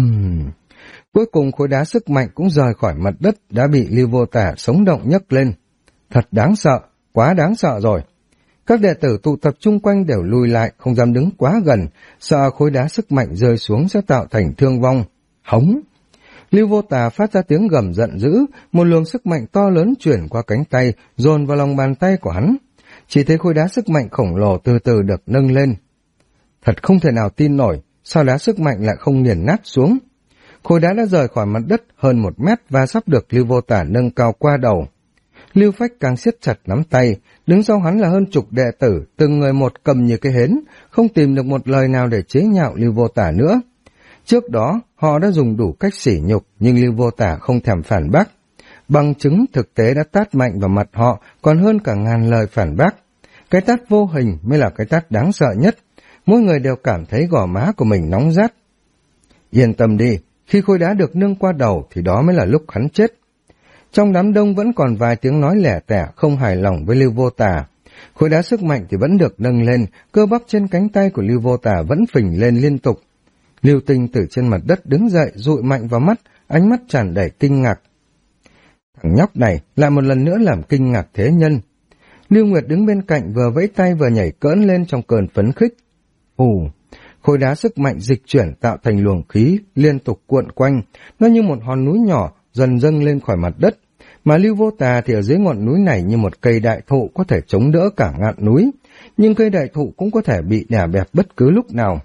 Cuối cùng khối đá sức mạnh cũng rời khỏi mặt đất đã bị Lưu Vô Tà sống động nhấc lên. Thật đáng sợ, quá đáng sợ rồi. Các đệ tử tụ tập chung quanh đều lùi lại, không dám đứng quá gần, sợ khối đá sức mạnh rơi xuống sẽ tạo thành thương vong. Hống! Lưu Vô Tà phát ra tiếng gầm giận dữ, một luồng sức mạnh to lớn chuyển qua cánh tay, dồn vào lòng bàn tay của hắn. Chỉ thấy khối đá sức mạnh khổng lồ từ từ được nâng lên. Thật không thể nào tin nổi, sao đá sức mạnh lại không nghiền nát xuống. Khối đá đã rời khỏi mặt đất hơn 1 mét và sắp được Lưu Vô Tà nâng cao qua đầu. Lưu Phách càng siết chặt nắm tay, đứng sau hắn là hơn chục đệ tử, từng người một cầm như cái hến, không tìm được một lời nào để chế nhạo Lưu Vô Tà nữa. Trước đó, họ đã dùng đủ cách sỉ nhục, nhưng Lưu Vô Tà không thèm phản bác. Bằng chứng thực tế đã tát mạnh vào mặt họ, còn hơn cả ngàn lời phản bác. Cái tát vô hình mới là cái tát đáng sợ nhất. Mỗi người đều cảm thấy gò má của mình nóng rát. Yên tâm đi, khi khối đá được nâng qua đầu thì đó mới là lúc hắn chết. Trong đám đông vẫn còn vài tiếng nói lẻ tẻ không hài lòng với Lưu Vô Tà. Khối đá sức mạnh thì vẫn được nâng lên, cơ bắp trên cánh tay của Lưu Vô Tà vẫn phình lên liên tục. Lưu Tinh từ trên mặt đất đứng dậy, dụi mạnh vào mắt, ánh mắt tràn đầy kinh ngạc. Thằng nhóc này lại một lần nữa làm kinh ngạc thế nhân. Lưu Nguyệt đứng bên cạnh vừa vẫy tay vừa nhảy cỡn lên trong cơn phấn khích. Khối đá sức mạnh dịch chuyển tạo thành luồng khí liên tục cuộn quanh, nó như một hòn núi nhỏ dần dâng lên khỏi mặt đất, mà Lưu Vô Tà thì ở dưới ngọn núi này như một cây đại thụ có thể chống đỡ cả ngọn núi, nhưng cây đại thụ cũng có thể bị đè bẹp bất cứ lúc nào.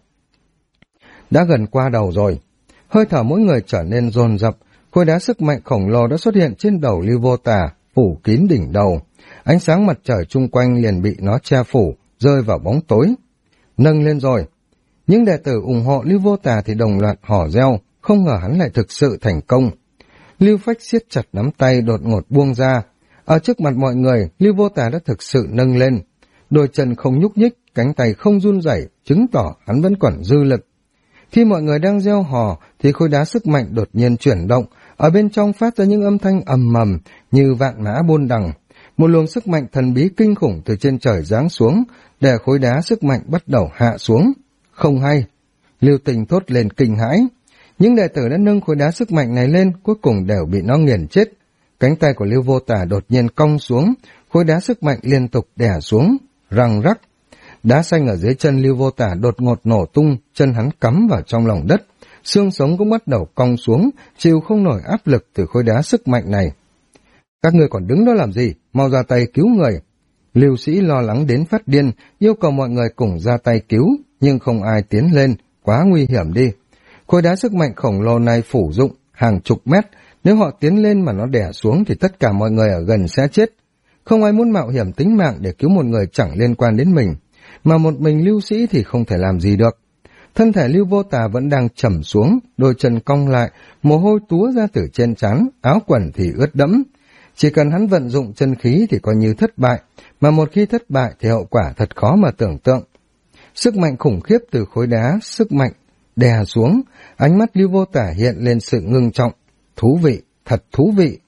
Đã gần qua đầu rồi, hơi thở mỗi người trở nên dồn dập, khối đá sức mạnh khổng lồ đã xuất hiện trên đầu Lưu Vô Tà, phủ kín đỉnh đầu. Ánh sáng mặt trời chung quanh liền bị nó che phủ, rơi vào bóng tối. Nâng lên rồi. Những đệ tử ủng hộ Lưu Vô Tà thì đồng loạt hò reo, không ngờ hắn lại thực sự thành công. Lưu Phách siết chặt nắm tay đột ngột buông ra. Ở trước mặt mọi người, Lưu Vô Tà đã thực sự nâng lên. Đôi chân không nhúc nhích, cánh tay không run rẩy, chứng tỏ hắn vẫn còn dư lực. Khi mọi người đang reo hò, thì khối đá sức mạnh đột nhiên chuyển động, ở bên trong phát ra những âm thanh ầm ầm như vạn mã buôn đằng. Một luồng sức mạnh thần bí kinh khủng từ trên trời giáng xuống, để khối đá sức mạnh bắt đầu hạ xuống. Không hay! Lưu Tình thốt lên kinh hãi. Những đệ tử đã nâng khối đá sức mạnh này lên, cuối cùng đều bị nó nghiền chết. Cánh tay của Lưu Vô Tà đột nhiên cong xuống, khối đá sức mạnh liên tục đè xuống, răng rắc. Đá xanh ở dưới chân Lưu Vô Tà đột ngột nổ tung, chân hắn cắm vào trong lòng đất. Xương sống cũng bắt đầu cong xuống, chịu không nổi áp lực từ khối đá sức mạnh này. Các người còn đứng đó làm gì? Mau ra tay cứu người. Lưu Sĩ lo lắng đến phát điên, yêu cầu mọi người cùng ra tay cứu, nhưng không ai tiến lên, quá nguy hiểm đi. Khối đá sức mạnh khổng lồ này phủ rụng hàng chục mét, nếu họ tiến lên mà nó đè xuống thì tất cả mọi người ở gần sẽ chết. Không ai muốn mạo hiểm tính mạng để cứu một người chẳng liên quan đến mình, mà một mình Lưu Sĩ thì không thể làm gì được. Thân thể Lưu Vô Tà vẫn đang trầm xuống, đôi chân cong lại, mồ hôi túa ra từ trên trán, áo quần thì ướt đẫm. Chỉ cần hắn vận dụng chân khí thì coi như thất bại, mà một khi thất bại thì hậu quả thật khó mà tưởng tượng. Sức mạnh khủng khiếp từ khối đá, sức mạnh đè xuống, ánh mắt Lưu Vô Tà hiện lên sự ngưng trọng. Thú vị, thật thú vị.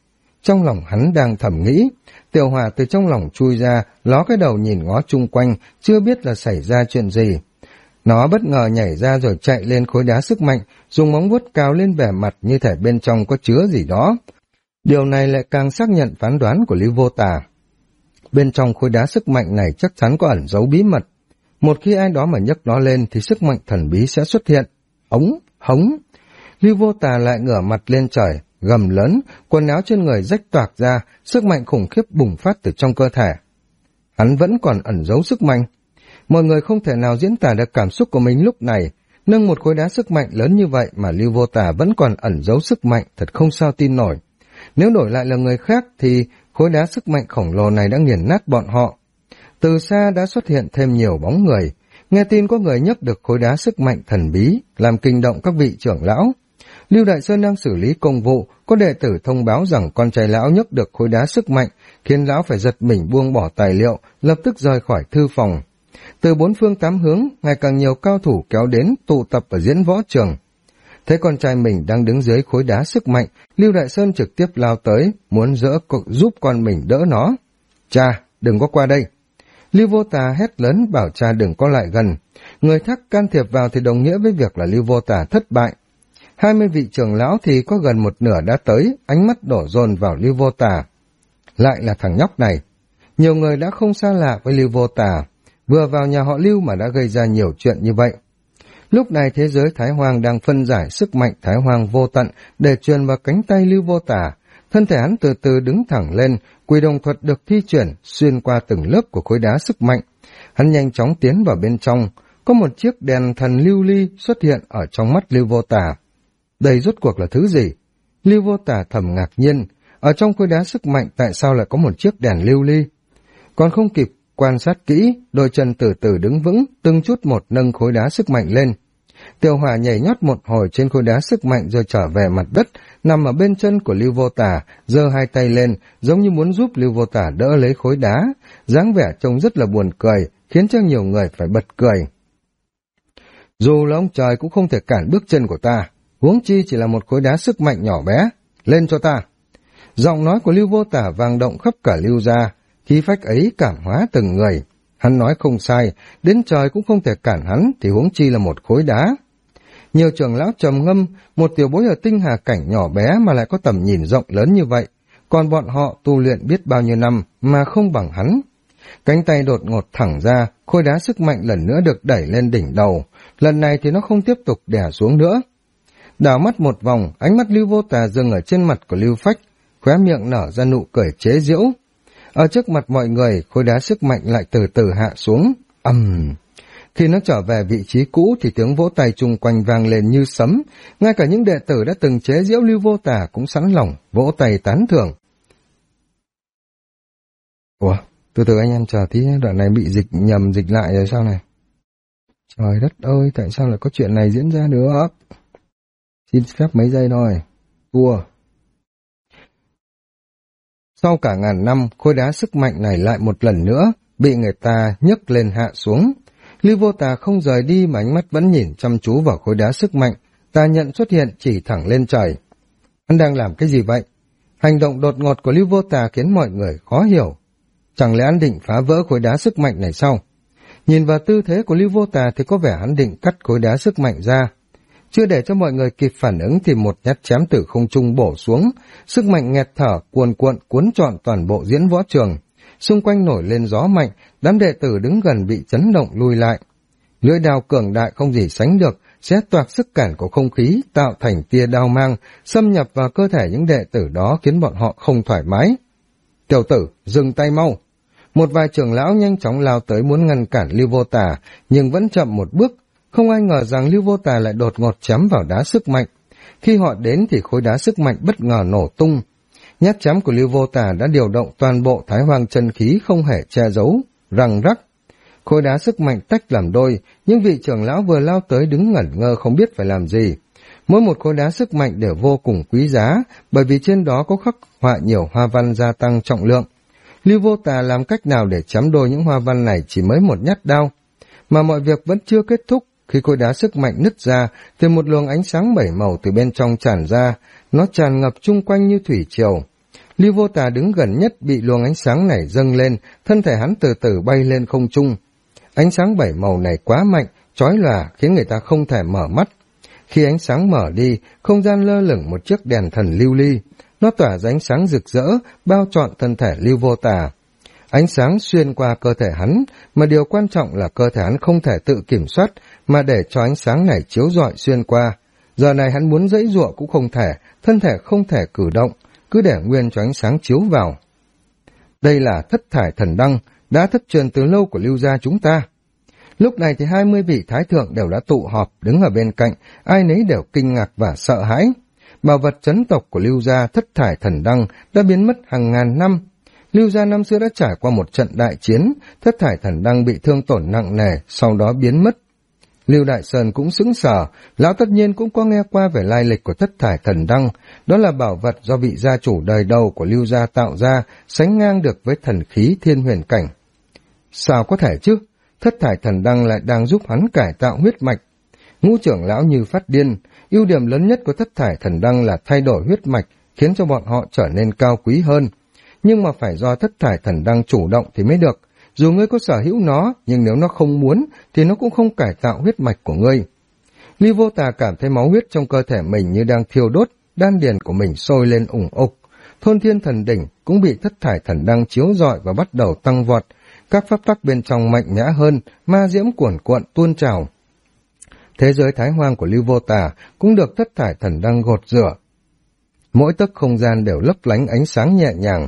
trong lòng hắn đang thầm nghĩ. Tiểu Hỏa từ trong lòng chui ra, ló cái đầu nhìn ngó chung quanh, chưa biết là xảy ra chuyện gì. Nó bất ngờ nhảy ra rồi chạy lên khối đá sức mạnh, dùng móng vuốt cào lên bề mặt như thể bên trong có chứa gì đó. Điều này lại càng xác nhận phán đoán của Lưu Vô Tà. Bên trong khối đá sức mạnh này chắc chắn có ẩn giấu bí mật. Một khi ai đó mà nhấc nó lên thì sức mạnh thần bí sẽ xuất hiện. Hống! Lưu Vô Tà lại ngửa mặt lên trời, gầm lớn, quần áo trên người rách toạc ra, sức mạnh khủng khiếp bùng phát từ trong cơ thể. Hắn vẫn còn ẩn giấu sức mạnh. Mọi người không thể nào diễn tả được cảm xúc của mình lúc này. Nâng một khối đá sức mạnh lớn như vậy mà Lưu Vô Tà vẫn còn ẩn giấu sức mạnh, thật không sao tin nổi. Nếu đổi lại là người khác thì khối đá sức mạnh khổng lồ này đã nghiền nát bọn họ. Từ xa đã xuất hiện thêm nhiều bóng người. Nghe tin có người nhấc được khối đá sức mạnh thần bí, làm kinh động các vị trưởng lão. Lưu Đại Sơn đang xử lý công vụ, có đệ tử thông báo rằng con trai lão nhấc được khối đá sức mạnh, khiến lão phải giật mình buông bỏ tài liệu, lập tức rời khỏi thư phòng. Từ bốn phương tám hướng, ngày càng nhiều cao thủ kéo đến tụ tập ở diễn võ trường. Thấy con trai mình đang đứng dưới khối đá sức mạnh, Lưu Đại Sơn trực tiếp lao tới, muốn giúp con mình đỡ nó. Cha, đừng có qua đây. Lưu Vô Tà hét lớn bảo cha đừng có lại gần. Người khác can thiệp vào thì đồng nghĩa với việc là Lưu Vô Tà thất bại. 20 vị trưởng lão thì có gần một nửa đã tới, ánh mắt đổ dồn vào Lưu Vô Tà. Lại là thằng nhóc này. Nhiều người đã không xa lạ với Lưu Vô Tà, vừa vào nhà họ Lưu mà đã gây ra nhiều chuyện như vậy. Lúc này thế giới Thái Hoang đang phân giải sức mạnh Thái Hoang vô tận để truyền vào cánh tay Lưu Vô Tà. Thân thể hắn từ từ đứng thẳng lên, quỷ đồng thuật được thi chuyển xuyên qua từng lớp của khối đá sức mạnh. Hắn nhanh chóng tiến vào bên trong, có một chiếc đèn thần lưu ly xuất hiện ở trong mắt Lưu Vô Tà. Đây rốt cuộc là thứ gì? Lưu Vô Tà thầm ngạc nhiên, ở trong khối đá sức mạnh tại sao lại có một chiếc đèn lưu ly? Còn không kịp quan sát kỹ, đôi chân từ từ đứng vững, từng chút một nâng khối đá sức mạnh lên. Tiểu Hỏa nhảy nhót một hồi trên khối đá sức mạnh rồi trở về mặt đất, nằm ở bên chân của Lưu Vô Tà, giơ hai tay lên, giống như muốn giúp Lưu Vô Tà đỡ lấy khối đá. Dáng vẻ trông rất là buồn cười, khiến cho nhiều người phải bật cười. Dù là ông trời cũng không thể cản bước chân của ta, huống chi chỉ là một khối đá sức mạnh nhỏ bé. Lên cho ta! Giọng nói của Lưu Vô Tà vang động khắp cả Lưu gia, khí phách ấy cảm hóa từng người. Hắn nói không sai, đến trời cũng không thể cản hắn thì huống chi là một khối đá. Nhiều trưởng lão trầm ngâm, một tiểu bối ở tinh hà cảnh nhỏ bé mà lại có tầm nhìn rộng lớn như vậy, còn bọn họ tu luyện biết bao nhiêu năm mà không bằng hắn. Cánh tay đột ngột thẳng ra, khối đá sức mạnh lần nữa được đẩy lên đỉnh đầu, lần này thì nó không tiếp tục đè xuống nữa. Đảo mắt một vòng, ánh mắt Lưu Vô Tà dừng ở trên mặt của Lưu Phách, khóe miệng nở ra nụ cười chế giễu. Ở trước mặt mọi người, khối đá sức mạnh lại từ từ hạ xuống. Khi nó trở về vị trí cũ thì tiếng vỗ tay chung quanh vang lên như sấm, ngay cả những đệ tử đã từng chế giễu Lưu Vô Tà cũng sẵn lòng vỗ tay tán thưởng. Ủa, từ từ anh em chờ tí, đoạn này bị dịch nhầm dịch lại rồi sao này? Trời đất ơi, tại sao lại có chuyện này diễn ra nữa? Xin phép mấy giây thôi. Thua. Sau cả ngàn năm, khối đá sức mạnh này lại một lần nữa bị người ta nhấc lên hạ xuống. Lưu Vô Tà không rời đi mà ánh mắt vẫn nhìn chăm chú vào khối đá sức mạnh. Tà nhận xuất hiện chỉ thẳng lên trời. Hắn đang làm cái gì vậy? Hành động đột ngột của Lưu Vô Tà khiến mọi người khó hiểu. Chẳng lẽ hắn định phá vỡ khối đá sức mạnh này sao? Nhìn vào tư thế của Lưu Vô Tà thì có vẻ hắn định cắt khối đá sức mạnh ra. Chưa để cho mọi người kịp phản ứng thì một nhát chém từ không trung bổ xuống, sức mạnh nghẹt thở cuồn cuộn cuốn trọn toàn bộ diễn võ trường. Xung quanh nổi lên gió mạnh, đám đệ tử đứng gần bị chấn động lui lại. Lưỡi đao cường đại không gì sánh được, xé toạc sức cản của không khí, tạo thành tia đao mang, xâm nhập vào cơ thể những đệ tử đó khiến bọn họ không thoải mái. Tiểu tử, dừng tay mau! Một vài trưởng lão nhanh chóng lao tới muốn ngăn cản Lưu Vô Tà, nhưng vẫn chậm một bước. Không ai ngờ rằng Lưu Vô Tà lại đột ngột chém vào đá sức mạnh. Khi họ đến thì khối đá sức mạnh bất ngờ nổ tung. Nhát chém của Lưu Vô Tà đã điều động toàn bộ Thái Hoang chân khí không hề che giấu, răng rắc. Khối đá sức mạnh tách làm đôi, nhưng vị trưởng lão vừa lao tới đứng ngẩn ngơ không biết phải làm gì. Mỗi một khối đá sức mạnh đều vô cùng quý giá, bởi vì trên đó có khắc họa nhiều hoa văn gia tăng trọng lượng. Lưu Vô Tà làm cách nào để chém đôi những hoa văn này chỉ mới một nhát đao. Mà mọi việc vẫn chưa kết thúc, khi khối đá sức mạnh nứt ra, thì một luồng ánh sáng bảy màu từ bên trong tràn ra, nó tràn ngập chung quanh như thủy triều. Lưu Vô Tà đứng gần nhất bị luồng ánh sáng này dâng lên, thân thể hắn từ từ bay lên không trung. Ánh sáng bảy màu này quá mạnh, chói lòa khiến người ta không thể mở mắt. Khi ánh sáng mở đi, không gian lơ lửng một chiếc đèn thần lưu ly. Nó tỏa ra ánh sáng rực rỡ, bao trọn thân thể Lưu Vô Tà. Ánh sáng xuyên qua cơ thể hắn, mà điều quan trọng là cơ thể hắn không thể tự kiểm soát, mà để cho ánh sáng này chiếu rọi xuyên qua. Giờ này hắn muốn giãy giụa cũng không thể, thân thể không thể cử động, cứ để nguyên cho ánh sáng chiếu vào. Đây là thất thải thần đăng, đã thất truyền từ lâu của Lưu gia chúng ta. Lúc này thì 20 vị thái thượng đều đã tụ họp, đứng ở bên cạnh, ai nấy đều kinh ngạc và sợ hãi. Bảo vật chấn tộc của Lưu gia thất thải thần đăng đã biến mất hàng ngàn năm. Lưu gia năm xưa đã trải qua một trận đại chiến, thất thải thần đăng bị thương tổn nặng nề, sau đó biến mất. Lưu Đại Sơn cũng sững sờ, lão tất nhiên cũng có nghe qua về lai lịch của thất thải thần đăng, đó là bảo vật do vị gia chủ đời đầu của Lưu gia tạo ra, sánh ngang được với thần khí thiên huyền cảnh. Sao có thể chứ? Thất thải thần đăng lại đang giúp hắn cải tạo huyết mạch. Ngũ trưởng lão như phát điên, ưu điểm lớn nhất của thất thải thần đăng là thay đổi huyết mạch, khiến cho bọn họ trở nên cao quý hơn. Nhưng mà phải do thất thải thần đăng chủ động thì mới được. Dù ngươi có sở hữu nó, nhưng nếu nó không muốn, thì nó cũng không cải tạo huyết mạch của ngươi. Lưu Vô Tà cảm thấy máu huyết trong cơ thể mình như đang thiêu đốt, đan điền của mình sôi lên ủng ục. Thôn Thiên Thần Đỉnh cũng bị thất thải thần đăng chiếu rọi và bắt đầu tăng vọt. Các pháp tắc bên trong mạnh mẽ hơn, ma diễm cuồn cuộn tuôn trào. Thế giới thái hoang của Lưu Vô Tà cũng được thất thải thần đăng gột rửa. Mỗi tấc không gian đều lấp lánh ánh sáng nhẹ nhàng.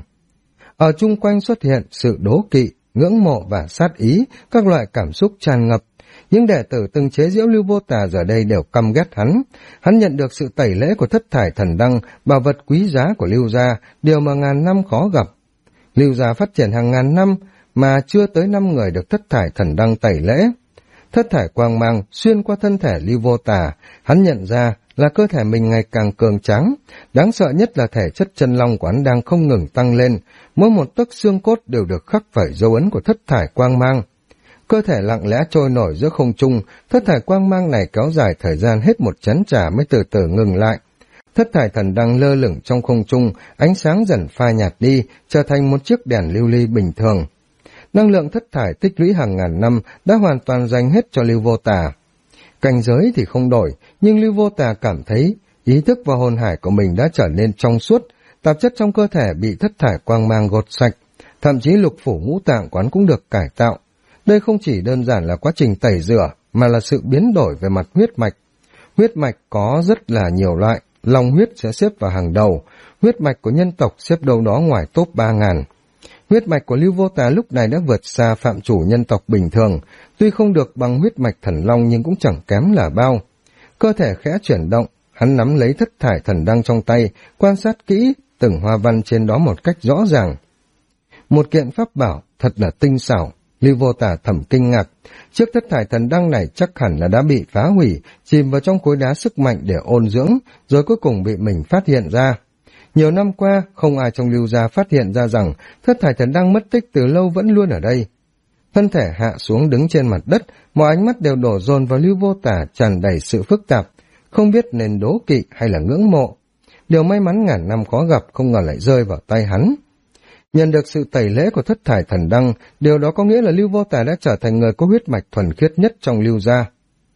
Ở chung quanh xuất hiện sự đố kỵ, ngưỡng mộ và sát ý, các loại cảm xúc tràn ngập. Những đệ tử từng chế giễu Lưu Vô Tà giờ đây đều căm ghét hắn. Hắn nhận được sự tẩy lễ của thất thải thần đăng, bảo vật quý giá của Lưu gia, điều mà ngàn năm khó gặp. Lưu gia phát triển hàng ngàn năm, mà chưa tới 5 người được thất thải thần đăng tẩy lễ. Thất thải quang mang xuyên qua thân thể Lưu Vô Tà, hắn nhận ra là cơ thể mình ngày càng cường tráng, đáng sợ nhất là thể chất chân long của hắn đang không ngừng tăng lên, mỗi một tấc xương cốt đều được khắc phải dấu ấn của thất thải quang mang. Cơ thể lặng lẽ trôi nổi giữa không trung, thất thải quang mang này kéo dài thời gian hết một chén trà mới từ từ ngừng lại. Thất thải thần đăng lơ lửng trong không trung, ánh sáng dần phai nhạt đi, trở thành một chiếc đèn lưu ly bình thường. Năng lượng thất thải tích lũy hàng ngàn năm đã hoàn toàn dành hết cho Lưu Vô Tà. Cảnh giới thì không đổi, nhưng Lưu Vô Tà cảm thấy ý thức và hồn hải của mình đã trở nên trong suốt, tạp chất trong cơ thể bị thất thải quang mang gột sạch, thậm chí lục phủ ngũ tạng quán cũng được cải tạo. Đây không chỉ đơn giản là quá trình tẩy rửa, mà là sự biến đổi về mặt huyết mạch. Huyết mạch có rất là nhiều loại, long huyết sẽ xếp vào hàng đầu, huyết mạch của nhân tộc xếp đâu đó ngoài top 3.000. Huyết mạch của Lưu Vô Tà lúc này đã vượt xa phạm chủ nhân tộc bình thường, tuy không được bằng huyết mạch thần long nhưng cũng chẳng kém là bao. Cơ thể khẽ chuyển động, hắn nắm lấy thất thải thần đăng trong tay, quan sát kỹ từng hoa văn trên đó một cách rõ ràng. Một kiện pháp bảo thật là tinh xảo, Lưu Vô Tà thầm kinh ngạc. Chiếc thất thải thần đăng này chắc hẳn là đã bị phá hủy, chìm vào trong khối đá sức mạnh để ôn dưỡng, rồi cuối cùng bị mình phát hiện ra. Nhiều năm qua, không ai trong Lưu gia phát hiện ra rằng thất thải thần đăng mất tích từ lâu vẫn luôn ở đây. Thân thể hạ xuống đứng trên mặt đất, mọi ánh mắt đều đổ dồn vào Lưu Vô Tà, tràn đầy sự phức tạp, không biết nên đố kỵ hay là ngưỡng mộ. Điều may mắn ngàn năm khó gặp không ngờ lại rơi vào tay hắn. Nhận được sự tẩy lễ của thất thải thần đăng, điều đó có nghĩa là Lưu Vô Tà đã trở thành người có huyết mạch thuần khiết nhất trong Lưu gia.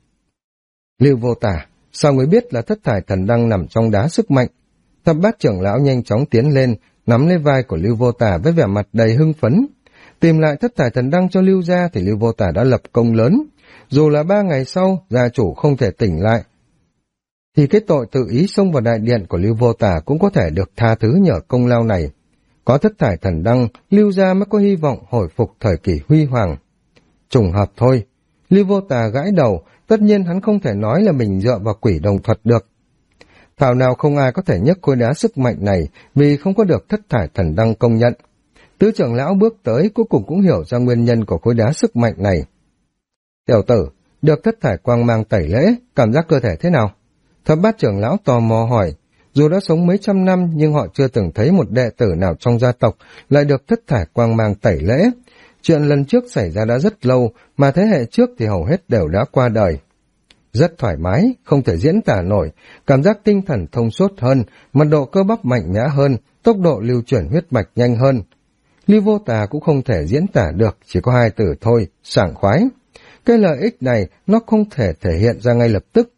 Lưu Vô Tà, sao người biết là thất thải thần đăng nằm trong đá sức mạnh? Thập Bát trưởng lão nhanh chóng tiến lên, nắm lấy vai của Lưu Vô Tà với vẻ mặt đầy hưng phấn. Tìm lại thất thải thần đăng cho Lưu gia thì Lưu Vô Tà đã lập công lớn. Dù là 3 ngày sau, gia chủ không thể tỉnh lại, thì cái tội tự ý xông vào đại điện của Lưu Vô Tà cũng có thể được tha thứ nhờ công lao này. Có thất thải thần đăng, Lưu gia mới có hy vọng hồi phục thời kỳ huy hoàng. Trùng hợp thôi. Lưu Vô Tà gãi đầu, tất nhiên hắn không thể nói là mình dựa vào quỷ đồng thuật được. Thảo nào không ai có thể nhấc khối đá sức mạnh này vì không có được thất thải thần đăng công nhận. Tứ trưởng lão bước tới cuối cùng cũng hiểu ra nguyên nhân của khối đá sức mạnh này. Tiểu tử, được thất thải quang mang tẩy lễ, cảm giác cơ thể thế nào? Thập Bát trưởng lão tò mò hỏi. Dù đã sống mấy trăm năm nhưng họ chưa từng thấy một đệ tử nào trong gia tộc lại được thất thải quang mang tẩy lễ. Chuyện lần trước xảy ra đã rất lâu, mà thế hệ trước thì hầu hết đều đã qua đời. Rất thoải mái, không thể diễn tả nổi, cảm giác tinh thần thông suốt hơn, mật độ cơ bắp mạnh mẽ hơn, tốc độ lưu chuyển huyết mạch nhanh hơn. Lưu Vô Tà cũng không thể diễn tả được, chỉ có hai từ thôi, sảng khoái. Cái lợi ích này nó không thể thể hiện ra ngay lập tức.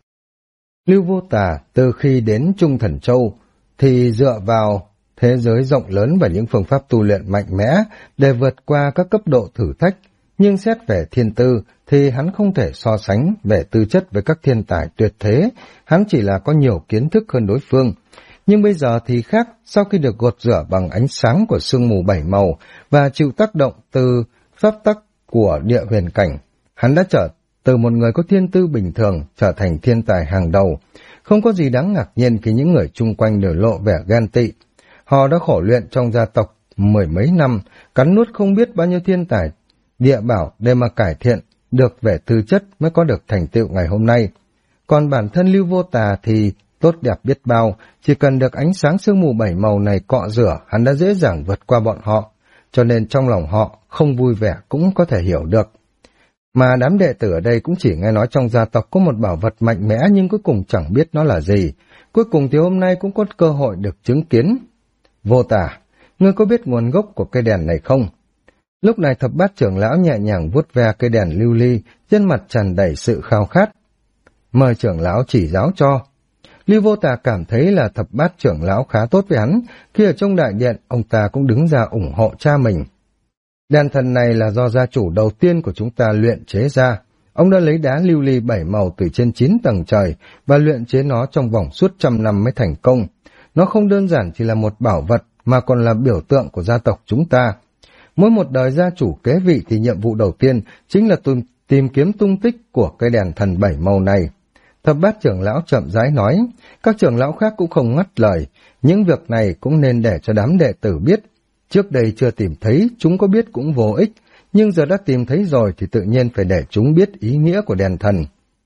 Lưu Vô Tà từ khi đến Trung Thần Châu thì dựa vào thế giới rộng lớn và những phương pháp tu luyện mạnh mẽ để vượt qua các cấp độ thử thách, nhưng xét về thiên tư thì hắn không thể so sánh về tư chất với các thiên tài tuyệt thế, hắn chỉ là có nhiều kiến thức hơn đối phương. Nhưng bây giờ thì khác, sau khi được gột rửa bằng ánh sáng của sương mù bảy màu và chịu tác động từ pháp tắc của địa huyền cảnh, hắn đã trở từ một người có thiên tư bình thường trở thành thiên tài hàng đầu. Không có gì đáng ngạc nhiên khi những người chung quanh đều lộ vẻ ghen tị. Họ đã khổ luyện trong gia tộc mười mấy năm, cắn nuốt không biết bao nhiêu thiên tài địa bảo để mà cải thiện được về tư chất mới có được thành tựu ngày hôm nay. Còn bản thân Lưu Vô Tà thì tốt đẹp biết bao, chỉ cần được ánh sáng sương mù bảy màu này cọ rửa, hắn đã dễ dàng vượt qua bọn họ, cho nên trong lòng họ không vui vẻ cũng có thể hiểu được. Mà đám đệ tử ở đây cũng chỉ nghe nói trong gia tộc có một bảo vật mạnh mẽ nhưng cuối cùng chẳng biết nó là gì. Cuối cùng thì hôm nay cũng có cơ hội được chứng kiến. Vô Tà, ngươi có biết nguồn gốc của cây đèn này không? Lúc này Thập Bát trưởng lão nhẹ nhàng vuốt ve cây đèn lưu ly, trên mặt tràn đầy sự khao khát. Mời trưởng lão chỉ giáo cho. Lưu Vô Tà cảm thấy là Thập Bát trưởng lão khá tốt với hắn, khi ở trong đại điện, ông ta cũng đứng ra ủng hộ cha mình. Đèn thần này là do gia chủ đầu tiên của chúng ta luyện chế ra. Ông đã lấy đá lưu ly bảy màu từ trên 9 tầng trời và luyện chế nó trong vòng suốt 100 năm mới thành công. Nó không đơn giản chỉ là một bảo vật mà còn là biểu tượng của gia tộc chúng ta. Mỗi một đời gia chủ kế vị thì nhiệm vụ đầu tiên chính là tìm kiếm tung tích của cây đèn thần bảy màu này. Thập Bát trưởng lão chậm rãi nói, các trưởng lão khác cũng không ngắt lời, những việc này cũng nên để cho đám đệ tử biết. Trước đây chưa tìm thấy, chúng có biết cũng vô ích, nhưng giờ đã tìm thấy rồi thì tự nhiên phải để chúng biết ý nghĩa của đèn thần.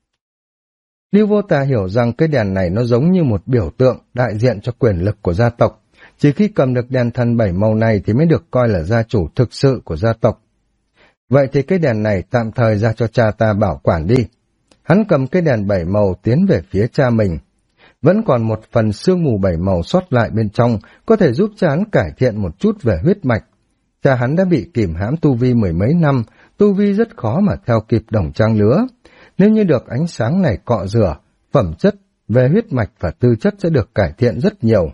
Lưu Vô Tà hiểu rằng cái đèn này nó giống như một biểu tượng đại diện cho quyền lực của gia tộc. Chỉ khi cầm được đèn thần bảy màu này thì mới được coi là gia chủ thực sự của gia tộc. Vậy thì cái đèn này tạm thời ra cho cha ta bảo quản đi. Hắn cầm cái đèn bảy màu tiến về phía cha mình. Vẫn còn một phần sương mù bảy màu sót lại bên trong, có thể giúp cha hắn cải thiện một chút về huyết mạch. Cha hắn đã bị kìm hãm tu vi mười mấy năm, tu vi rất khó mà theo kịp đồng trang lứa. Nếu như được ánh sáng này cọ rửa, phẩm chất về huyết mạch và tư chất sẽ được cải thiện rất nhiều.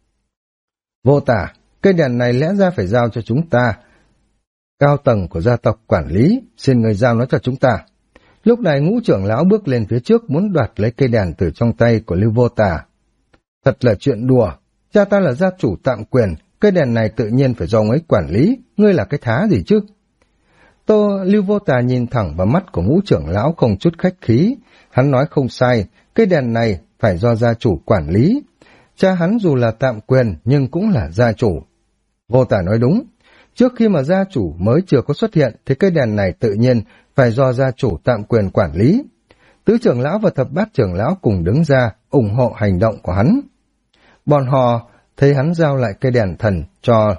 Vô Tà, cây đèn này lẽ ra phải giao cho chúng ta. Cao tầng của gia tộc quản lý, xin người giao nó cho chúng ta. Lúc này Ngũ trưởng lão bước lên phía trước muốn đoạt lấy cây đèn từ trong tay của Lưu Vô Tà. Thật là chuyện đùa, cha ta là gia chủ tạm quyền, cây đèn này tự nhiên phải do ông ấy quản lý, ngươi là cái thá gì chứ? Lưu Vô Tà nhìn thẳng vào mắt của Ngũ trưởng lão không chút khách khí, hắn nói không sai, cây đèn này phải do gia chủ quản lý. Cha hắn dù là tạm quyền nhưng cũng là gia chủ. Vô Tà nói đúng, trước khi mà gia chủ mới chưa có xuất hiện thì cây đèn này tự nhiên phải do gia chủ tạm quyền quản lý. Tứ trưởng lão và Thập Bát trưởng lão cùng đứng ra ủng hộ hành động của hắn. Bọn họ thấy hắn giao lại cây đèn thần cho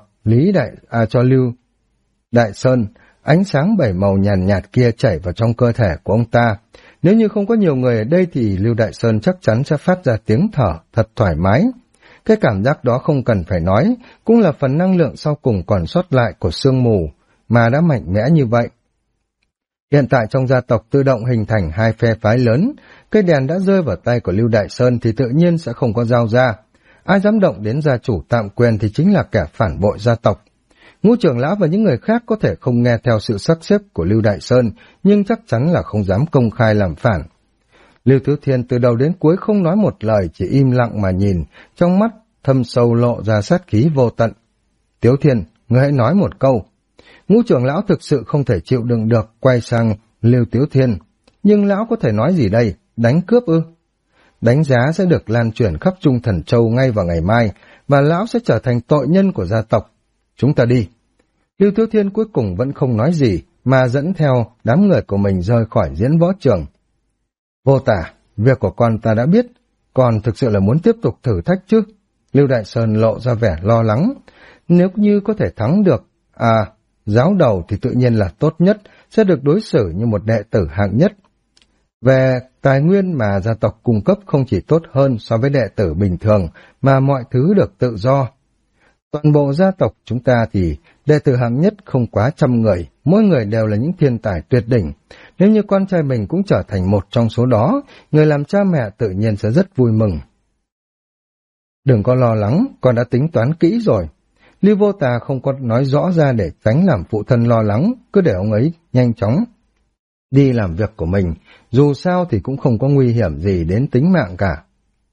Lưu Đại Sơn, ánh sáng bảy màu nhàn nhạt kia chảy vào trong cơ thể của ông ta. Nếu như không có nhiều người ở đây thì Lưu Đại Sơn chắc chắn sẽ phát ra tiếng thở thật thoải mái. Cái cảm giác đó không cần phải nói, cũng là phần năng lượng sau cùng còn sót lại của sương mù, mà đã mạnh mẽ như vậy. Hiện tại trong gia tộc tự động hình thành hai phe phái lớn, cây đèn đã rơi vào tay của Lưu Đại Sơn thì tự nhiên sẽ không có giao ra. Ai dám động đến gia chủ tạm quyền thì chính là kẻ phản bội gia tộc. Ngũ trưởng lão và những người khác có thể không nghe theo sự sắp xếp của Lưu Đại Sơn, nhưng chắc chắn là không dám công khai làm phản. Lưu Thiếu Thiên từ đầu đến cuối không nói một lời, chỉ im lặng mà nhìn, trong mắt thâm sâu lộ ra sát khí vô tận. Tiếu Thiên, ngươi hãy nói một câu. Ngũ trưởng lão thực sự không thể chịu đựng được, quay sang Lưu Tiếu Thiên. Nhưng lão có thể nói gì đây? Đánh cướp ư? Đánh giá sẽ được lan truyền khắp Trung Thần Châu ngay vào ngày mai, và lão sẽ trở thành tội nhân của gia tộc. Chúng ta đi. Lưu Tiếu Thiên cuối cùng vẫn không nói gì, mà dẫn theo đám người của mình rời khỏi diễn võ trường. Vô Tà, việc của con ta đã biết, còn thực sự là muốn tiếp tục thử thách chứ? Lưu Đại Sơn lộ ra vẻ lo lắng. Nếu như có thể thắng được, giáo đầu thì tự nhiên là tốt nhất, sẽ được đối xử như một đệ tử hạng nhất. Về tài nguyên mà gia tộc cung cấp không chỉ tốt hơn so với đệ tử bình thường, mà mọi thứ được tự do. Toàn bộ gia tộc chúng ta thì đệ tử hạng nhất không quá 100 người, mỗi người đều là những thiên tài tuyệt đỉnh. Nếu như con trai mình cũng trở thành một trong số đó, người làm cha mẹ tự nhiên sẽ rất vui mừng. Đừng có lo lắng, con đã tính toán kỹ rồi. Lưu Vô Tà không có nói rõ ra để tránh làm phụ thân lo lắng, cứ để ông ấy nhanh chóng đi làm việc của mình, dù sao thì cũng không có nguy hiểm gì đến tính mạng cả.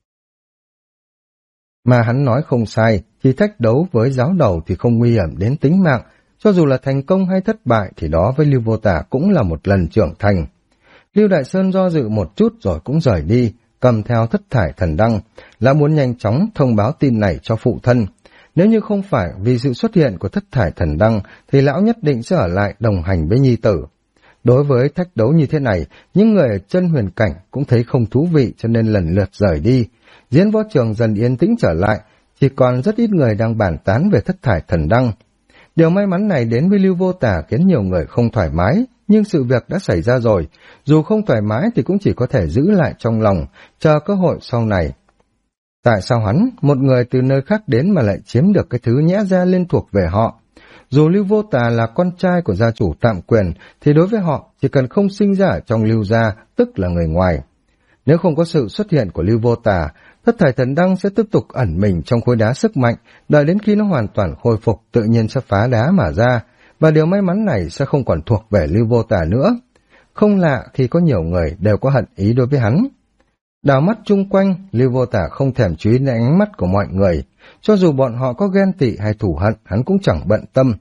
Mà hắn nói không sai, khi thách đấu với giáo đầu thì không nguy hiểm đến tính mạng, cho dù là thành công hay thất bại thì đó với Lưu Vô Tà cũng là một lần trưởng thành. Lưu Đại Sơn do dự một chút rồi cũng rời đi, cầm theo thất thải thần đăng, lão muốn nhanh chóng thông báo tin này cho phụ thân. Nếu như không phải vì sự xuất hiện của thất thải thần đăng thì lão nhất định sẽ ở lại đồng hành với nhi tử. Đối với thách đấu như thế này, những người ở chân huyền cảnh cũng thấy không thú vị cho nên lần lượt rời đi. Diễn võ trường dần yên tĩnh trở lại, chỉ còn rất ít người đang bàn tán về thất thải thần đăng. Điều may mắn này đến với Lưu Vô Tà khiến nhiều người không thoải mái, nhưng sự việc đã xảy ra rồi, dù không thoải mái thì cũng chỉ có thể giữ lại trong lòng, chờ cơ hội sau này. Tại sao hắn, một người từ nơi khác đến mà lại chiếm được cái thứ nhẽ ra lên thuộc về họ? Dù Lưu Vô Tà là con trai của gia chủ tạm quyền, thì đối với họ chỉ cần không sinh ra ở trong Lưu gia, tức là người ngoài. Nếu không có sự xuất hiện của Lưu Vô Tà, thất thải thần đăng sẽ tiếp tục ẩn mình trong khối đá sức mạnh, đợi đến khi nó hoàn toàn khôi phục tự nhiên sẽ phá đá mà ra, và điều may mắn này sẽ không còn thuộc về Lưu Vô Tà nữa. Không lạ khi có nhiều người đều có hận ý đối với hắn. Đào mắt chung quanh, Lưu Vô Tà không thèm chú ý đến ánh mắt của mọi người, cho dù bọn họ có ghen tị hay thù hận, hắn cũng chẳng bận tâm.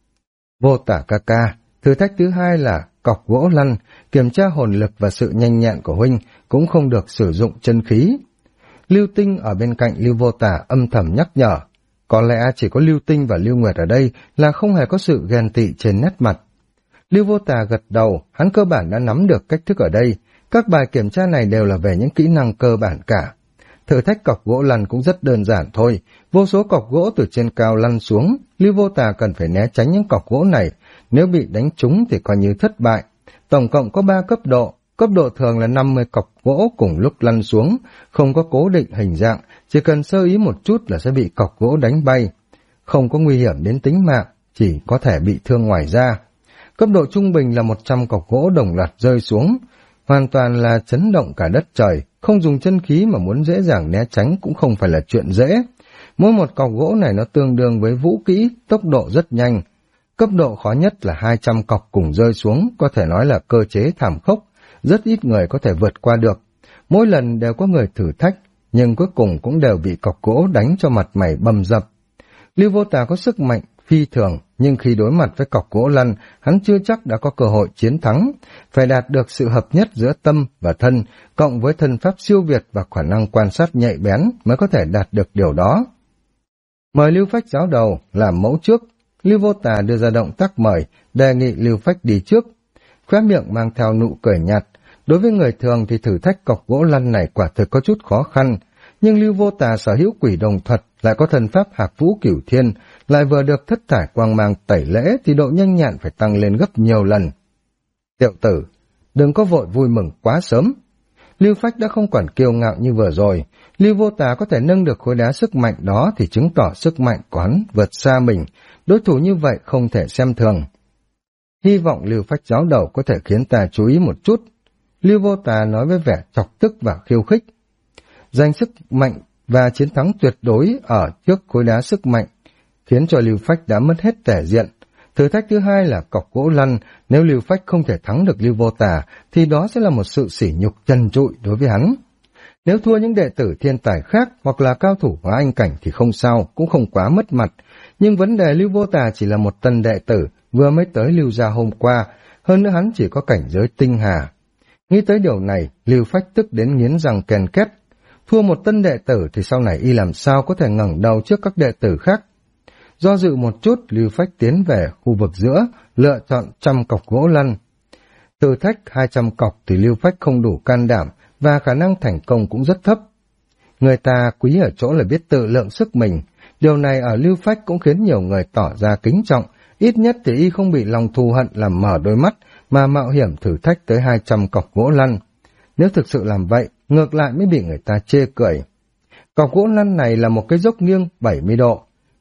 Vô Tà ca ca, thử thách thứ hai là cọc gỗ lăn, kiểm tra hồn lực và sự nhanh nhẹn của huynh, cũng không được sử dụng chân khí. Lưu Tinh ở bên cạnh Lưu Vô Tà âm thầm nhắc nhở, có lẽ chỉ có Lưu Tinh và Lưu Nguyệt ở đây là không hề có sự ghen tị trên nét mặt. Lưu Vô Tà gật đầu, hắn cơ bản đã nắm được cách thức ở đây, các bài kiểm tra này đều là về những kỹ năng cơ bản cả. Thử thách cọc gỗ lăn cũng rất đơn giản thôi, vô số cọc gỗ từ trên cao lăn xuống, Lưu Vô Tà cần phải né tránh những cọc gỗ này, nếu bị đánh trúng thì coi như thất bại. Tổng cộng có 3 cấp độ thường là 50 cọc gỗ cùng lúc lăn xuống, không có cố định hình dạng, chỉ cần sơ ý một chút là sẽ bị cọc gỗ đánh bay. Không có nguy hiểm đến tính mạng, chỉ có thể bị thương ngoài da. Cấp độ trung bình là 100 cọc gỗ đồng loạt rơi xuống, hoàn toàn là chấn động cả đất trời, không dùng chân khí mà muốn dễ dàng né tránh cũng không phải là chuyện dễ. Mỗi một cọc gỗ này nó tương đương với vũ kỹ, tốc độ rất nhanh. Cấp độ khó nhất là 200 cọc cùng rơi xuống, có thể nói là cơ chế thảm khốc, rất ít người có thể vượt qua được. Mỗi lần đều có người thử thách, nhưng cuối cùng cũng đều bị cọc gỗ đánh cho mặt mày bầm dập. Lưu Vô Tà có sức mạnh phi thường, nhưng khi đối mặt với cọc gỗ lăn, hắn chưa chắc đã có cơ hội chiến thắng. Phải đạt được sự hợp nhất giữa tâm và thân, cộng với thân pháp siêu việt và khả năng quan sát nhạy bén mới có thể đạt được điều đó. Mời Lưu Phách giáo đầu làm mẫu trước. Lưu Vô Tà đưa ra động tác mời, đề nghị Lưu Phách đi trước. Khóe miệng mang theo nụ cười nhạt. Đối với người thường thì thử thách cọc gỗ lăn này quả thực có chút khó khăn, nhưng Lưu Vô Tà sở hữu quỷ đồng thuật, lại có thần pháp hạc vũ cửu thiên, lại vừa được thất thải quang mang tẩy lễ thì độ nhanh nhẹn phải tăng lên gấp nhiều lần. Tiểu tử, đừng có vội vui mừng quá sớm. Lưu Phách đã không còn kiêu ngạo như vừa rồi. Lưu Vô Tà có thể nâng được khối đá sức mạnh đó thì chứng tỏ sức mạnh của hắn vượt xa mình. Đối thủ như vậy không thể xem thường. Hy vọng Lưu Phách giáo đầu có thể khiến ta chú ý một chút. Lưu Vô Tà nói với vẻ chọc tức và khiêu khích. Giành sức mạnh và chiến thắng tuyệt đối ở trước khối đá sức mạnh khiến cho Lưu Phách đã mất hết thể diện. Thử thách thứ hai là cọc gỗ lăn, nếu Lưu Phách không thể thắng được Lưu Vô Tà thì đó sẽ là một sự sỉ nhục trần trụi đối với hắn. Nếu thua những đệ tử thiên tài khác hoặc là cao thủ hóa anh cảnh thì không sao, cũng không quá mất mặt, nhưng vấn đề Lưu Vô Tà chỉ là một tân đệ tử vừa mới tới Lưu gia hôm qua, hơn nữa hắn chỉ có cảnh giới tinh hà. Nghĩ tới điều này, Lưu Phách tức đến nghiến răng ken két. Thua một tân đệ tử thì sau này y làm sao có thể ngẩng đầu trước các đệ tử khác. Do dự một chút, Lưu Phách tiến về khu vực giữa, lựa chọn 100 cọc gỗ lăn. Thử thách 200 cọc thì Lưu Phách không đủ can đảm và khả năng thành công cũng rất thấp. Người ta quý ở chỗ là biết tự lượng sức mình. Điều này ở Lưu Phách cũng khiến nhiều người tỏ ra kính trọng, ít nhất thì y không bị lòng thù hận làm mở đôi mắt mà mạo hiểm thử thách tới 200 cọc gỗ lăn. Nếu thực sự làm vậy, ngược lại mới bị người ta chê cười. Cọc gỗ lăn này là một cái dốc nghiêng 70 độ.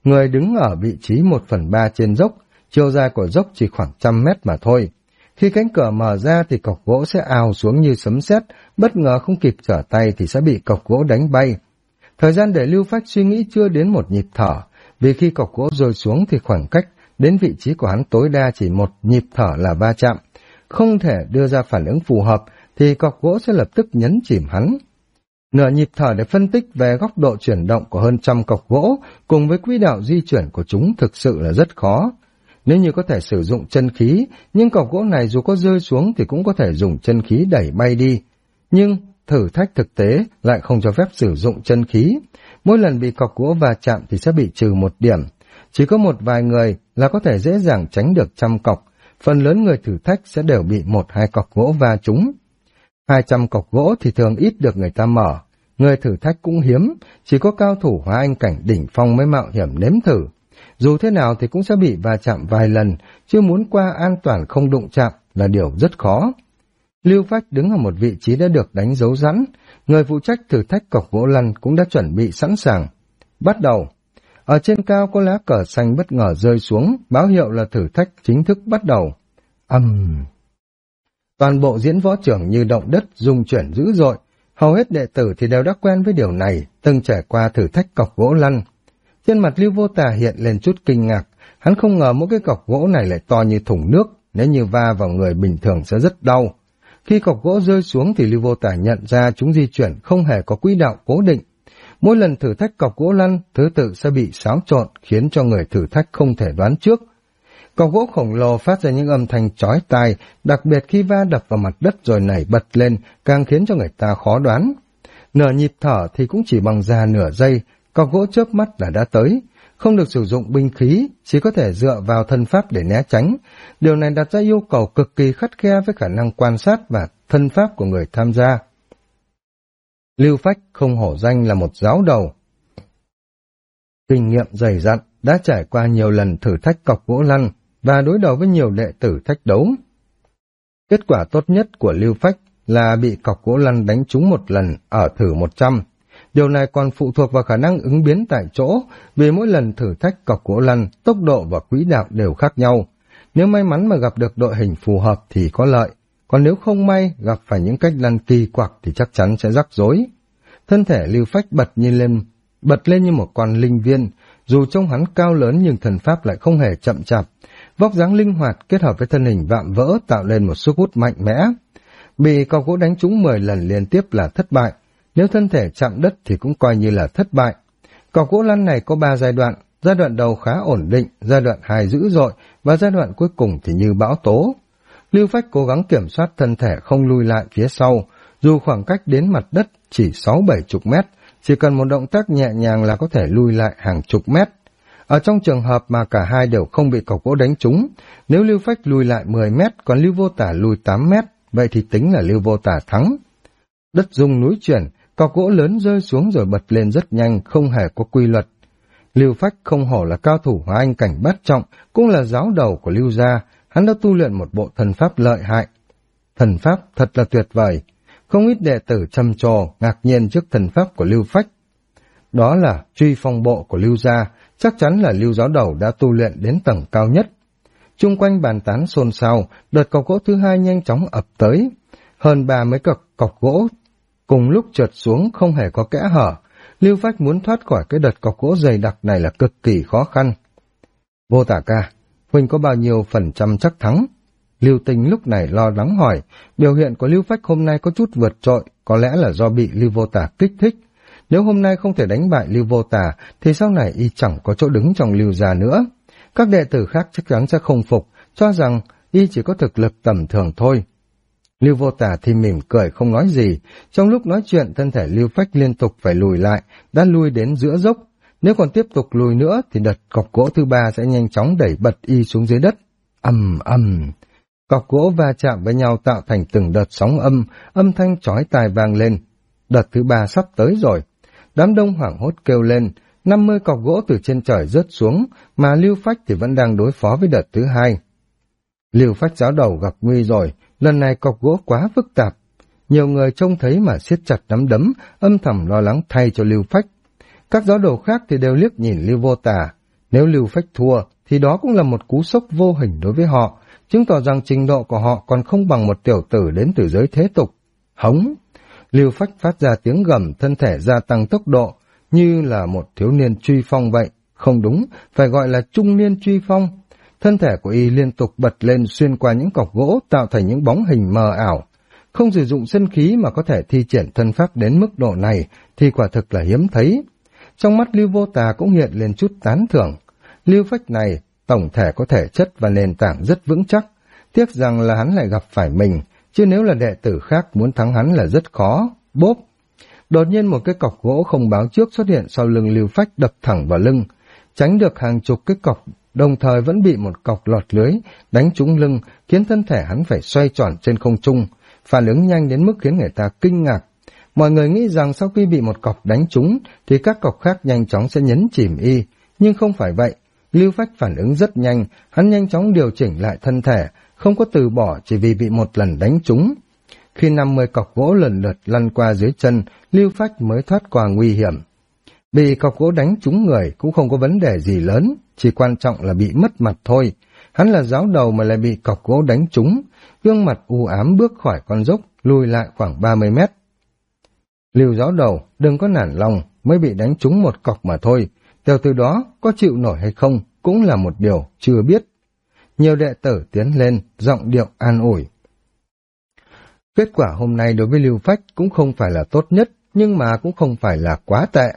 Người đứng ở vị trí 1/3 trên dốc, chiều dài của dốc chỉ khoảng 100 mét mà thôi. Khi cánh cửa mở ra thì cọc gỗ sẽ ào xuống như sấm sét, bất ngờ không kịp trở tay thì sẽ bị cọc gỗ đánh bay. Thời gian để Lưu Phách suy nghĩ chưa đến một nhịp thở, vì khi cọc gỗ rơi xuống thì khoảng cách đến vị trí của hắn tối đa chỉ một nhịp thở là va chạm. Không thể đưa ra phản ứng phù hợp thì cọc gỗ sẽ lập tức nhấn chìm hắn. Nửa nhịp thở để phân tích về góc độ chuyển động của hơn 100 cọc gỗ cùng với quỹ đạo di chuyển của chúng thực sự là rất khó. Nếu như có thể sử dụng chân khí, nhưng cọc gỗ này dù có rơi xuống thì cũng có thể dùng chân khí đẩy bay đi. Nhưng thử thách thực tế lại không cho phép sử dụng chân khí. Mỗi lần bị cọc gỗ va chạm thì sẽ bị trừ 1 điểm. Chỉ có một vài người là có thể dễ dàng tránh được 100 cọc. Phần lớn người thử thách sẽ đều bị 1-2 cọc gỗ va trúng. 200 cọc gỗ thì thường ít được người ta mở. Người thử thách cũng hiếm, chỉ có cao thủ hóa anh cảnh đỉnh phong mới mạo hiểm nếm thử. Dù thế nào thì cũng sẽ bị va chạm vài lần, chứ muốn qua an toàn không đụng chạm là điều rất khó. Lưu Phách đứng ở một vị trí đã được đánh dấu sẵn, người phụ trách thử thách cọc gỗ lăn cũng đã chuẩn bị sẵn sàng. Bắt đầu. Ở trên cao có lá cờ xanh bất ngờ rơi xuống, báo hiệu là thử thách chính thức bắt đầu. Toàn bộ diễn võ trường như động đất, rung chuyển dữ dội. Hầu hết đệ tử thì đều đã quen với điều này, từng trải qua thử thách cọc gỗ lăn. Trên mặt Lưu Vô Tà hiện lên chút kinh ngạc, hắn không ngờ mỗi cái cọc gỗ này lại to như thùng nước, nếu như va vào người bình thường sẽ rất đau. Khi cọc gỗ rơi xuống thì Lưu Vô Tà nhận ra chúng di chuyển không hề có quỹ đạo cố định. Mỗi lần thử thách cọc gỗ lăn, thứ tự sẽ bị xáo trộn, khiến cho người thử thách không thể đoán trước. Cọc gỗ khổng lồ phát ra những âm thanh chói tai, đặc biệt khi va đập vào mặt đất rồi nảy bật lên, càng khiến cho người ta khó đoán. Nửa nhịp thở thì cũng chỉ bằng ra nửa giây, cọc gỗ chớp mắt là đã tới. Không được sử dụng binh khí, chỉ có thể dựa vào thân pháp để né tránh. Điều này đặt ra yêu cầu cực kỳ khắt khe với khả năng quan sát và thân pháp của người tham gia. Lưu Phách không hổ danh là một giáo đầu. Kinh nghiệm dày dặn, đã trải qua nhiều lần thử thách cọc gỗ lăn và đối đầu với nhiều đệ tử thách đấu. Kết quả tốt nhất của Lưu Phách là bị cọc gỗ lăn đánh trúng một lần ở thử 100. Điều này còn phụ thuộc vào khả năng ứng biến tại chỗ, vì mỗi lần thử thách cọc gỗ lăn, tốc độ và quỹ đạo đều khác nhau. Nếu may mắn mà gặp được đội hình phù hợp thì có lợi, còn nếu không may gặp phải những cách lăn kỳ quặc thì chắc chắn sẽ rắc rối. Thân thể Lưu Phách bật lên như một con linh viên, dù trông hắn cao lớn nhưng thần pháp lại không hề chậm chạp. Vóc dáng linh hoạt kết hợp với thân hình vạm vỡ tạo nên một sức hút mạnh mẽ. Bị cọc gỗ đánh trúng 10 lần liên tiếp là thất bại, nếu thân thể chạm đất thì cũng coi như là thất bại. Cọc gỗ lăn này có 3 giai đoạn đầu khá ổn định, giai đoạn 2 dữ dội và giai đoạn cuối cùng thì như bão tố. Lưu Phách cố gắng kiểm soát thân thể không lui lại phía sau, dù khoảng cách đến mặt đất chỉ 6-7 mét, chỉ cần một động tác nhẹ nhàng là có thể lui lại hàng chục mét. Ở trong trường hợp mà cả hai đều không bị cọc gỗ đánh trúng, nếu Lưu Phách lùi lại 10 mét còn Lưu Vô Tả lùi 8 mét, vậy thì tính là Lưu Vô Tả thắng. Đất rung núi chuyển, cọc gỗ lớn rơi xuống rồi bật lên rất nhanh, không hề có quy luật. Lưu Phách không hổ là cao thủ hóa anh cảnh bát trọng, cũng là giáo đầu của Lưu gia, hắn đã tu luyện một bộ thần pháp lợi hại. Thần pháp thật là tuyệt vời, không ít đệ tử trầm trồ, ngạc nhiên trước thần pháp của Lưu Phách. Đó là truy phong bộ của Lưu gia, chắc chắn là Lưu giáo đầu đã tu luyện đến tầng cao nhất. Chung quanh bàn tán xôn xao, đợt cọc gỗ thứ hai nhanh chóng ập tới. Hơn 30 cọc gỗ cùng lúc trượt xuống không hề có kẽ hở. Lưu Phách muốn thoát khỏi cái đợt cọc gỗ dày đặc này là cực kỳ khó khăn. Vô Tả ca, huynh có bao nhiêu phần trăm chắc thắng? Lưu Tinh lúc này lo lắng hỏi, biểu hiện của Lưu Phách hôm nay có chút vượt trội, có lẽ là do bị Lưu Vô Tả kích thích. Nếu hôm nay không thể đánh bại Lưu Vô Tả, thì sau này y chẳng có chỗ đứng trong Lưu gia nữa. Các đệ tử khác chắc chắn sẽ không phục, cho rằng y chỉ có thực lực tầm thường thôi. Lưu Vô Tả thì mỉm cười không nói gì, trong lúc nói chuyện thân thể Lưu Phách liên tục phải lùi lại, đã lui đến giữa dốc. Nếu còn tiếp tục lùi nữa thì đợt cọc gỗ thứ ba sẽ nhanh chóng đẩy bật y xuống dưới đất. Cọc gỗ va chạm với nhau tạo thành từng đợt sóng âm thanh chói tai vang lên. Đợt thứ ba sắp tới rồi. Đám đông hoảng hốt kêu lên, 50 cọc gỗ từ trên trời rớt xuống, mà Lưu Phách thì vẫn đang đối phó với đợt thứ hai. Lưu Phách giáo đầu gặp nguy rồi, lần này cọc gỗ quá phức tạp. Nhiều người trông thấy mà siết chặt nắm đấm, âm thầm lo lắng thay cho Lưu Phách. Các giáo đầu khác thì đều liếc nhìn Lưu Vô Tả, Nếu Lưu Phách thua, thì đó cũng là một cú sốc vô hình đối với họ, chứng tỏ rằng trình độ của họ còn không bằng một tiểu tử đến từ giới thế tục. Hống! Lưu Phách phát ra tiếng gầm, thân thể gia tăng tốc độ, như là một thiếu niên truy phong vậy. Không đúng, phải gọi là trung niên truy phong. Thân thể của y liên tục bật lên xuyên qua những cọc gỗ tạo thành những bóng hình mờ ảo. Không sử dụng chân khí mà có thể thi triển thân pháp đến mức độ này thì quả thực là hiếm thấy. Trong mắt Lưu Vô Tà cũng hiện lên chút tán thưởng. Lưu Phách này tổng thể có thể chất và nền tảng rất vững chắc. Tiếc rằng là hắn lại gặp phải mình, chứ nếu là đệ tử khác muốn thắng hắn là rất khó. Bốp! Đột nhiên một cái cọc gỗ không báo trước xuất hiện sau lưng Lưu Phách đập thẳng vào lưng. Tránh được hàng chục cái cọc, đồng thời vẫn bị một cọc lọt lưới đánh trúng lưng, khiến thân thể hắn phải xoay tròn trên không trung. Phản ứng nhanh đến mức khiến người ta kinh ngạc. Mọi người nghĩ rằng sau khi bị một cọc đánh trúng thì các cọc khác nhanh chóng sẽ nhấn chìm y, nhưng không phải vậy. Lưu Phách phản ứng rất nhanh, hắn nhanh chóng điều chỉnh lại thân thể, không có từ bỏ chỉ vì bị một lần đánh trúng. Khi 50 cọc gỗ lần lượt lăn qua dưới chân, Lưu Phách mới thoát qua nguy hiểm. Bị cọc gỗ đánh trúng người cũng không có vấn đề gì lớn, chỉ quan trọng là bị mất mặt thôi. Hắn là giáo đầu mà lại bị cọc gỗ đánh trúng, gương mặt u ám bước khỏi con dốc, lùi lại khoảng 30 mét. Lưu giáo đầu, đừng có nản lòng, mới bị đánh trúng một cọc mà thôi. Tiểu từ đó, có chịu nổi hay không, cũng là một điều chưa biết. Nhiều đệ tử tiến lên, giọng điệu an ủi. Kết quả hôm nay đối với Lưu Phách cũng không phải là tốt nhất, nhưng mà cũng không phải là quá tệ.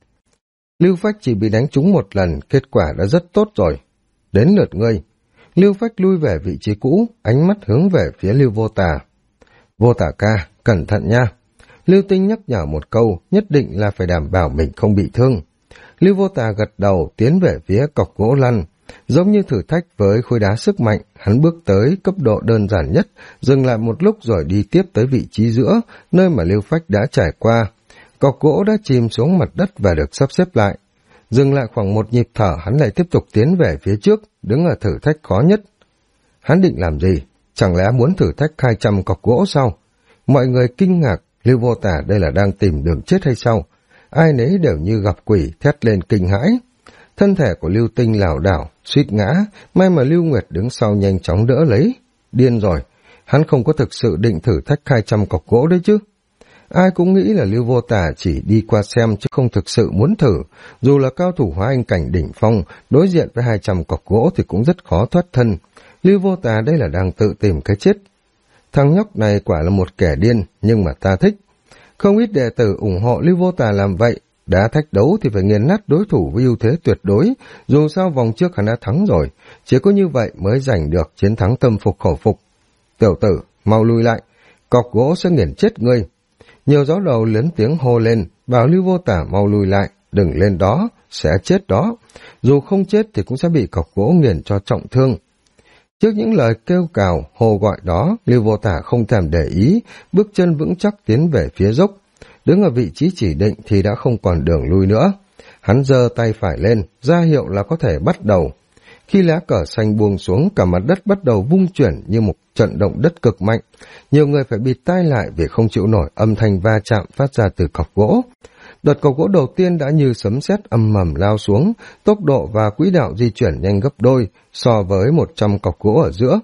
Lưu Phách chỉ bị đánh trúng một lần, kết quả đã rất tốt rồi. Đến lượt ngươi. Lưu Phách lui về vị trí cũ, ánh mắt hướng về phía Lưu Vô Tà. Vô Tà ca, cẩn thận nha. Lưu Tinh nhắc nhở một câu, nhất định là phải đảm bảo mình không bị thương. Lưu Vô Tà gật đầu, tiến về phía cọc gỗ lăn. Giống như thử thách với khối đá sức mạnh, hắn bước tới cấp độ đơn giản nhất, dừng lại một lúc rồi đi tiếp tới vị trí giữa, nơi mà Lưu Phách đã trải qua. Cọc gỗ đã chìm xuống mặt đất và được sắp xếp lại. Dừng lại khoảng một nhịp thở, hắn lại tiếp tục tiến về phía trước, đứng ở thử thách khó nhất. Hắn định làm gì? Chẳng lẽ muốn thử thách 200 cọc gỗ sao? Mọi người kinh ngạc, Lưu Vô Tà đây là đang tìm đường chết hay sao? Ai nấy đều như gặp quỷ, thét lên kinh hãi. Thân thể của Lưu Tinh lảo đảo, suýt ngã, may mà Lưu Nguyệt đứng sau nhanh chóng đỡ lấy. Điên rồi, hắn không có thực sự định thử thách 200 cọc gỗ đấy chứ. Ai cũng nghĩ là Lưu Vô Tà chỉ đi qua xem chứ không thực sự muốn thử. Dù là cao thủ hóa anh cảnh đỉnh phong, đối diện với 200 cọc gỗ thì cũng rất khó thoát thân. Lưu Vô Tà đây là đang tự tìm cái chết. Thằng nhóc này quả là một kẻ điên, nhưng mà ta thích. Không ít đệ tử ủng hộ Lưu Vô Tà làm vậy. Đã thách đấu thì phải nghiền nát đối thủ với ưu thế tuyệt đối. Dù sao vòng trước hắn đã thắng rồi. Chỉ có như vậy mới giành được chiến thắng tâm phục khẩu phục. Tiểu tử, mau lui lại. Cọc gỗ sẽ nghiền chết ngươi. Nhiều giáo đầu lớn tiếng hô lên, bảo Lưu Vô Tà mau lùi lại, đừng lên đó, sẽ chết đó. Dù không chết thì cũng sẽ bị cọc gỗ nghiền cho trọng thương. Trước những lời kêu cào, hô gọi đó, Lưu Vô Tà không thèm để ý, bước chân vững chắc tiến về phía dốc. Đứng ở vị trí chỉ định thì đã không còn đường lui nữa. Hắn giơ tay phải lên, ra hiệu là có thể bắt đầu. Khi lá cờ xanh buông xuống, cả mặt đất bắt đầu vung chuyển như một trận động đất cực mạnh. Nhiều người phải bịt tai lại vì không chịu nổi âm thanh va chạm phát ra từ cọc gỗ. Đợt cọc gỗ đầu tiên đã như sấm sét âm mầm lao xuống, tốc độ và quỹ đạo di chuyển nhanh gấp đôi so với 100 cọc gỗ ở giữa.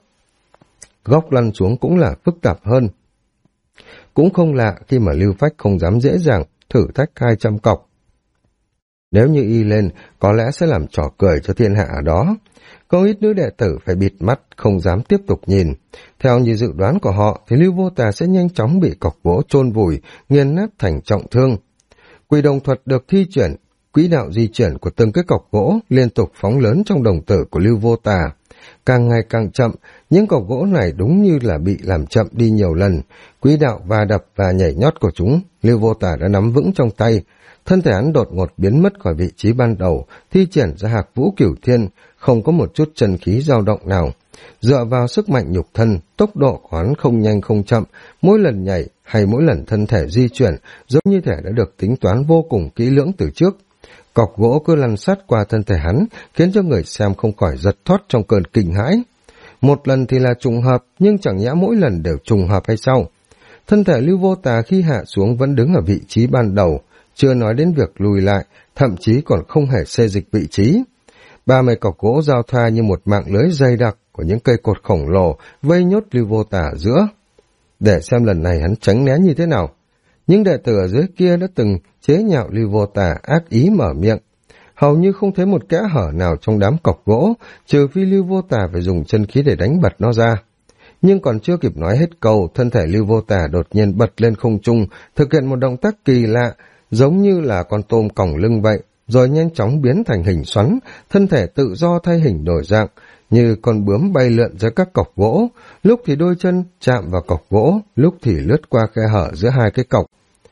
Góc lăn xuống cũng là phức tạp hơn. Cũng không lạ khi mà Lưu Phách không dám dễ dàng thử thách 200 cọc. Nếu như y lên, có lẽ sẽ làm trò cười cho thiên hạ ở đó. Có ít nữ đệ tử phải bịt mắt, không dám tiếp tục nhìn. Theo như dự đoán của họ, thì Lưu Vô Tà sẽ nhanh chóng bị cọc gỗ chôn vùi, nghiền nát thành trọng thương. Quỷ đồng thuật được thi chuyển, quỹ đạo di chuyển của từng cái cọc gỗ liên tục phóng lớn trong đồng tử của Lưu Vô Tà. Càng ngày càng chậm, những cọc gỗ này đúng như là bị làm chậm đi nhiều lần. Quỹ đạo va đập và nhảy nhót của chúng, Lưu Vô Tà đã nắm vững trong tay. Thân thể hắn đột ngột biến mất khỏi vị trí ban đầu, thi triển ra Hạc Vũ Cửu Thiên, không có một chút chân khí dao động nào. Dựa vào sức mạnh nhục thân, tốc độ của hắn không nhanh không chậm, mỗi lần nhảy hay mỗi lần thân thể di chuyển giống như thể đã được tính toán vô cùng kỹ lưỡng từ trước. Cọc gỗ cứ lăn sát qua thân thể hắn, khiến cho người xem không khỏi giật thót trong cơn kinh hãi. Một lần thì là trùng hợp, nhưng chẳng nhẽ mỗi lần đều trùng hợp hay sao? Thân thể Lưu Vô Tà khi hạ xuống vẫn đứng ở vị trí ban đầu, chưa nói đến việc lùi lại, thậm chí còn không hề xê dịch vị trí. 30 cọc gỗ giao thoa như một mạng lưới dày đặc của những cây cột khổng lồ vây nhốt Lưu Vô Tả ở giữa. Để xem lần này hắn tránh né như thế nào. Những đệ tử ở dưới kia đã từng chế nhạo Lưu Vô Tả ác ý mở miệng. Hầu như không thấy một kẽ hở nào trong đám cọc gỗ, trừ phi Lưu Vô Tả phải dùng chân khí để đánh bật nó ra. Nhưng còn chưa kịp nói hết câu, thân thể Lưu Vô Tả đột nhiên bật lên không trung, thực hiện một động tác kỳ lạ, giống như là con tôm còng lưng vậy, rồi nhanh chóng biến thành hình xoắn, thân thể tự do thay hình đổi dạng, như con bướm bay lượn giữa các cọc gỗ, lúc thì đôi chân chạm vào cọc gỗ, lúc thì lướt qua khe hở giữa hai cái cọc.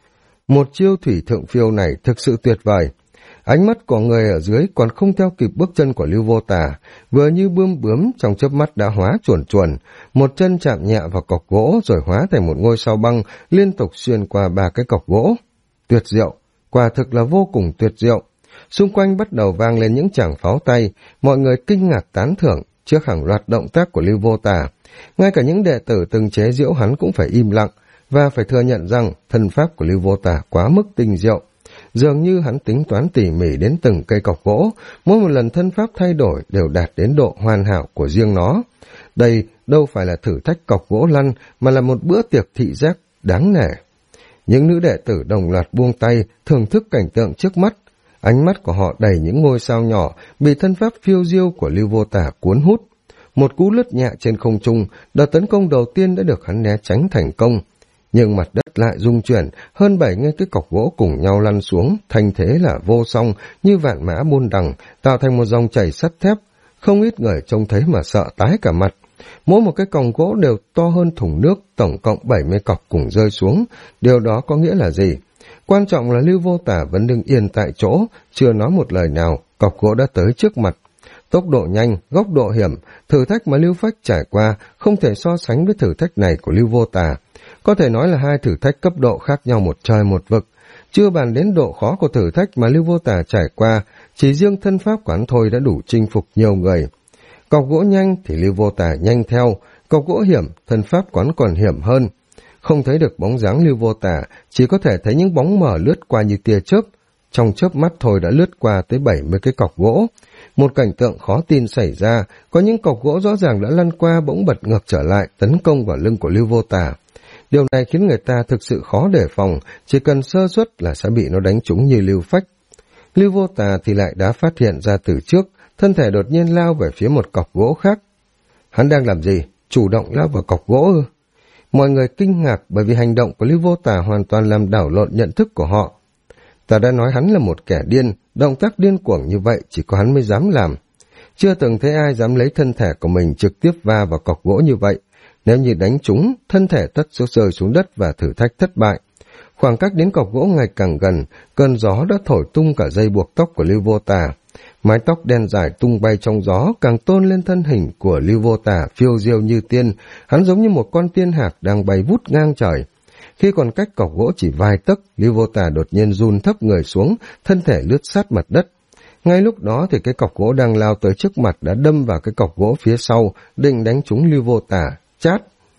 Một chiêu thủy thượng phiêu này thực sự tuyệt vời. Ánh mắt của người ở dưới còn không theo kịp bước chân của Lưu Vô Tả, vừa như bướm trong chớp mắt đã hóa chuồn chuồn, một chân chạm nhẹ vào cọc gỗ rồi hóa thành một ngôi sao băng liên tục xuyên qua 3 cái cọc gỗ. Tuyệt diệu, quả thực là vô cùng tuyệt diệu. Xung quanh bắt đầu vang lên những tràng pháo tay, mọi người kinh ngạc tán thưởng trước hàng loạt động tác của Lưu Vô Tả. Ngay cả những đệ tử từng chế giễu hắn cũng phải im lặng, và phải thừa nhận rằng thân pháp của Lưu Vô Tả quá mức tinh diệu. Dường như hắn tính toán tỉ mỉ đến từng cây cọc gỗ, mỗi một lần thân pháp thay đổi đều đạt đến độ hoàn hảo của riêng nó. Đây đâu phải là thử thách cọc gỗ lăn, mà là một bữa tiệc thị giác đáng nể. Những nữ đệ tử đồng loạt buông tay, thưởng thức cảnh tượng trước mắt. Ánh mắt của họ đầy những ngôi sao nhỏ, bị thân pháp phiêu diêu của Lưu Vô Tả cuốn hút. Một cú lướt nhẹ trên không trung, đợt tấn công đầu tiên đã được hắn né tránh thành công. Nhưng mặt đất lại rung chuyển, hơn 7 cái cọc gỗ cùng nhau lăn xuống, thành thế là vô song, như vạn mã buôn đằng, tạo thành một dòng chảy sắt thép. Không ít người trông thấy mà sợ tái cả mặt. Mỗi một cái còng gỗ đều to hơn thùng nước, tổng cộng 70 cọc cùng rơi xuống. Điều đó có nghĩa là gì? Quan trọng là Lưu Vô Tả vẫn đứng yên tại chỗ, chưa nói một lời nào, cọc gỗ đã tới trước mặt. Tốc độ nhanh, góc độ hiểm, thử thách mà Lưu Phách trải qua không thể so sánh với thử thách này của Lưu Vô Tả. Có thể nói là hai thử thách cấp độ khác nhau một trời một vực. Chưa bàn đến độ khó của thử thách mà Lưu Vô Tả trải qua, chỉ riêng thân pháp của hắn thôi đã đủ chinh phục nhiều người. Cọc gỗ nhanh thì Lưu Vô Tả nhanh theo, cọc gỗ hiểm, thân pháp của hắn còn hiểm hơn. Không thấy được bóng dáng Lưu Vô Tả, chỉ có thể thấy những bóng mờ lướt qua như tia chớp. Trong chớp mắt thôi đã lướt qua tới 70 cái cọc gỗ. Một cảnh tượng khó tin xảy ra, có những cọc gỗ rõ ràng đã lăn qua bỗng bật ngược trở lại, tấn công vào lưng của Lưu Vô Tả. Điều này khiến người ta thực sự khó đề phòng, chỉ cần sơ suất là sẽ bị nó đánh trúng như Lưu Phách. Lưu Vô Tả thì lại đã phát hiện ra từ trước, thân thể đột nhiên lao về phía một cọc gỗ khác. Hắn đang làm gì? Chủ động lao vào cọc gỗ ư? Mọi người kinh ngạc bởi vì hành động của Lưu Vô Tả hoàn toàn làm đảo lộn nhận thức của họ. Ta đã nói hắn là một kẻ điên, động tác điên cuồng như vậy chỉ có hắn mới dám làm. Chưa từng thấy ai dám lấy thân thể của mình trực tiếp va vào cọc gỗ như vậy. Nếu như đánh trúng, thân thể tất sẽ rơi xuống đất và thử thách thất bại. Khoảng cách đến cọc gỗ ngày càng gần, cơn gió đã thổi tung cả dây buộc tóc của Lưu Vô Tả. Mái tóc đen dài tung bay trong gió càng tôn lên thân hình của Lưu Vô Tả phiêu diêu như tiên, hắn giống như một con tiên hạc đang bay vút ngang trời. Khi còn cách cọc gỗ chỉ vài tấc, Lưu Vô Tả đột nhiên run thấp người xuống, thân thể lướt sát mặt đất. Ngay lúc đó thì cái cọc gỗ đang lao tới trước mặt đã đâm vào cái cọc gỗ phía sau, định đánh trúng Lưu Vô Tả, chát.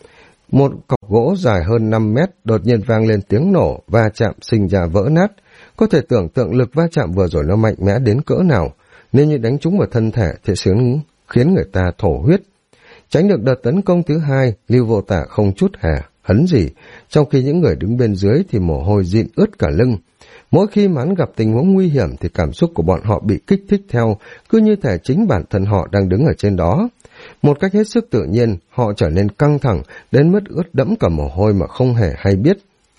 Một cọc gỗ dài hơn 5 mét đột nhiên vang lên tiếng nổ, va chạm sinh ra vỡ nát. Có thể tưởng tượng lực va chạm vừa rồi nó mạnh mẽ đến cỡ nào. Nếu như đánh trúng vào thân thể thì khiến người ta thổ huyết. Tránh được đợt tấn công thứ hai, Lưu Vô Tả không chút hấn gì, trong khi những người đứng bên dưới thì mồ hôi dịn ướt cả lưng. Mỗi khi mà hắn gặp tình huống nguy hiểm thì cảm xúc của bọn họ bị kích thích theo, cứ như thể chính bản thân họ đang đứng ở trên đó. Một cách hết sức tự nhiên, họ trở nên căng thẳng, đến mức ướt đẫm cả mồ hôi mà không hề hay biết.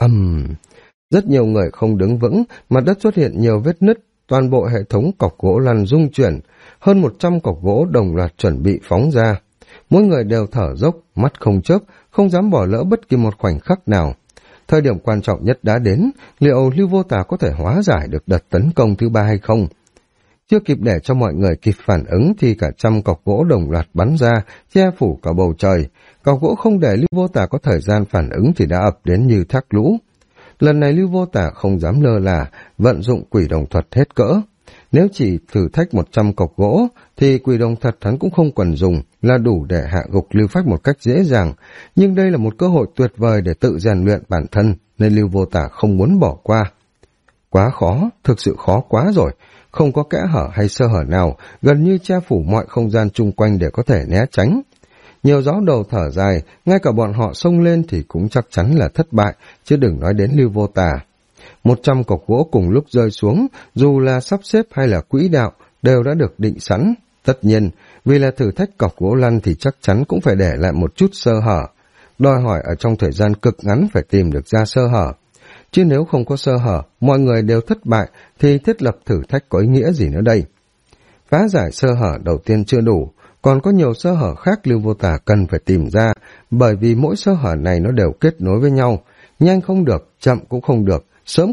Rất nhiều người không đứng vững, mặt đất xuất hiện nhiều vết nứt, toàn bộ hệ thống cọc gỗ lăn rung chuyển, hơn 100 cọc gỗ đồng loạt chuẩn bị phóng ra. Mỗi người đều thở dốc, mắt không chớp, không dám bỏ lỡ bất kỳ một khoảnh khắc nào. Thời điểm quan trọng nhất đã đến, liệu Lưu Vô Tả có thể hóa giải được đợt tấn công thứ ba hay không? Chưa kịp để cho mọi người kịp phản ứng thì cả trăm cọc gỗ đồng loạt bắn ra, che phủ cả bầu trời. Cọc gỗ không để Lưu Vô Tả có thời gian phản ứng thì đã ập đến như thác lũ. Lần này Lưu Vô Tả không dám lơ là, vận dụng quỷ đồng thuật hết cỡ. Nếu chỉ thử thách 100 cọc gỗ, thì quỷ đồng thuật hắn cũng không cần dùng, là đủ để hạ gục Lưu Phách một cách dễ dàng. Nhưng đây là một cơ hội tuyệt vời để tự rèn luyện bản thân, nên Lưu Vô Tả không muốn bỏ qua. Quá khó, thực sự khó quá rồi. không có kẽ hở hay sơ hở nào, gần như che phủ mọi không gian chung quanh để có thể né tránh. Nhiều giáo đầu thở dài, ngay cả bọn họ xông lên thì cũng chắc chắn là thất bại, chứ đừng nói đến Lưu Vô Tà. 100 cọc gỗ cùng lúc rơi xuống, dù là sắp xếp hay là quỹ đạo, đều đã được định sẵn. Tất nhiên, vì là thử thách cọc gỗ lăn thì chắc chắn cũng phải để lại một chút sơ hở. Đòi hỏi ở trong thời gian cực ngắn phải tìm được ra sơ hở. Chứ nếu không có sơ hở, mọi người đều thất bại, thì thiết lập thử thách có ý nghĩa gì nữa đây? Phá giải sơ hở đầu tiên chưa đủ, còn có nhiều sơ hở khác Lưu Vô Tà cần phải tìm ra, bởi vì mỗi sơ hở này nó đều kết nối với nhau. Nhanh không được, chậm cũng không được, sớm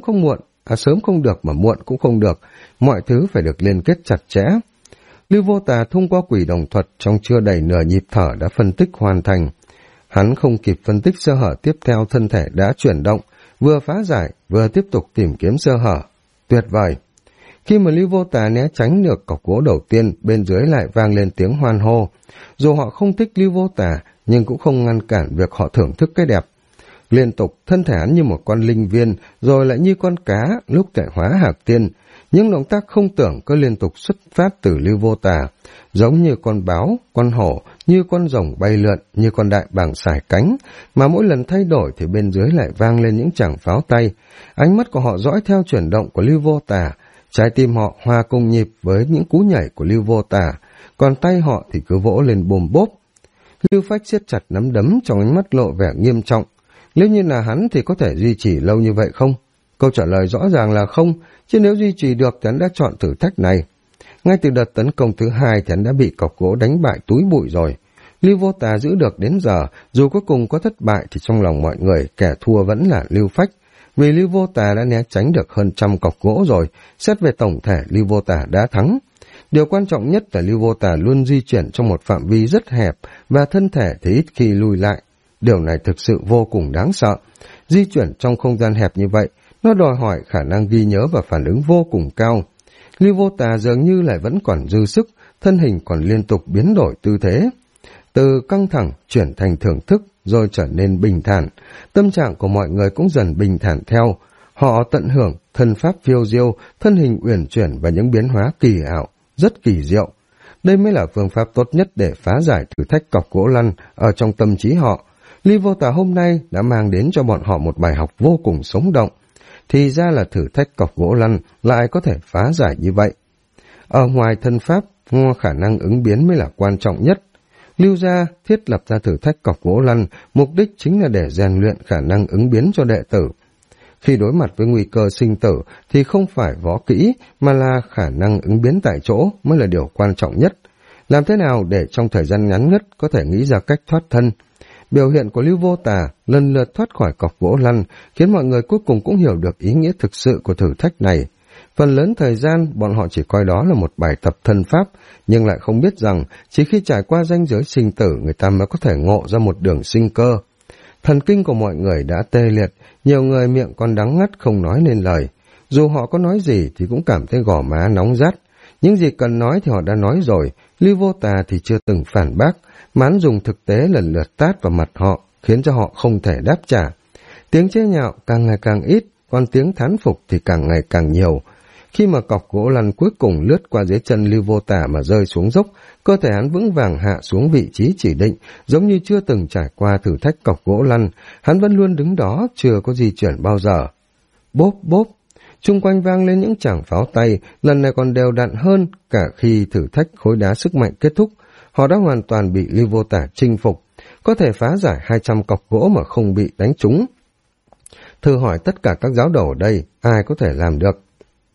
không được mà muộn cũng không được, mọi thứ phải được liên kết chặt chẽ. Lưu Vô Tà thông qua quỷ đồng thuật trong chưa đầy nửa nhịp thở đã phân tích hoàn thành. Hắn không kịp phân tích sơ hở tiếp theo, thân thể đã chuyển động, vừa phá giải, vừa tiếp tục tìm kiếm sơ hở. Tuyệt vời! Khi mà Lưu Vô Tà né tránh được cọc gỗ đầu tiên, bên dưới lại vang lên tiếng hoan hô. Dù họ không thích Lưu Vô Tà, nhưng cũng không ngăn cản việc họ thưởng thức cái đẹp. Liên tục, thân thể hắn như một con linh viên, rồi lại như con cá, lúc tại hóa hạc tiên. Những động tác không tưởng cứ liên tục xuất phát từ Lưu Vô Tà, giống như con báo, con hổ, như con rồng bay lượn, như con đại bàng sải cánh, mà mỗi lần thay đổi thì bên dưới lại vang lên những tràng pháo tay. Ánh mắt của họ dõi theo chuyển động của Lưu Vô Tà, trái tim họ hòa cùng nhịp với những cú nhảy của Lưu Vô Tà, còn tay họ thì cứ vỗ lên bồm bốp. Lưu Phách siết chặt nắm đấm, trong ánh mắt lộ vẻ nghiêm trọng. Nếu như là hắn thì có thể duy trì lâu như vậy không? Câu trả lời rõ ràng là không, chứ nếu duy trì được thì hắn đã chọn thử thách này. Ngay từ đợt tấn công thứ 2 thì hắn đã bị cọc gỗ đánh bại túi bụi rồi. Lưu Vô Tà giữ được đến giờ, dù cuối cùng có thất bại thì trong lòng mọi người kẻ thua vẫn là Lưu Phách. Vì Lưu Vô Tà đã né tránh được hơn 100 cọc gỗ rồi, xét về tổng thể Lưu Vô Tà đã thắng. Điều quan trọng nhất là Lưu Vô Tà luôn di chuyển trong một phạm vi rất hẹp và thân thể thì ít khi lùi lại. Điều này thực sự vô cùng đáng sợ. Di chuyển trong không gian hẹp như vậy, nó đòi hỏi khả năng ghi nhớ và phản ứng vô cùng cao. Lưu Vô Tà dường như lại vẫn còn dư sức, thân hình còn liên tục biến đổi tư thế. Từ căng thẳng chuyển thành thưởng thức, rồi trở nên bình thản. Tâm trạng của mọi người cũng dần bình thản theo. Họ tận hưởng thân pháp phiêu diêu, thân hình uyển chuyển và những biến hóa kỳ ảo, rất kỳ diệu. Đây mới là phương pháp tốt nhất để phá giải thử thách cọc gỗ lăn ở trong tâm trí họ. Lưu Vô Tà hôm nay đã mang đến cho bọn họ một bài học vô cùng sống động. Thì ra là thử thách cọc gỗ lăn lại có thể phá giải như vậy. Ở ngoài thân pháp, khả năng ứng biến mới là quan trọng nhất. Lưu gia thiết lập ra thử thách cọc gỗ lăn, mục đích chính là để rèn luyện khả năng ứng biến cho đệ tử. Khi đối mặt với nguy cơ sinh tử thì không phải võ kỹ mà là khả năng ứng biến tại chỗ mới là điều quan trọng nhất. Làm thế nào để trong thời gian ngắn nhất có thể nghĩ ra cách thoát thân? Biểu hiện của Lưu Vô Tà lần lượt thoát khỏi cọc gỗ lăn khiến mọi người cuối cùng cũng hiểu được ý nghĩa thực sự của thử thách này. Phần lớn thời gian bọn họ chỉ coi đó là một bài tập thân pháp, nhưng lại không biết rằng chỉ khi trải qua ranh giới sinh tử người ta mới có thể ngộ ra một đường sinh cơ. Thần kinh của mọi người đã tê liệt, nhiều người miệng còn đắng ngắt không nói nên lời. Dù họ có nói gì thì cũng cảm thấy gò má nóng rát. Những gì cần nói thì họ đã nói rồi, Lưu Vô Tà thì chưa từng phản bác, mà hắn dùng thực tế lần lượt tát vào mặt họ, khiến cho họ không thể đáp trả. Tiếng chế nhạo càng ngày càng ít, còn tiếng thán phục thì càng ngày càng nhiều. Khi mà cọc gỗ lăn cuối cùng lướt qua dưới chân Lưu Vô Tà mà rơi xuống dốc, cơ thể hắn vững vàng hạ xuống vị trí chỉ định, giống như chưa từng trải qua thử thách cọc gỗ lăn, hắn vẫn luôn đứng đó, chưa có di chuyển bao giờ. Bốp bốp, chung quanh vang lên những tràng pháo tay, lần này còn đều đặn hơn cả khi thử thách khối đá sức mạnh kết thúc. Họ đã hoàn toàn bị Lưu Vô Tà chinh phục, có thể phá giải 200 cọc gỗ mà không bị đánh trúng. Thử hỏi tất cả các giáo đầu ở đây, ai có thể làm được?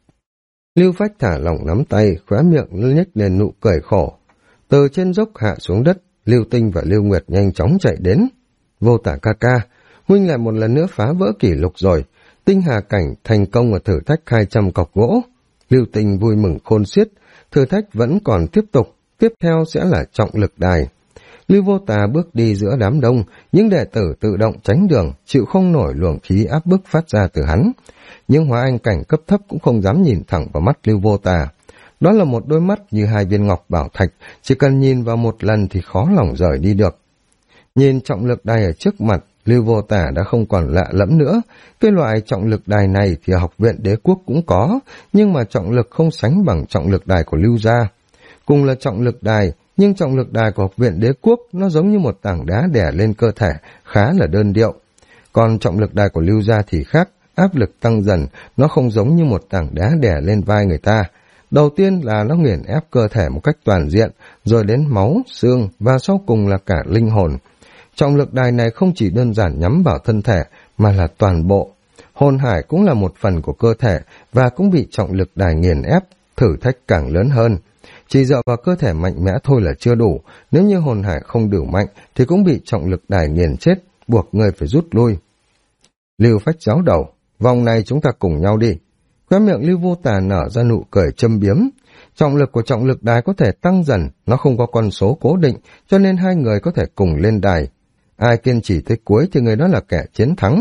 Lưu Phách thả lỏng nắm tay, khóe miệng nhếch lên nụ cười khổ. Từ trên dốc hạ xuống đất, Lưu Tinh và Lưu Nguyệt nhanh chóng chạy đến. Vô Tà ca ca, huynh lại một lần nữa phá vỡ kỷ lục rồi. Tinh Hà Cảnh thành công ở thử thách 200 cọc gỗ. Lưu Tinh vui mừng khôn xiết, thử thách vẫn còn tiếp tục, tiếp theo sẽ là trọng lực đài. Lưu Vô Tà bước đi giữa đám đông, những đệ tử tự động tránh đường, chịu không nổi luồng khí áp bức phát ra từ hắn. Nhưng hóa anh cảnh cấp thấp cũng không dám nhìn thẳng vào mắt Lưu Vô Tà. Đó là một đôi mắt như hai viên ngọc bảo thạch, chỉ cần nhìn vào một lần thì khó lòng rời đi được. Nhìn trọng lực đài ở trước mặt, Lưu Vô Tả đã không còn lạ lẫm nữa. Cái loại trọng lực đài này thì học viện Đế Quốc cũng có, nhưng mà trọng lực không sánh bằng trọng lực đài của Lưu gia. Cùng là trọng lực đài, nhưng trọng lực đài của học viện Đế Quốc nó giống như một tảng đá đè lên cơ thể, khá là đơn điệu. Còn trọng lực đài của Lưu gia thì khác, áp lực tăng dần, nó không giống như một tảng đá đè lên vai người ta. Đầu tiên là nó nghiền ép cơ thể một cách toàn diện, rồi đến máu, xương và sau cùng là cả linh hồn. Trọng lực đài này không chỉ đơn giản nhắm vào thân thể, mà là toàn bộ. Hồn hải cũng là một phần của cơ thể và cũng bị trọng lực đài nghiền ép, thử thách càng lớn hơn. Chỉ dựa vào cơ thể mạnh mẽ thôi là chưa đủ, nếu như hồn hải không đủ mạnh thì cũng bị trọng lực đài nghiền chết, buộc người phải rút lui. Lưu Phách giáo đầu, vòng này chúng ta cùng nhau đi. Khóe miệng Lưu Vô Tà nở ra nụ cười châm biếm. Trọng lực của trọng lực đài có thể tăng dần, nó không có con số cố định, cho nên hai người có thể cùng lên đài. Ai kiên trì tới cuối thì người đó là kẻ chiến thắng.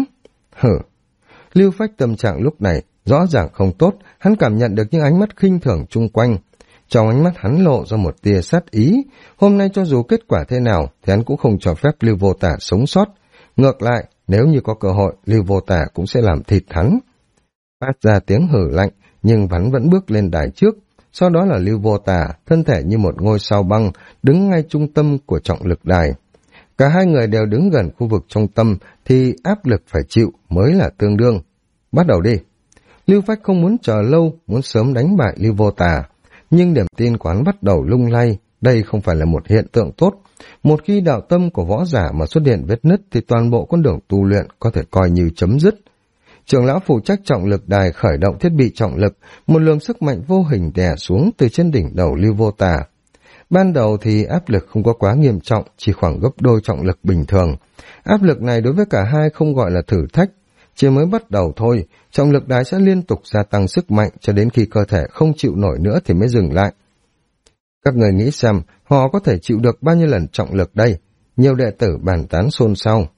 Lưu Phách tâm trạng lúc này rõ ràng không tốt, hắn cảm nhận được những ánh mắt khinh thường chung quanh. Trong ánh mắt hắn lộ ra một tia sát ý. Hôm nay cho dù kết quả thế nào thì hắn cũng không cho phép Lưu Vô Tả sống sót. Ngược lại, nếu như có cơ hội, Lưu Vô Tả cũng sẽ làm thịt hắn. Phát ra tiếng hử lạnh, nhưng hắn vẫn bước lên đài trước. Sau đó là Lưu Vô Tả, thân thể như một ngôi sao băng, đứng ngay trung tâm của trọng lực đài. Cả hai người đều đứng gần khu vực trung tâm thì áp lực phải chịu mới là tương đương. Bắt đầu đi. Lưu Phách không muốn chờ lâu, muốn sớm đánh bại Lưu Vô Tả. Nhưng niềm tin quán bắt đầu lung lay, đây không phải là một hiện tượng tốt. Một khi đạo tâm của võ giả mà xuất hiện vết nứt thì toàn bộ con đường tu luyện có thể coi như chấm dứt. Trưởng lão phụ trách trọng lực đài khởi động thiết bị trọng lực, một luồng sức mạnh vô hình đè xuống từ trên đỉnh đầu Lưu Vô Tả. Ban đầu thì áp lực không có quá nghiêm trọng, chỉ khoảng gấp đôi trọng lực bình thường. Áp lực này đối với cả hai không gọi là thử thách, chỉ mới bắt đầu thôi, trọng lực đài sẽ liên tục gia tăng sức mạnh cho đến khi cơ thể không chịu nổi nữa thì mới dừng lại. Các người nghĩ xem, họ có thể chịu được bao nhiêu lần trọng lực đây? Nhiều đệ tử bàn tán xôn xao.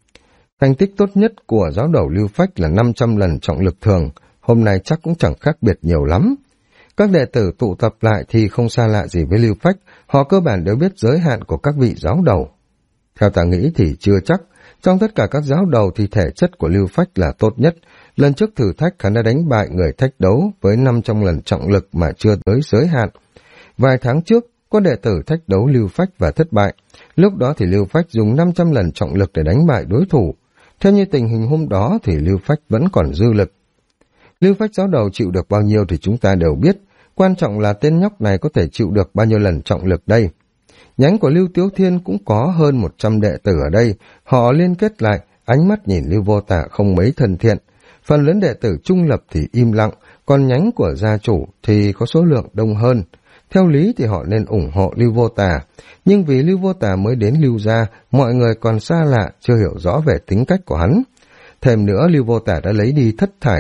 Thành tích tốt nhất của giáo đầu Lưu Phách là 500 lần trọng lực thường, hôm nay chắc cũng chẳng khác biệt nhiều lắm. Các đệ tử tụ tập lại thì không xa lạ gì với Lưu Phách, họ cơ bản đều biết giới hạn của các vị giáo đầu. Theo ta nghĩ thì chưa chắc, trong tất cả các giáo đầu thì thể chất của Lưu Phách là tốt nhất. Lần trước thử thách hắn đã đánh bại người thách đấu với 500 lần trọng lực mà chưa tới giới hạn. Vài tháng trước, có đệ tử thách đấu Lưu Phách và thất bại. Lúc đó thì Lưu Phách dùng 500 lần trọng lực để đánh bại đối thủ. Theo như tình hình hôm đó thì Lưu Phách vẫn còn dư lực. Lưu Phách giáo đầu chịu được bao nhiêu thì chúng ta đều biết. Quan trọng là tên nhóc này có thể chịu được bao nhiêu lần trọng lực đây. Nhánh của Lưu Tiếu Thiên cũng có hơn 100 đệ tử ở đây. Họ liên kết lại, ánh mắt nhìn Lưu Vô Tả không mấy thân thiện. Phần lớn đệ tử trung lập thì im lặng, còn nhánh của gia chủ thì có số lượng đông hơn. Theo lý thì họ nên ủng hộ Lưu Vô Tả, nhưng vì Lưu Vô Tả mới đến Lưu gia, mọi người còn xa lạ, chưa hiểu rõ về tính cách của hắn. Thêm nữa, Lưu Vô Tả đã lấy đi thất thải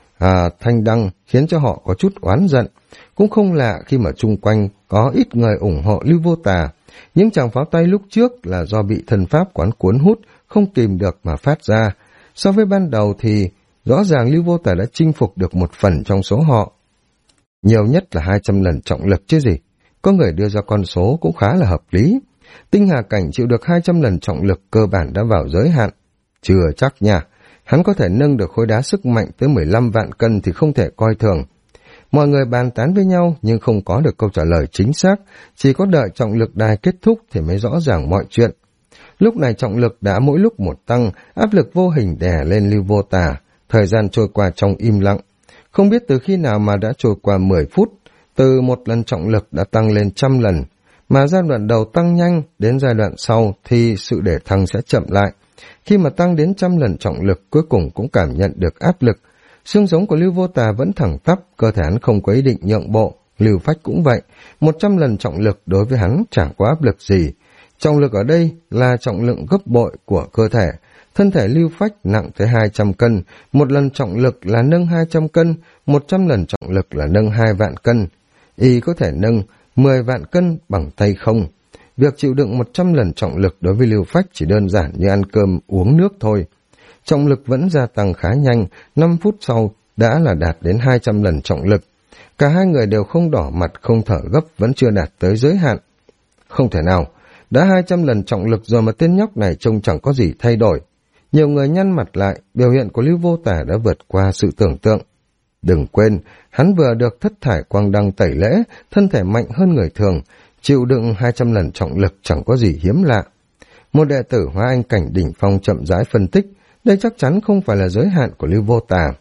thanh đăng, khiến cho họ có chút oán giận. Cũng không lạ khi mà chung quanh có ít người ủng hộ Lưu Vô Tả. Những tràng pháo tay lúc trước là do bị thần pháp quán cuốn hút, không kìm được mà phát ra. So với ban đầu thì rõ ràng Lưu Vô Tả đã chinh phục được một phần trong số họ. Nhiều nhất là 200 lần trọng lực chứ gì. Có người đưa ra con số cũng khá là hợp lý. Tinh Hà Cảnh chịu được 200 lần trọng lực cơ bản đã vào giới hạn. Chưa chắc nha. Hắn có thể nâng được khối đá sức mạnh tới 15 vạn cân thì không thể coi thường. Mọi người bàn tán với nhau nhưng không có được câu trả lời chính xác, chỉ có đợi trọng lực đài kết thúc thì mới rõ ràng mọi chuyện. Lúc này trọng lực đã mỗi lúc một tăng, áp lực vô hình đè lên Lưu Vô Tả, thời gian trôi qua trong im lặng. Không biết từ khi nào mà đã trôi qua 10 phút, từ một lần trọng lực đã tăng lên 100 lần, mà giai đoạn đầu tăng nhanh, đến giai đoạn sau thì sự để thăng sẽ chậm lại. Khi mà tăng đến 100 lần trọng lực, cuối cùng cũng cảm nhận được áp lực. Xương sống của Lưu Vô Tà vẫn thẳng tắp, cơ thể hắn không có ý định nhượng bộ. Lưu Phách cũng vậy, 100 lần trọng lực đối với hắn chẳng có áp lực gì. Trọng lực ở đây là trọng lượng gấp bội của cơ thể. Thân thể Lưu Phách nặng tới 200 cân, một lần trọng lực là nâng 200 cân, 100 lần trọng lực là nâng 2 vạn cân. Y có thể nâng 10 vạn cân bằng tay không. Việc chịu đựng 100 lần trọng lực đối với Lưu Phách chỉ đơn giản như ăn cơm uống nước thôi. Trọng lực vẫn gia tăng khá nhanh, 5 phút sau đã là đạt đến 200 lần trọng lực. Cả hai người đều không đỏ mặt, không thở gấp, vẫn chưa đạt tới giới hạn. Không thể nào, đã 200 lần trọng lực rồi mà tên nhóc này trông chẳng có gì thay đổi. Nhiều người nhăn mặt lại, biểu hiện của Lưu Vô Tả đã vượt qua sự tưởng tượng. Đừng quên, hắn vừa được thất thải quang đăng tẩy lễ, thân thể mạnh hơn người thường, chịu đựng 200 lần trọng lực chẳng có gì hiếm lạ. Một đệ tử Hóa Anh cảnh đỉnh phong chậm rãi phân tích, đây chắc chắn không phải là giới hạn của Lưu Vô Tả.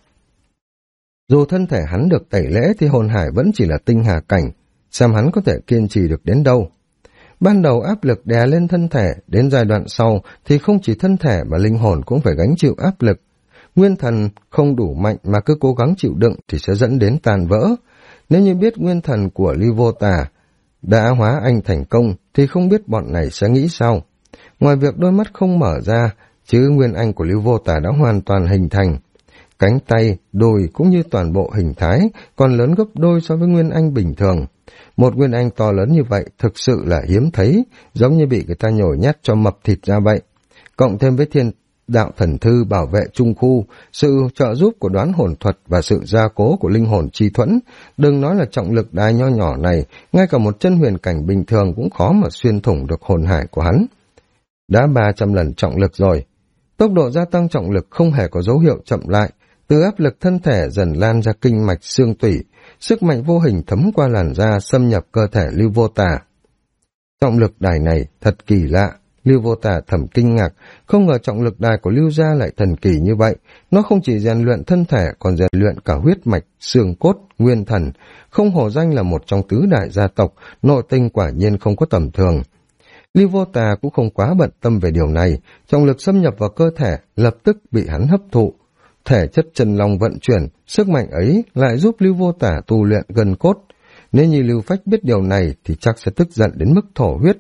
Dù thân thể hắn được tẩy lễ thì hồn hải vẫn chỉ là tinh hà cảnh, xem hắn có thể kiên trì được đến đâu. Ban đầu áp lực đè lên thân thể, đến giai đoạn sau thì không chỉ thân thể mà linh hồn cũng phải gánh chịu áp lực. Nguyên thần không đủ mạnh mà cứ cố gắng chịu đựng thì sẽ dẫn đến tàn vỡ. Nếu như biết nguyên thần của Lưu Vô Tả đã hóa anh thành công thì không biết bọn này sẽ nghĩ sao. Ngoài việc đôi mắt không mở ra, chứ nguyên anh của Lưu Vô Tả đã hoàn toàn hình thành. Cánh tay, đùi cũng như toàn bộ hình thái còn lớn gấp đôi so với nguyên anh bình thường. Một nguyên anh to lớn như vậy thực sự là hiếm thấy, giống như bị người ta nhồi nhét cho mập thịt ra vậy. Cộng thêm với thiên đạo thần thư bảo vệ trung khu, sự trợ giúp của đoán hồn thuật và sự gia cố của linh hồn chi thuẫn, đừng nói là trọng lực đài nho nhỏ này, ngay cả một chân huyền cảnh bình thường cũng khó mà xuyên thủng được hồn hải của hắn. Đã 300 lần trọng lực rồi. Tốc độ gia tăng trọng lực không hề có dấu hiệu chậm lại, từ áp lực thân thể dần lan ra kinh mạch xương tủy, sức mạnh vô hình thấm qua làn da xâm nhập cơ thể Lưu Vô Tả. Trọng lực đài này thật kỳ lạ, Lưu Vô Tả thầm kinh ngạc, không ngờ trọng lực đài của Lưu gia lại thần kỳ như vậy, nó không chỉ rèn luyện thân thể còn rèn luyện cả huyết mạch, xương cốt, nguyên thần, không hổ danh là một trong tứ đại gia tộc, nội tinh quả nhiên không có tầm thường. Lưu Vô Tả cũng không quá bận tâm về điều này, trọng lực xâm nhập vào cơ thể lập tức bị hắn hấp thụ. Thể chất chân long vận chuyển, sức mạnh ấy lại giúp Lưu Vô Tả tu luyện gân cốt. Nếu như Lưu Phách biết điều này thì chắc sẽ tức giận đến mức thổ huyết.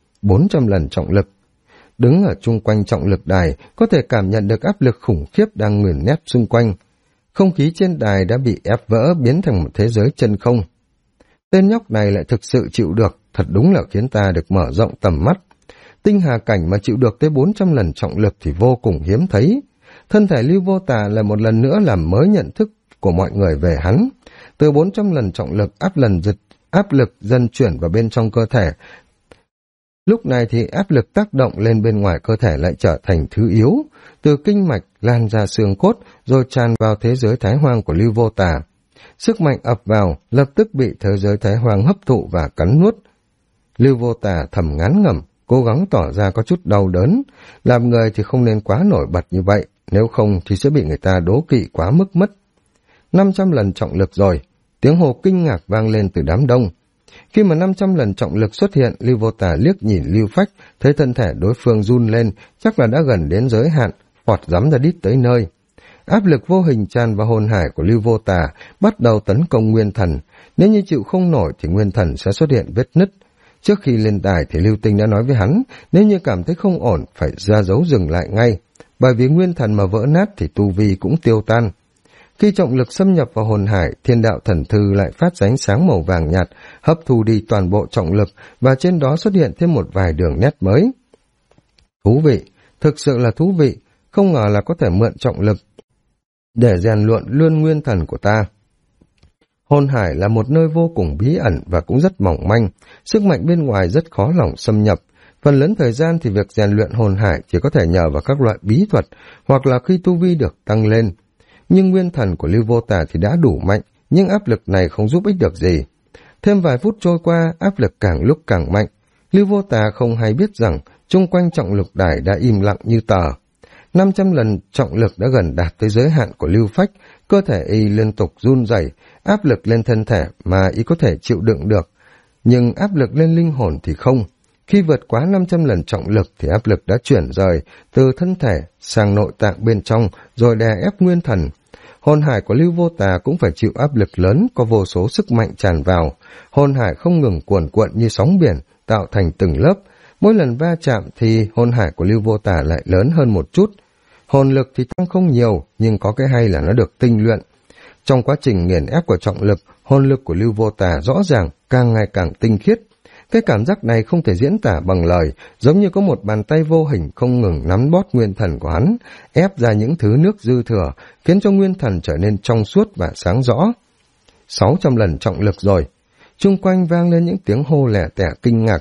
400 lần trọng lực. Đứng ở chung quanh trọng lực đài, có thể cảm nhận được áp lực khủng khiếp đang nghiền nét xung quanh. Không khí trên đài đã bị ép vỡ biến thành một thế giới chân không. Tên nhóc này lại thực sự chịu được, thật đúng là khiến ta được mở rộng tầm mắt. Tinh hà cảnh mà chịu được tới 400 lần trọng lực thì vô cùng hiếm thấy. Thân thể Lưu Vô Tả là một lần nữa làm mới nhận thức của mọi người về hắn. Từ 400 lần trọng lực áp lực dần chuyển vào bên trong cơ thể. Lúc này thì áp lực tác động lên bên ngoài cơ thể lại trở thành thứ yếu, từ kinh mạch lan ra xương cốt rồi tràn vào thế giới thái hoang của Lưu Vô Tả. Sức mạnh ập vào, lập tức bị thế giới thái hoang hấp thụ và cắn nuốt. Lưu Vô Tả thầm ngán ngẩm, cố gắng tỏ ra có chút đau đớn. Làm người thì không nên quá nổi bật như vậy, nếu không thì sẽ bị người ta đố kỵ quá mức mất. 500 lần trọng lực rồi, tiếng hô kinh ngạc vang lên từ đám đông. Khi mà 500 lần trọng lực xuất hiện, Lưu Vô Tả liếc nhìn Lưu Phách, thấy thân thể đối phương run lên, chắc là đã gần đến giới hạn, phọt dắm ra đít tới nơi. Áp lực vô hình tràn vào hồn hải của Lưu Vô Tả, bắt đầu tấn công nguyên thần. Nếu như chịu không nổi thì nguyên thần sẽ xuất hiện vết nứt. Trước khi lên đài thì Lưu Tinh đã nói với hắn, nếu như cảm thấy không ổn, phải ra dấu dừng lại ngay. Bởi vì nguyên thần mà vỡ nát thì tu vi cũng tiêu tan. Khi trọng lực xâm nhập vào hồn hải, thiên đạo thần thư lại phát ra ánh sáng màu vàng nhạt, hấp thu đi toàn bộ trọng lực và trên đó xuất hiện thêm một vài đường nét mới. Thú vị, thực sự là thú vị, không ngờ là có thể mượn trọng lực để rèn luyện luôn nguyên thần của ta. Hồn hải là một nơi vô cùng bí ẩn và cũng rất mỏng manh, sức mạnh bên ngoài rất khó lòng xâm nhập. Phần lớn thời gian thì việc rèn luyện hồn hải chỉ có thể nhờ vào các loại bí thuật hoặc là khi tu vi được tăng lên. Nhưng nguyên thần của Lưu Vô Tả thì đã đủ mạnh, nhưng áp lực này không giúp ích được gì. Thêm vài phút trôi qua, áp lực càng lúc càng mạnh. Lưu Vô Tả không hay biết rằng chung quanh trọng lực đài đã im lặng như tờ. 500 lần trọng lực đã gần đạt tới giới hạn của Lưu Phách, cơ thể y liên tục run rẩy, áp lực lên thân thể mà y có thể chịu đựng được, nhưng áp lực lên linh hồn thì không. Khi vượt quá 500 lần trọng lực thì áp lực đã chuyển rời từ thân thể sang nội tạng bên trong rồi đè ép nguyên thần. Hồn hải của Lưu Vô Tả cũng phải chịu áp lực lớn, có vô số sức mạnh tràn vào. Hồn hải không ngừng cuồn cuộn như sóng biển, tạo thành từng lớp. Mỗi lần va chạm thì hồn hải của Lưu Vô Tả lại lớn hơn một chút. Hồn lực thì tăng không nhiều, nhưng có cái hay là nó được tinh luyện. Trong quá trình nghiền ép của trọng lực, hồn lực của Lưu Vô Tả rõ ràng càng ngày càng tinh khiết. Cái cảm giác này không thể diễn tả bằng lời, giống như có một bàn tay vô hình không ngừng nắm bóp nguyên thần của hắn, ép ra những thứ nước dư thừa, khiến cho nguyên thần trở nên trong suốt và sáng rõ. 600 lần trọng lực rồi. Chung quanh vang lên những tiếng hô lẻ tẻ kinh ngạc.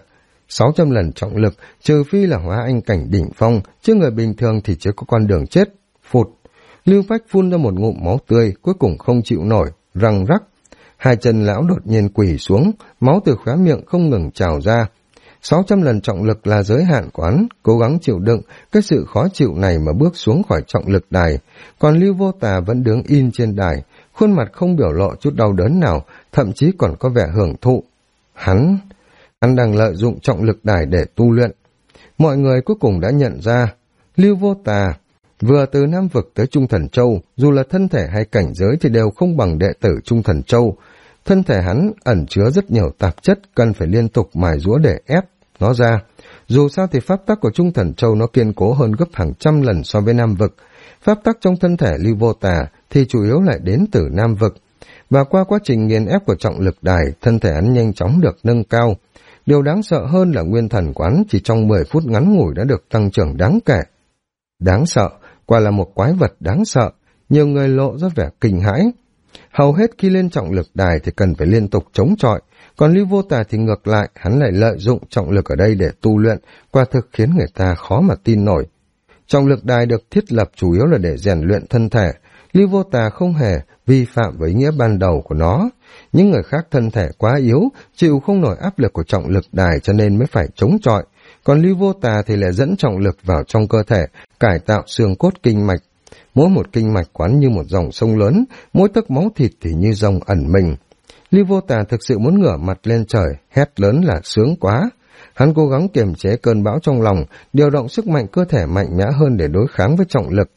600 lần trọng lực, trừ phi là hóa anh cảnh đỉnh phong, chứ người bình thường thì chưa có con đường chết. Phụt! Lưu Phách phun ra một ngụm máu tươi, cuối cùng không chịu nổi, răng rắc. Hai chân lão đột nhiên quỳ xuống, máu từ khóe miệng không ngừng trào ra. 600 lần trọng lực là giới hạn của hắn, cố gắng chịu đựng cái sự khó chịu này mà bước xuống khỏi trọng lực đài. Còn Lưu Vô Tà vẫn đứng in trên đài, khuôn mặt không biểu lộ chút đau đớn nào, thậm chí còn có vẻ hưởng thụ. Hắn đang lợi dụng trọng lực đài để tu luyện. Mọi người cuối cùng đã nhận ra, Lưu Vô Tà vừa từ Nam Vực tới Trung Thần Châu, dù là thân thể hay cảnh giới thì đều không bằng đệ tử Trung Thần Châu. Thân thể hắn ẩn chứa rất nhiều tạp chất, cần phải liên tục mài giũa để ép nó ra. Dù sao thì pháp tắc của Trung Thần Châu nó kiên cố hơn gấp hàng trăm lần so với Nam Vực. Pháp tắc trong thân thể Lưu Vô Tà thì chủ yếu lại đến từ Nam Vực. Và qua quá trình nghiền ép của trọng lực đài, thân thể hắn nhanh chóng được nâng cao. Điều đáng sợ hơn là nguyên thần của hắn chỉ trong 10 phút ngắn ngủi đã được tăng trưởng đáng kể. Đáng sợ, quả là một quái vật đáng sợ, nhiều người lộ ra vẻ kinh hãi. Hầu hết khi lên trọng lực đài thì cần phải liên tục chống chọi, còn Lưu Vô Tà thì ngược lại, hắn lại lợi dụng trọng lực ở đây để tu luyện, quả thực khiến người ta khó mà tin nổi. Trọng lực đài được thiết lập chủ yếu là để rèn luyện thân thể, Lưu Vô Tà không hề vi phạm với ý nghĩa ban đầu của nó. Những người khác thân thể quá yếu, chịu không nổi áp lực của trọng lực đài cho nên mới phải chống chọi, còn Lưu Vô Tà thì lại dẫn trọng lực vào trong cơ thể, cải tạo xương cốt kinh mạch. Mỗi một kinh mạch quán như một dòng sông lớn, mỗi tấc máu thịt thì như dòng ẩn mình. Lưu Vô Tà thực sự muốn ngửa mặt lên trời, hét lớn là sướng quá. Hắn cố gắng kiềm chế cơn bão trong lòng, điều động sức mạnh cơ thể mạnh mẽ hơn để đối kháng với trọng lực.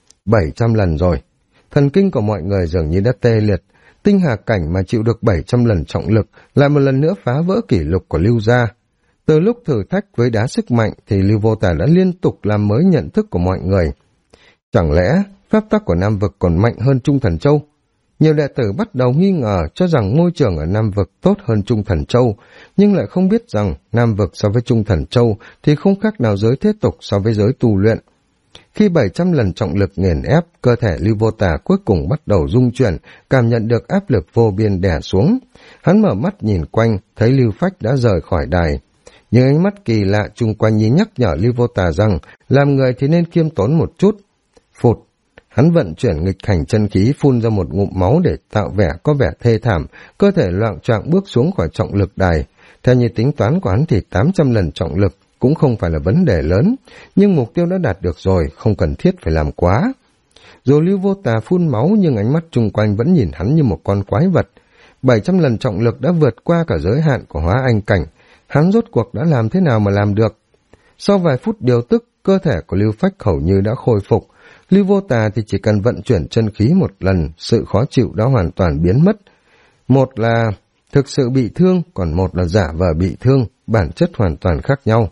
700 lần rồi. Thần kinh của mọi người dường như đã tê liệt. Tinh hà cảnh mà chịu được 700 lần trọng lực, lại một lần nữa phá vỡ kỷ lục của Lưu gia. Từ lúc thử thách với đá sức mạnh thì Lưu Vô Tà đã liên tục làm mới nhận thức của mọi người. Chẳng lẽ pháp tắc của Nam Vực còn mạnh hơn Trung Thần Châu? Nhiều đệ tử bắt đầu nghi ngờ cho rằng môi trường ở Nam Vực tốt hơn Trung Thần Châu, nhưng lại không biết rằng Nam Vực so với Trung Thần Châu thì không khác nào giới thế tục so với giới tu luyện. Khi 700 lần trọng lực nghiền ép, cơ thể Lưu Vô Tà cuối cùng bắt đầu rung chuyển, cảm nhận được áp lực vô biên đè xuống. Hắn mở mắt nhìn quanh, thấy Lưu Phách đã rời khỏi đài. Nhưng ánh mắt kỳ lạ chung quanh như nhắc nhở Lưu Vô Tà rằng làm người thì nên khiêm tốn một chút. Phụt! Hắn vận chuyển nghịch hành chân khí phun ra một ngụm máu để tạo vẻ có vẻ thê thảm, cơ thể loạng choạng bước xuống khỏi trọng lực đài. Theo như tính toán của hắn thì 800 lần trọng lực cũng không phải là vấn đề lớn, nhưng mục tiêu đã đạt được rồi, không cần thiết phải làm quá. Dù Lưu Vô Tà phun máu nhưng ánh mắt chung quanh vẫn nhìn hắn như một con quái vật. 700 lần trọng lực đã vượt qua cả giới hạn của hóa anh cảnh, hắn rốt cuộc đã làm thế nào mà làm được? Sau vài phút điều tức, cơ thể của Lưu Phách hầu như đã khôi phục. Lưu Vô Tà thì chỉ cần vận chuyển chân khí một lần, sự khó chịu đã hoàn toàn biến mất. Một là thực sự bị thương, còn một là giả vờ bị thương, bản chất hoàn toàn khác nhau.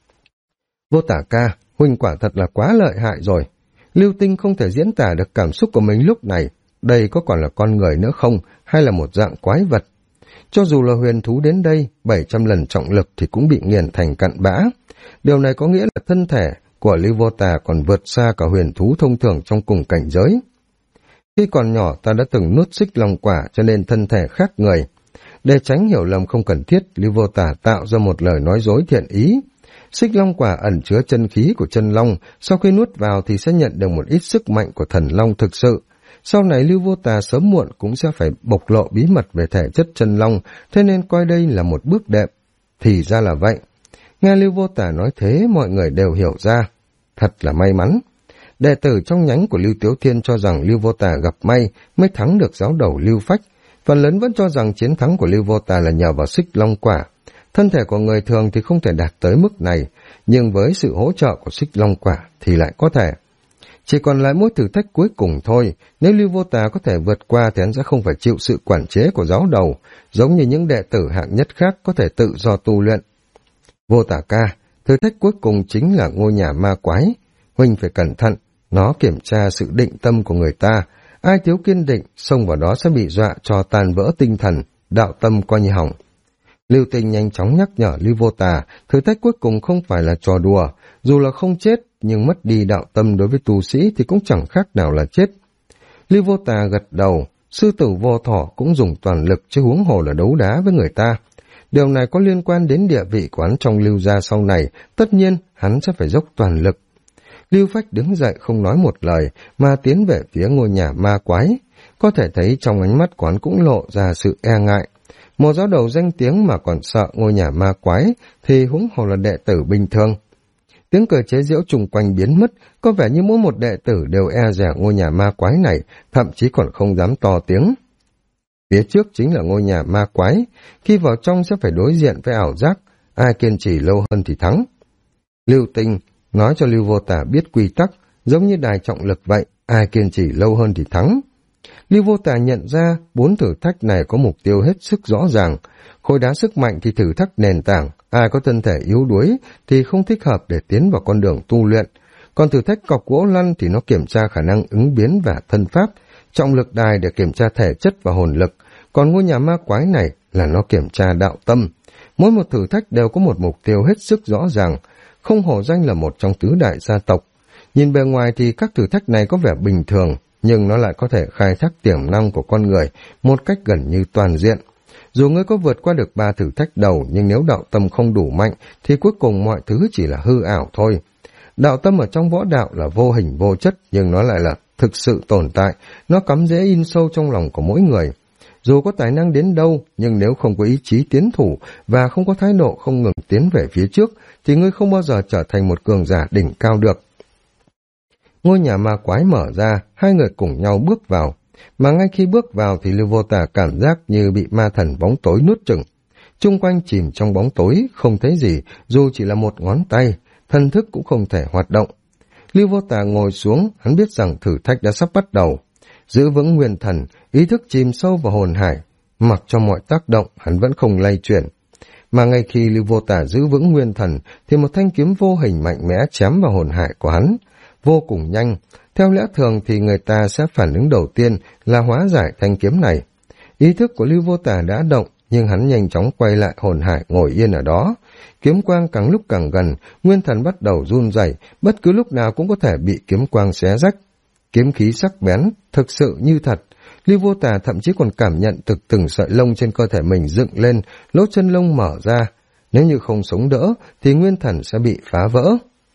Vô Tà ca, huynh quả thật là quá lợi hại rồi. Lưu Tinh không thể diễn tả được cảm xúc của mình lúc này. Đây có còn là con người nữa không, hay là một dạng quái vật? Cho dù là huyền thú đến đây, 700 lần trọng lực thì cũng bị nghiền thành cặn bã. Điều này có nghĩa là thân thể của Lưu Vô Tà còn vượt xa cả huyền thú thông thường trong cùng cảnh giới. Khi còn nhỏ ta đã từng nuốt xích long quả cho nên thân thể khác người. Để tránh hiểu lầm không cần thiết, Lưu Vô Tà tạo ra một lời nói dối thiện ý. Xích long quả ẩn chứa chân khí của chân long, sau khi nuốt vào thì sẽ nhận được một ít sức mạnh của thần long thực sự. Sau này Lưu Vô Tà sớm muộn cũng sẽ phải bộc lộ bí mật về thể chất chân long, thế nên coi đây là một bước đệm. Thì ra là vậy. Nghe Lưu Vô Tà nói thế, mọi người đều hiểu ra. Thật là may mắn. Đệ tử trong nhánh của Lưu Tiếu Thiên cho rằng Lưu Vô Tà gặp may mới thắng được giáo đầu Lưu Phách. Phần lớn vẫn cho rằng chiến thắng của Lưu Vô Tà là nhờ vào xích long quả. Thân thể của người thường thì không thể đạt tới mức này, nhưng với sự hỗ trợ của xích long quả thì lại có thể. Chỉ còn lại mỗi thử thách cuối cùng thôi, nếu Lưu Vô Tà có thể vượt qua thì hắn sẽ không phải chịu sự quản chế của giáo đầu, giống như những đệ tử hạng nhất khác có thể tự do tu luyện. Vô Tà ca, thử thách cuối cùng chính là ngôi nhà ma quái. Huynh phải cẩn thận, nó kiểm tra sự định tâm của người ta. Ai thiếu kiên định, xông vào đó sẽ bị dọa cho tan vỡ tinh thần, đạo tâm coi như hỏng. Lưu Tinh nhanh chóng nhắc nhở Lưu Vô Tà, thử thách cuối cùng không phải là trò đùa, dù là không chết, nhưng mất đi đạo tâm đối với tu sĩ thì cũng chẳng khác nào là chết. Lưu Vô Tà gật đầu, sư tử Vô Thỏ cũng dùng toàn lực chứ huống hồ là đấu đá với người ta. Điều này có liên quan đến địa vị của hắn trong Lưu gia sau này, tất nhiên hắn sẽ phải dốc toàn lực. Lưu Phách đứng dậy không nói một lời, mà tiến về phía ngôi nhà ma quái. Có thể thấy trong ánh mắt của hắn cũng lộ ra sự e ngại. Một giáo đầu danh tiếng mà còn sợ ngôi nhà ma quái, thì huống hồ là đệ tử bình thường. Tiếng cười chế giễu chung quanh biến mất, có vẻ như mỗi một đệ tử đều e dè ngôi nhà ma quái này, thậm chí còn không dám to tiếng. Phía trước chính là ngôi nhà ma quái, khi vào trong sẽ phải đối diện với ảo giác, ai kiên trì lâu hơn thì thắng. Lưu Tinh nói cho Lưu Vô Tả biết quy tắc, giống như đài trọng lực vậy, ai kiên trì lâu hơn thì thắng. Lưu Vô Tả nhận ra 4 thử thách này có mục tiêu hết sức rõ ràng. Khối đá sức mạnh thì thử thách nền tảng, ai có thân thể yếu đuối thì không thích hợp để tiến vào con đường tu luyện. Còn thử thách cọc gỗ lăn thì nó kiểm tra khả năng ứng biến và thân pháp, trọng lực đài để kiểm tra thể chất và hồn lực. Còn ngôi nhà ma quái này là nó kiểm tra đạo tâm. Mỗi một thử thách đều có một mục tiêu hết sức rõ ràng, không hổ danh là một trong tứ đại gia tộc. Nhìn bề ngoài thì các thử thách này có vẻ bình thường, nhưng nó lại có thể khai thác tiềm năng của con người một cách gần như toàn diện. Dù ngươi có vượt qua được 3 thử thách đầu, nhưng nếu đạo tâm không đủ mạnh thì cuối cùng mọi thứ chỉ là hư ảo thôi. Đạo tâm ở trong võ đạo là vô hình vô chất, nhưng nó lại là thực sự tồn tại, nó cắm rễ in sâu trong lòng của mỗi người. Dù có tài năng đến đâu, nhưng nếu không có ý chí tiến thủ và không có thái độ không ngừng tiến về phía trước, thì ngươi không bao giờ trở thành một cường giả đỉnh cao được. Ngôi nhà ma quái mở ra, hai người cùng nhau bước vào. Mà ngay khi bước vào thì Lưu Vô Tả cảm giác như bị ma thần bóng tối nuốt chửng. Chung quanh chìm trong bóng tối, không thấy gì, dù chỉ là một ngón tay, thần thức cũng không thể hoạt động. Lưu Vô Tả ngồi xuống, hắn biết rằng thử thách đã sắp bắt đầu. Giữ vững nguyên thần, ý thức chìm sâu vào hồn hải, mặc cho mọi tác động, hắn vẫn không lay chuyển. Mà ngay khi Lưu Vô Tả giữ vững nguyên thần, thì một thanh kiếm vô hình mạnh mẽ chém vào hồn hải của hắn, vô cùng nhanh. Theo lẽ thường thì người ta sẽ phản ứng đầu tiên là hóa giải thanh kiếm này. Ý thức của Lưu Vô Tả đã động, nhưng hắn nhanh chóng quay lại hồn hải ngồi yên ở đó. Kiếm quang càng lúc càng gần, nguyên thần bắt đầu run rẩy, bất cứ lúc nào cũng có thể bị kiếm quang xé rách. Kiếm khí sắc bén, thực sự như thật. Lưu Vô Tả thậm chí còn cảm nhận từng sợi lông trên cơ thể mình dựng lên, lỗ chân lông mở ra. Nếu như không sống đỡ, thì nguyên thần sẽ bị phá vỡ.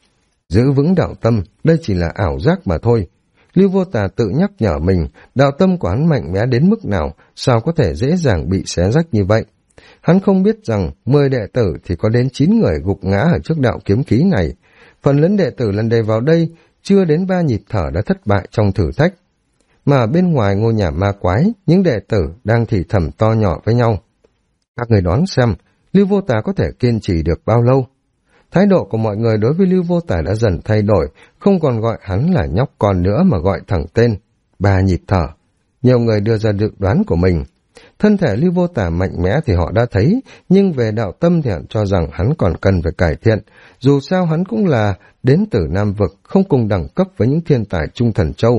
Giữ vững đạo tâm, đây chỉ là ảo giác mà thôi. Lưu Vô Tả tự nhắc nhở mình, đạo tâm của hắn mạnh mẽ đến mức nào, sao có thể dễ dàng bị xé rách như vậy. Hắn không biết rằng 10 đệ tử thì có đến 9 người gục ngã ở trước đạo kiếm khí này. Phần lớn đệ tử lần này vào đây, chưa đến 3 nhịp thở đã thất bại trong thử thách. Mà ở bên ngoài ngôi nhà ma quái, những đệ tử đang thì thầm to nhỏ với nhau. Các người đoán xem, Lưu Vô Tả có thể kiên trì được bao lâu? Thái độ của mọi người đối với Lưu Vô Tả đã dần thay đổi, không còn gọi hắn là nhóc con nữa mà gọi thẳng tên. 3 nhịp thở. Nhiều người đưa ra dự đoán của mình. Thân thể Lưu Vô Tả mạnh mẽ thì họ đã thấy, nhưng về đạo tâm thì họ cho rằng hắn còn cần phải cải thiện. Dù sao hắn cũng là đến từ Nam Vực, không cùng đẳng cấp với những thiên tài Trung Thần Châu.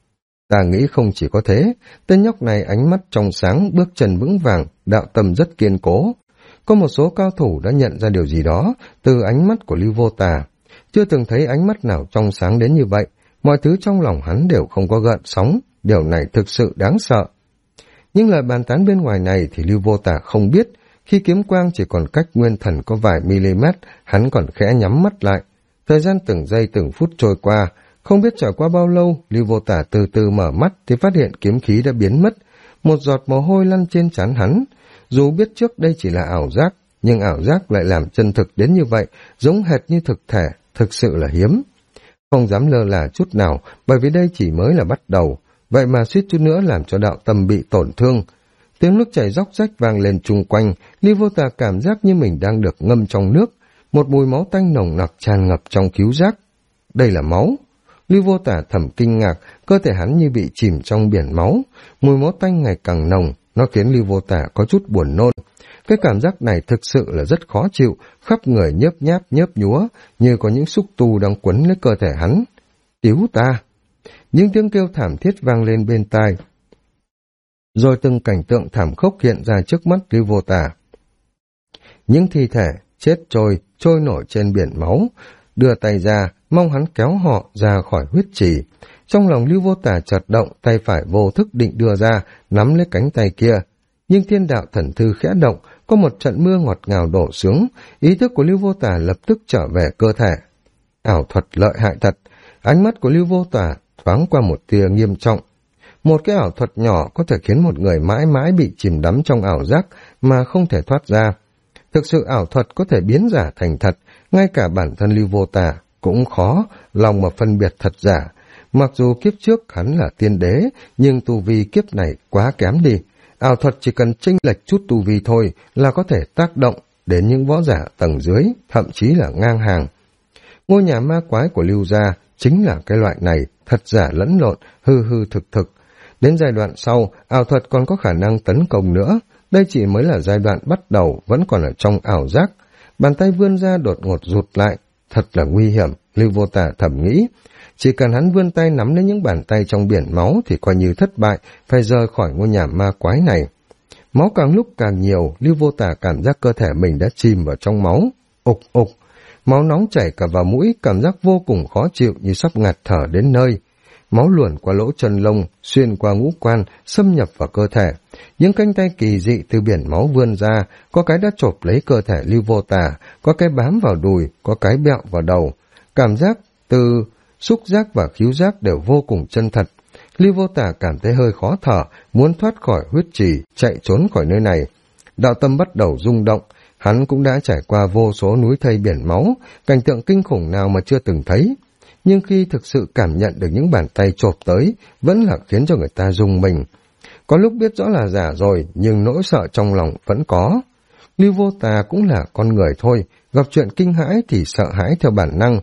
Ta nghĩ không chỉ có thế, tên nhóc này ánh mắt trong sáng, bước chân vững vàng, đạo tâm rất kiên cố. Có một số cao thủ đã nhận ra điều gì đó từ ánh mắt của Lưu Vô Tả. Chưa từng thấy ánh mắt nào trong sáng đến như vậy, mọi thứ trong lòng hắn đều không có gợn sóng, điều này thực sự đáng sợ. Nhưng lời bàn tán bên ngoài này thì Lưu Vô Tả không biết, khi kiếm quang chỉ còn cách nguyên thần có vài mm, hắn còn khẽ nhắm mắt lại. Thời gian từng giây từng phút trôi qua, không biết trải qua bao lâu, Lưu Vô Tả từ từ mở mắt thì phát hiện kiếm khí đã biến mất, một giọt mồ hôi lăn trên trán hắn. Dù biết trước đây chỉ là ảo giác, nhưng ảo giác lại làm chân thực đến như vậy, giống hệt như thực thể, thực sự là hiếm. Không dám lơ là chút nào, bởi vì đây chỉ mới là bắt đầu, vậy mà suýt chút nữa làm cho đạo tâm bị tổn thương. Tiếng nước chảy róc rách vang lên chung quanh, Lưu Vô Tả cảm giác như mình đang được ngâm trong nước, một mùi máu tanh nồng nặc tràn ngập trong khứu giác. Đây là máu. Lưu Vô Tả thầm kinh ngạc, cơ thể hắn như bị chìm trong biển máu, mùi máu tanh ngày càng nồng, nó khiến Lưu Vô Tả có chút buồn nôn. Cái cảm giác này thực sự là rất khó chịu, khắp người nhớp nháp nhớp nhúa, như có những xúc tu đang quấn lấy cơ thể hắn. Cứu ta! Những tiếng kêu thảm thiết vang lên bên tai. Rồi từng cảnh tượng thảm khốc hiện ra trước mắt Lưu Vô Tả. Những thi thể chết trôi nổi trên biển máu, đưa tay ra, mong hắn kéo họ ra khỏi huyết trì. Trong lòng Lưu Vô Tả chợt động, tay phải vô thức định đưa ra, nắm lấy cánh tay kia. Nhưng thiên đạo thần thư khẽ động, có một trận mưa ngọt ngào đổ xuống, ý thức của Lưu Vô Tà lập tức trở về cơ thể. Ảo thuật lợi hại thật, ánh mắt của Lưu Vô Tà thoáng qua một tia nghiêm trọng. Một cái ảo thuật nhỏ có thể khiến một người mãi mãi bị chìm đắm trong ảo giác mà không thể thoát ra. Thực sự ảo thuật có thể biến giả thành thật, ngay cả bản thân Lưu Vô Tà cũng khó lòng mà phân biệt thật giả. Mặc dù kiếp trước hắn là tiên đế, nhưng tu vi kiếp này quá kém đi. Ảo thuật chỉ cần chênh lệch chút tu vi thôi là có thể tác động đến những võ giả tầng dưới, thậm chí là ngang hàng. Ngôi nhà ma quái của Lưu gia chính là cái loại này, thật giả lẫn lộn, hư hư thực thực. Đến giai đoạn sau, ảo thuật còn có khả năng tấn công nữa. Đây chỉ mới là giai đoạn bắt đầu, vẫn còn ở trong ảo giác. Bàn tay vươn ra đột ngột rụt lại, thật là nguy hiểm, Lưu Vô Tà thầm nghĩ. Chỉ cần hắn vươn tay nắm lấy những bàn tay trong biển máu thì coi như thất bại, phải rời khỏi ngôi nhà ma quái này. Máu càng lúc càng nhiều, Lưu Vô Tà cảm giác cơ thể mình đã chìm vào trong máu. Ục ục, máu nóng chảy cả vào mũi, cảm giác vô cùng khó chịu như sắp ngạt thở đến nơi. Máu luồn qua lỗ chân lông, xuyên qua ngũ quan, xâm nhập vào cơ thể. Những cánh tay kỳ dị từ biển máu vươn ra, có cái đã chộp lấy cơ thể Lưu Vô Tà, có cái bám vào đùi, có cái bẹo vào đầu. Cảm giác từ xúc giác và khứu giác đều vô cùng chân thật. Lưu Vô Tà cảm thấy hơi khó thở, muốn thoát khỏi huyết trì, chạy trốn khỏi nơi này. Đạo tâm bắt đầu rung động, hắn cũng đã trải qua vô số núi thây biển máu, cảnh tượng kinh khủng nào mà chưa từng thấy. Nhưng khi thực sự cảm nhận được những bàn tay chộp tới, vẫn là khiến cho người ta rung mình. Có lúc biết rõ là giả rồi, nhưng nỗi sợ trong lòng vẫn có. Lưu Vô Tà cũng là con người thôi, gặp chuyện kinh hãi thì sợ hãi theo bản năng.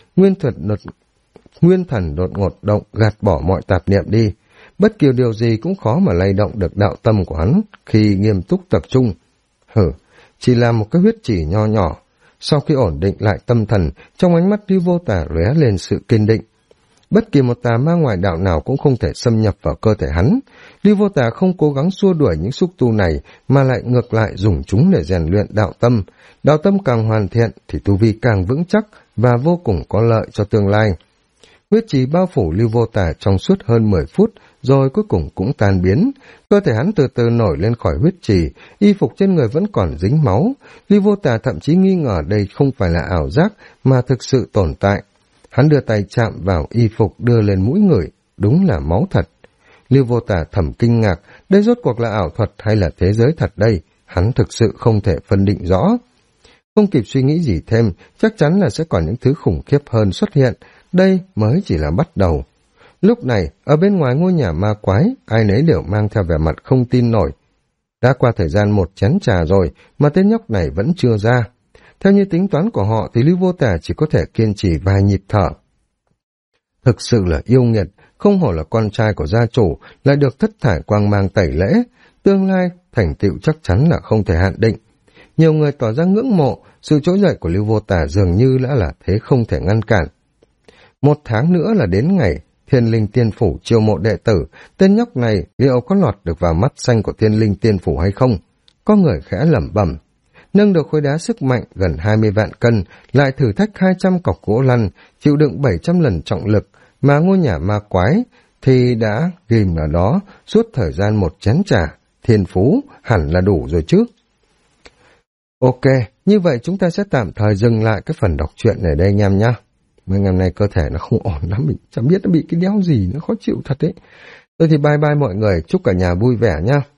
Nguyên thần đột ngột động, gạt bỏ mọi tạp niệm đi. Bất kỳ điều gì cũng khó mà lay động được đạo tâm của hắn khi nghiêm túc tập trung. Chỉ là một cái huyết chỉ nho nhỏ. Sau khi ổn định lại tâm thần, trong ánh mắt Lưu Vô Tà lóe lên sự kiên định. Bất kỳ một tà ma ngoại đạo nào cũng không thể xâm nhập vào cơ thể hắn. Lưu Vô Tà không cố gắng xua đuổi những xúc tu này, mà lại ngược lại dùng chúng để rèn luyện đạo tâm. Đạo tâm càng hoàn thiện thì tu vi càng vững chắc và vô cùng có lợi cho tương lai. Huyết trì bao phủ Lưu Vô Tà trong suốt hơn 10 phút, rồi cuối cùng cũng tan biến. Cơ thể hắn từ từ nổi lên khỏi huyết trì, y phục trên người vẫn còn dính máu. Lưu Vô Tà thậm chí nghi ngờ đây không phải là ảo giác, mà thực sự tồn tại. Hắn đưa tay chạm vào y phục đưa lên mũi ngửi, đúng là máu thật. Lưu Vô Tà thầm kinh ngạc, đây rốt cuộc là ảo thuật hay là thế giới thật đây? Hắn thực sự không thể phân định rõ. Không kịp suy nghĩ gì thêm, chắc chắn là sẽ còn những thứ khủng khiếp hơn xuất hiện. Đây mới chỉ là bắt đầu. Lúc này, ở bên ngoài ngôi nhà ma quái, ai nấy đều mang theo vẻ mặt không tin nổi. Đã qua thời gian một chén trà rồi, mà tên nhóc này vẫn chưa ra. Theo như tính toán của họ thì Lưu Vô Tà chỉ có thể kiên trì vài nhịp thở. Thực sự là yêu nghiệt, không hổ là con trai của gia chủ, lại được thất thải quang mang tẩy lễ. Tương lai, thành tựu chắc chắn là không thể hạn định. Nhiều người tỏ ra ngưỡng mộ, sự trỗi dậy của Lưu Vô Tà dường như đã là thế không thể ngăn cản. 1 tháng nữa là đến ngày Thiên Linh Tiên Phủ chiêu mộ đệ tử, tên nhóc này liệu có lọt được vào mắt xanh của Thiên Linh Tiên Phủ hay không? Có người khẽ lẩm bẩm. Nâng được khối đá sức mạnh gần 20 vạn cân, lại thử thách 200 cọc gỗ lăn, chịu đựng 700 lần trọng lực, mà ngôi nhà ma quái thì đã ghim ở đó suốt thời gian một chén trà. Thiên phú hẳn là đủ rồi chứ. Ok, như vậy chúng ta sẽ tạm thời dừng lại cái phần đọc truyện này đây anh em nhá. Mấy ngày nay cơ thể nó không ổn lắm, mình chẳng biết nó bị cái đéo gì, nó khó chịu thật đấy. Thôi thì bye bye mọi người, chúc cả nhà vui vẻ nhá.